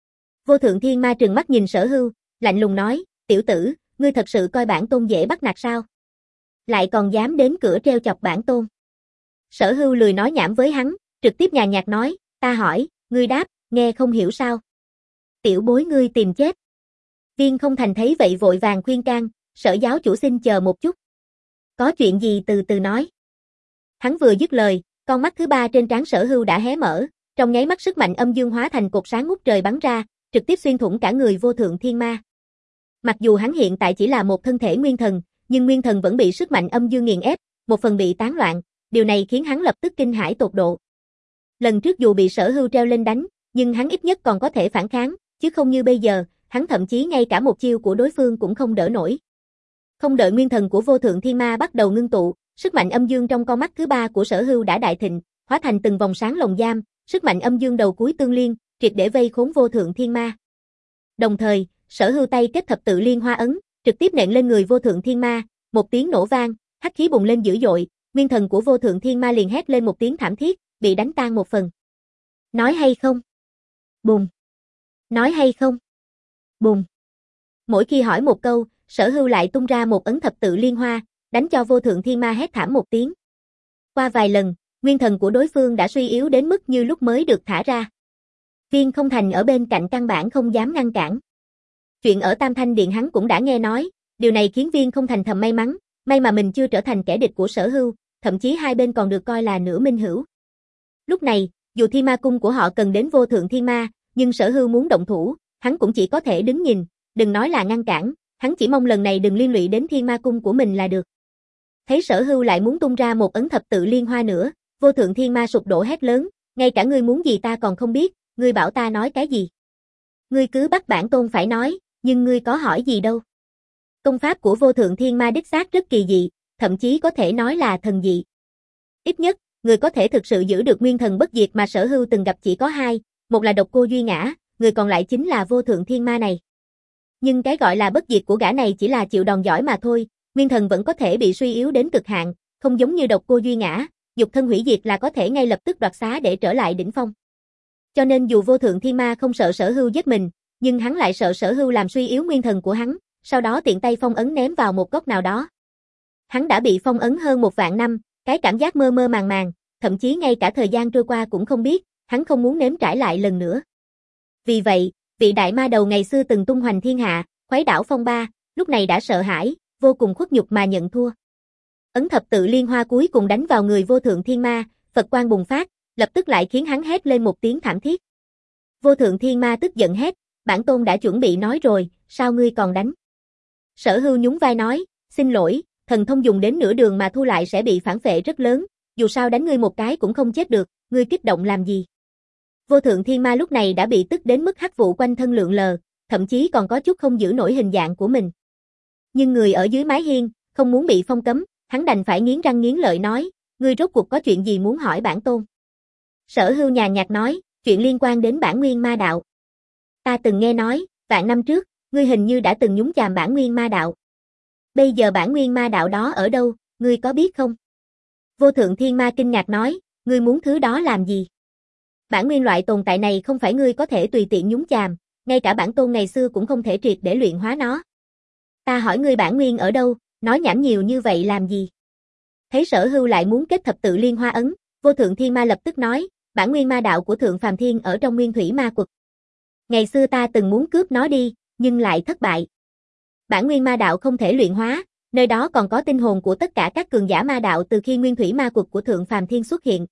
Vô Thượng Thiên Ma trừng mắt nhìn Sở Hưu, lạnh lùng nói, tiểu tử, ngươi thật sự coi bản tôn dễ bắt nạt sao? Lại còn dám đến cửa treo chọc bản tôn. Sở Hưu lười nói nhảm với hắn, trực tiếp nhàn nhạt nói, ta hỏi, ngươi đáp, nghe không hiểu sao? Tiểu bối ngươi tìm chết. Viên Không Thành thấy vậy vội vàng khuyên can, Sở giáo chủ xin chờ một chút. Có chuyện gì từ từ nói. Hắn vừa dứt lời, con mắt thứ ba trên trán Sở Hưu đã hé mở, trong nháy mắt sức mạnh âm dương hóa thành cột sáng ngút trời bắn ra, trực tiếp xuyên thủng cả người Vô Thượng Thiên Ma. Mặc dù hắn hiện tại chỉ là một thân thể nguyên thần, nhưng nguyên thần vẫn bị sức mạnh âm dương nghiền ép, một phần bị tán loạn, điều này khiến hắn lập tức kinh hãi tột độ. Lần trước dù bị Sở Hưu treo lên đánh, nhưng hắn ít nhất còn có thể phản kháng, chứ không như bây giờ, hắn thậm chí ngay cả một chiêu của đối phương cũng không đỡ nổi. Không đợi nguyên thần của Vô Thượng Thiên Ma bắt đầu ngưng tụ, sức mạnh âm dương trong con mắt thứ ba của Sở Hưu đã đại thịnh, hóa thành từng vòng sáng lồng giam, sức mạnh âm dương đầu cuối tương liên, triệt để vây khốn Vô Thượng Thiên Ma. Đồng thời, Sở Hưu tay kết thập tự liên hoa ấn, trực tiếp nện lên người Vô Thượng Thiên Ma, một tiếng nổ vang, hắc khí bùng lên dữ dội, nguyên thần của Vô Thượng Thiên Ma liền hét lên một tiếng thảm thiết, bị đánh tan một phần. Nói hay không? Bùng. Nói hay không? Bùng. Mỗi khi hỏi một câu, Sở Hưu lại tung ra một ấn thập tự liên hoa, đánh cho Vô Thượng Thiên Ma hét thảm một tiếng. Qua vài lần, nguyên thần của đối phương đã suy yếu đến mức như lúc mới được thả ra. Viên Không Thành ở bên cạnh căn bản không dám ngăn cản. Chuyện ở Tam Thanh Điện hắn cũng đã nghe nói, điều này khiến Viên Không Thành thầm may mắn, may mà mình chưa trở thành kẻ địch của Sở Hưu, thậm chí hai bên còn được coi là nửa minh hữu. Lúc này, dù Thiên Ma Cung của họ cần đến Vô Thượng Thiên Ma, nhưng Sở Hưu muốn động thủ, hắn cũng chỉ có thể đứng nhìn, đừng nói là ngăn cản, hắn chỉ mong lần này đừng liên lụy đến Thiên Ma Cung của mình là được. Thấy Sở Hưu lại muốn tung ra một ấn thập tự liên hoa nữa, Vô Thượng Thiên Ma sụp đổ hét lớn, ngay cả ngươi muốn gì ta còn không biết, ngươi bảo ta nói cái gì? Ngươi cứ bắt bản tôn phải nói, nhưng ngươi có hỏi gì đâu. Công pháp của Vô Thượng Thiên Ma đích xác rất kỳ dị, thậm chí có thể nói là thần dị. Ít nhất, người có thể thực sự giữ được nguyên thần bất diệt mà Sở Hưu từng gặp chỉ có hai, một là Độc Cô Duy Ngã, người còn lại chính là Vô Thượng Thiên Ma này. Nhưng cái gọi là bất diệt của gã này chỉ là chịu đòn giỏi mà thôi, nguyên thần vẫn có thể bị suy yếu đến cực hạn, không giống như Độc Cô Duy Ngã, dục thân hủy diệt là có thể ngay lập tức đoạt xá để trở lại đỉnh phong. Cho nên dù Vô Thượng Thiên Ma không sợ Sở Hưu giết mình, nhưng hắn lại sợ Sở Hưu làm suy yếu nguyên thần của hắn, sau đó tiện tay phong ấn ném vào một góc nào đó. Hắn đã bị phong ấn hơn một vạn năm, cái cảm giác mơ mơ màng màng, thậm chí ngay cả thời gian trôi qua cũng không biết, hắn không muốn nếm trải lại lần nữa. Vì vậy, vị đại ma đầu ngày xưa từng tung hoành thiên hạ, khuấy đảo phong ba, lúc này đã sợ hãi, vô cùng khuất nhục mà nhận thua. Ấn thập tự liên hoa cuối cùng đánh vào người vô thượng thiên ma, Phật quang bùng phát, lập tức lại khiến hắn hét lên một tiếng thảm thiết. Vô thượng thiên ma tức giận hét, bản tôn đã chuẩn bị nói rồi, sao ngươi còn đánh? Sở Hưu nhún vai nói, xin lỗi, thần thông dùng đến nửa đường mà thu lại sẽ bị phản phệ rất lớn, dù sao đánh ngươi một cái cũng không chết được, ngươi kích động làm gì? Vô thượng thiên ma lúc này đã bị tức đến mức hắc vụ quanh thân lượn lờ, thậm chí còn có chút không giữ nổi hình dạng của mình. Nhưng người ở dưới mái hiên, không muốn bị phong cấm, hắn đành phải nghiến răng nghiến lợi nói, ngươi rốt cuộc có chuyện gì muốn hỏi bản tôn? Sở Hưu nhàn nhạt nói, chuyện liên quan đến bản nguyên ma đạo. Ta từng nghe nói, vạn năm trước, ngươi hình như đã từng nhúng chàm bản nguyên ma đạo. Bây giờ bản nguyên ma đạo đó ở đâu, ngươi có biết không? Vô thượng thiên ma kinh ngạc nói, ngươi muốn thứ đó làm gì? Bản nguyên loại tồn tại này không phải ngươi có thể tùy tiện nhúng chàm, ngay cả bản tôn ngày xưa cũng không thể triệt để luyện hóa nó. Ta hỏi ngươi bản nguyên ở đâu, nói nhảm nhiều như vậy làm gì? Thấy Sở Hưu lại muốn kết thập tự liên hoa ấn, vô thượng thiên ma lập tức nói, bản nguyên ma đạo của thượng phàm thiên ở trong nguyên thủy ma quật. Ngày xưa ta từng muốn cướp nó đi, nhưng lại thất bại. Bản nguyên ma đạo không thể luyện hóa, nơi đó còn có tinh hồn của tất cả các cường giả ma đạo từ khi nguyên thủy ma quật của thượng phàm thiên xuất hiện.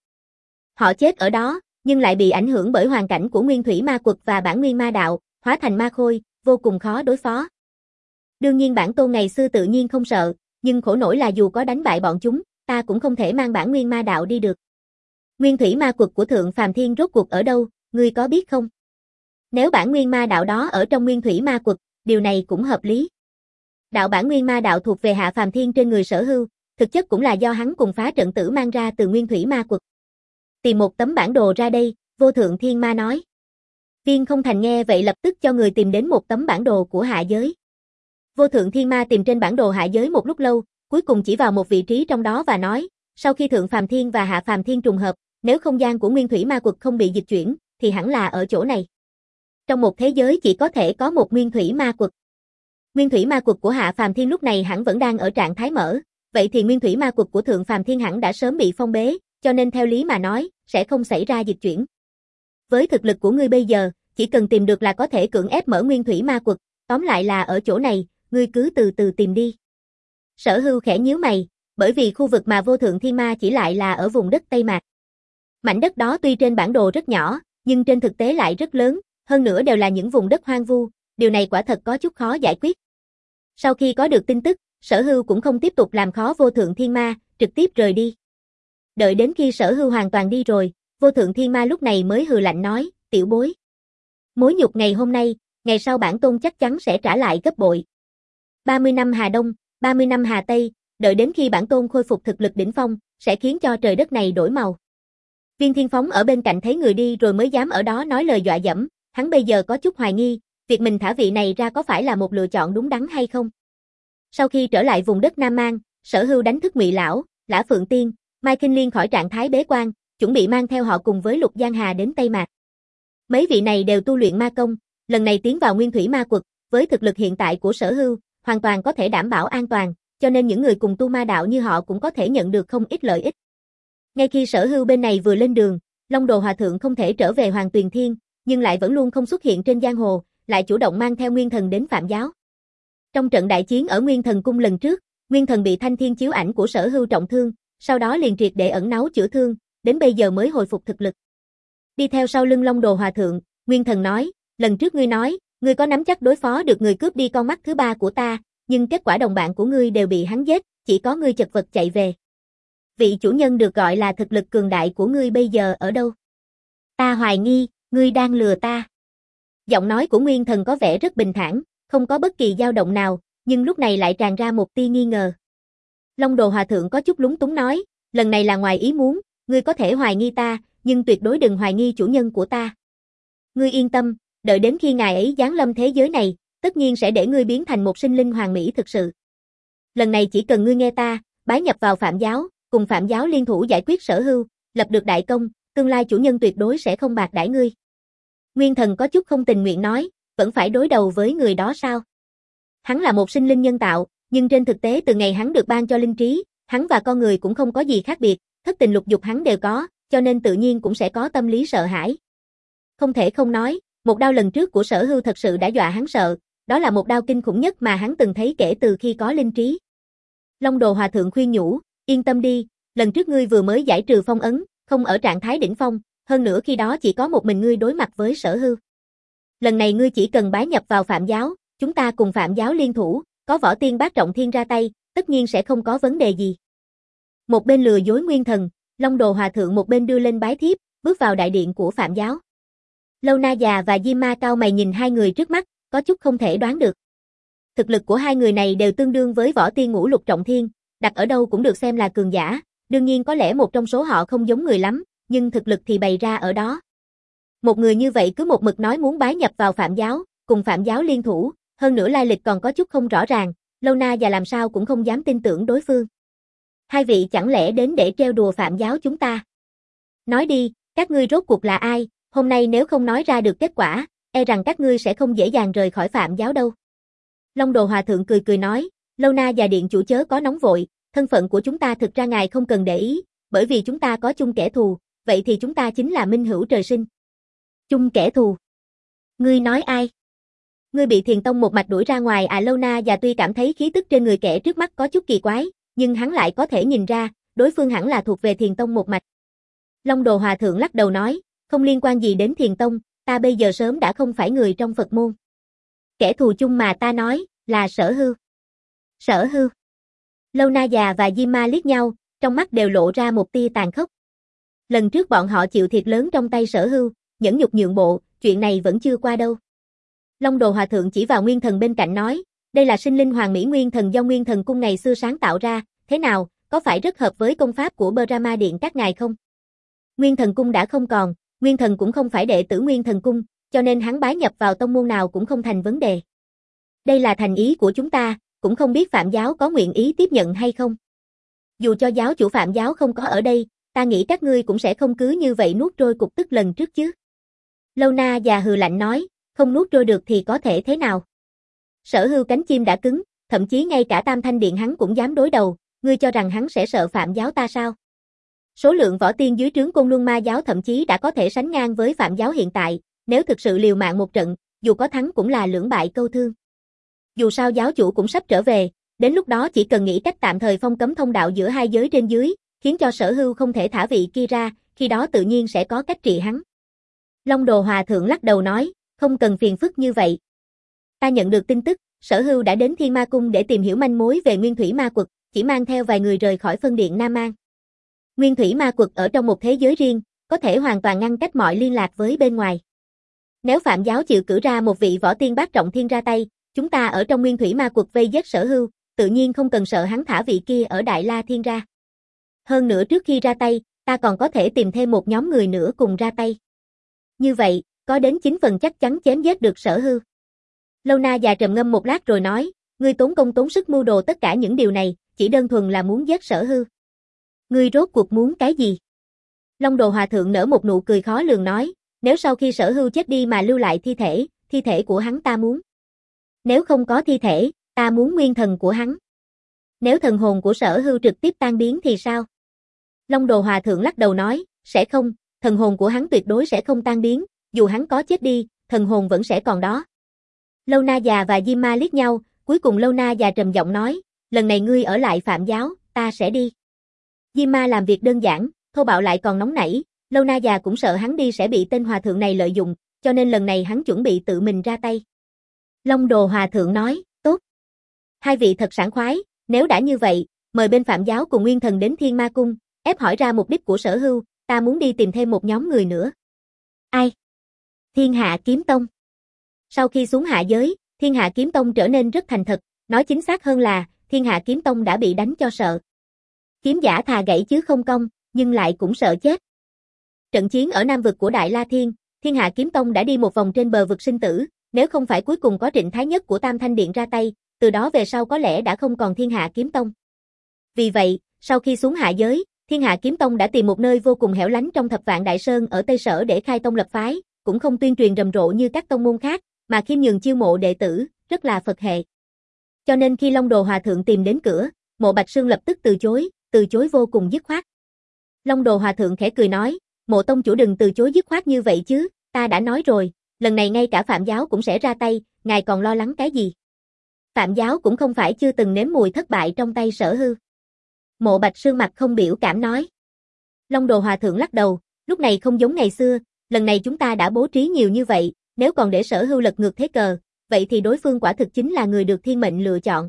Họ chết ở đó, nhưng lại bị ảnh hưởng bởi hoàn cảnh của nguyên thủy ma quật và bản nguyên ma đạo, hóa thành ma khôi, vô cùng khó đối phó. Đương nhiên bản tôn ngày xưa tự nhiên không sợ, nhưng khổ nổi là dù có đánh bại bọn chúng, ta cũng không thể mang bản nguyên ma đạo đi được. Nguyên thủy ma quật của thượng phàm thiên rốt cuộc ở đâu, ngươi có biết không? Nếu bản nguyên ma đạo đó ở trong nguyên thủy ma quật, điều này cũng hợp lý. Đạo bản nguyên ma đạo thuộc về hạ phàm thiên trên người Sở Hưu, thực chất cũng là do hắn cùng phá trận tử mang ra từ nguyên thủy ma quật. Tìm một tấm bản đồ ra đây, vô thượng thiên ma nói. Viên Không Thành nghe vậy lập tức cho người tìm đến một tấm bản đồ của hạ giới. Vô thượng thiên ma tìm trên bản đồ hạ giới một lúc lâu, cuối cùng chỉ vào một vị trí trong đó và nói, sau khi thượng phàm thiên và hạ phàm thiên trùng hợp, nếu không gian của nguyên thủy ma quật không bị dịch chuyển, thì hẳn là ở chỗ này. Trong một thế giới chỉ có thể có một nguyên thủy ma quật. Nguyên thủy ma quật của hạ phàm thiên lúc này hẳn vẫn đang ở trạng thái mở, vậy thì nguyên thủy ma quật của thượng phàm thiên hẳn đã sớm bị phong bế, cho nên theo lý mà nói, sẽ không xảy ra dịch chuyển. Với thực lực của ngươi bây giờ, chỉ cần tìm được là có thể cưỡng ép mở nguyên thủy ma quật, tóm lại là ở chỗ này, ngươi cứ từ từ tìm đi. Sở Hưu khẽ nhíu mày, bởi vì khu vực mà vô thượng thiên ma chỉ lại là ở vùng đất Tây Mạc. Mảnh đất đó tuy trên bản đồ rất nhỏ, nhưng trên thực tế lại rất lớn, hơn nữa đều là những vùng đất hoang vu, điều này quả thật có chút khó giải quyết. Sau khi có được tin tức, Sở Hưu cũng không tiếp tục làm khó vô thượng thiên ma, trực tiếp rời đi. Đợi đến khi Sở Hưu hoàn toàn đi rồi, vô thượng thiên ma lúc này mới hừ lạnh nói, tiểu bối. Mối nhục ngày hôm nay, ngày sau bản tôn chắc chắn sẽ trả lại gấp bội. ba mươi năm Hà Đông, ba mươi năm Hà Tây, đợi đến khi bản tôn khôi phục thực lực đỉnh phong, sẽ khiến cho trời đất này đổi màu. Viên Thiên Phóng ở bên cạnh thấy người đi rồi mới dám ở đó nói lời dọa dẫm, hắn bây giờ có chút hoài nghi, việc mình thả vị này ra có phải là một lựa chọn đúng đắn hay không. Sau khi trở lại vùng đất Nam Mang, Sở Hưu đánh thức Ngụy Lão, Lã Phượng Tiên, Mai Kinh Liên khỏi trạng thái bế quan, chuẩn bị mang theo họ cùng với Lục Giang Hà đến Tây Mạc. Mấy vị này đều tu luyện ma công, lần này tiến vào nguyên thủy ma quật, với thực lực hiện tại của Sở Hưu, hoàn toàn có thể đảm bảo an toàn, cho nên những người cùng tu ma đạo như họ cũng có thể nhận được không ít lợi ích. Ngay khi Sở Hưu bên này vừa lên đường, Long Đồ Hòa Thượng không thể trở về Hoàng Tuyền Thiên, nhưng lại vẫn luôn không xuất hiện trên giang hồ, lại chủ động mang theo Nguyên Thần đến Phạm Giáo. Trong trận đại chiến ở Nguyên Thần Cung lần trước, Nguyên Thần bị thanh thiên chiếu ảnh của Sở Hưu trọng thương, sau đó liền triệt để ẩn náu chữa thương, đến bây giờ mới hồi phục thực lực. Đi theo sau lưng Long Đồ Hòa Thượng, Nguyên Thần nói, lần trước ngươi nói, ngươi có nắm chắc đối phó được người cướp đi con mắt thứ ba của ta, nhưng kết quả đồng bạn của ngươi đều bị hắn giết, chỉ có ngươi chật vật chạy về. Vị chủ nhân được gọi là thực lực cường đại của ngươi bây giờ ở đâu? Ta hoài nghi, ngươi đang lừa ta. Giọng nói của Nguyên Thần có vẻ rất bình thản, không có bất kỳ dao động nào, nhưng lúc này lại tràn ra một tia nghi ngờ. Long Đồ Hòa Thượng có chút lúng túng nói, lần này là ngoài ý muốn, ngươi có thể hoài nghi ta, nhưng tuyệt đối đừng hoài nghi chủ nhân của ta. Ngươi yên tâm, đợi đến khi ngài ấy giáng lâm thế giới này, tất nhiên sẽ để ngươi biến thành một sinh linh hoàn mỹ thực sự. Lần này chỉ cần ngươi nghe ta, bái nhập vào Phạm Giáo, cùng Phạm Giáo liên thủ giải quyết Sở Hưu, lập được đại công, tương lai chủ nhân tuyệt đối sẽ không bạc đãi ngươi. Nguyên Thần có chút không tình nguyện nói, vẫn phải đối đầu với người đó sao? Hắn là một sinh linh nhân tạo, nhưng trên thực tế từ ngày hắn được ban cho linh trí, hắn và con người cũng không có gì khác biệt, thất tình lục dục hắn đều có, cho nên tự nhiên cũng sẽ có tâm lý sợ hãi. Không thể không nói, một đao lần trước của Sở Hưu thật sự đã dọa hắn sợ, đó là một đao kinh khủng nhất mà hắn từng thấy kể từ khi có linh trí. Long Đồ Hòa Thượng khuyên nhủ, yên tâm đi, lần trước ngươi vừa mới giải trừ phong ấn, không ở trạng thái đỉnh phong, hơn nữa khi đó chỉ có một mình ngươi đối mặt với Sở Hưu. Lần này ngươi chỉ cần bái nhập vào Phạm giáo, chúng ta cùng Phạm giáo liên thủ, có Võ Tiên Bát Trọng Thiên ra tay, tất nhiên sẽ không có vấn đề gì. Một bên lừa dối Nguyên Thần, Long Đồ Hòa Thượng một bên đưa lên bái thiếp, bước vào đại điện của Phạm giáo. Lâu Na già và Di Ma cao mày nhìn hai người trước mắt, có chút không thể đoán được. Thực lực của hai người này đều tương đương với Võ Tiên Ngũ Lục Trọng Thiên, đặt ở đâu cũng được xem là cường giả, đương nhiên có lẽ một trong số họ không giống người lắm, nhưng thực lực thì bày ra ở đó. Một người như vậy cứ một mực nói muốn bái nhập vào Phạm giáo, cùng Phạm giáo liên thủ, hơn nữa lai lịch còn có chút không rõ ràng, Lâu Na già làm sao cũng không dám tin tưởng đối phương. Hai vị chẳng lẽ đến để trêu đùa Phạm giáo chúng ta? Nói đi, các ngươi rốt cuộc là ai, hôm nay nếu không nói ra được kết quả, e rằng các ngươi sẽ không dễ dàng rời khỏi Phạm giáo đâu. Long Đồ Hòa Thượng cười cười nói, Lâu Na già điện chủ chớ có nóng vội, thân phận của chúng ta thực ra ngài không cần để ý, bởi vì chúng ta có chung kẻ thù, vậy thì chúng ta chính là minh hữu trời sinh. Chung kẻ thù? Ngươi nói ai? Ngươi bị Thiền Tông một mạch đuổi ra ngoài à? Lâu Na già tuy cảm thấy khí tức trên người kẻ trước mắt có chút kỳ quái, nhưng hắn lại có thể nhìn ra, đối phương hẳn là thuộc về Thiền Tông một mạch. Long Đồ Hòa Thượng lắc đầu nói, không liên quan gì đến Thiền Tông, ta bây giờ sớm đã không phải người trong Phật môn. Kẻ thù chung mà ta nói, là Sở Hưu. Sở Hưu. Lâu Na già và Di Ma liếc nhau, trong mắt đều lộ ra một tia tàn khốc. Lần trước bọn họ chịu thiệt lớn trong tay Sở Hưu, nhẫn nhục nhượng bộ, chuyện này vẫn chưa qua đâu. Long Đồ Hòa Thượng chỉ vào Nguyên Thần bên cạnh nói, đây là sinh linh Hoàng Mỹ Nguyên Thần do Nguyên Thần Cung ngày xưa sáng tạo ra, thế nào, có phải rất hợp với công pháp của Brahma Điện các ngài không? Nguyên Thần Cung đã không còn, Nguyên Thần cũng không phải đệ tử Nguyên Thần Cung, cho nên hắn bái nhập vào tông môn nào cũng không thành vấn đề. Đây là thành ý của chúng ta, cũng không biết Phạm giáo có nguyện ý tiếp nhận hay không. Dù cho giáo chủ Phạm giáo không có ở đây, ta nghĩ các ngươi cũng sẽ không cứ như vậy nuốt trôi cục tức lần trước chứ. Lâu Na già hừ lạnh nói, không nuốt trôi được thì có thể thế nào. Sở Hưu cánh chim đã cứng, thậm chí ngay cả Tam Thanh Điện hắn cũng dám đối đầu, ngươi cho rằng hắn sẽ sợ Phạm giáo ta sao? Số lượng võ tiên dưới trướng Côn Luân Ma giáo thậm chí đã có thể sánh ngang với Phạm giáo hiện tại, nếu thực sự liều mạng một trận, dù có thắng cũng là lưỡng bại câu thương. Dù sao giáo chủ cũng sắp trở về, đến lúc đó chỉ cần nghĩ cách tạm thời phong cấm thông đạo giữa hai giới trên dưới, khiến cho Sở Hưu không thể thả vị kia ra, khi đó tự nhiên sẽ có cách trị hắn. Long Đồ Hòa Thượng lắc đầu nói, không cần phiền phức như vậy. Ta nhận được tin tức, Sở Hưu đã đến Thiên Ma Cung để tìm hiểu manh mối về Nguyên Thủy Ma Quật, chỉ mang theo vài người rời khỏi phân điện Nam Mang. Nguyên Thủy Ma Quật ở trong một thế giới riêng, có thể hoàn toàn ngăn cách mọi liên lạc với bên ngoài. Nếu Phạm giáo chịu cử ra một vị võ tiên bát trọng thiên ra tay, chúng ta ở trong Nguyên Thủy Ma Quật vây giết Sở Hưu, tự nhiên không cần sợ hắn thả vị kia ở Đại La Thiên ra. Hơn nữa trước khi ra tay, ta còn có thể tìm thêm một nhóm người nữa cùng ra tay. Như vậy, có đến chín phần chắc chắn chém giết được Sở Hưu. Lâu Na già trầm ngâm một lát rồi nói, ngươi tốn công tốn sức mưu đồ tất cả những điều này, chỉ đơn thuần là muốn giết Sở Hưu. Ngươi rốt cuộc muốn cái gì? Long Đồ Hòa Thượng nở một nụ cười khó lường nói, nếu sau khi Sở Hưu chết đi mà lưu lại thi thể, thi thể của hắn ta muốn. Nếu không có thi thể, ta muốn nguyên thần của hắn. Nếu thần hồn của Sở Hưu trực tiếp tan biến thì sao? Long Đồ Hòa Thượng lắc đầu nói, sẽ không, thần hồn của hắn tuyệt đối sẽ không tan biến, dù hắn có chết đi, thần hồn vẫn sẽ còn đó. Lâu Na già và Di Ma liếc nhau, cuối cùng Lâu Na già trầm giọng nói, lần này ngươi ở lại Phạm giáo, ta sẽ đi. Di Ma làm việc đơn giản, thô bạo lại còn nóng nảy, Lâu Na già cũng sợ hắn đi sẽ bị tên hòa thượng này lợi dụng, cho nên lần này hắn chuẩn bị tự mình ra tay. Long Đồ Hòa Thượng nói, tốt. Hai vị thật sảng khoái, nếu đã như vậy, mời bên Phạm giáo cùng Nguyên Thần đến Thiên Ma Cung, ép hỏi ra mục đích của Sở Hưu, ta muốn đi tìm thêm một nhóm người nữa. Ai? Thiên Hạ Kiếm Tông. Sau khi xuống hạ giới, Thiên Hạ Kiếm Tông trở nên rất thành thật, nói chính xác hơn là, Thiên Hạ Kiếm Tông đã bị đánh cho sợ. Kiếm giả thà gãy chứ không cong, nhưng lại cũng sợ chết. Trận chiến ở Nam vực của Đại La Thiên, Thiên Hạ Kiếm Tông đã đi một vòng trên bờ vực sinh tử, nếu không phải cuối cùng có Trịnh Thái Nhất của Tam Thanh Điện ra tay, từ đó về sau có lẽ đã không còn Thiên Hạ Kiếm Tông. Vì vậy, sau khi xuống hạ giới, Thiên Hạ Kiếm Tông đã tìm một nơi vô cùng hẻo lánh trong Thập Vạn Đại Sơn ở Tây Sở để khai tông lập phái, cũng không tuyên truyền rầm rộ như các tông môn khác, mà khiêm nhường chiêu mộ đệ tử, rất là Phật hệ. Cho nên khi Long Đồ Hòa Thượng tìm đến cửa, Mộ Bạch Sương lập tức từ chối, từ chối vô cùng dứt khoát. Long Đồ Hòa Thượng khẽ cười nói, Mộ tông chủ đừng từ chối dứt khoát như vậy chứ, ta đã nói rồi, lần này ngay cả Phạm giáo cũng sẽ ra tay, ngài còn lo lắng cái gì? Phạm Giáo cũng không phải chưa từng nếm mùi thất bại trong tay Sở Hưu. Mộ Bạch Sương mặt không biểu cảm nói. Long Đồ Hòa Thượng lắc đầu, lúc này không giống ngày xưa, lần này chúng ta đã bố trí nhiều như vậy, nếu còn để Sở Hưu lật ngược thế cờ, vậy thì đối phương quả thực chính là người được thiên mệnh lựa chọn.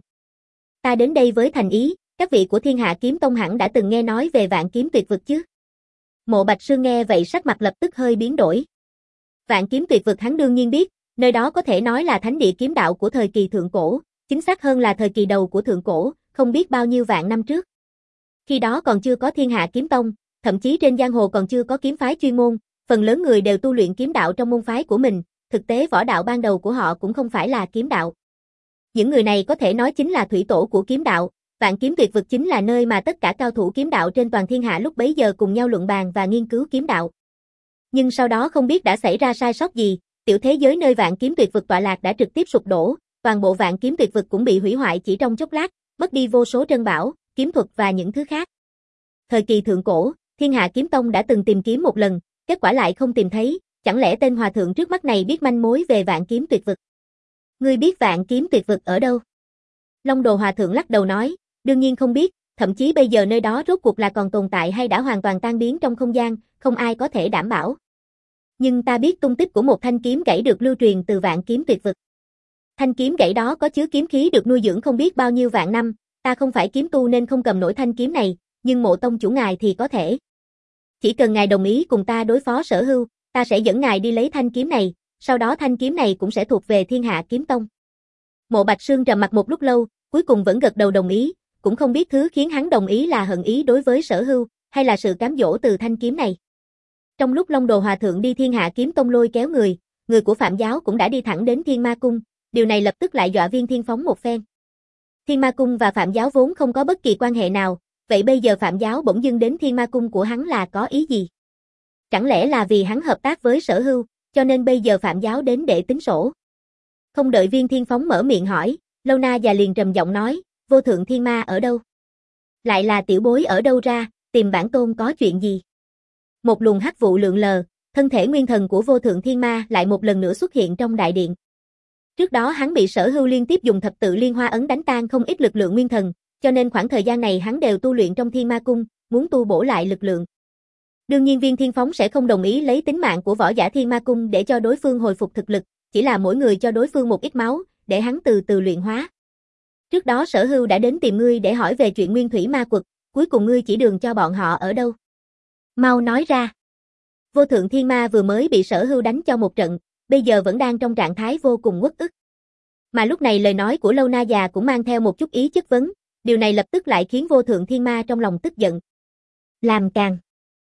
Ta đến đây với thành ý, các vị của Thiên Hạ Kiếm Tông hẳn đã từng nghe nói về Vạn Kiếm Tuyệt Vực chứ? Mộ Bạch Sương nghe vậy sắc mặt lập tức hơi biến đổi. Vạn Kiếm Tuyệt Vực hắn đương nhiên biết, nơi đó có thể nói là thánh địa kiếm đạo của thời kỳ thượng cổ, chính xác hơn là thời kỳ đầu của thượng cổ, không biết bao nhiêu vạn năm trước. Khi đó còn chưa có Thiên Hạ Kiếm Tông, thậm chí trên giang hồ còn chưa có kiếm phái chuyên môn, phần lớn người đều tu luyện kiếm đạo trong môn phái của mình, thực tế võ đạo ban đầu của họ cũng không phải là kiếm đạo. Những người này có thể nói chính là thủy tổ của kiếm đạo, Vạn Kiếm Tuyệt Vực chính là nơi mà tất cả cao thủ kiếm đạo trên toàn thiên hạ lúc bấy giờ cùng nhau luận bàn và nghiên cứu kiếm đạo. Nhưng sau đó không biết đã xảy ra sai sót gì, tiểu thế giới nơi Vạn Kiếm Tuyệt Vực tọa lạc đã trực tiếp sụp đổ, toàn bộ Vạn Kiếm Tuyệt Vực cũng bị hủy hoại chỉ trong chốc lát, mất đi vô số trân bảo, kiếm thuật và những thứ khác. Thời kỳ thượng cổ, Thiên Hạ Kiếm Tông đã từng tìm kiếm một lần, kết quả lại không tìm thấy, chẳng lẽ tên hòa thượng trước mắt này biết manh mối về Vạn Kiếm Tuyệt Vực? Ngươi biết Vạn Kiếm Tuyệt Vực ở đâu? Long Đồ Hòa Thượng lắc đầu nói, đương nhiên không biết, thậm chí bây giờ nơi đó rốt cuộc là còn tồn tại hay đã hoàn toàn tan biến trong không gian, không ai có thể đảm bảo. Nhưng ta biết tung tích của một thanh kiếm gãy được lưu truyền từ Vạn Kiếm Tuyệt Vực. Thanh kiếm gãy đó có chứa kiếm khí được nuôi dưỡng không biết bao nhiêu vạn năm, ta không phải kiếm tu nên không cầm nổi thanh kiếm này, nhưng Mộ tông chủ ngài thì có thể. Chỉ cần ngài đồng ý cùng ta đối phó Sở Hưu, ta sẽ dẫn ngài đi lấy thanh kiếm này, sau đó thanh kiếm này cũng sẽ thuộc về Thiên Hạ Kiếm Tông. Mộ Bạch Sương trầm mặt một lúc lâu, cuối cùng vẫn gật đầu đồng ý, cũng không biết thứ khiến hắn đồng ý là hận ý đối với Sở Hưu, hay là sự cám dỗ từ thanh kiếm này. Trong lúc Long Đồ Hòa Thượng đi Thiên Hạ Kiếm Tông lôi kéo người, người của Phạm Giáo cũng đã đi thẳng đến Thiên Ma Cung, điều này lập tức lại dọa Viên Thiên Phóng một phen. Thiên Ma Cung và Phạm Giáo vốn không có bất kỳ quan hệ nào, vậy bây giờ Phạm Giáo bỗng dưng đến Thiên Ma Cung của hắn là có ý gì? Chẳng lẽ là vì hắn hợp tác với Sở Hưu, cho nên bây giờ Phạm Giáo đến để tính sổ? Không đợi Viên Thiên Phóng mở miệng hỏi, Lâu Na già liền trầm giọng nói, Vô Thượng Thiên Ma ở đâu? Lại là tiểu bối ở đâu ra, tìm bản tôn có chuyện gì? Một luồng hắc vụ lượn lờ, thân thể nguyên thần của Vô Thượng Thiên Ma lại một lần nữa xuất hiện trong đại điện. Trước đó hắn bị Sở Hưu liên tiếp dùng thập tự liên hoa ấn đánh tan không ít lực lượng nguyên thần, cho nên khoảng thời gian này hắn đều tu luyện trong Thiên Ma Cung, muốn tu bổ lại lực lượng. Đương nhiên Viên Thiên Phóng sẽ không đồng ý lấy tính mạng của võ giả Thiên Ma Cung để cho đối phương hồi phục thực lực, chỉ là mỗi người cho đối phương một ít máu, để hắn từ từ luyện hóa. Trước đó Sở Hưu đã đến tìm ngươi để hỏi về chuyện Nguyên Thủy Ma Quật, cuối cùng ngươi chỉ đường cho bọn họ ở đâu? Mau nói ra. Vô Thượng Thiên Ma vừa mới bị Sở Hưu đánh cho một trận, bây giờ vẫn đang trong trạng thái vô cùng uất ức. Mà lúc này lời nói của Lâu Na già cũng mang theo một chút ý chất vấn, điều này lập tức lại khiến Vô Thượng Thiên Ma trong lòng tức giận. Làm càn.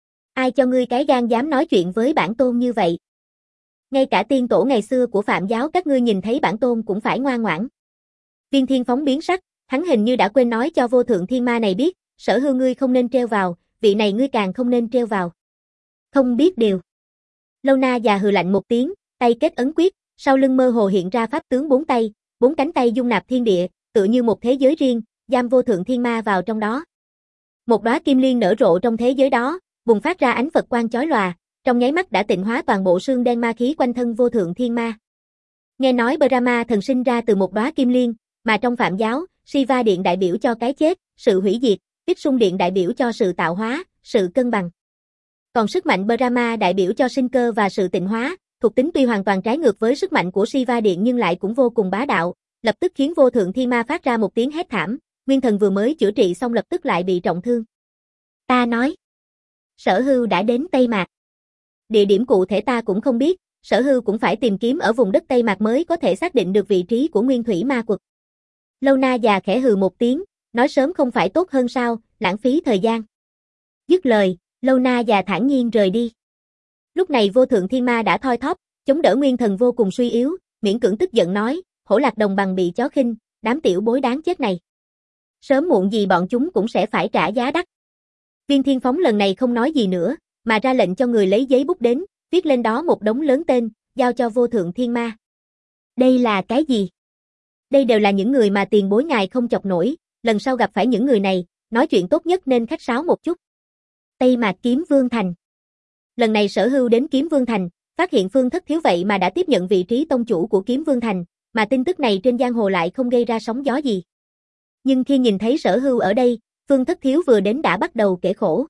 Ai cho ngươi cái gan dám nói chuyện với bản tôn như vậy? Ngay cả tiên tổ ngày xưa của Phạm Giáo các ngươi nhìn thấy bản tôn cũng phải ngoan ngoãn. Viên Thiên Phóng biến sắc, hắn hình như đã quên nói cho Vô Thượng Thiên Ma này biết, Sở Hưu ngươi không nên treo vào, vị này ngươi càng không nên treo vào. Không biết điều. Lâu Na già hừ lạnh một tiếng, tay kết ấn quyết, sau lưng mơ hồ hiện ra pháp tướng bốn tay, bốn cánh tay dung nạp thiên địa, tựa như một thế giới riêng, giam Vô Thượng Thiên Ma vào trong đó. Một đóa kim liên nở rộ trong thế giới đó, bùng phát ra ánh Phật quang chói lòa, trong nháy mắt đã tịnh hóa toàn bộ xương đen ma khí quanh thân Vô Thượng Thiên Ma. Nghe nói Brahma thần sinh ra từ một đóa kim liên, mà trong Phạm Giáo, Shiva điện đại biểu cho cái chết, sự hủy diệt, Ích Sung điện đại biểu cho sự tạo hóa, sự cân bằng. Còn sức mạnh Brahma đại biểu cho sinh cơ và sự tịnh hóa, thuộc tính tuy hoàn toàn trái ngược với sức mạnh của Shiva điện nhưng lại cũng vô cùng bá đạo, lập tức khiến Vô Thượng Thiên Ma phát ra một tiếng hét thảm, nguyên thần vừa mới chữa trị xong lập tức lại bị trọng thương. Ta nói, Sở Hưu đã đến Tây Mạc. Địa điểm cụ thể ta cũng không biết, Sở Hưu cũng phải tìm kiếm ở vùng đất Tây Mạc mới có thể xác định được vị trí của Nguyên Thủy Ma Quật. Lâu Na già khẽ hừ một tiếng, nói sớm không phải tốt hơn sao, lãng phí thời gian. Dứt lời, Lâu Na già thản nhiên rời đi. Lúc này Vô Thượng Thiên Ma đã thoi thóp, chống đỡ nguyên thần vô cùng suy yếu, miễn cưỡng tức giận nói, hổ lạc đồng bằng bị chó khinh, đám tiểu bối đáng chết này. Sớm muộn gì bọn chúng cũng sẽ phải trả giá đắt. Viên Thiên Phóng lần này không nói gì nữa, mà ra lệnh cho người lấy giấy bút đến, viết lên đó một đống lớn tên, giao cho Vô Thượng Thiên Ma. Đây là cái gì? Đây đều là những người mà tiền bối ngài không chọc nổi, lần sau gặp phải những người này, nói chuyện tốt nhất nên khách sáo một chút. Tây Mạc Kiếm Vương Thành. Lần này Sở Hưu đến Kiếm Vương Thành, phát hiện Phương Thất Thiếu vậy mà đã tiếp nhận vị trí tông chủ của Kiếm Vương Thành, mà tin tức này trên giang hồ lại không gây ra sóng gió gì. Nhưng khi nhìn thấy Sở Hưu ở đây, Phương Thất Thiếu vừa đến đã bắt đầu kể khổ.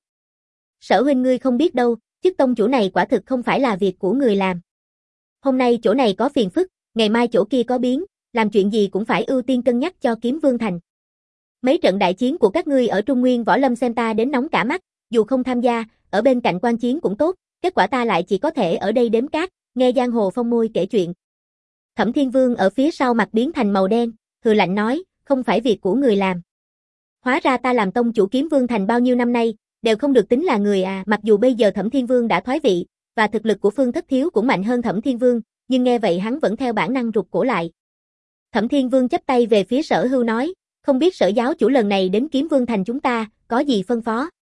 Sở huynh ngươi không biết đâu, chức tông chủ này quả thực không phải là việc của người làm. Hôm nay chỗ này có phiền phức, ngày mai chỗ kia có biến, làm chuyện gì cũng phải ưu tiên cân nhắc cho Kiếm Vương Thành. Mấy trận đại chiến của các ngươi ở Trung Nguyên Võ Lâm xem ta đến nóng cả mắt, dù không tham gia, ở bên cạnh quan chiến cũng tốt, kết quả ta lại chỉ có thể ở đây đếm cát, nghe giang hồ phong môi kể chuyện. Thẩm Thiên Vương ở phía sau mặt biến thành màu đen, hừ lạnh nói, không phải việc của người làm. Hóa ra ta làm tông chủ Kiếm Vương Thành bao nhiêu năm nay, đều không được tính là người à, mặc dù bây giờ Thẩm Thiên Vương đã thoái vị, và thực lực của Phương Thất Thiếu cũng mạnh hơn Thẩm Thiên Vương, nhưng nghe vậy hắn vẫn theo bản năng rụt cổ lại. Thẩm Thiên Vương chắp tay về phía Sở Hưu nói, không biết Sở giáo chủ lần này đến Kiếm Vương Thành chúng ta, có gì phân phó?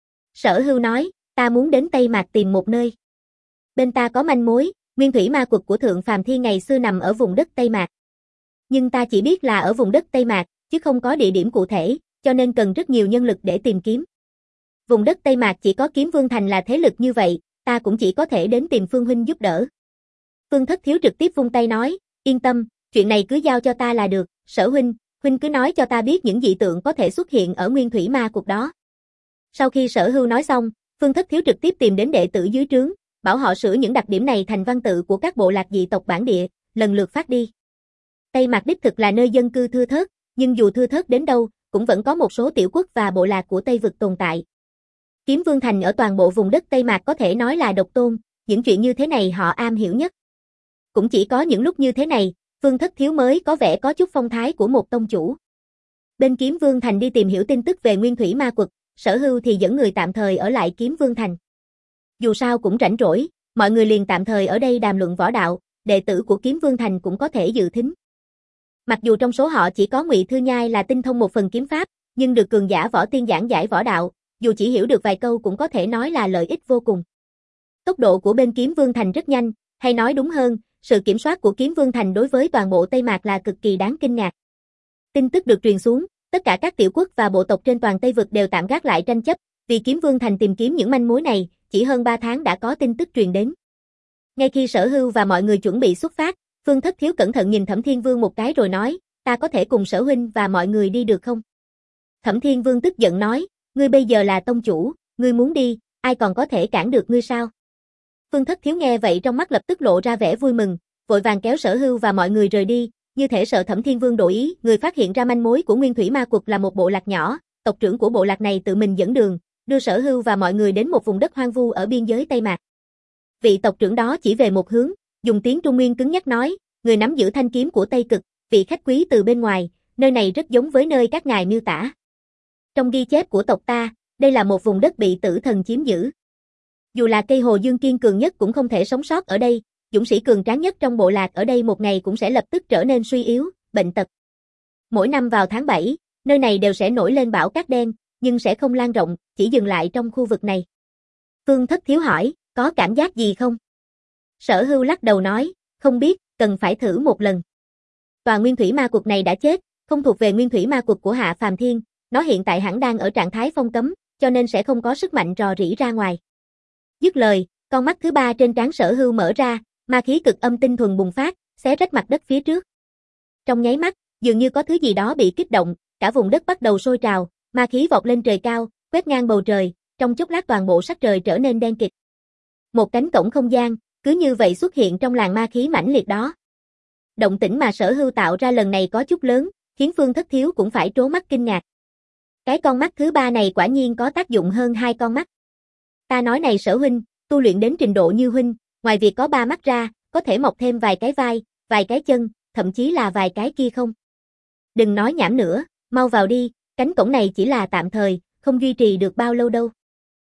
Sở Hưu nói, ta muốn đến Tây Mạc tìm một nơi. Bên ta có manh mối, nguyên thủy ma quật của Thượng Phàm Thiên ngày xưa nằm ở vùng đất Tây Mạc. Nhưng ta chỉ biết là ở vùng đất Tây Mạc, chứ không có địa điểm cụ thể, cho nên cần rất nhiều nhân lực để tìm kiếm. Vùng đất Tây Mạc chỉ có Kiếm Vương Thành là thế lực như vậy, ta cũng chỉ có thể đến tìm Phương huynh giúp đỡ. Phương Thất Thiếu trực tiếp vung tay nói, yên tâm, chuyện này cứ giao cho ta là được, Sở huynh, huynh cứ nói cho ta biết những dị tượng có thể xuất hiện ở nguyên thủy ma cuộc đó. Sau khi Sở Hưu nói xong, Phương Thất Thiếu trực tiếp tìm đến đệ tử dưới trướng, bảo họ sửa những đặc điểm này thành văn tự của các bộ lạc dị tộc bản địa, lần lượt phát đi. Tây Mạc đích thực là nơi dân cư thưa thớt, nhưng dù thưa thớt đến đâu, cũng vẫn có một số tiểu quốc và bộ lạc của Tây vực tồn tại. Kiếm Vương Thành ở toàn bộ vùng đất Tây Mạc có thể nói là độc tôn, những chuyện như thế này họ am hiểu nhất. Cũng chỉ có những lúc như thế này, Phương Thất Thiếu mới có vẻ có chút phong thái của một tông chủ. Bên Kiếm Vương Thành đi tìm hiểu tin tức về nguyên thủy ma quật, Sở Hưu thì dẫn người tạm thời ở lại Kiếm Vương Thành. Dù sao cũng rảnh rỗi, mọi người liền tạm thời ở đây đàm luận võ đạo, đệ tử của Kiếm Vương Thành cũng có thể dự thính. Mặc dù trong số họ chỉ có Ngụy Thư Nhai là tinh thông một phần kiếm pháp, nhưng được cường giả võ tiên giảng giải võ đạo, dù chỉ hiểu được vài câu cũng có thể nói là lợi ích vô cùng. Tốc độ của bên Kiếm Vương Thành rất nhanh, hay nói đúng hơn, sự kiểm soát của Kiếm Vương Thành đối với toàn bộ Tây Mạc là cực kỳ đáng kinh ngạc. Tin tức được truyền xuống, tất cả các tiểu quốc và bộ tộc trên toàn Tây vực đều tạm gác lại tranh chấp, vì Kiếm Vương Thành tìm kiếm những manh mối này, chỉ hơn ba tháng đã có tin tức truyền đến. Ngay khi Sở Hưu và mọi người chuẩn bị xuất phát, Phương Thất Thiếu cẩn thận nhìn Thẩm Thiên Vương một cái rồi nói, ta có thể cùng Sở huynh và mọi người đi được không? Thẩm Thiên Vương tức giận nói, ngươi bây giờ là tông chủ, ngươi muốn đi, ai còn có thể cản được ngươi sao? Phương Thất Thiếu nghe vậy trong mắt lập tức lộ ra vẻ vui mừng, vội vàng kéo Sở Hưu và mọi người rời đi, như thể sợ Thẩm Thiên Vương đổi ý, người phát hiện ra manh mối của nguyên thủy ma quật là một bộ lạc nhỏ, tộc trưởng của bộ lạc này tự mình dẫn đường, đưa Sở Hưu và mọi người đến một vùng đất hoang vu ở biên giới Tây Mạc. Vị tộc trưởng đó chỉ về một hướng, dùng tiếng Trung Nguyên cứng nhắc nói, người nắm giữ thanh kiếm của Tây Cực, vị khách quý từ bên ngoài, nơi này rất giống với nơi các ngài miêu tả. Trong ghi chép của tộc ta, đây là một vùng đất bị tử thần chiếm giữ. Dù là cây hồ dương kiên cường nhất cũng không thể sống sót ở đây, dũng sĩ cường tráng nhất trong bộ lạc ở đây một ngày cũng sẽ lập tức trở nên suy yếu, bệnh tật. Mỗi năm vào tháng bảy, nơi này đều sẽ nổi lên bão cát đen, nhưng sẽ không lan rộng, chỉ dừng lại trong khu vực này. Phương Thất Thiếu hỏi, có cảm giác gì không? Sở Hưu lắc đầu nói, không biết, cần phải thử một lần. Tòa nguyên thủy ma quật này đã chết, không thuộc về nguyên thủy ma quật của Hạ Phàm Thiên, nó hiện tại hẳn đang ở trạng thái phong cấm, cho nên sẽ không có sức mạnh rò rỉ ra ngoài. Dứt lời, con mắt thứ ba trên trán Sở Hưu mở ra, ma khí cực âm tinh thuần bùng phát, xé rách mặt đất phía trước. Trong nháy mắt, dường như có thứ gì đó bị kích động, cả vùng đất bắt đầu sôi trào, ma khí vọt lên trời cao, quét ngang bầu trời, trong chốc lát toàn bộ sắc trời trở nên đen kịt. Một cánh cổng không gian, cứ như vậy xuất hiện trong làn ma khí mãnh liệt đó. Động tĩnh mà Sở Hưu tạo ra lần này có chút lớn, khiến Phương Thất Thiếu cũng phải trố mắt kinh ngạc. Cái con mắt thứ ba này quả nhiên có tác dụng hơn hai con mắt. Ta nói này Sở huynh, tu luyện đến trình độ như huynh, ngoài việc có ba mắt ra, có thể mọc thêm vài cái vai, vài cái chân, thậm chí là vài cái kia không? Đừng nói nhảm nữa, mau vào đi, cánh cổng này chỉ là tạm thời, không duy trì được bao lâu đâu.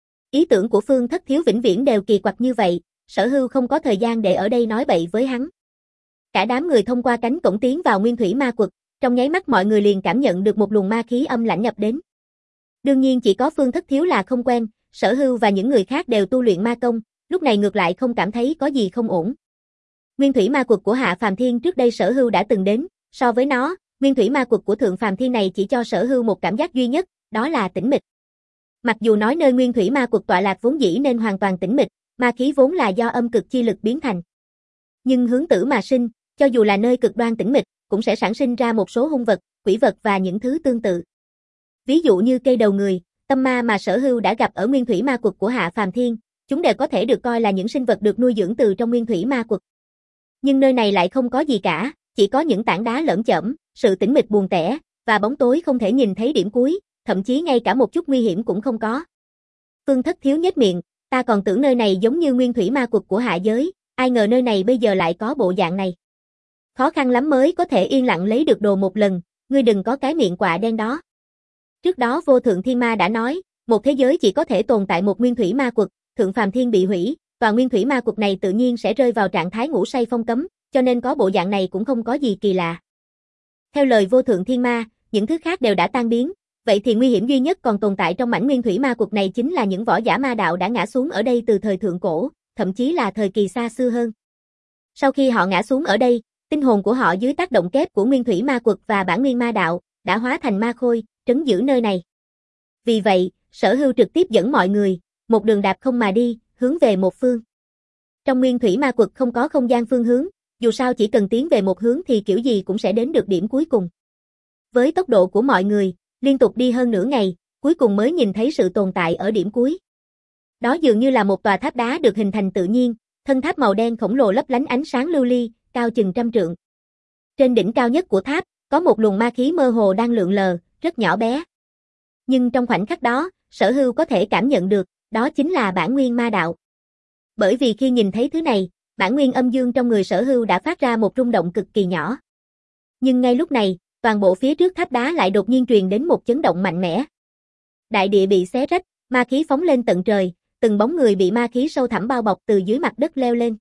Ý tưởng của Phương Thất Thiếu vĩnh viễn đều kỳ quặc như vậy, Sở Hưu không có thời gian để ở đây nói bậy với hắn. Cả đám người thông qua cánh cổng tiến vào nguyên thủy ma quật, trong nháy mắt mọi người liền cảm nhận được một luồng ma khí âm lãnh nhập đến. Đương nhiên chỉ có Phương Thất Thiếu là không quen, Sở Hưu và những người khác đều tu luyện ma công, lúc này ngược lại không cảm thấy có gì không ổn. Nguyên thủy ma quật của Hạ Phàm Thiên trước đây Sở Hưu đã từng đến, so với nó, nguyên thủy ma quật của Thượng Phàm Thiên này chỉ cho Sở Hưu một cảm giác duy nhất, đó là tĩnh mịch. Mặc dù nói nơi nguyên thủy ma quật tọa lạc vốn dĩ nên hoàn toàn tĩnh mịch, ma khí vốn là do âm cực chi lực biến thành. Nhưng hướng tử mà sinh, cho dù là nơi cực đoan tĩnh mịch, cũng sẽ sản sinh ra một số hung vật, quỷ vật và những thứ tương tự. Ví dụ như cây đầu người, tâm ma mà Sở Hưu đã gặp ở nguyên thủy ma quật của Hạ Phàm Thiên, chúng đều có thể được coi là những sinh vật được nuôi dưỡng từ trong nguyên thủy ma quật. Nhưng nơi này lại không có gì cả, chỉ có những tảng đá lởm chởm, sự tĩnh mịch buồn tẻ, và bóng tối không thể nhìn thấy điểm cuối, thậm chí ngay cả một chút nguy hiểm cũng không có. Phương Thất Thiếu nhếch miệng, ta còn tưởng nơi này giống như nguyên thủy ma quật của hạ giới, ai ngờ nơi này bây giờ lại có bộ dạng này. Khó khăn lắm mới có thể yên lặng lấy được đồ một lần, ngươi đừng có cái miệng quạ đen đó. Trước đó Vô Thượng Thiên Ma đã nói, một thế giới chỉ có thể tồn tại một nguyên thủy ma quật, Thượng Phàm Thiên bị hủy, và nguyên thủy ma quật này tự nhiên sẽ rơi vào trạng thái ngủ say phong cấm, cho nên có bộ dạng này cũng không có gì kỳ lạ. Theo lời Vô Thượng Thiên Ma, những thứ khác đều đã tan biến, vậy thì nguy hiểm duy nhất còn tồn tại trong mảnh nguyên thủy ma quật này chính là những võ giả ma đạo đã ngã xuống ở đây từ thời thượng cổ, thậm chí là thời kỳ xa xưa hơn. Sau khi họ ngã xuống ở đây, tinh hồn của họ dưới tác động kép của nguyên thủy ma quật và bản nguyên ma đạo, đã hóa thành ma khôi, trấn giữ nơi này. Vì vậy, Sở Hưu trực tiếp dẫn mọi người, một đường đạp không mà đi, hướng về một phương. Trong nguyên thủy ma quật không có không gian phương hướng, dù sao chỉ cần tiến về một hướng thì kiểu gì cũng sẽ đến được điểm cuối cùng. Với tốc độ của mọi người, liên tục đi hơn nửa ngày, cuối cùng mới nhìn thấy sự tồn tại ở điểm cuối. Đó dường như là một tòa tháp đá được hình thành tự nhiên, thân tháp màu đen khổng lồ lấp lánh ánh sáng lưu ly, cao chừng trăm trượng. Trên đỉnh cao nhất của tháp, có một luồng ma khí mơ hồ đang lượn lờ, rất nhỏ bé. Nhưng trong khoảnh khắc đó, Sở Hưu có thể cảm nhận được, đó chính là bản nguyên ma đạo. Bởi vì khi nhìn thấy thứ này, bản nguyên âm dương trong người Sở Hưu đã phát ra một rung động cực kỳ nhỏ. Nhưng ngay lúc này, toàn bộ phía trước tháp đá lại đột nhiên truyền đến một chấn động mạnh mẽ. Đại địa bị xé rách, ma khí phóng lên tận trời, từng bóng người bị ma khí sâu thẳm bao bọc từ dưới mặt đất leo lên.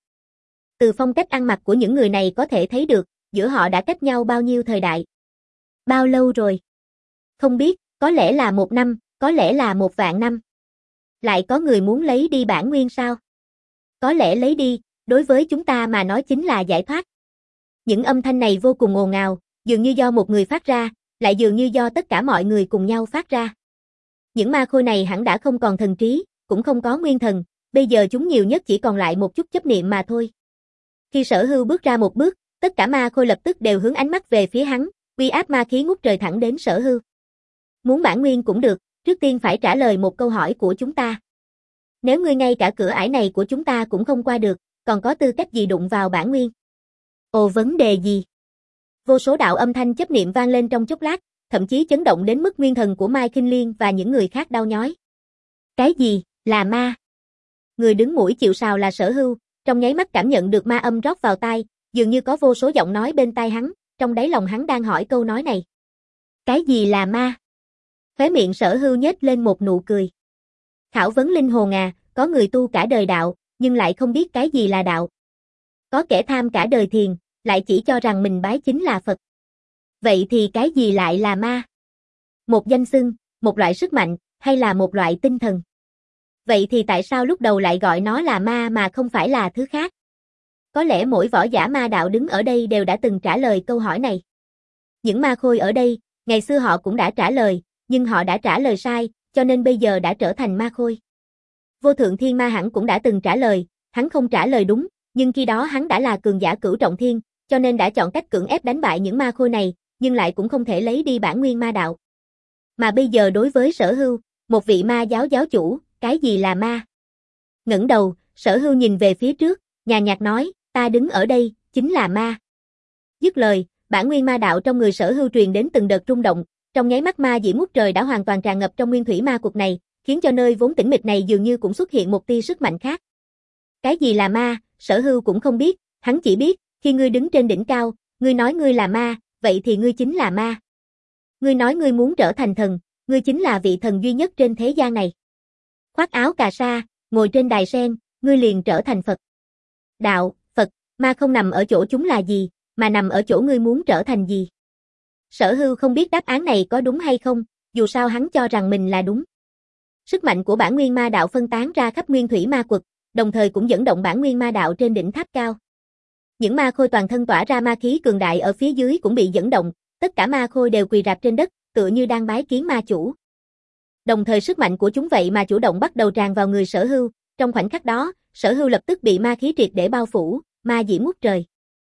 Từ phong cách ăn mặc của những người này có thể thấy được, giữa họ đã cách nhau bao nhiêu thời đại. Bao lâu rồi? Không biết, có lẽ là một năm, có lẽ là một vạn năm. Lại có người muốn lấy đi bản nguyên sao? Có lẽ lấy đi, đối với chúng ta mà nói chính là giải thoát. Những âm thanh này vô cùng ồn ào, dường như do một người phát ra, lại dường như do tất cả mọi người cùng nhau phát ra. Những ma khôi này hẳn đã không còn thần trí, cũng không có nguyên thần, bây giờ chúng nhiều nhất chỉ còn lại một chút chấp niệm mà thôi. Khi Sở Hưu bước ra một bước, tất cả ma khôi lập tức đều hướng ánh mắt về phía hắn, uy áp ma khí ngút trời thẳng đến Sở Hưu. Muốn bản nguyên cũng được, trước tiên phải trả lời một câu hỏi của chúng ta. Nếu ngươi ngay cả cửa ải này của chúng ta cũng không qua được, còn có tư cách gì đụng vào bản nguyên? Ồ, vấn đề gì? Vô số đạo âm thanh chấp niệm vang lên trong chốc lát, thậm chí chấn động đến mức nguyên thần của Mai Kinh Liên và những người khác đau nhói. Cái gì, là ma? Người đứng mũi chịu sào là Sở Hưu, trong nháy mắt cảm nhận được ma âm rót vào tai, dường như có vô số giọng nói bên tai hắn, trong đáy lòng hắn đang hỏi câu nói này. Cái gì là ma? Khóe miệng Sở Hưu nhếch lên một nụ cười. Khảo vấn linh hồn à, có người tu cả đời đạo, nhưng lại không biết cái gì là đạo. Có kẻ tham cả đời thiền, lại chỉ cho rằng mình bái chính là Phật. Vậy thì cái gì lại là ma? Một danh xưng, một loại sức mạnh, hay là một loại tinh thần? Vậy thì tại sao lúc đầu lại gọi nó là ma mà không phải là thứ khác? Có lẽ mỗi võ giả ma đạo đứng ở đây đều đã từng trả lời câu hỏi này. Những ma khôi ở đây, ngày xưa họ cũng đã trả lời, nhưng họ đã trả lời sai, cho nên bây giờ đã trở thành ma khôi. Vô Thượng Thiên Ma hẳn cũng đã từng trả lời, hắn không trả lời đúng, nhưng khi đó hắn đã là cường giả cửu trọng thiên, cho nên đã chọn cách cưỡng ép đánh bại những ma khôi này, nhưng lại cũng không thể lấy đi bản nguyên ma đạo. Mà bây giờ đối với Sở Hưu, một vị ma giáo giáo chủ, cái gì là ma? Ngẩng đầu, Sở Hưu nhìn về phía trước, nhàn nhạt nói, ta đứng ở đây, chính là ma. Dứt lời, bản nguyên ma đạo trong người Sở Hưu truyền đến từng đợt rung động, trong nháy mắt ma diễm ngút trời đã hoàn toàn tràn ngập trong nguyên thủy ma quật này, khiến cho nơi vốn tĩnh mịch này dường như cũng xuất hiện một tia sức mạnh khác. Cái gì là ma, Sở Hưu cũng không biết, hắn chỉ biết, khi ngươi đứng trên đỉnh cao, ngươi nói ngươi là ma, vậy thì ngươi chính là ma. Ngươi nói ngươi muốn trở thành thần, ngươi chính là vị thần duy nhất trên thế gian này. Khoác áo cà sa, ngồi trên đài sen, ngươi liền trở thành Phật. Đạo, Phật, ma không nằm ở chỗ chúng là gì, mà nằm ở chỗ ngươi muốn trở thành gì. Sở Hưu không biết đáp án này có đúng hay không, dù sao hắn cho rằng mình là đúng. Sức mạnh của bản nguyên ma đạo phân tán ra khắp nguyên thủy ma quật, đồng thời cũng dẫn động bản nguyên ma đạo trên đỉnh tháp cao. Những ma khôi toàn thân tỏa ra ma khí cường đại ở phía dưới cũng bị dẫn động, tất cả ma khôi đều quỳ rạp trên đất, tựa như đang bái kiến ma chủ. Đồng thời sức mạnh của chúng vậy mà chủ động bắt đầu tràn vào người Sở Hưu, trong khoảnh khắc đó, Sở Hưu lập tức bị ma khí triệt để bao phủ, ma diễm ngút trời.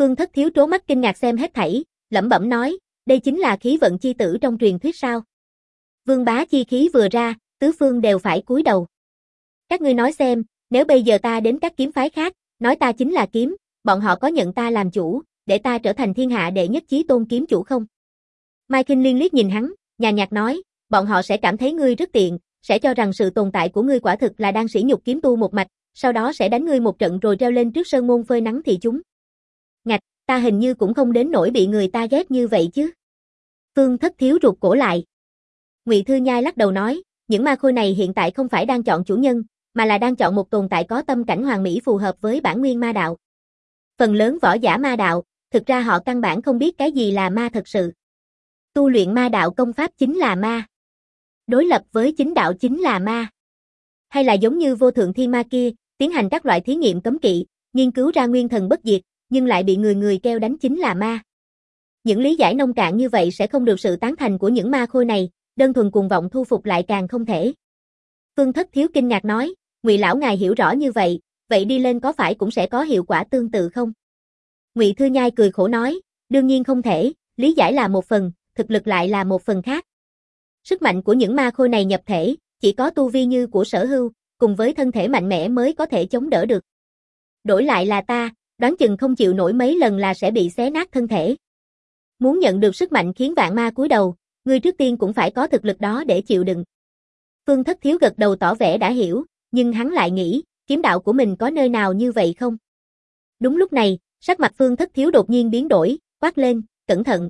Phương Thất Thiếu trố mắt kinh ngạc xem hết thảy, lẩm bẩm nói, đây chính là khí vận chi tử trong truyền thuyết sao? Vương bá chi khí vừa ra, tứ phương đều phải cúi đầu. Các ngươi nói xem, nếu bây giờ ta đến các kiếm phái khác, nói ta chính là kiếm, bọn họ có nhận ta làm chủ, để ta trở thành thiên hạ đệ nhất chí tôn kiếm chủ không? Mai Kinh Liên liếc nhìn hắn, nhàn nhạt nói, bọn họ sẽ cảm thấy ngươi rất tiện, sẽ cho rằng sự tồn tại của ngươi quả thực là đang sỉ nhục kiếm tu một mạch, sau đó sẽ đánh ngươi một trận rồi treo lên trước sơn môn phơi nắng thị chúng. Ngạch, ta hình như cũng không đến nỗi bị người ta ghét như vậy chứ. Phương Thất Thiếu rụt cổ lại. Ngụy Thư Nhai lắc đầu nói, những ma khôi này hiện tại không phải đang chọn chủ nhân, mà là đang chọn một tồn tại có tâm cảnh hoàn mỹ phù hợp với bản nguyên ma đạo. Phần lớn võ giả ma đạo, thực ra họ căn bản không biết cái gì là ma thật sự. Tu luyện ma đạo công pháp chính là ma. Đối lập với chính đạo chính là ma. Hay là giống như vô thượng thiên ma kia, tiến hành các loại thí nghiệm cấm kỵ, nghiên cứu ra nguyên thần bất diệt, nhưng lại bị người người kêu đánh chính là ma. Những lý giải nông cạn như vậy sẽ không được sự tán thành của những ma khôi này, đơn thuần cuồng vọng thu phục lại càng không thể. Phương Thất Thiếu kinh ngạc nói, Ngụy lão ngài hiểu rõ như vậy, vậy đi lên có phải cũng sẽ có hiệu quả tương tự không? Ngụy Thư Nhai cười khổ nói, đương nhiên không thể, lý giải là một phần, thực lực lại là một phần khác. Sức mạnh của những ma khôi này nhập thể, chỉ có tu vi như của Sở Hưu, cùng với thân thể mạnh mẽ mới có thể chống đỡ được. Đổi lại là ta, đoán chừng không chịu nổi mấy lần là sẽ bị xé nát thân thể. Muốn nhận được sức mạnh khiến vạn ma cúi đầu, ngươi trước tiên cũng phải có thực lực đó để chịu đựng. Phương Thất Thiếu gật đầu tỏ vẻ đã hiểu, nhưng hắn lại nghĩ, kiếm đạo của mình có nơi nào như vậy không? Đúng lúc này, sắc mặt Phương Thất Thiếu đột nhiên biến đổi, quát lên, cẩn thận.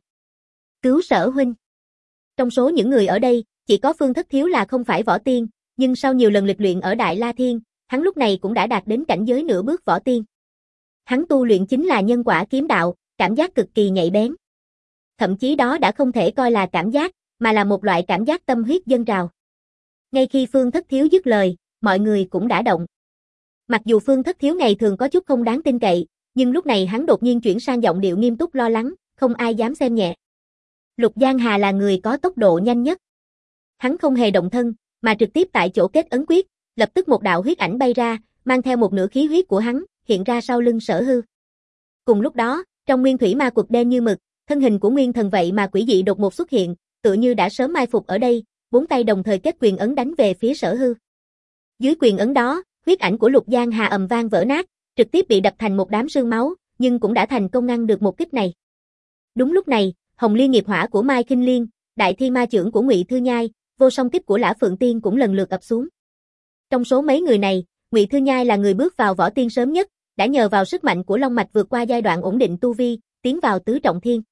Cứu Sở huynh. Trong số những người ở đây, chỉ có Phương Thất Thiếu là không phải võ tiên, nhưng sau nhiều lần lịch luyện ở Đại La Thiên, hắn lúc này cũng đã đạt đến cảnh giới nửa bước võ tiên. Hắn tu luyện chính là nhân quả kiếm đạo, cảm giác cực kỳ nhạy bén. Thậm chí đó đã không thể coi là cảm giác, mà là một loại cảm giác tâm huyết dâng trào. Ngay khi Phương Thất Thiếu dứt lời, mọi người cũng đã động. Mặc dù Phương Thất Thiếu ngày thường có chút không đáng tin cậy, nhưng lúc này hắn đột nhiên chuyển sang giọng điệu nghiêm túc lo lắng, không ai dám xem nhẹ. Lục Giang Hà là người có tốc độ nhanh nhất. Hắn không hề động thân, mà trực tiếp tại chỗ kết ấn quyết, lập tức một đạo huyết ảnh bay ra, mang theo một nửa khí huyết của hắn, hiện ra sau lưng Sở Hư. Cùng lúc đó, trong nguyên thủy ma quật đen như mực, thân hình của nguyên thần vậy mà quỷ dị đột ngột xuất hiện, tựa như đã sớm mai phục ở đây, bốn tay đồng thời kết quyền ấn đánh về phía Sở Hư. Dưới quyền ấn đó, huyết ảnh của Lục Giang Hà ầm vang vỡ nát, trực tiếp bị đập thành một đám sương máu, nhưng cũng đã thành công ngăn được một kích này. Đúng lúc này, Hồng Liên nghiệp hỏa của Mai Kinh Liên, Đại Thi Ma Chưởng của Ngụy Thư Nhai, vô song kích của Lã Phượng Tiên cũng lần lượt ập xuống. Trong số mấy người này, Ngụy Thư Nhai là người bước vào võ tiên sớm nhất, đã nhờ vào sức mạnh của Long Mạch vượt qua giai đoạn ổn định tu vi, tiến vào tứ trọng thiên.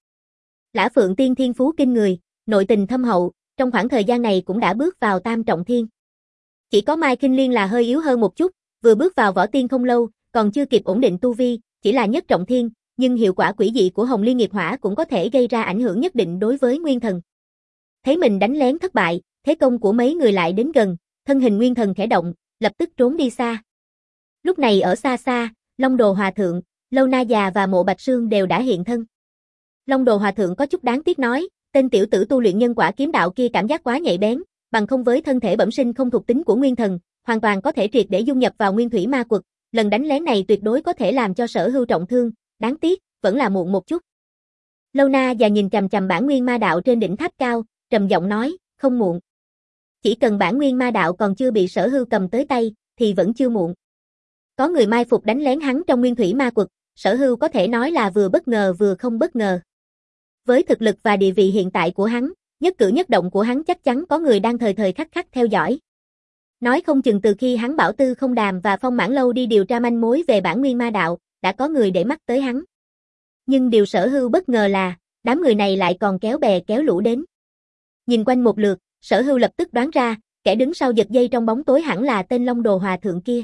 Lã Phượng Tiên thiên phú kinh người, nội tình thâm hậu, trong khoảng thời gian này cũng đã bước vào tam trọng thiên. Chỉ có Mai Kinh Liên là hơi yếu hơn một chút, vừa bước vào võ tiên không lâu, còn chưa kịp ổn định tu vi, chỉ là nhất trọng thiên, nhưng hiệu quả quỷ dị của Hồng Liên nghiệp hỏa cũng có thể gây ra ảnh hưởng nhất định đối với nguyên thần. Thấy mình đánh lén thất bại, thế công của mấy người lại đến gần, thân hình nguyên thần khẽ động, lập tức trốn đi xa. Lúc này ở xa xa, Long Đồ Hòa Thượng, Lâu Na Già và Mộ Bạch Sương đều đã hiện thân. Long Đồ Hòa Thượng có chút đáng tiếc nói, tên tiểu tử tu luyện nhân quả kiếm đạo kia cảm giác quá nhạy bén, bằng không với thân thể bẩm sinh không thuộc tính của nguyên thần, hoàn toàn có thể triệt để dung nhập vào nguyên thủy ma quật, lần đánh lén này tuyệt đối có thể làm cho Sở Hưu trọng thương, đáng tiếc, vẫn là muộn một chút. Lâu Na Già nhìn chằm chằm bản nguyên ma đạo trên đỉnh tháp cao, trầm giọng nói, không muộn. Chỉ cần bản nguyên ma đạo còn chưa bị Sở Hưu cầm tới tay, thì vẫn chưa muộn. Có người mai phục đánh lén hắn trong nguyên thủy ma quật, Sở Hưu có thể nói là vừa bất ngờ vừa không bất ngờ. Với thực lực và địa vị hiện tại của hắn, nhất cử nhất động của hắn chắc chắn có người đang thời thời khắc khắc theo dõi. Nói không chừng từ khi hắn bảo Tư Không Đàm và Phong Mãn Lâu đi điều tra manh mối về bản nguyên ma đạo, đã có người để mắt tới hắn. Nhưng điều Sở Hưu bất ngờ là, đám người này lại còn kéo bè kéo lũ đến. Nhìn quanh một lượt, Sở Hưu lập tức đoán ra, kẻ đứng sau giật dây trong bóng tối hẳn là tên Long Đồ Hòa Thượng kia.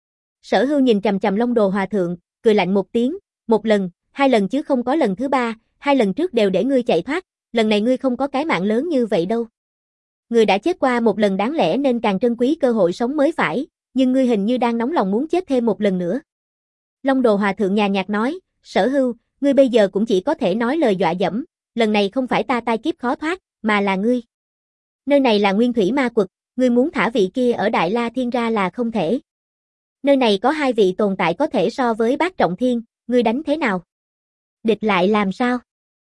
Sở Hưu nhìn chằm chằm Long Đồ Hòa Thượng, cười lạnh một tiếng, một lần, hai lần chứ không có lần thứ ba, hai lần trước đều để ngươi chạy thoát, lần này ngươi không có cái mạng lớn như vậy đâu. Ngươi đã chết qua một lần đáng lẽ nên càng trân quý cơ hội sống mới phải, nhưng ngươi hình như đang nóng lòng muốn chết thêm một lần nữa. Long Đồ Hòa Thượng nhàn nhạt nói, Sở Hưu, ngươi bây giờ cũng chỉ có thể nói lời dọa dẫm, lần này không phải ta tai kiếp khó thoát, mà là ngươi. Nơi này là nguyên thủy ma quật, ngươi muốn thả vị kia ở Đại La Thiên ra là không thể. Nơi này có hai vị tồn tại có thể so với bát trọng thiên, ngươi đánh thế nào? Địch lại làm sao?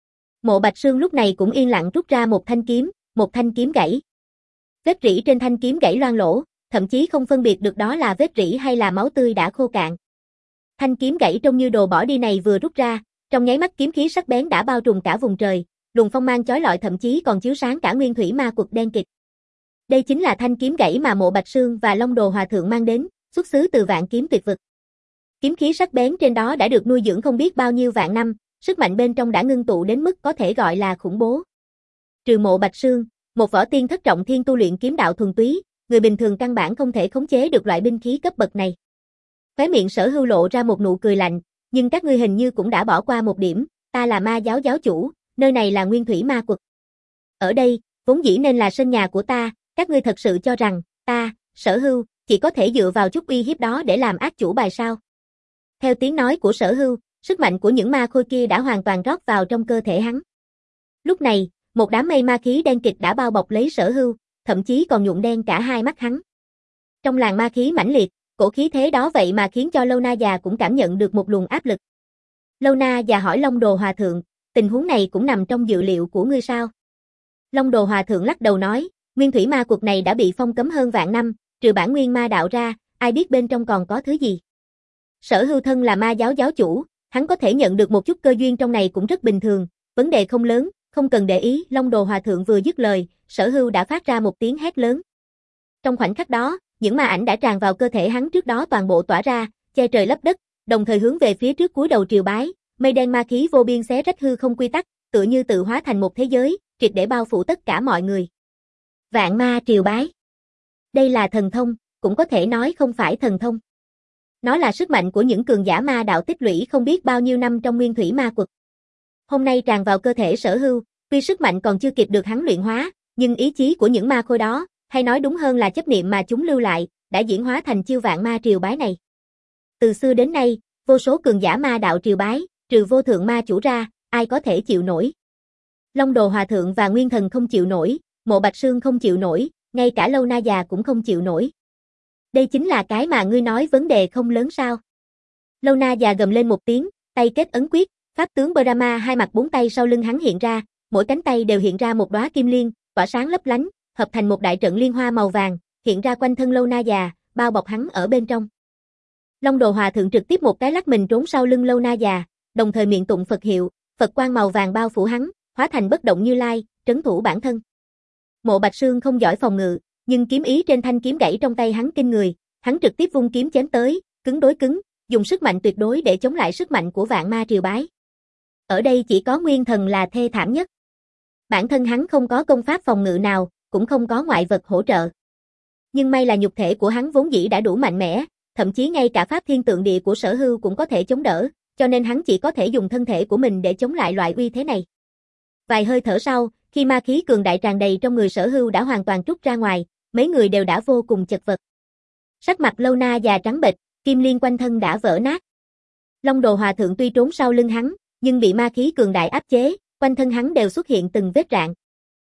Mộ Bạch Sương lúc này cũng yên lặng rút ra một thanh kiếm, một thanh kiếm gãy. Vết rỉ trên thanh kiếm gãy loang lổ, thậm chí không phân biệt được đó là vết rỉ hay là máu tươi đã khô cạn. Thanh kiếm gãy trông như đồ bỏ đi này vừa rút ra, trong nháy mắt kiếm khí sắc bén đã bao trùm cả vùng trời, luồng phong mang chói lọi thậm chí còn chiếu sáng cả nguyên thủy ma quật đen kịt. Đây chính là thanh kiếm gãy mà Mộ Bạch Sương và Long Đồ Hòa Thượng mang đến, xuất xứ từ Vạn Kiếm Tuyệt Vực. Kiếm khí sắc bén trên đó đã được nuôi dưỡng không biết bao nhiêu vạn năm, sức mạnh bên trong đã ngưng tụ đến mức có thể gọi là khủng bố. Trừ Mộ Bạch Sương, một võ tiên thất trọng thiên tu luyện kiếm đạo thuần túy, người bình thường căn bản không thể khống chế được loại binh khí cấp bậc này. Khóe miệng Sở Hưu lộ ra một nụ cười lạnh, nhưng các ngươi hình như cũng đã bỏ qua một điểm, ta là ma giáo giáo chủ, nơi này là nguyên thủy ma quật. Ở đây, vốn dĩ nên là sân nhà của ta, các ngươi thật sự cho rằng, ta, Sở Hưu, chỉ có thể dựa vào chút uy hiếp đó để làm ác chủ bài sao? Theo tiếng nói của Sở Hưu, sức mạnh của những ma khôi kia đã hoàn toàn rót vào trong cơ thể hắn. Lúc này, một đám mây ma khí đen kịt đã bao bọc lấy Sở Hưu, thậm chí còn nhuộm đen cả hai mắt hắn. Trong làn ma khí mãnh liệt, cổ khí thế đó vậy mà khiến cho Lâu Na già cũng cảm nhận được một luồng áp lực. Lâu Na già hỏi Long Đồ Hòa Thượng, tình huống này cũng nằm trong dự liệu của ngươi sao? Long Đồ Hòa Thượng lắc đầu nói, nguyên thủy ma quật này đã bị phong cấm hơn vạn năm, trừ bản nguyên ma đạo ra, ai biết bên trong còn có thứ gì. Sở Hưu thân là ma giáo giáo chủ, hắn có thể nhận được một chút cơ duyên trong này cũng rất bình thường, vấn đề không lớn, không cần để ý. Long Đồ Hòa Thượng vừa dứt lời, Sở Hưu đã phát ra một tiếng hét lớn. Trong khoảnh khắc đó, những ma ảnh đã tràn vào cơ thể hắn trước đó toàn bộ tỏa ra, che trời lấp đất, đồng thời hướng về phía trước cúi đầu triều bái, mây đen ma khí vô biên xé rách hư không quy tắc, tựa như tự hóa thành một thế giới, triệt để bao phủ tất cả mọi người. Vạn ma triều bái. Đây là thần thông, cũng có thể nói không phải thần thông. Nó là sức mạnh của những cường giả ma đạo tích lũy không biết bao nhiêu năm trong nguyên thủy ma quật. Hôm nay tràn vào cơ thể Sở Hưu, tuy sức mạnh còn chưa kịp được hắn luyện hóa, nhưng ý chí của những ma khôi đó, hay nói đúng hơn là chấp niệm mà chúng lưu lại, đã diễn hóa thành chiêu vạn ma triều bái này. Từ xưa đến nay, vô số cường giả ma đạo triều bái, trừ vô thượng ma chủ ra, ai có thể chịu nổi. Long Đồ Hòa Thượng và Nguyên Thần không chịu nổi, Mộ Bạch Sương không chịu nổi, ngay cả Lâu Na già cũng không chịu nổi. Đây chính là cái mà ngươi nói vấn đề không lớn sao? Lâu Na già gầm lên một tiếng, tay kết ấn quyết, pháp tướng Brahma hai mặt bốn tay sau lưng hắn hiện ra, mỗi cánh tay đều hiện ra một đóa kim liên, tỏa sáng lấp lánh, hợp thành một đại trận liên hoa màu vàng, hiện ra quanh thân Lâu Na già, bao bọc hắn ở bên trong. Long Đồ Hòa Thượng trực tiếp một cái lắc mình trốn sau lưng Lâu Na già, đồng thời miệng tụng Phật hiệu, Phật quang màu vàng bao phủ hắn, hóa thành bất động Như Lai, trấn thủ bản thân. Mộ Bạch Sương không giỏi phòng ngự, nhưng kiếm ý trên thanh kiếm gãy trong tay hắn kinh người, hắn trực tiếp vung kiếm chém tới, cứng đối cứng, dùng sức mạnh tuyệt đối để chống lại sức mạnh của vạn ma triều bái. Ở đây chỉ có Nguyên Thần là thê thảm nhất. Bản thân hắn không có công pháp phòng ngự nào, cũng không có ngoại vật hỗ trợ. Nhưng may là nhục thể của hắn vốn dĩ đã đủ mạnh mẽ, thậm chí ngay cả pháp thiên tượng địa của Sở Hưu cũng có thể chống đỡ, cho nên hắn chỉ có thể dùng thân thể của mình để chống lại loại uy thế này. Vài hơi thở sau, khi ma khí cường đại tràn đầy trong người Sở Hưu đã hoàn toàn trút ra ngoài, mấy người đều đã vô cùng chật vật. Sắc mặt Lâu Na già trắng bệch, kim liên quanh thân đã vỡ nát. Long Đồ Hòa Thượng tuy trốn sau lưng hắn, nhưng bị ma khí cường đại áp chế, quanh thân hắn đều xuất hiện từng vết rạn.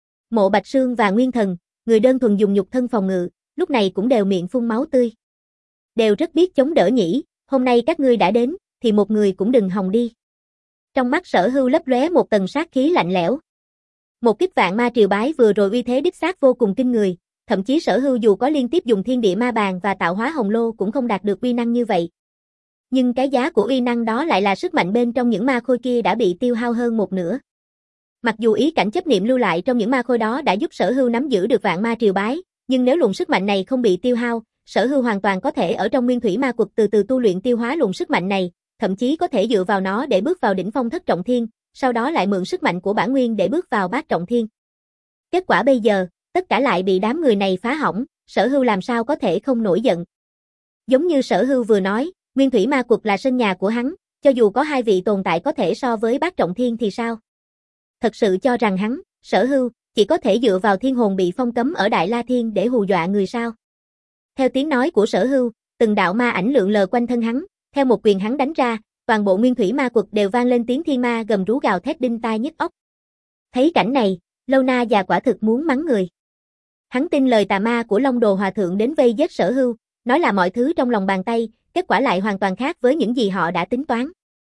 Mộ Bạch Sương và Nguyên Thần, người đơn thuần dùng nhục thân phòng ngự, lúc này cũng đều miệng phun máu tươi. Đều rất biết chống đỡ nhỉ, hôm nay các ngươi đã đến, thì một người cũng đừng hòng đi. Trong mắt Sở Hưu lấp lóe một tầng sát khí lạnh lẽo. Một kích vạn ma triều bái vừa rồi uy thế đích xác vô cùng kinh người, thậm chí Sở Hưu dù có liên tiếp dùng thiên địa ma bàn và tạo hóa hồng lô cũng không đạt được uy năng như vậy. Nhưng cái giá của uy năng đó lại là sức mạnh bên trong những ma khôi kia đã bị tiêu hao hơn một nửa. Mặc dù ý cảnh chấp niệm lưu lại trong những ma khôi đó đã giúp Sở Hưu nắm giữ được vạn ma triều bái, nhưng nếu luồng sức mạnh này không bị tiêu hao, Sở Hưu hoàn toàn có thể ở trong nguyên thủy ma quật từ từ tu luyện tiêu hóa luồng sức mạnh này, thậm chí có thể dựa vào nó để bước vào đỉnh phong thất trọng thiên, sau đó lại mượn sức mạnh của bản nguyên để bước vào bát trọng thiên. Kết quả bây giờ, tất cả lại bị đám người này phá hỏng, Sở Hưu làm sao có thể không nổi giận. Giống như Sở Hưu vừa nói, nguyên thủy ma quật là sân nhà của hắn, cho dù có hai vị tồn tại có thể so với bát trọng thiên thì sao? Thật sự cho rằng hắn, Sở Hưu, chỉ có thể dựa vào thiên hồn bị phong cấm ở Đại La Thiên để hù dọa người sao? Theo tiếng nói của Sở Hưu, từng đạo ma ảnh lượn lờ quanh thân hắn, theo một quyền hắn đánh ra, toàn bộ nguyên thủy ma quật đều vang lên tiếng thiên ma gầm rú gào thét đinh tai nhức óc. Thấy cảnh này, Lâu Na già quả thực muốn mắng người. Hắn tin lời tà ma của Long Đồ Hòa Thượng đến vây giết Sở Hưu, nói là mọi thứ trong lòng bàn tay, kết quả lại hoàn toàn khác với những gì họ đã tính toán.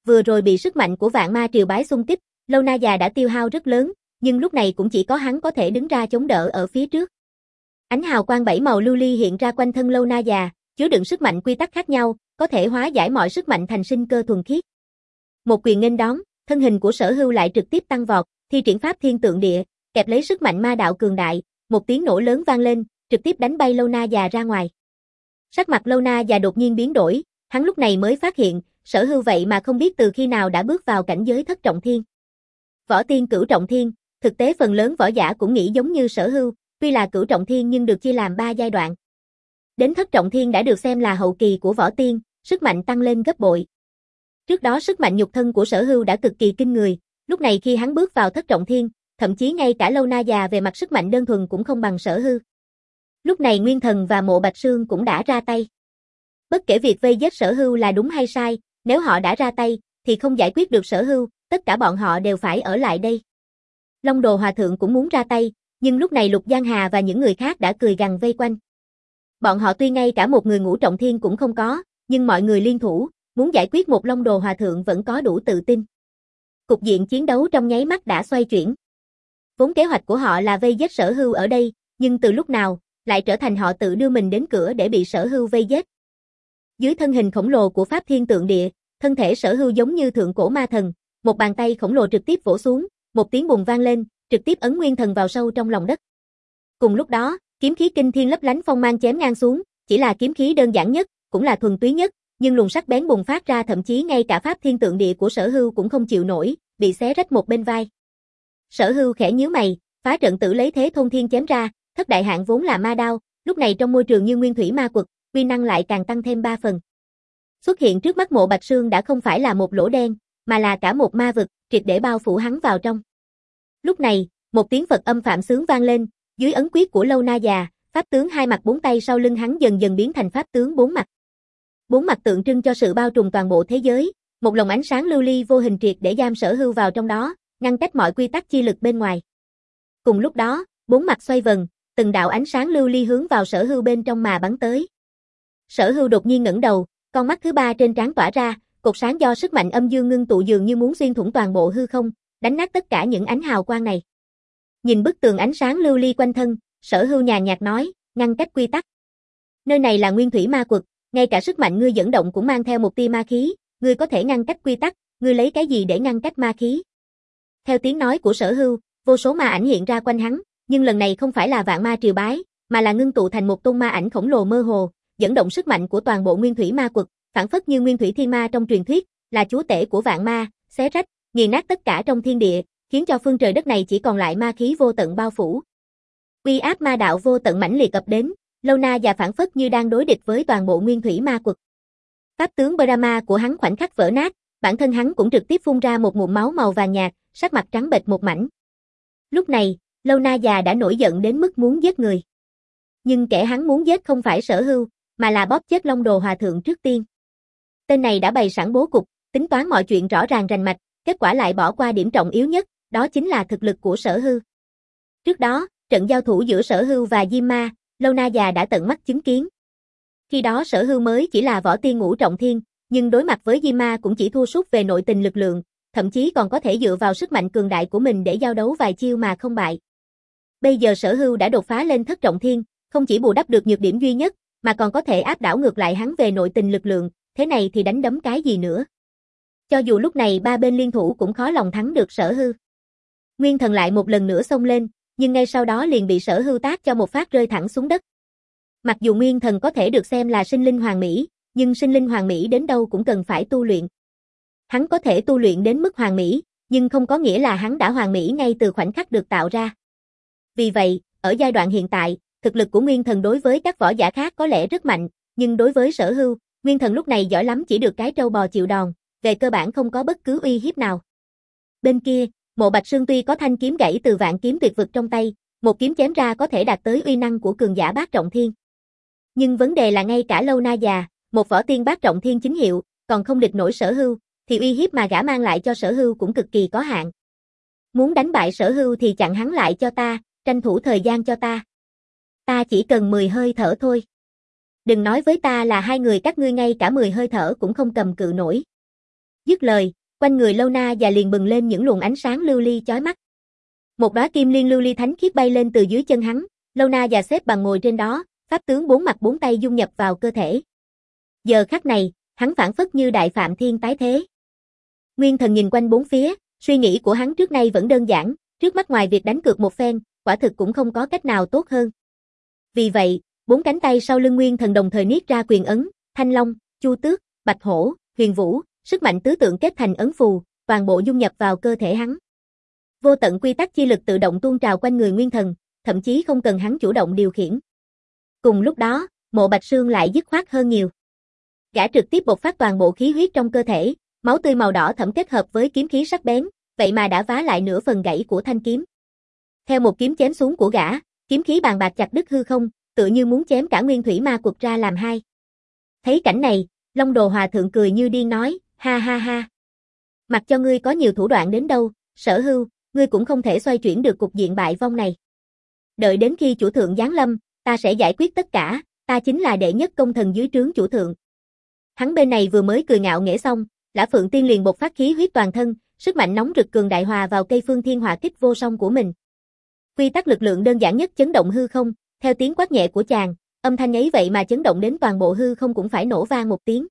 Vừa rồi bị sức mạnh của vạn ma triều bái xung kích, Lâu Na già đã tiêu hao rất lớn, nhưng lúc này cũng chỉ có hắn có thể đứng ra chống đỡ ở phía trước. Ánh hào quang bảy màu lưu ly hiện ra quanh thân Lâu Na già, chứa đựng sức mạnh quy tắc khác nhau, có thể hóa giải mọi sức mạnh thành sinh cơ thuần khiết. Một quyền nghênh đón, thân hình của Sở Hưu lại trực tiếp tăng vọt, thi triển pháp thiên tượng địa, kẹp lấy sức mạnh ma đạo cường đại, một tiếng nổ lớn vang lên, trực tiếp đánh bay Lâu Na già ra ngoài. Sắc mặt Lâu Na già đột nhiên biến đổi, hắn lúc này mới phát hiện, Sở Hưu vậy mà không biết từ khi nào đã bước vào cảnh giới thất trọng thiên. Võ tiên cửu trọng thiên, thực tế phần lớn võ giả cũng nghĩ giống như Sở Hưu, tuy là cửu trọng thiên nhưng được chia làm ba giai đoạn. Đến thất trọng thiên đã được xem là hậu kỳ của võ tiên, sức mạnh tăng lên gấp bội. Trước đó sức mạnh nhục thân của Sở Hưu đã cực kỳ kinh người, lúc này khi hắn bước vào thất trọng thiên, thậm chí ngay cả Lâu Na già về mặt sức mạnh đơn thuần cũng không bằng Sở Hưu. Lúc này Nguyên Thần và Mộ Bạch Sương cũng đã ra tay. Bất kể việc vây giết Sở Hưu là đúng hay sai, nếu họ đã ra tay, thì không giải quyết được Sở Hưu, tất cả bọn họ đều phải ở lại đây. Long Đồ Hòa Thượng cũng muốn ra tay, nhưng lúc này Lục Giang Hà và những người khác đã cười gằn vây quanh. Bọn họ tuy ngay cả một người ngũ trọng thiên cũng không có, nhưng mọi người liên thủ, muốn giải quyết một Long Đồ Hòa Thượng vẫn có đủ tự tin. Cục diện chiến đấu trong nháy mắt đã xoay chuyển. Vốn kế hoạch của họ là vây giết Sở Hưu ở đây, nhưng từ lúc nào, lại trở thành họ tự đưa mình đến cửa để bị Sở Hưu vây giết. Dưới thân hình khổng lồ của Pháp Thiên Tượng Địa, thân thể Sở Hưu giống như thượng cổ ma thần, một bàn tay khổng lồ trực tiếp vỗ xuống, một tiếng bùng vang lên, trực tiếp ấn Nguyên Thần vào sâu trong lòng đất. Cùng lúc đó, kiếm khí kinh thiên lấp lánh phong mang chém ngang xuống, chỉ là kiếm khí đơn giản nhất, cũng là thuần túy nhất, nhưng luồng sắc bén bùng phát ra thậm chí ngay cả Pháp Thiên Tượng Địa của Sở Hưu cũng không chịu nổi, bị xé rách một bên vai. Sở Hưu khẽ nhíu mày, phá trận tử lấy thế thôn thiên chém ra, thất đại hạn vốn là ma đao, lúc này trong môi trường như nguyên thủy ma quật, uy năng lại càng tăng thêm ba phần. Xuất hiện trước mắt Mộ Bạch Sương đã không phải là một lỗ đen, mà là cả một ma vực, triệt để bao phủ hắn vào trong. Lúc này, một tiếng Phật âm phạm sướng vang lên, dưới ấn quyết của Lâu Na già, pháp tướng hai mặt bốn tay sau lưng hắn dần dần biến thành pháp tướng bốn mặt. Bốn mặt tượng trưng cho sự bao trùm toàn bộ thế giới, một lồng ánh sáng lưu ly vô hình triệt để giam Sở Hưu vào trong đó, ngăn cách mọi quy tắc chi lực bên ngoài. Cùng lúc đó, bốn mặt xoay vần, từng đạo ánh sáng lưu ly hướng vào Sở Hưu bên trong mà bắn tới. Sở Hưu đột nhiên ngẩng đầu, con mắt thứ ba trên trán tỏa ra, cột sáng do sức mạnh âm dương ngưng tụ dường như muốn xuyên thủng toàn bộ hư không, đánh nát tất cả những ánh hào quang này. Nhìn bức tường ánh sáng lưu ly quanh thân, Sở Hưu nhàn nhạt nói, ngăn cách quy tắc. Nơi này là nguyên thủy ma quật, ngay cả sức mạnh ngươi dẫn động cũng mang theo một tia ma khí, ngươi có thể ngăn cách quy tắc, ngươi lấy cái gì để ngăn cách ma khí? Theo tiếng nói của Sở Hưu, vô số ma ảnh hiện ra quanh hắn, nhưng lần này không phải là vạn ma triều bái, mà là ngưng tụ thành một tôn ma ảnh khổng lồ mơ hồ, dẫn động sức mạnh của toàn bộ nguyên thủy ma quật, phản phất như nguyên thủy thiên ma trong truyền thuyết, là chúa tể của vạn ma, xé rách, nghiền nát tất cả trong thiên địa, khiến cho phương trời đất này chỉ còn lại ma khí vô tận bao phủ. Uy áp ma đạo vô tận mãnh liệt ập đến, Lâu Na già phản phất như đang đối địch với toàn bộ nguyên thủy ma quật. Pháp tướng Brahma của hắn khoảnh khắc vỡ nát, bản thân hắn cũng trực tiếp phun ra một ngụm máu màu vàng nhạt, sắc mặt trắng bệch một mảnh. Lúc này, Lâu Na già đã nổi giận đến mức muốn giết người. Nhưng kẻ hắn muốn giết không phải Sở Hưu, mà là bóp chết Long Đồ Hòa Thượng trước tiên. Tên này đã bày sẵn bố cục, tính toán mọi chuyện rõ ràng rành mạch, kết quả lại bỏ qua điểm trọng yếu nhất, đó chính là thực lực của Sở Hưu. Trước đó, trận giao thủ giữa Sở Hưu và Diêm Ma, Lâu Na già đã tận mắt chứng kiến. Khi đó Sở Hưu mới chỉ là võ tiên ngũ trọng thiên, nhưng đối mặt với Diêm Ma cũng chỉ thua sút về nội tình lực lượng, thậm chí còn có thể dựa vào sức mạnh cường đại của mình để giao đấu vài chiêu mà không bại. Bây giờ Sở Hưu đã đột phá lên thất trọng thiên, không chỉ bù đắp được nhược điểm duy nhất, mà còn có thể áp đảo ngược lại hắn về nội tình lực lượng, thế này thì đánh đấm cái gì nữa. Cho dù lúc này ba bên liên thủ cũng khó lòng thắng được Sở Hưu. Nguyên Thần lại một lần nữa xông lên, nhưng ngay sau đó liền bị Sở Hưu tát cho một phát rơi thẳng xuống đất. Mặc dù Nguyên Thần có thể được xem là sinh linh hoàn mỹ, nhưng sinh linh hoàn mỹ đến đâu cũng cần phải tu luyện. Hắn có thể tu luyện đến mức hoàn mỹ, nhưng không có nghĩa là hắn đã hoàn mỹ ngay từ khoảnh khắc được tạo ra. Vì vậy, ở giai đoạn hiện tại, thực lực của Nguyên Thần đối với các võ giả khác có lẽ rất mạnh, nhưng đối với Sở Hưu, Nguyên Thần lúc này giỏi lắm chỉ được cái trâu bò chịu đòn, về cơ bản không có bất cứ uy hiếp nào. Bên kia, Mộ Bạch Sương tuy có thanh kiếm gãy từ vạn kiếm tuyệt vực trong tay, một kiếm chém ra có thể đạt tới uy năng của cường giả bát trọng thiên. Nhưng vấn đề là ngay cả Lâu Na già, một võ tiên bát trọng thiên chính hiệu, còn không địch nổi Sở Hưu, thì uy hiếp mà gã mang lại cho Sở Hưu cũng cực kỳ có hạn. Muốn đánh bại Sở Hưu thì chặn hắn lại cho ta, tranh thủ thời gian cho ta. Ta chỉ cần mười hơi thở thôi. Đừng nói với ta là hai người các ngươi ngay cả mười hơi thở cũng không cầm cự nổi. Dứt lời, quanh người Lâu Na và liền bừng lên những luồng ánh sáng lưu ly chói mắt. Một đóa kim liên lưu ly thánh khiết bay lên từ dưới chân hắn, Lâu Na và xếp bằng ngồi trên đó, pháp tướng bốn mặt bốn tay dung nhập vào cơ thể. Giờ khắc này, hắn phảng phất như đại phạm thiên tái thế. Nguyên Thần nhìn quanh bốn phía, suy nghĩ của hắn trước nay vẫn đơn giản, trước mắt ngoài việc đánh cược một phen, quả thực cũng không có cách nào tốt hơn. Vì vậy, bốn cánh tay sau lưng Nguyên Thần đồng thời niết ra quyền ấn, Thanh Long, Chu Tước, Bạch Hổ, Huyền Vũ, sức mạnh tứ tượng kết thành ấn phù, toàn bộ dung nhập vào cơ thể hắn. Vô tận quy tắc chi lực tự động tuôn trào quanh người Nguyên Thần, thậm chí không cần hắn chủ động điều khiển. Cùng lúc đó, Mộ Bạch Sương lại dứt khoát hơn nhiều. Gã trực tiếp bộc phát toàn bộ khí huyết trong cơ thể, máu tươi màu đỏ thẫm kết hợp với kiếm khí sắc bén, vậy mà đã vá lại nửa phần gãy của thanh kiếm. Theo một kiếm chém xuống của gã, kiếm khí bàn bạc chặt đứt hư không, tựa như muốn chém cả nguyên thủy ma quật ra làm hai. Thấy cảnh này, Long Đồ Hòa Thượng cười như điên nói, ha ha ha. Mặc cho ngươi có nhiều thủ đoạn đến đâu, Sở Hưu, ngươi cũng không thể xoay chuyển được cục diện bại vong này. Đợi đến khi chủ thượng giáng lâm, ta sẽ giải quyết tất cả, ta chính là đệ nhất công thần dưới trướng chủ thượng. Hắn bên này vừa mới cười ngạo nghễ xong, Lã Phượng Tiên liền bộc phát khí huyết toàn thân, sức mạnh nóng rực cường đại hòa vào cây Phương Thiên Hỏa Kích vô song của mình. Quy tắc lực lượng đơn giản nhất chấn động hư không, theo tiếng quát nhẹ của chàng, âm thanh ấy vậy mà chấn động đến toàn bộ hư không cũng phải nổ vang một tiếng.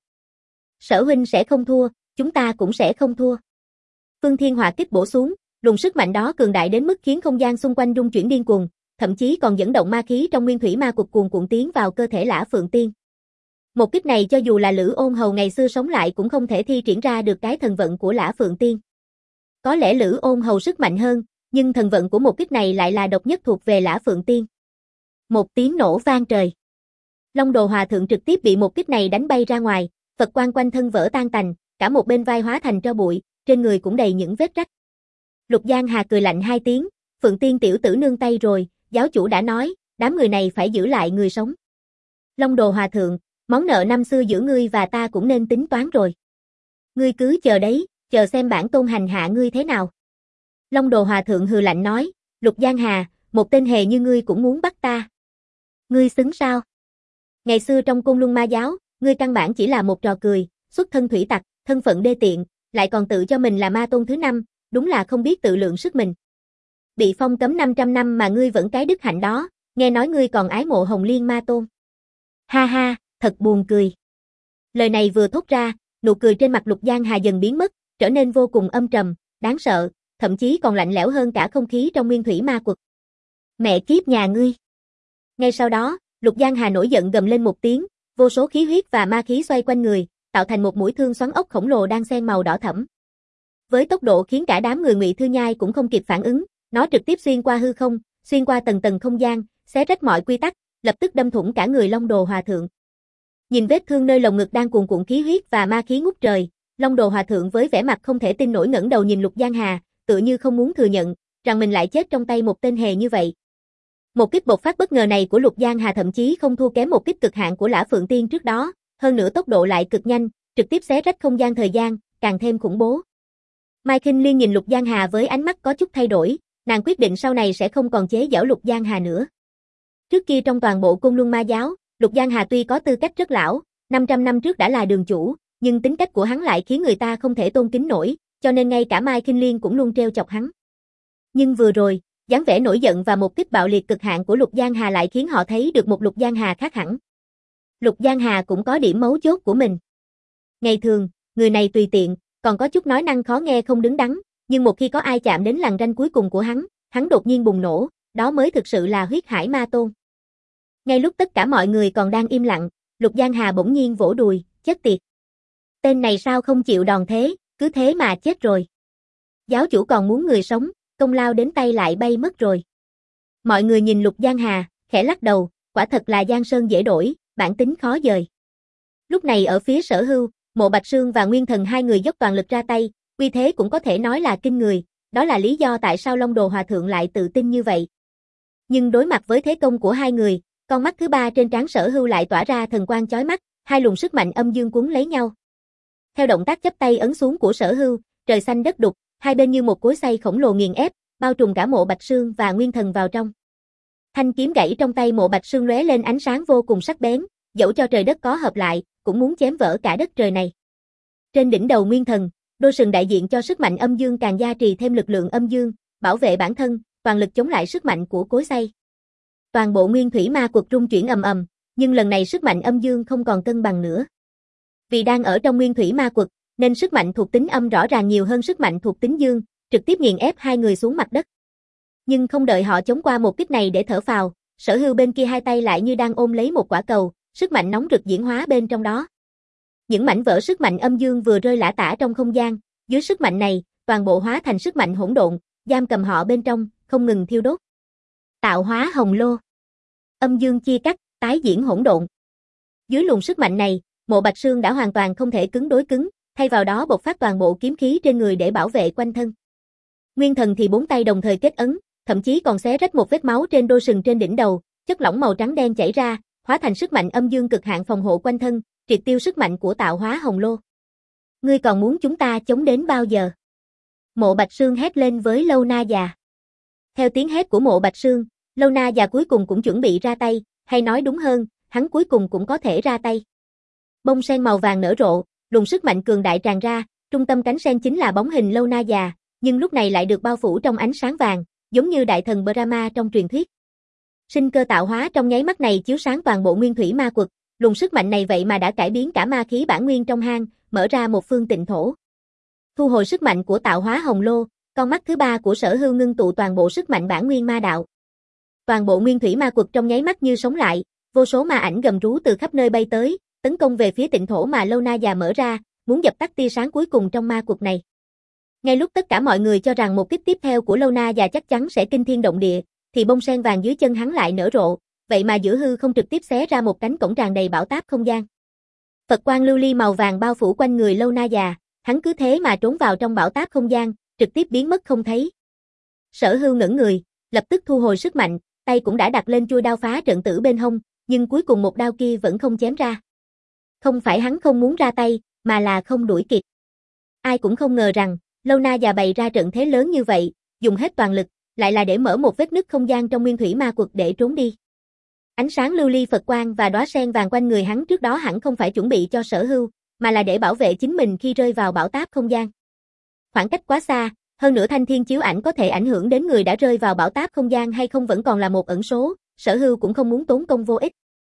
Sở huynh sẽ không thua, chúng ta cũng sẽ không thua. Phương Thiên Hỏa Kích bổ xuống, luồng sức mạnh đó cường đại đến mức khiến không gian xung quanh rung chuyển điên cuồng, thậm chí còn dẫn động ma khí trong nguyên thủy ma quật cuồn cuộn tiến vào cơ thể Lã Phượng Tiên. Một kích này cho dù là Lữ Ôn Hầu ngày xưa sống lại cũng không thể thi triển ra được cái thần vận của Lã Phượng Tiên. Có lẽ Lữ Ôn Hầu sức mạnh hơn, nhưng thần vận của một kích này lại là độc nhất thuộc về Lã Phượng Tiên. Một tiếng nổ vang trời. Long Đồ Hòa Thượng trực tiếp bị một kích này đánh bay ra ngoài, Phật quang quanh thân vỡ tan tành, cả một bên vai hóa thành tro bụi, trên người cũng đầy những vết rách. Lục Giang Hà cười lạnh hai tiếng, Phượng Tiên tiểu tử nương tay rồi, giáo chủ đã nói, đám người này phải giữ lại người sống. Long Đồ Hòa Thượng, món nợ năm xưa giữa ngươi và ta cũng nên tính toán rồi. Ngươi cứ chờ đấy, chờ xem bản tôn hành hạ ngươi thế nào. Long Đồ Hòa Thượng hừ lạnh nói, Lục Giang Hà, một tên hề như ngươi cũng muốn bắt ta. Ngươi xứng sao? Ngày xưa trong Côn Luân Ma giáo, ngươi căn bản chỉ là một trò cười, xuất thân thủy tặc, thân phận đê tiện, lại còn tự cho mình là ma tôn thứ năm, đúng là không biết tự lượng sức mình. Bị phong cấm năm trăm năm mà ngươi vẫn cái đức hạnh đó, nghe nói ngươi còn ái mộ Hồng Liên ma tôn. Ha ha, thật buồn cười. Lời này vừa thốt ra, nụ cười trên mặt Lục Giang Hà dần biến mất, trở nên vô cùng âm trầm, đáng sợ, thậm chí còn lạnh lẽo hơn cả không khí trong nguyên thủy ma quật. Mẹ kiếp nhà ngươi. Ngay sau đó, Lục Giang Hà nổi giận gầm lên một tiếng, vô số khí huyết và ma khí xoay quanh người, tạo thành một mũi thương xoắn ốc khổng lồ đang xen màu đỏ thẫm. Với tốc độ khiến cả đám người Ngụy Thư Nhai cũng không kịp phản ứng, nó trực tiếp xuyên qua hư không, xuyên qua tầng tầng không gian, xé rách mọi quy tắc, lập tức đâm thủng cả người Long Đồ Hòa Thượng. Nhìn vết thương nơi lồng ngực đang cuồn cuộn khí huyết và ma khí ngút trời, Long Đồ Hòa Thượng với vẻ mặt không thể tin nổi ngẩng đầu nhìn Lục Giang Hà, tựa như không muốn thừa nhận rằng mình lại chết trong tay một tên hề như vậy. Một kích bộc phát bất ngờ này của Lục Giang Hà thậm chí không thua kém một kích cực hạn của Lã Phượng Tiên trước đó, hơn nữa tốc độ lại cực nhanh, trực tiếp xé rách không gian thời gian, càng thêm khủng bố. Mai Khinh Liên nhìn Lục Giang Hà với ánh mắt có chút thay đổi, nàng quyết định sau này sẽ không còn chế giễu Lục Giang Hà nữa. Trước kia trong toàn bộ Côn Luân Ma giáo, Lục Giang Hà tuy có tư cách rất lão, năm trăm năm trước đã là đường chủ, nhưng tính cách của hắn lại khiến người ta không thể tôn kính nổi, cho nên ngay cả Mai Khinh Liên cũng luôn trêu chọc hắn. Nhưng vừa rồi, dáng vẻ nổi giận và một kích bạo liệt cực hạn của Lục Giang Hà lại khiến họ thấy được một Lục Giang Hà khác hẳn. Lục Giang Hà cũng có điểm mấu chốt của mình. Ngày thường, người này tùy tiện, còn có chút nói năng khó nghe không đứng đắn, nhưng một khi có ai chạm đến lằn ranh cuối cùng của hắn, hắn đột nhiên bùng nổ, đó mới thực sự là huyết hải ma tôn. Ngay lúc tất cả mọi người còn đang im lặng, Lục Giang Hà bỗng nhiên vỗ đùi, chết tiệt. Tên này sao không chịu đòn thế, cứ thế mà chết rồi. Giáo chủ còn muốn người sống, công lao đến tay lại bay mất rồi. Mọi người nhìn Lục Giang Hà, khẽ lắc đầu, quả thật là giang sơn dễ đổi, bản tính khó dời. Lúc này ở phía Sở Hưu, Mộ Bạch Sương và Nguyên Thần hai người dốc toàn lực ra tay, uy thế cũng có thể nói là kinh người, đó là lý do tại sao Long Đồ Hòa Thượng lại tự tin như vậy. Nhưng đối mặt với thế công của hai người, con mắt thứ ba trên trán Sở Hưu lại tỏa ra thần quang chói mắt, hai luồng sức mạnh âm dương cuốn lấy nhau. Theo động tác chắp tay ấn xuống của Sở Hưu, trời xanh đất đục, hai bên như một cối xay khổng lồ nghiền ép, bao trùm cả Mộ Bạch Sương và Nguyên Thần vào trong. Thanh kiếm gãy trong tay Mộ Bạch Sương lóe lên ánh sáng vô cùng sắc bén, dẫu cho trời đất có hợp lại, cũng muốn chém vỡ cả đất trời này. Trên đỉnh đầu Nguyên Thần, Đôi sừng đại diện cho sức mạnh âm dương càng gia trì thêm lực lượng âm dương, bảo vệ bản thân, toàn lực chống lại sức mạnh của cối xay. Toàn bộ nguyên thủy ma quật rung chuyển ầm ầm, nhưng lần này sức mạnh âm dương không còn cân bằng nữa. Vì đang ở trong nguyên thủy ma quật, nên sức mạnh thuộc tính âm rõ ràng nhiều hơn sức mạnh thuộc tính dương, trực tiếp nghiền ép hai người xuống mặt đất. Nhưng không đợi họ chống qua một kích này để thở phào, Sở Hưu bên kia hai tay lại như đang ôm lấy một quả cầu, sức mạnh nóng rực diễn hóa bên trong đó. Những mảnh vỡ sức mạnh âm dương vừa rơi lả tả trong không gian, dưới sức mạnh này, toàn bộ hóa thành sức mạnh hỗn độn, giam cầm họ bên trong, không ngừng thiêu đốt. Tạo hóa hồng lô. Âm dương chia cắt, tái diễn hỗn độn. Dưới luồng sức mạnh này, Mộ Bạch Sương đã hoàn toàn không thể cứng đối cứng, thay vào đó bộc phát toàn bộ kiếm khí trên người để bảo vệ quanh thân. Nguyên Thần thì bốn tay đồng thời kết ấn, thậm chí còn xé rách một vết máu trên đôi sừng trên đỉnh đầu, chất lỏng màu trắng đen chảy ra, hóa thành sức mạnh âm dương cực hạn phòng hộ quanh thân, triệt tiêu sức mạnh của tạo hóa hồng lô. Ngươi còn muốn chúng ta chống đến bao giờ? Mộ Bạch Sương hét lên với Lâu Na già. Theo tiếng hét của Mộ Bạch Sương, Lâu Na già cuối cùng cũng chuẩn bị ra tay, hay nói đúng hơn, hắn cuối cùng cũng có thể ra tay. Bông sen màu vàng nở rộ, luồng sức mạnh cường đại tràn ra, trung tâm cánh sen chính là bóng hình Lâu Na già, nhưng lúc này lại được bao phủ trong ánh sáng vàng, giống như đại thần Brahma trong truyền thuyết. Sinh cơ tạo hóa trong nháy mắt này chiếu sáng toàn bộ nguyên thủy ma quật, luồng sức mạnh này vậy mà đã cải biến cả ma khí bản nguyên trong hang, mở ra một phương tịnh thổ. Thu hồi sức mạnh của tạo hóa hồng lô, con mắt thứ ba của Sở Hưu ngưng tụ toàn bộ sức mạnh bản nguyên ma đạo. Toàn bộ nguyên thủy ma quật trong nháy mắt như sống lại, vô số ma ảnh gầm rú từ khắp nơi bay tới, tấn công về phía tịnh thổ mà Lâu Na già mở ra, muốn dập tắt tia sáng cuối cùng trong ma quật này. Ngay lúc tất cả mọi người cho rằng một kích tiếp theo của Lâu Na già chắc chắn sẽ kinh thiên động địa, thì bông sen vàng dưới chân hắn lại nở rộ, vậy mà giữa hư không trực tiếp xé ra một cánh cổng tràn đầy bão táp không gian. Phật quang lưu ly màu vàng bao phủ quanh người Lâu Na già, hắn cứ thế mà trốn vào trong bão táp không gian, trực tiếp biến mất không thấy. Sở Hưu ngẩn người, lập tức thu hồi sức mạnh, tay cũng đã đặt lên chuôi đao phá trận tử bên hông, nhưng cuối cùng một đao kia vẫn không chém ra. Không phải hắn không muốn ra tay, mà là không đuổi kịp. Ai cũng không ngờ rằng, Lâu Na già bày ra trận thế lớn như vậy, dùng hết toàn lực, lại là để mở một vết nứt không gian trong nguyên thủy ma quật để trốn đi. Ánh sáng lưu ly Phật quang và đóa sen vàng quanh người hắn trước đó hẳn không phải chuẩn bị cho Sở Hưu, mà là để bảo vệ chính mình khi rơi vào bão táp không gian. Khoảng cách quá xa, hơn nữa thanh thiên chiếu ảnh có thể ảnh hưởng đến người đã rơi vào bão táp không gian hay không vẫn còn là một ẩn số, Sở Hưu cũng không muốn tốn công vô ích.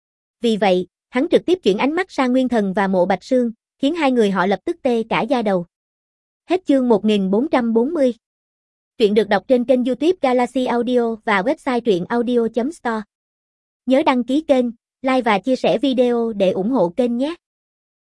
Vì vậy, hắn trực tiếp chuyển ánh mắt sang Nguyên Thần và Mộ Bạch Sương, khiến hai người họ lập tức tê cả da đầu. Hết chương một nghìn bốn trăm bốn mươi. Truyện được đọc trên kênh YouTube Galaxy Audio và website truyện audio chấm store. Nhớ đăng ký kênh, like và chia sẻ video để ủng hộ kênh nhé.